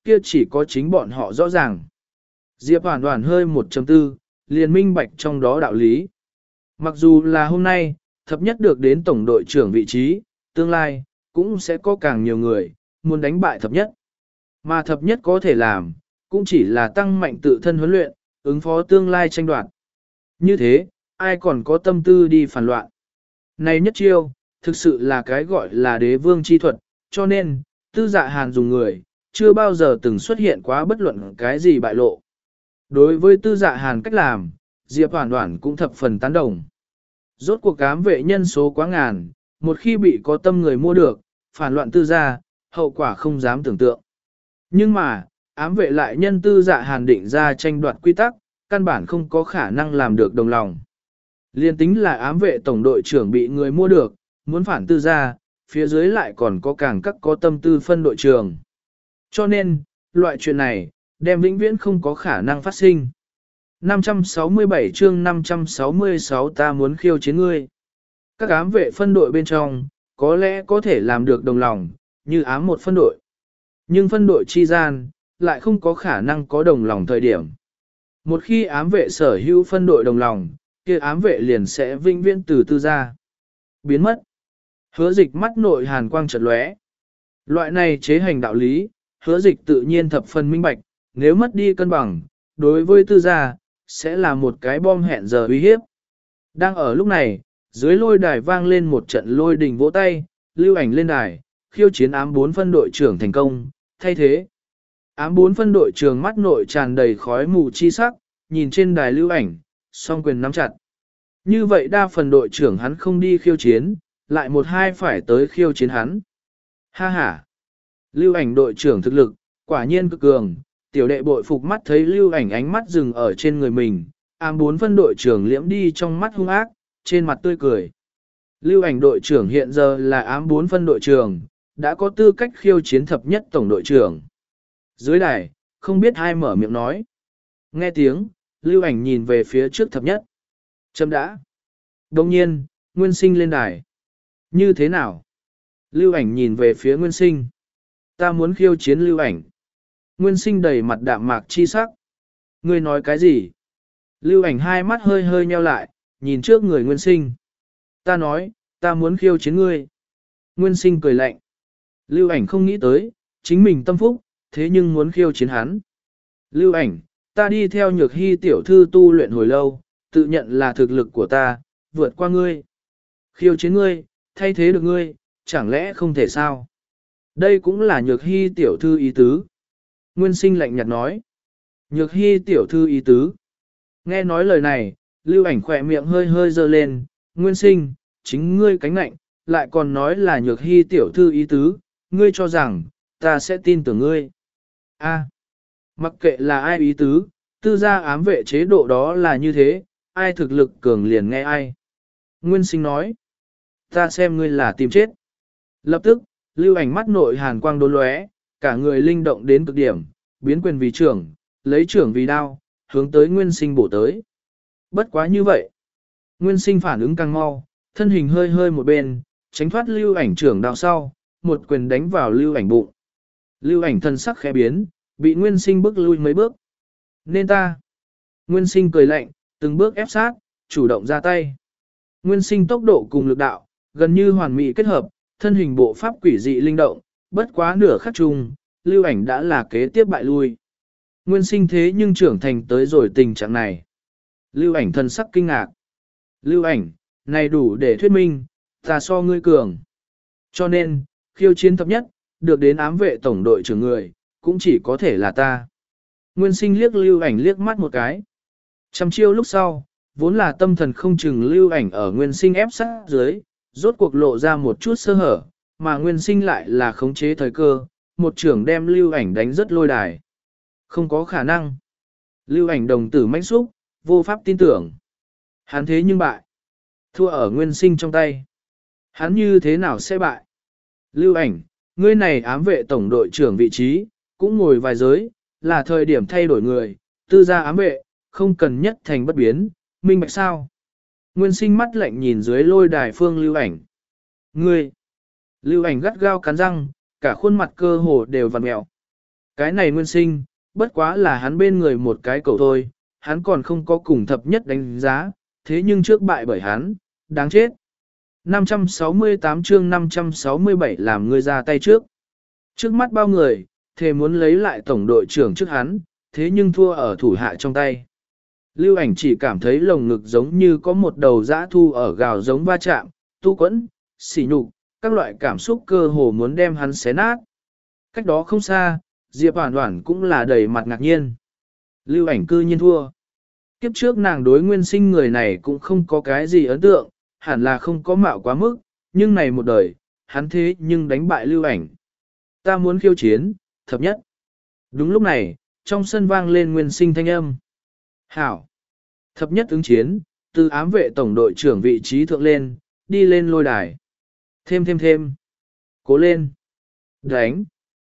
kia chỉ có chính bọn họ rõ ràng. Diệp Hoàn Hoàn hơi một chấm tư, liền minh bạch trong đó đạo lý. Mặc dù là hôm nay, thập nhất được đến tổng đội trưởng vị trí, tương lai, cũng sẽ có càng nhiều người, muốn đánh bại thập nhất. Mà thập nhất có thể làm, cũng chỉ là tăng mạnh tự thân huấn luyện, ứng phó tương lai tranh đoạt. Như thế, ai còn có tâm tư đi phản loạn. Này nhất chiêu, thực sự là cái gọi là đế vương chi thuật, cho nên, tư dạ hàn dùng người, chưa bao giờ từng xuất hiện quá bất luận cái gì bại lộ. Đối với tư dạ hàn cách làm, Diệp Hoàn Hoàn cũng thập phần tán đồng. Rốt cuộc ám vệ nhân số quá ngàn, một khi bị có tâm người mua được, phản loạn tư gia, hậu quả không dám tưởng tượng. Nhưng mà, ám vệ lại nhân tư dạ hàn định ra tranh đoạt quy tắc, căn bản không có khả năng làm được đồng lòng. Liên tính là ám vệ tổng đội trưởng bị người mua được, muốn phản tư gia, phía dưới lại còn có càng các có tâm tư phân đội trưởng. Cho nên, loại chuyện này, đem vĩnh viễn không có khả năng phát sinh. năm trăm sáu mươi bảy chương năm trăm sáu mươi sáu ta muốn khiêu chiến ngươi. Các ám vệ phân đội bên trong, có lẽ có thể làm được đồng lòng, như ám một phân đội. Nhưng phân đội chi gian, lại không có khả năng có đồng lòng thời điểm. Một khi ám vệ sở hữu phân đội đồng lòng, kia ám vệ liền sẽ vinh viễn từ tư gia biến mất. Hứa dịch mắt nội hàn quang chợt lóe. Loại này chế hành đạo lý, hứa dịch tự nhiên thập phần minh bạch, nếu mất đi cân bằng, đối với tư gia, sẽ là một cái bom hẹn giờ uy hiếp. Đang ở lúc này, dưới lôi đài vang lên một trận lôi đình vỗ tay, Lưu Ảnh lên đài, khiêu chiến ám bốn phân đội trưởng thành công, thay thế. Ám bốn phân đội trưởng mắt nội tràn đầy khói mù chi sắc, nhìn trên đài Lưu Ảnh, song quyền nắm chặt. Như vậy đa phần đội trưởng hắn không đi khiêu chiến, lại một hai phải tới khiêu chiến hắn. Ha ha! Lưu Ảnh đội trưởng thực lực, quả nhiên cực cường, tiểu đệ bội phục mắt thấy Lưu Ảnh ánh mắt dừng ở trên người mình, ám bốn phân đội trưởng liễm đi trong mắt hung ác, trên mặt tươi cười. Lưu Ảnh đội trưởng hiện giờ là ám bốn phân đội trưởng, đã có tư cách khiêu chiến thập nhất tổng đội trưởng. Dưới đài, không biết ai mở miệng nói. Nghe tiếng, Lưu Ảnh nhìn về phía trước thập nhất. Chấm đã. Đồng nhiên, Nguyên Sinh lên đài. Như thế nào? Lưu Ảnh nhìn về phía Nguyên Sinh. Ta muốn khiêu chiến Lưu Ảnh. Nguyên Sinh đầy mặt đạm mạc chi sắc. Ngươi nói cái gì? Lưu Ảnh hai mắt hơi hơi nheo lại, nhìn trước người Nguyên Sinh. Ta nói, ta muốn khiêu chiến ngươi. Nguyên Sinh cười lạnh. Lưu Ảnh không nghĩ tới, chính mình tâm phúc, thế nhưng muốn khiêu chiến hắn. Lưu Ảnh, ta đi theo Nhược Hy tiểu thư tu luyện hồi lâu, tự nhận là thực lực của ta, vượt qua ngươi. Khiêu chiến ngươi, thay thế được ngươi, chẳng lẽ không thể sao? Đây cũng là Nhược Hy tiểu thư ý tứ. Nguyên Sinh lạnh nhạt nói. Nhược Hy tiểu thư ý tứ. Nghe nói lời này, Lưu Ảnh khỏe miệng hơi hơi dơ lên. Nguyên Sinh, chính ngươi cánh lạnh, lại còn nói là Nhược Hy tiểu thư ý tứ, ngươi cho rằng, ta sẽ tin tưởng ngươi. A, mặc kệ là ai ý tứ, tư gia ám vệ chế độ đó là như thế, ai thực lực cường liền nghe ai. Nguyên Sinh nói, ta xem ngươi là tìm chết. Lập tức, Lưu Ảnh mắt nội hàn quang đốn lóe, cả người linh động đến cực điểm, biến quyền vì trưởng, lấy trưởng vì đao, hướng tới Nguyên Sinh bổ tới. Bất quá như vậy, Nguyên Sinh phản ứng càng mau, thân hình hơi hơi một bên, tránh thoát Lưu Ảnh trưởng đao sau, một quyền đánh vào Lưu Ảnh bụng. Lưu Ảnh thân sắc khẽ biến, bị Nguyên Sinh bước lui mấy bước. Nên ta. Nguyên Sinh cười lạnh, từng bước ép sát, chủ động ra tay. Nguyên Sinh tốc độ cùng lực đạo, gần như hoàn mỹ kết hợp, thân hình bộ pháp quỷ dị linh động, bất quá nửa khắc chung, Lưu Ảnh đã là kế tiếp bại lui. Nguyên Sinh thế nhưng trưởng thành tới rồi tình trạng này. Lưu Ảnh thân sắc kinh ngạc. Lưu Ảnh, này đủ để thuyết minh, ta so ngươi cường. Cho nên, khiêu chiến thập nhất, được đến ám vệ tổng đội trưởng người, cũng chỉ có thể là ta. Nguyên Sinh liếc Lưu Ảnh liếc mắt một cái. Trăm chiêu lúc sau, vốn là tâm thần không chừng Lưu Ảnh ở Nguyên Sinh ép sát dưới, rốt cuộc lộ ra một chút sơ hở, mà Nguyên Sinh lại là khống chế thời cơ, một trưởng đem Lưu Ảnh đánh rất lôi đài. Không có khả năng. Lưu Ảnh đồng tử mãnh xúc, vô pháp tin tưởng. Hắn thế nhưng bại. Thua ở Nguyên Sinh trong tay. Hắn như thế nào sẽ bại? Lưu Ảnh, ngươi này ám vệ tổng đội trưởng vị trí, cũng ngồi vài giới, là thời điểm thay đổi người, tư gia ám vệ, không cần nhất thành bất biến, minh bạch sao? Nguyên Sinh mắt lạnh nhìn dưới lôi đài phương Lưu Ảnh. Ngươi! Lưu Ảnh gắt gao cắn răng, cả khuôn mặt cơ hồ đều vặn mẹo. Cái này nguyên sinh, bất quá là hắn bên người một cái cầu thôi, hắn còn không có cùng thập nhất đánh giá, thế nhưng trước bại bởi hắn, đáng chết. năm trăm sáu mươi tám chương năm trăm sáu mươi bảy làm người ra tay trước. Trước mắt bao người, thề muốn lấy lại tổng đội trưởng trước hắn, thế nhưng thua ở thủ hạ trong tay. Lưu ảnh chỉ cảm thấy lồng ngực giống như có một đầu dã thu ở gào giống va chạm, tu quẫn, xỉ nhục, các loại cảm xúc cơ hồ muốn đem hắn xé nát. Cách đó không xa, Diệp Hoản Hoản cũng là đầy mặt ngạc nhiên. Lưu ảnh cư nhiên thua. Kiếp trước nàng đối nguyên sinh người này cũng không có cái gì ấn tượng, hẳn là không có mạo quá mức, nhưng này một đời, hắn thế nhưng đánh bại lưu ảnh. Ta muốn khiêu chiến, thập nhất. Đúng lúc này, trong sân vang lên nguyên sinh thanh âm. Hảo. Thập nhất ứng chiến, từ ám vệ tổng đội trưởng vị trí thượng lên, đi lên lôi đài. Thêm thêm thêm. Cố lên. Đánh.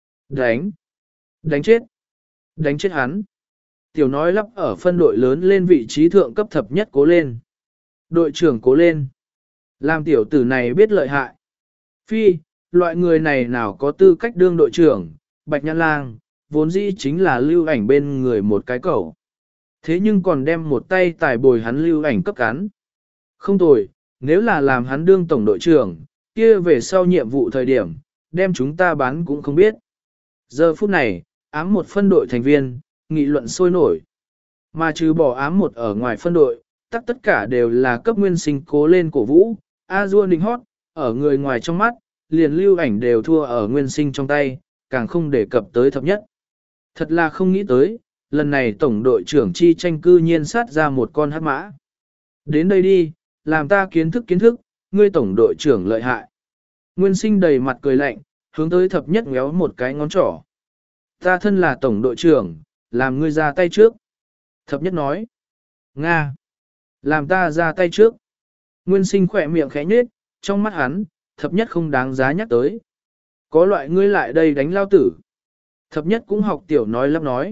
Đánh. Đánh chết. Đánh chết hắn. Tiểu nói lắp ở phân đội lớn lên vị trí thượng cấp thập nhất cố lên. Đội trưởng cố lên. Làm tiểu tử này biết lợi hại. Phi, loại người này nào có tư cách đương đội trưởng, Bạch Nhãn Lang, vốn dĩ chính là lưu ảnh bên người một cái cẩu. Thế nhưng còn đem một tay tài bồi hắn lưu ảnh cấp cắn. Không tồi, nếu là làm hắn đương tổng đội trưởng, kia về sau nhiệm vụ thời điểm, đem chúng ta bán cũng không biết. Giờ phút này, ám một phân đội thành viên, nghị luận sôi nổi. Mà trừ bỏ ám một ở ngoài phân đội, tất tất cả đều là cấp nguyên sinh cố lên cổ vũ, a dua nịnh hót, ở người ngoài trong mắt, liền lưu ảnh đều thua ở nguyên sinh trong tay, càng không đề cập tới thập nhất. Thật là không nghĩ tới, lần này tổng đội trưởng chi tranh cư nhiên sát ra một con hắc mã. Đến đây đi, làm ta kiến thức kiến thức, ngươi tổng đội trưởng lợi hại. Nguyên sinh đầy mặt cười lạnh, hướng tới thập nhất ngéo một cái ngón trỏ. Ta thân là tổng đội trưởng, làm ngươi ra tay trước. Thập nhất nói. Nga. Làm ta ra tay trước. Nguyên sinh khỏe miệng khẽ nhếch, trong mắt hắn, thập nhất không đáng giá nhắc tới. Có loại ngươi lại đây đánh lao tử. Thập nhất cũng học tiểu nói lắp nói.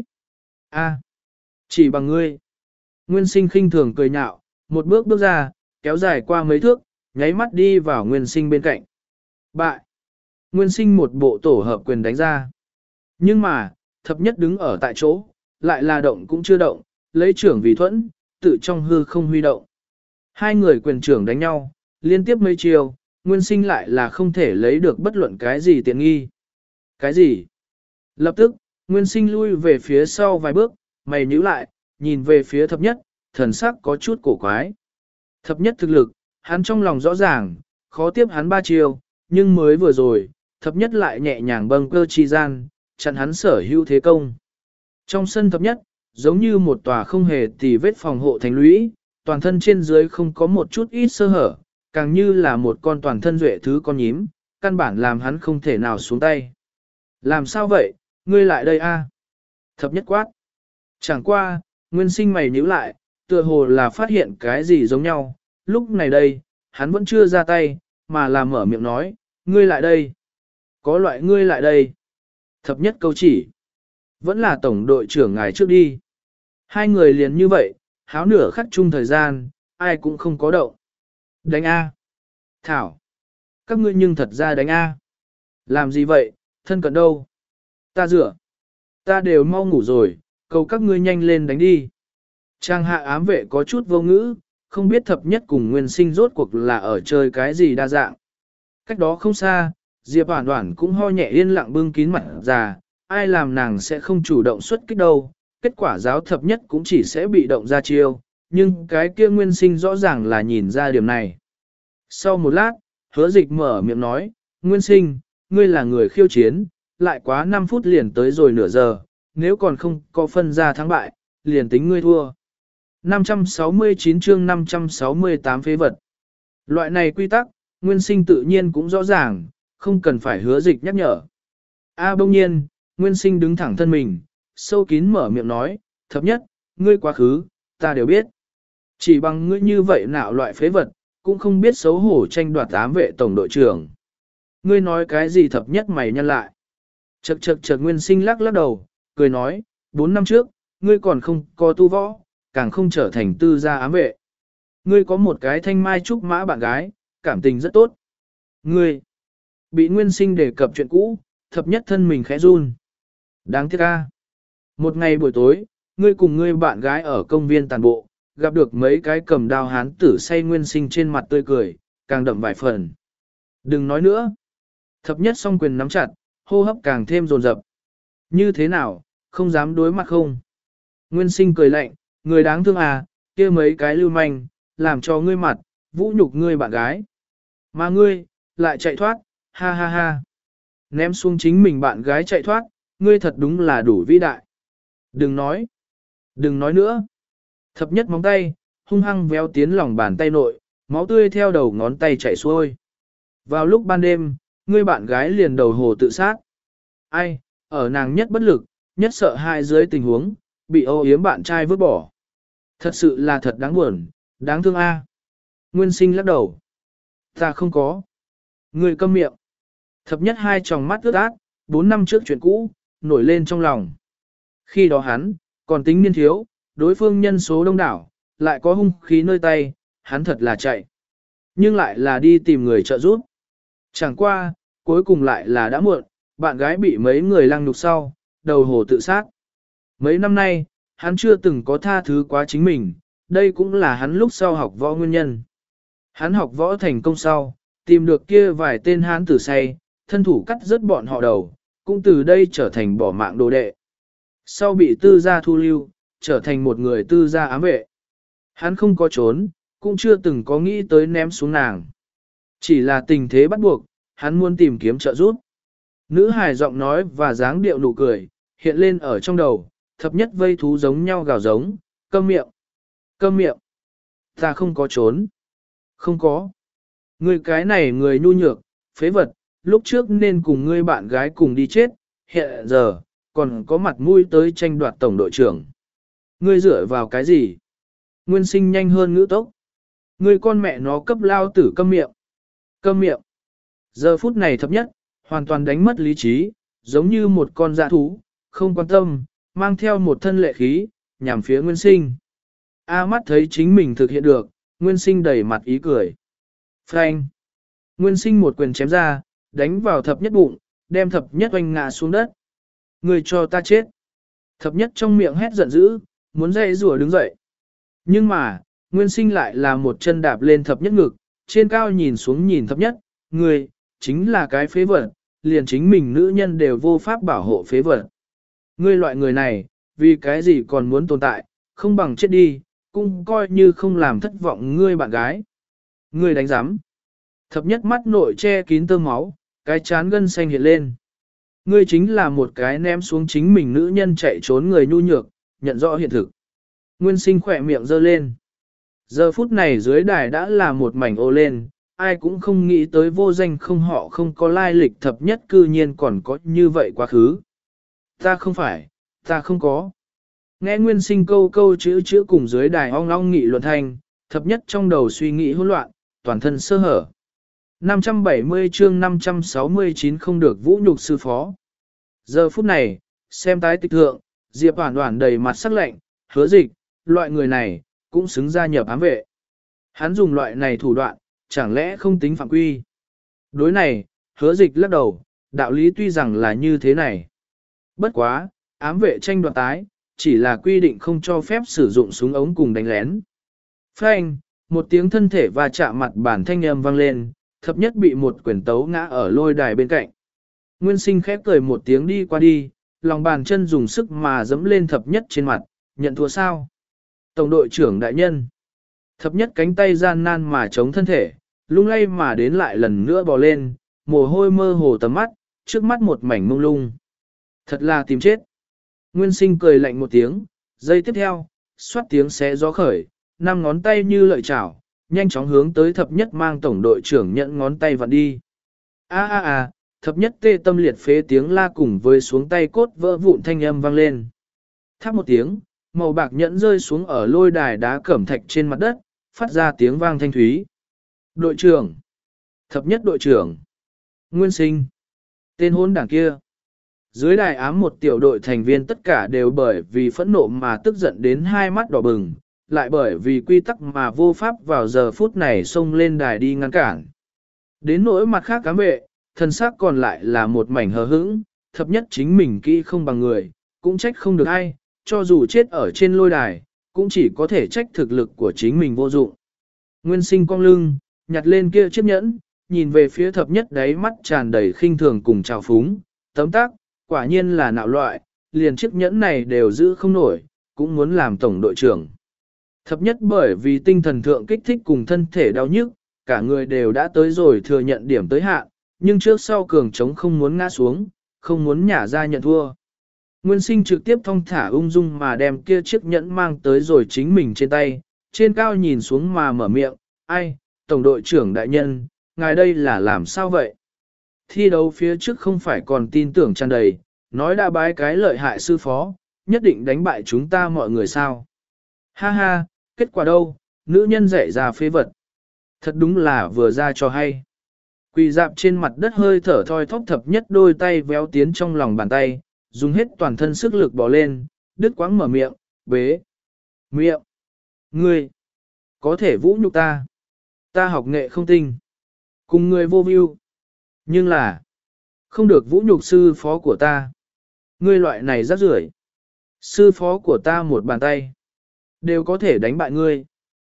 A, chỉ bằng ngươi. Nguyên sinh khinh thường cười nhạo, một bước bước ra, kéo dài qua mấy thước, nháy mắt đi vào nguyên sinh bên cạnh. Bại. Nguyên sinh một bộ tổ hợp quyền đánh ra. Nhưng mà, thập nhất đứng ở tại chỗ, lại là động cũng chưa động, lấy trưởng vì thuẫn, tự trong hư không huy động. Hai người quyền trưởng đánh nhau, liên tiếp mấy chiều, nguyên sinh lại là không thể lấy được bất luận cái gì tiện nghi. Cái gì? Lập tức, nguyên sinh lui về phía sau vài bước, mày nhíu lại, nhìn về phía thập nhất, thần sắc có chút cổ quái. Thập nhất thực lực, hắn trong lòng rõ ràng, khó tiếp hắn ba chiều, nhưng mới vừa rồi, thập nhất lại nhẹ nhàng bâng cơ chi gian, chặn hắn sở hữu thế công. Trong sân thập nhất, giống như một tòa không hề tì vết phòng hộ thành lũy, toàn thân trên dưới không có một chút ít sơ hở, càng như là một con toàn thân duệ thứ con nhím, căn bản làm hắn không thể nào xuống tay. Làm sao vậy, ngươi lại đây a? Thập nhất quát. Chẳng qua, nguyên sinh mày nhíu lại, tựa hồ là phát hiện cái gì giống nhau, lúc này đây, hắn vẫn chưa ra tay, mà là mở miệng nói, ngươi lại đây. Có loại ngươi lại đây. Thập nhất câu chỉ. Vẫn là tổng đội trưởng ngài trước đi. Hai người liền như vậy, háo nửa khắc chung thời gian, ai cũng không có động. Đánh A. Thảo. Các ngươi nhưng thật ra đánh A. Làm gì vậy, thân cận đâu? Ta rửa. Ta đều mau ngủ rồi, cầu các ngươi nhanh lên đánh đi. Trang hạ ám vệ có chút vô ngữ, không biết thập nhất cùng nguyên sinh rốt cuộc là ở chơi cái gì đa dạng. Cách đó không xa, Diệp Hoản Hoản cũng ho nhẹ yên lặng bưng kín mặt già, ai làm nàng sẽ không chủ động xuất kích đâu, kết quả giáo thập nhất cũng chỉ sẽ bị động ra chiêu, nhưng cái kia nguyên sinh rõ ràng là nhìn ra điểm này. Sau một lát, hứa dịch mở miệng nói, nguyên sinh, ngươi là người khiêu chiến, lại quá năm phút liền tới rồi nửa giờ, nếu còn không có phân ra thắng bại, liền tính ngươi thua. năm trăm sáu mươi chín chương năm trăm sáu mươi tám phế vật. Loại này quy tắc, nguyên sinh tự nhiên cũng rõ ràng, không cần phải hứa dịch nhắc nhở. A bỗng nhiên, nguyên sinh đứng thẳng thân mình, sâu kín mở miệng nói, thập nhất, ngươi quá khứ, ta đều biết. Chỉ bằng ngươi như vậy nạo loại phế vật, cũng không biết xấu hổ tranh đoạt ám vệ tổng đội trưởng. Ngươi nói cái gì thập nhất mày nhăn lại. Chậc chậc chậc nguyên sinh lắc lắc đầu, cười nói, bốn năm trước, ngươi còn không có tu võ, càng không trở thành tư gia ám vệ. Ngươi có một cái thanh mai trúc mã bạn gái, cảm tình rất tốt. Ngươi, bị nguyên sinh đề cập chuyện cũ, thập nhất thân mình khẽ run. Đáng tiếc a. Một ngày buổi tối, ngươi cùng ngươi bạn gái ở công viên tàn bộ, gặp được mấy cái cầm đao hán tử say Nguyên Sinh trên mặt tươi cười, càng đậm vài phần. Đừng nói nữa. Thập nhất song quyền nắm chặt, hô hấp càng thêm dồn dập. Như thế nào, không dám đối mặt không? Nguyên Sinh cười lạnh, người đáng thương à, kia mấy cái lưu manh, làm cho ngươi mặt, vũ nhục ngươi bạn gái. Mà ngươi, lại chạy thoát, ha ha ha. Ném xuống chính mình bạn gái chạy thoát, ngươi thật đúng là đủ vĩ đại. Đừng nói, đừng nói nữa. Thập nhất móng tay, hung hăng véo tiến lòng bàn tay nội, máu tươi theo đầu ngón tay chảy xuôi. Vào lúc ban đêm, ngươi bạn gái liền đầu hồ tự sát. Ai, ở nàng nhất bất lực, nhất sợ hãi dưới tình huống, bị ô yếm bạn trai vứt bỏ. Thật sự là thật đáng buồn, đáng thương a. Nguyên Sinh lắc đầu. Ta không có. Ngươi câm miệng. Thập nhất hai tròng mắt ướt át, bốn năm trước chuyện cũ, nổi lên trong lòng. Khi đó hắn, còn tính niên thiếu, đối phương nhân số đông đảo, lại có hung khí nơi tay, hắn thật là chạy. Nhưng lại là đi tìm người trợ giúp. Chẳng qua, cuối cùng lại là đã muộn, bạn gái bị mấy người lăng nhục sau, đầu hồ tự sát. Mấy năm nay, hắn chưa từng có tha thứ quá chính mình, đây cũng là hắn lúc sau học võ nguyên nhân. Hắn học võ thành công sau, tìm được kia vài tên hán tử say, thân thủ cắt rớt bọn họ đầu, cũng từ đây trở thành bỏ mạng đồ đệ. Sau bị tư gia thu lưu, trở thành một người tư gia ám vệ. Hắn không có trốn, cũng chưa từng có nghĩ tới ném xuống nàng. Chỉ là tình thế bắt buộc, hắn muốn tìm kiếm trợ giúp. Nữ hài giọng nói và dáng điệu nụ cười, hiện lên ở trong đầu, thập nhất vây thú giống nhau gào giống, câm miệng, câm miệng. Ta không có trốn. Không có. Người cái này người nhu nhược, phế vật, lúc trước nên cùng ngươi bạn gái cùng đi chết, hiện giờ, còn có mặt mũi tới tranh đoạt tổng đội trưởng. Ngươi dựa vào cái gì? Nguyên Sinh nhanh hơn ngữ tốc. Ngươi con mẹ nó cấp lao tử câm miệng. Câm miệng. Giờ phút này thập nhất, hoàn toàn đánh mất lý trí, giống như một con dã thú, không quan tâm, mang theo một thân lệ khí, nhằm phía Nguyên Sinh. A mắt thấy chính mình thực hiện được, Nguyên Sinh đầy mặt ý cười. Frank. Nguyên Sinh một quyền chém ra, đánh vào thập nhất bụng, đem thập nhất oanh ngã xuống đất. Người cho ta chết. Thập nhất trong miệng hét giận dữ, muốn dậy rùa đứng dậy. Nhưng mà, Nguyên Sinh lại là một chân đạp lên thập nhất ngực, trên cao nhìn xuống nhìn thập nhất, người, chính là cái phế vật, liền chính mình nữ nhân đều vô pháp bảo hộ phế vật. Ngươi loại người này, vì cái gì còn muốn tồn tại, không bằng chết đi, cũng coi như không làm thất vọng ngươi bạn gái. Ngươi đánh giám. Thập nhất mắt nội che kín tơ máu, cái chán gân xanh hiện lên. Ngươi chính là một cái ném xuống chính mình nữ nhân chạy trốn người nhu nhược, nhận rõ hiện thực. Nguyên Sinh khỏe miệng giơ lên. Giờ phút này dưới đài đã là một mảnh ô lên, ai cũng không nghĩ tới vô danh không họ không có lai lịch thập nhất cư nhiên còn có như vậy quá khứ. Ta không phải, ta không có. Nghe Nguyên Sinh câu câu chữ chữ cùng dưới đài ong ong nghị luận thanh, thập nhất trong đầu suy nghĩ hỗn loạn, toàn thân sơ hở. năm trăm bảy mươi chương năm trăm sáu mươi chín không được vũ nhục sư phó. Giờ phút này, xem tái tịch thượng, Diệp Hoản Hoản đầy mặt sắc lạnh, Hứa Dịch, loại người này, cũng xứng gia nhập ám vệ. Hắn dùng loại này thủ đoạn, chẳng lẽ không tính phạm quy. Đối này, Hứa Dịch lắc đầu, đạo lý tuy rằng là như thế này. Bất quá, ám vệ tranh đoạt tái, chỉ là quy định không cho phép sử dụng súng ống cùng đánh lén. Phanh, một tiếng thân thể va chạm mặt bản thanh âm vang lên, thập nhất bị một quyền tấu ngã ở lôi đài bên cạnh. Nguyên Sinh khép cười một tiếng đi qua đi, lòng bàn chân dùng sức mà dẫm lên thập nhất trên mặt, nhận thua sao? Tổng đội trưởng đại nhân. Thập nhất cánh tay gian nan mà chống thân thể, lung lay mà đến lại lần nữa bò lên, mồ hôi mơ hồ tầm mắt, trước mắt một mảnh mông lung. Thật là tìm chết. Nguyên Sinh cười lạnh một tiếng, giây tiếp theo, xoát tiếng xé gió khởi, năm ngón tay như lợi chảo, nhanh chóng hướng tới thập nhất mang tổng đội trưởng nhận ngón tay vặn đi. A a a, thập nhất tê tâm liệt phế tiếng la cùng với xuống tay cốt vỡ vụn thanh âm vang lên. Tháp một tiếng, màu bạc nhẫn rơi xuống ở lôi đài đá cẩm thạch trên mặt đất, phát ra tiếng vang thanh thúy. Đội trưởng! Thập nhất đội trưởng! Nguyên Sinh! Tên hôn đảng kia! Dưới đài ám một tiểu đội thành viên tất cả đều bởi vì phẫn nộ mà tức giận đến hai mắt đỏ bừng, lại bởi vì quy tắc mà vô pháp vào giờ phút này xông lên đài đi ngăn cản. Đến nỗi mặt khác cám vệ, thân xác còn lại là một mảnh hờ hững, thập nhất chính mình kỹ không bằng người, cũng trách không được ai, cho dù chết ở trên lôi đài, cũng chỉ có thể trách thực lực của chính mình vô dụng. Nguyên sinh cong lưng, nhặt lên kia chiếc nhẫn, nhìn về phía thập nhất đáy mắt tràn đầy khinh thường cùng trào phúng, tấm tác, quả nhiên là nạo loại, liền chiếc nhẫn này đều giữ không nổi, cũng muốn làm tổng đội trưởng. Thập nhất bởi vì tinh thần thượng kích thích cùng thân thể đau nhức, cả người đều đã tới rồi thừa nhận điểm tới hạn, nhưng trước sau cường trống không muốn ngã xuống, không muốn nhả ra nhận thua. Nguyên sinh trực tiếp thong thả ung dung mà đem kia chiếc nhẫn mang tới rồi chính mình trên tay, trên cao nhìn xuống mà mở miệng, ai, tổng đội trưởng đại nhân, ngài đây là làm sao vậy? Thi đấu phía trước không phải còn tin tưởng tràn đầy, nói đã bái cái lợi hại sư phó, nhất định đánh bại chúng ta mọi người sao? Ha ha, kết quả đâu, nữ nhân dạy ra phế vật. Thật đúng là vừa ra cho hay. Quỳ dạp trên mặt đất hơi thở thoi thóp thập nhất đôi tay véo tiến trong lòng bàn tay, dùng hết toàn thân sức lực bỏ lên, đứt quãng mở miệng, bế. Miệng. Ngươi. Có thể vũ nhục ta. Ta học nghệ không tinh. Cùng người vô view. Nhưng là. Không được vũ nhục sư phó của ta. Ngươi loại này rác rưởi. Sư phó của ta một bàn tay. Đều có thể đánh bại ngươi.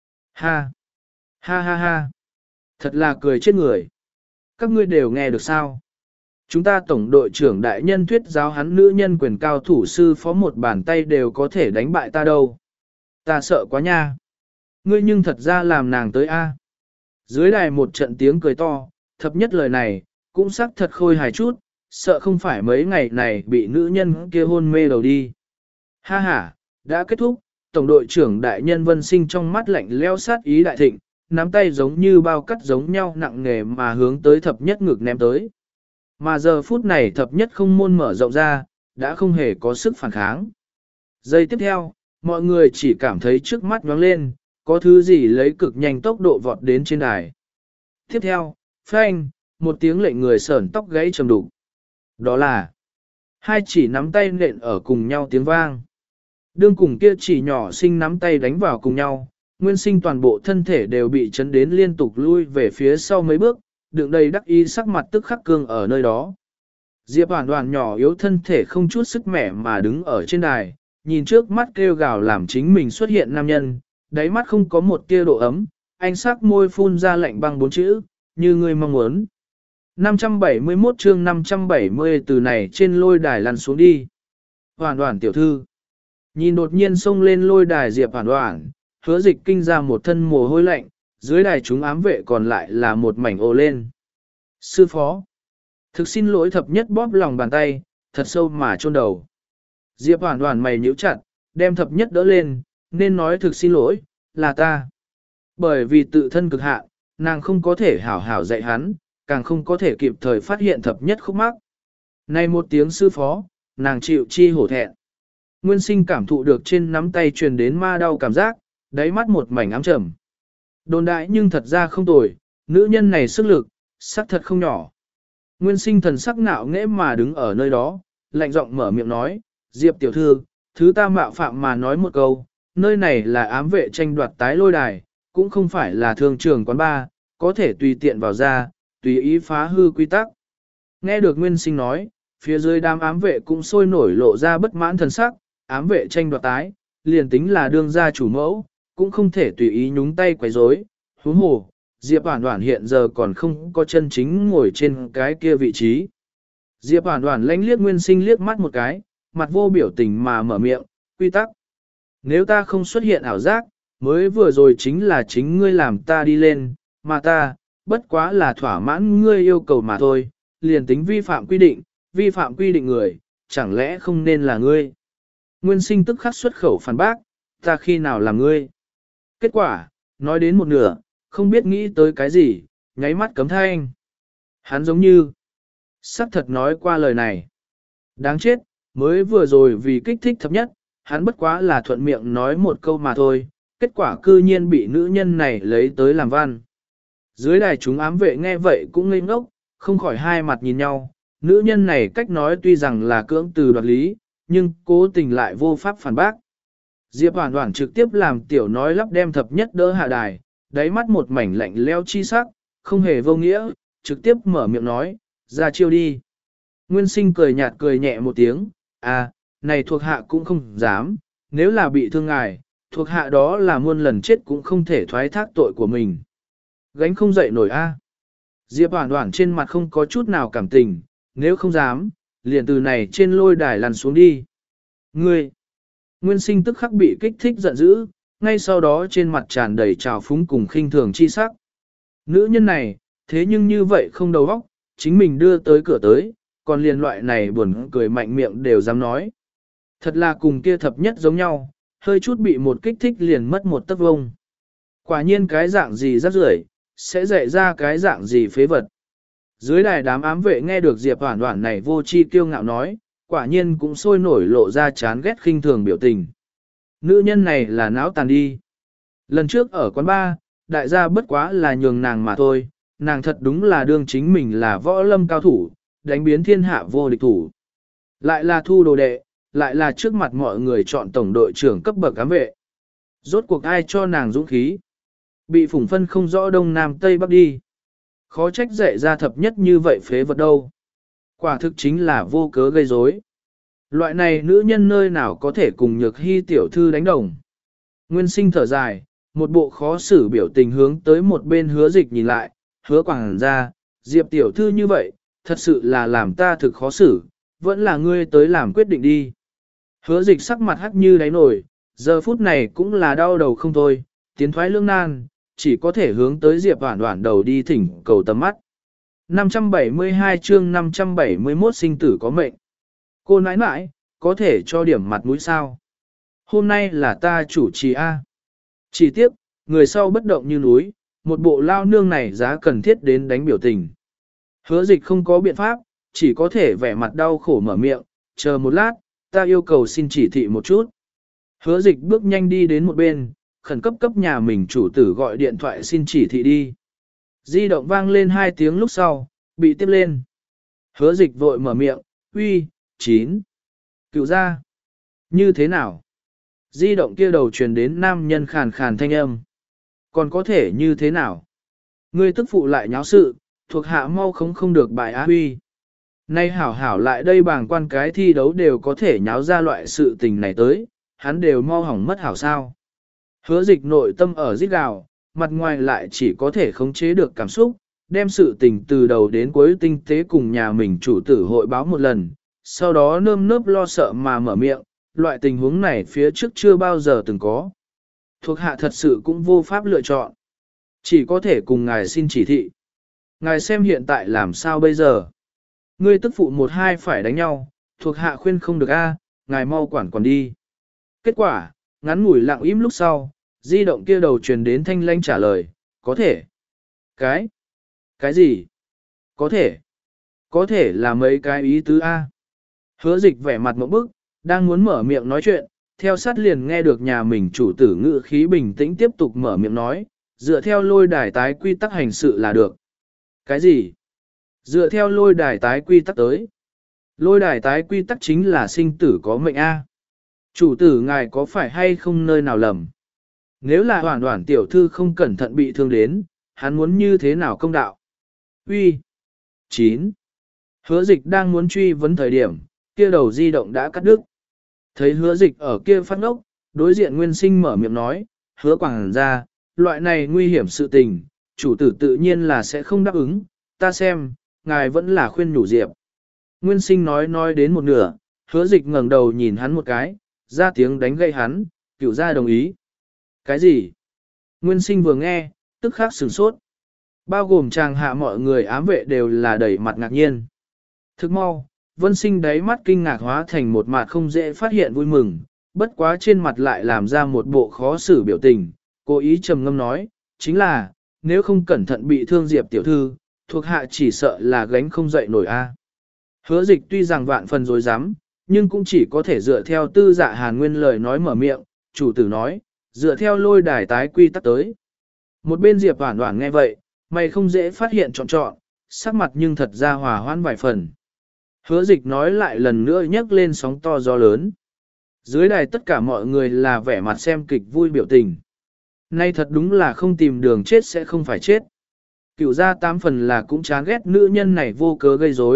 Ha. Ha ha ha. Thật là cười chết người. Các ngươi đều nghe được sao? Chúng ta tổng đội trưởng đại nhân thuyết giáo hắn nữ nhân quyền cao thủ sư phó một bàn tay đều có thể đánh bại ta đâu. Ta sợ quá nha. Ngươi nhưng thật ra làm nàng tới A. Dưới đài một trận tiếng cười to, thập nhất lời này, cũng sắc thật khôi hài chút, sợ không phải mấy ngày này bị nữ nhân kia hôn mê đầu đi. Ha ha, đã kết thúc, tổng đội trưởng đại nhân Vân Sinh trong mắt lạnh leo sát ý đại thịnh, nắm tay giống như bao cắt giống nhau nặng nề mà hướng tới thập nhất ngực ném tới. Mà giờ phút này thập nhất không môn mở rộng ra, đã không hề có sức phản kháng. Giây tiếp theo, mọi người chỉ cảm thấy trước mắt nhoáng lên, có thứ gì lấy cực nhanh tốc độ vọt đến trên đài. Tiếp theo, phanh, một tiếng lệnh người sởn tóc gáy trầm đục. Đó là hai chỉ nắm tay nện ở cùng nhau tiếng vang. Đương cùng kia chỉ nhỏ sinh nắm tay đánh vào cùng nhau, Nguyên Sinh toàn bộ thân thể đều bị chấn đến liên tục lui về phía sau mấy bước, đựng đầy đắc ý sắc mặt tức khắc cương ở nơi đó. Diệp Hoàn Hoàn nhỏ yếu thân thể không chút sức mẻ mà đứng ở trên đài, nhìn trước mắt kêu gào làm chính mình xuất hiện nam nhân, đáy mắt không có một tia độ ấm, ánh sắc môi phun ra lạnh băng bốn chữ, như người mong muốn. năm trăm bảy mươi mốt chương năm trăm bảy mươi từ này trên lôi đài lăn xuống đi. Hoàn Hoàn tiểu thư. Nhìn đột nhiên xông lên lôi đài Diệp Hoàn Hoàn, Hứa Dịch kinh ra một thân mồ hôi lạnh, dưới đài chúng ám vệ còn lại là một mảnh ồ lên. Sư phó. Thực xin lỗi thập nhất bóp lòng bàn tay, thật sâu mà chôn đầu. Diệp Hoàn Hoàn mày nhíu chặt, đem thập nhất đỡ lên, nên nói thực xin lỗi, là ta. Bởi vì tự thân cực hạn, nàng không có thể hảo hảo dạy hắn, càng không có thể kịp thời phát hiện thập nhất khúc mắc. Này một tiếng sư phó, nàng chịu chi hổ thẹn. Nguyên Sinh cảm thụ được trên nắm tay truyền đến ma đau cảm giác, đáy mắt một mảnh ám trầm. Đồn đại nhưng thật ra không tồi, nữ nhân này sức lực, sắc thật không nhỏ. Nguyên Sinh thần sắc nạo nghễ mà đứng ở nơi đó, lạnh giọng mở miệng nói, Diệp tiểu thư, thứ ta mạo phạm mà nói một câu, nơi này là ám vệ tranh đoạt tái lôi đài, cũng không phải là thương trường quán bar, có thể tùy tiện vào ra, tùy ý phá hư quy tắc. Nghe được Nguyên Sinh nói, phía dưới đám ám vệ cũng sôi nổi lộ ra bất mãn thần sắc, ám vệ tranh đoạt tái, liền tính là đương gia chủ mẫu, cũng không thể tùy ý nhúng tay quấy rối. Huống hồ, Diệp Hoàn Hoàn hiện giờ còn không có chân chính ngồi trên cái kia vị trí. Diệp Hoàn Hoàn lánh liếc Nguyên Sinh liếc mắt một cái, mặt vô biểu tình mà mở miệng, quy tắc. Nếu ta không xuất hiện ảo giác, mới vừa rồi chính là chính ngươi làm ta đi lên, mà ta, bất quá là thỏa mãn ngươi yêu cầu mà thôi, liền tính vi phạm quy định, vi phạm quy định người, chẳng lẽ không nên là ngươi. Nguyên Sinh tức khắc xuất khẩu phản bác, ta khi nào là ngươi. Kết quả, nói đến một nửa, không biết nghĩ tới cái gì, nháy mắt cấm thanh. Hắn giống như, sắc thật nói qua lời này. Đáng chết, mới vừa rồi vì kích thích thập nhất, hắn bất quá là thuận miệng nói một câu mà thôi, kết quả cư nhiên bị nữ nhân này lấy tới làm văn. Dưới đài chúng ám vệ nghe vậy cũng ngây ngốc, không khỏi hai mặt nhìn nhau, nữ nhân này cách nói tuy rằng là cưỡng từ đoạt lý, nhưng cố tình lại vô pháp phản bác. Diệp Hoàn Hoàn trực tiếp làm tiểu nói lắp đem thập nhất đỡ hạ đài, đáy mắt một mảnh lạnh leo chi sắc, không hề vô nghĩa, trực tiếp mở miệng nói, ra chiêu đi. Nguyên sinh cười nhạt cười nhẹ một tiếng, à, này thuộc hạ cũng không dám, nếu là bị thương ngài, thuộc hạ đó là muôn lần chết cũng không thể thoái thác tội của mình. Gánh không dậy nổi a. Diệp Hoản Hoản trên mặt không có chút nào cảm tình, nếu không dám, liền từ này trên lôi đài lăn xuống đi. Ngươi! Nguyên sinh tức khắc bị kích thích giận dữ, ngay sau đó trên mặt tràn đầy trào phúng cùng khinh thường chi sắc. Nữ nhân này, thế nhưng như vậy không đầu óc, chính mình đưa tới cửa tới, còn liền loại này buồn cười mạnh miệng đều dám nói. Thật là cùng kia thập nhất giống nhau, hơi chút bị một kích thích liền mất một tấc vông. Quả nhiên cái dạng gì rắc rưởi, sẽ dạy ra cái dạng gì phế vật. Dưới đài đám ám vệ nghe được Diệp Hoản Hoản này vô chi kiêu ngạo nói, quả nhiên cũng sôi nổi lộ ra chán ghét khinh thường biểu tình. Nữ nhân này là não tàn đi. Lần trước ở quán bar, đại gia bất quá là nhường nàng mà thôi, nàng thật đúng là đương chính mình là võ lâm cao thủ, đánh biến thiên hạ vô địch thủ. Lại là thu đồ đệ, lại là trước mặt mọi người chọn tổng đội trưởng cấp bậc ám vệ. Rốt cuộc ai cho nàng dũng khí? Bị phủng phân không rõ đông nam tây bắc đi. Khó trách dạy ra thập nhất như vậy phế vật đâu. Quả thực chính là vô cớ gây rối. Loại này nữ nhân nơi nào có thể cùng nhược hy tiểu thư đánh đồng. Nguyên sinh thở dài, một bộ khó xử biểu tình hướng tới một bên hứa dịch nhìn lại, hứa quảng ra, Diệp tiểu thư như vậy, thật sự là làm ta thực khó xử, vẫn là ngươi tới làm quyết định đi. Hứa dịch sắc mặt hắc như đáy nổi, giờ phút này cũng là đau đầu không thôi, tiến thoái lương nan, chỉ có thể hướng tới Diệp Hoản Hoản đầu đi thỉnh cầu tầm mắt. năm trăm bảy mươi hai chương năm trăm bảy mươi mốt sinh tử có mệnh. Cô nãi nãi, có thể cho điểm mặt mũi sao? Hôm nay là ta chủ trì A. Chỉ tiếc, người sau bất động như núi, một bộ lao nương này giá cần thiết đến đánh biểu tình. Hứa dịch không có biện pháp, chỉ có thể vẻ mặt đau khổ mở miệng, chờ một lát, ta yêu cầu xin chỉ thị một chút. Hứa dịch bước nhanh đi đến một bên, khẩn cấp cấp nhà mình chủ tử gọi điện thoại xin chỉ thị đi. Di động vang lên hai tiếng lúc sau, bị tiếp lên. Hứa dịch vội mở miệng, uy, chín. Cựu ra. Như thế nào? Di động kia đầu truyền đến nam nhân khàn khàn thanh âm. Còn có thể như thế nào? Ngươi tức phụ lại nháo sự, thuộc hạ mau không không được bài á huy. Nay hảo hảo lại đây bàng quan cái thi đấu đều có thể nháo ra loại sự tình này tới, hắn đều mau hỏng mất hảo sao. Hứa dịch nội tâm ở rít gào, mặt ngoài lại chỉ có thể khống chế được cảm xúc, đem sự tình từ đầu đến cuối tinh tế cùng nhà mình chủ tử hội báo một lần, sau đó nơm nớp lo sợ mà mở miệng, loại tình huống này phía trước chưa bao giờ từng có. Thuộc hạ thật sự cũng vô pháp lựa chọn. Chỉ có thể cùng ngài xin chỉ thị. Ngài xem hiện tại làm sao bây giờ. Ngươi tức phụ một hai phải đánh nhau, thuộc hạ khuyên không được a, ngài mau quản quản đi. Kết quả, ngắn ngủi lặng im lúc sau, di động kia đầu truyền đến thanh lanh trả lời, có thể. Cái? Cái gì? Có thể. Có thể là mấy cái ý tứ a. Hứa dịch vẻ mặt một bức, đang muốn mở miệng nói chuyện, theo sát liền nghe được nhà mình chủ tử ngữ khí bình tĩnh tiếp tục mở miệng nói, dựa theo lôi đài tái quy tắc hành sự là được. Cái gì? Dựa theo lôi đài tái quy tắc tới. Lôi đài tái quy tắc chính là sinh tử có mệnh A. Chủ tử ngài có phải hay không nơi nào lầm? Nếu là Hoản Hoản tiểu thư không cẩn thận bị thương đến, hắn muốn như thế nào công đạo? Uy. chín. Hứa dịch đang muốn truy vấn thời điểm, kia đầu di động đã cắt đứt. Thấy hứa dịch ở kia phát ngốc, đối diện nguyên sinh mở miệng nói, hứa quảng ra, loại này nguy hiểm sự tình, chủ tử tự nhiên là sẽ không đáp ứng, ta xem, ngài vẫn là khuyên nhủ Diệp. Nguyên sinh nói nói đến một nửa, hứa dịch ngẩng đầu nhìn hắn một cái, ra tiếng đánh gậy hắn, cửu ra đồng ý. Cái gì? Nguyên sinh vừa nghe, tức khắc sửng sốt. Bao gồm chàng hạ mọi người ám vệ đều là đẩy mặt ngạc nhiên. Thức mau, vân sinh đáy mắt kinh ngạc hóa thành một mặt không dễ phát hiện vui mừng, bất quá trên mặt lại làm ra một bộ khó xử biểu tình, cố ý trầm ngâm nói, chính là, nếu không cẩn thận bị thương Diệp tiểu thư, thuộc hạ chỉ sợ là gánh không dậy nổi a. Hứa dịch tuy rằng vạn phần dối dám, nhưng cũng chỉ có thể dựa theo tư dạ hàn nguyên lời nói mở miệng, chủ tử nói, dựa theo lôi đài tái quy tắc tới. Một bên Diệp Hoản Hoản nghe vậy, mày không dễ phát hiện chọn chọn, sắc mặt nhưng thật ra hòa hoãn vài phần. Hứa dịch nói lại lần nữa nhấc lên sóng to gió lớn. Dưới đài tất cả mọi người là vẻ mặt xem kịch vui biểu tình. Nay thật đúng là không tìm đường chết sẽ không phải chết. Cựu gia tám phần là cũng chán ghét nữ nhân này vô cớ gây rối,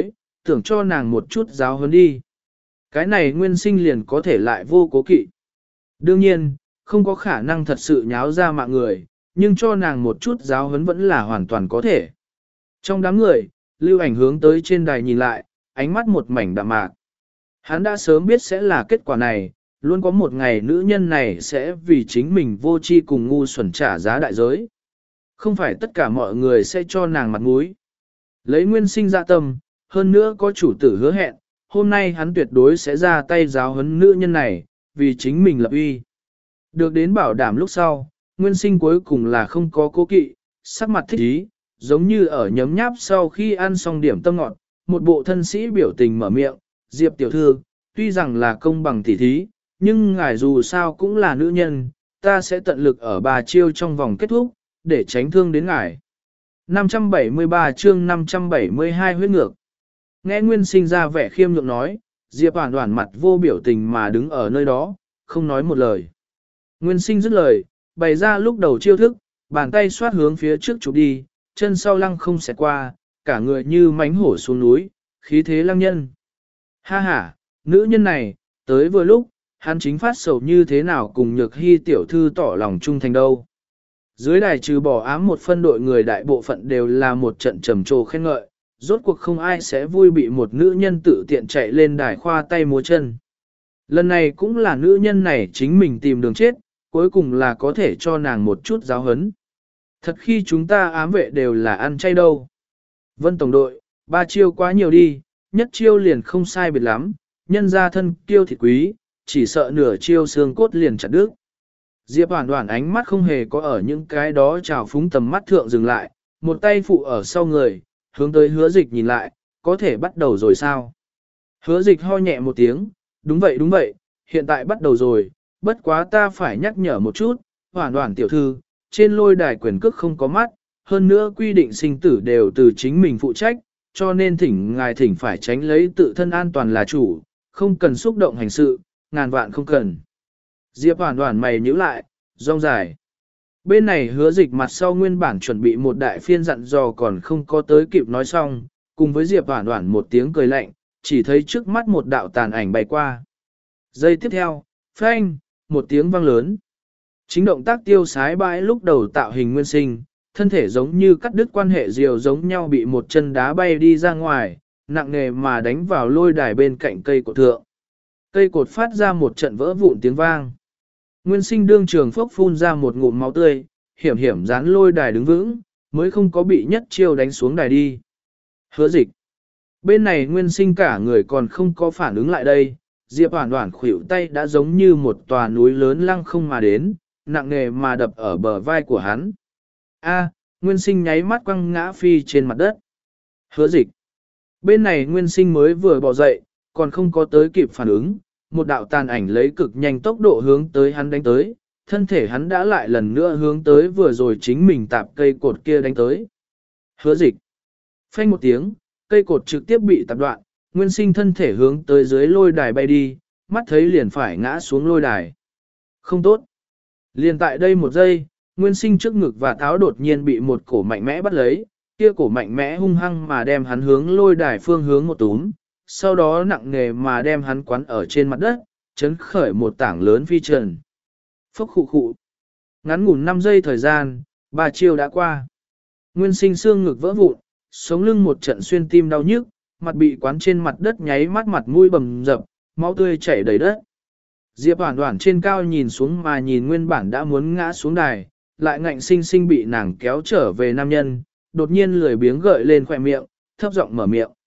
tưởng cho nàng một chút giáo huấn đi. Cái này nguyên sinh liền có thể lại vô cố kỵ. Đương nhiên, không có khả năng thật sự nháo ra mạng người, nhưng cho nàng một chút giáo huấn vẫn là hoàn toàn có thể. Trong đám người, Lưu Ảnh hướng tới trên đài nhìn lại, ánh mắt một mảnh đạm mạc. Hắn đã sớm biết sẽ là kết quả này, luôn có một ngày nữ nhân này sẽ vì chính mình vô tri cùng ngu xuẩn trả giá đại giới. Không phải tất cả mọi người sẽ cho nàng mặt mũi. Lấy nguyên sinh dạ tâm, hơn nữa có chủ tử hứa hẹn, hôm nay hắn tuyệt đối sẽ ra tay giáo huấn nữ nhân này, vì chính mình lập uy. Được đến bảo đảm lúc sau, nguyên sinh cuối cùng là không có cố kỵ, sắc mặt thích ý, giống như ở nhấm nháp sau khi ăn xong điểm tâm ngọt, một bộ thân sĩ biểu tình mở miệng, Diệp tiểu thư, tuy rằng là công bằng tỉ thí, nhưng ngài dù sao cũng là nữ nhân, ta sẽ tận lực ở bà chiêu trong vòng kết thúc, để tránh thương đến ngài. năm trăm bảy mươi ba chương năm trăm bảy mươi hai huyết ngược. Nghe Nguyên sinh ra vẻ khiêm nhượng nói, Diệp Hoàn Hoàn mặt vô biểu tình mà đứng ở nơi đó, không nói một lời. Nguyên sinh dứt lời, bày ra lúc đầu chiêu thức, bàn tay xoát hướng phía trước chụp đi, chân sau lăng không xẹt qua, cả người như mánh hổ xuống núi, khí thế lăng nhân. Ha ha, nữ nhân này, tới vừa lúc, hắn chính phát sầu như thế nào cùng nhược hy tiểu thư tỏ lòng trung thành đâu. Dưới đài trừ bỏ ám một phân đội người đại bộ phận đều là một trận trầm trồ khen ngợi, rốt cuộc không ai sẽ vui bị một nữ nhân tự tiện chạy lên đài khoa tay múa chân. Lần này cũng là nữ nhân này chính mình tìm đường chết, cuối cùng là có thể cho nàng một chút giáo hấn. Thật khi chúng ta ám vệ đều là ăn chay đâu. Vân tổng đội, ba chiêu quá nhiều đi, nhất chiêu liền không sai biệt lắm, nhân ra thân kiêu thịt quý, chỉ sợ nửa chiêu xương cốt liền chặt đứt. Diệp Hoàn Hoàn ánh mắt không hề có ở những cái đó trào phúng tầm mắt thượng dừng lại, một tay phụ ở sau người, hướng tới hứa dịch nhìn lại, có thể bắt đầu rồi sao? Hứa dịch ho nhẹ một tiếng, đúng vậy đúng vậy, hiện tại bắt đầu rồi, bất quá ta phải nhắc nhở một chút, Hoàn Hoàn tiểu thư, trên lôi đài quyền cước không có mắt, hơn nữa quy định sinh tử đều từ chính mình phụ trách, cho nên thỉnh ngài thỉnh phải tránh lấy tự thân an toàn là chủ, không cần xúc động hành sự, ngàn vạn không cần. Diệp Hoàn Hoàn mày nhíu lại, rong dài. Bên này hứa dịch mặt sau nguyên bản chuẩn bị một đại phiên dặn dò còn không có tới kịp nói xong, cùng với Diệp Hoàn Hoàn một tiếng cười lạnh, chỉ thấy trước mắt một đạo tàn ảnh bay qua. Giây tiếp theo, phanh, một tiếng vang lớn. Chính động tác tiêu sái bãi lúc đầu tạo hình nguyên sinh, thân thể giống như cắt đứt quan hệ diều giống nhau bị một chân đá bay đi ra ngoài, nặng nề mà đánh vào lôi đài bên cạnh cây cột thượng. Cây cột phát ra một trận vỡ vụn tiếng vang. Nguyên sinh đương trường phốc phun ra một ngụm máu tươi, hiểm hiểm dán lôi đài đứng vững, mới không có bị nhất chiêu đánh xuống đài đi. Hứa dịch. Bên này nguyên sinh cả người còn không có phản ứng lại đây, Diệp Hoàn Hoàn khuỷu tay đã giống như một tòa núi lớn lăng không mà đến, nặng nề mà đập ở bờ vai của hắn. A, nguyên sinh nháy mắt quăng ngã phi trên mặt đất. Hứa dịch. Bên này nguyên sinh mới vừa bỏ dậy, còn không có tới kịp phản ứng, một đạo tàn ảnh lấy cực nhanh tốc độ hướng tới hắn đánh tới, thân thể hắn đã lại lần nữa hướng tới vừa rồi chính mình tạp cây cột kia đánh tới. Hứa dịch. Phanh một tiếng, cây cột trực tiếp bị tạp đoạn, nguyên sinh thân thể hướng tới dưới lôi đài bay đi, mắt thấy liền phải ngã xuống lôi đài. Không tốt. Liền tại đây một giây, nguyên sinh trước ngực và tháo đột nhiên bị một cổ mạnh mẽ bắt lấy, kia cổ mạnh mẽ hung hăng mà đem hắn hướng lôi đài phương hướng một túm, sau đó nặng nề mà đem hắn quắn ở trên mặt đất, chấn khởi một tảng lớn phi trần. Phốc khụ khụ. Ngắn ngủn năm giây thời gian, ba chiêu đã qua. Nguyên sinh xương ngực vỡ vụn, sống lưng một trận xuyên tim đau nhức, mặt bị quán trên mặt đất nháy mắt mặt mũi bầm dập, máu tươi chảy đầy đất. Diệp Hoàn Hoàn trên cao nhìn xuống mà nhìn nguyên bản đã muốn ngã xuống đài, lại ngạnh sinh sinh bị nàng kéo trở về nam nhân, đột nhiên lười biếng gợi lên khỏe miệng, thấp giọng mở miệng.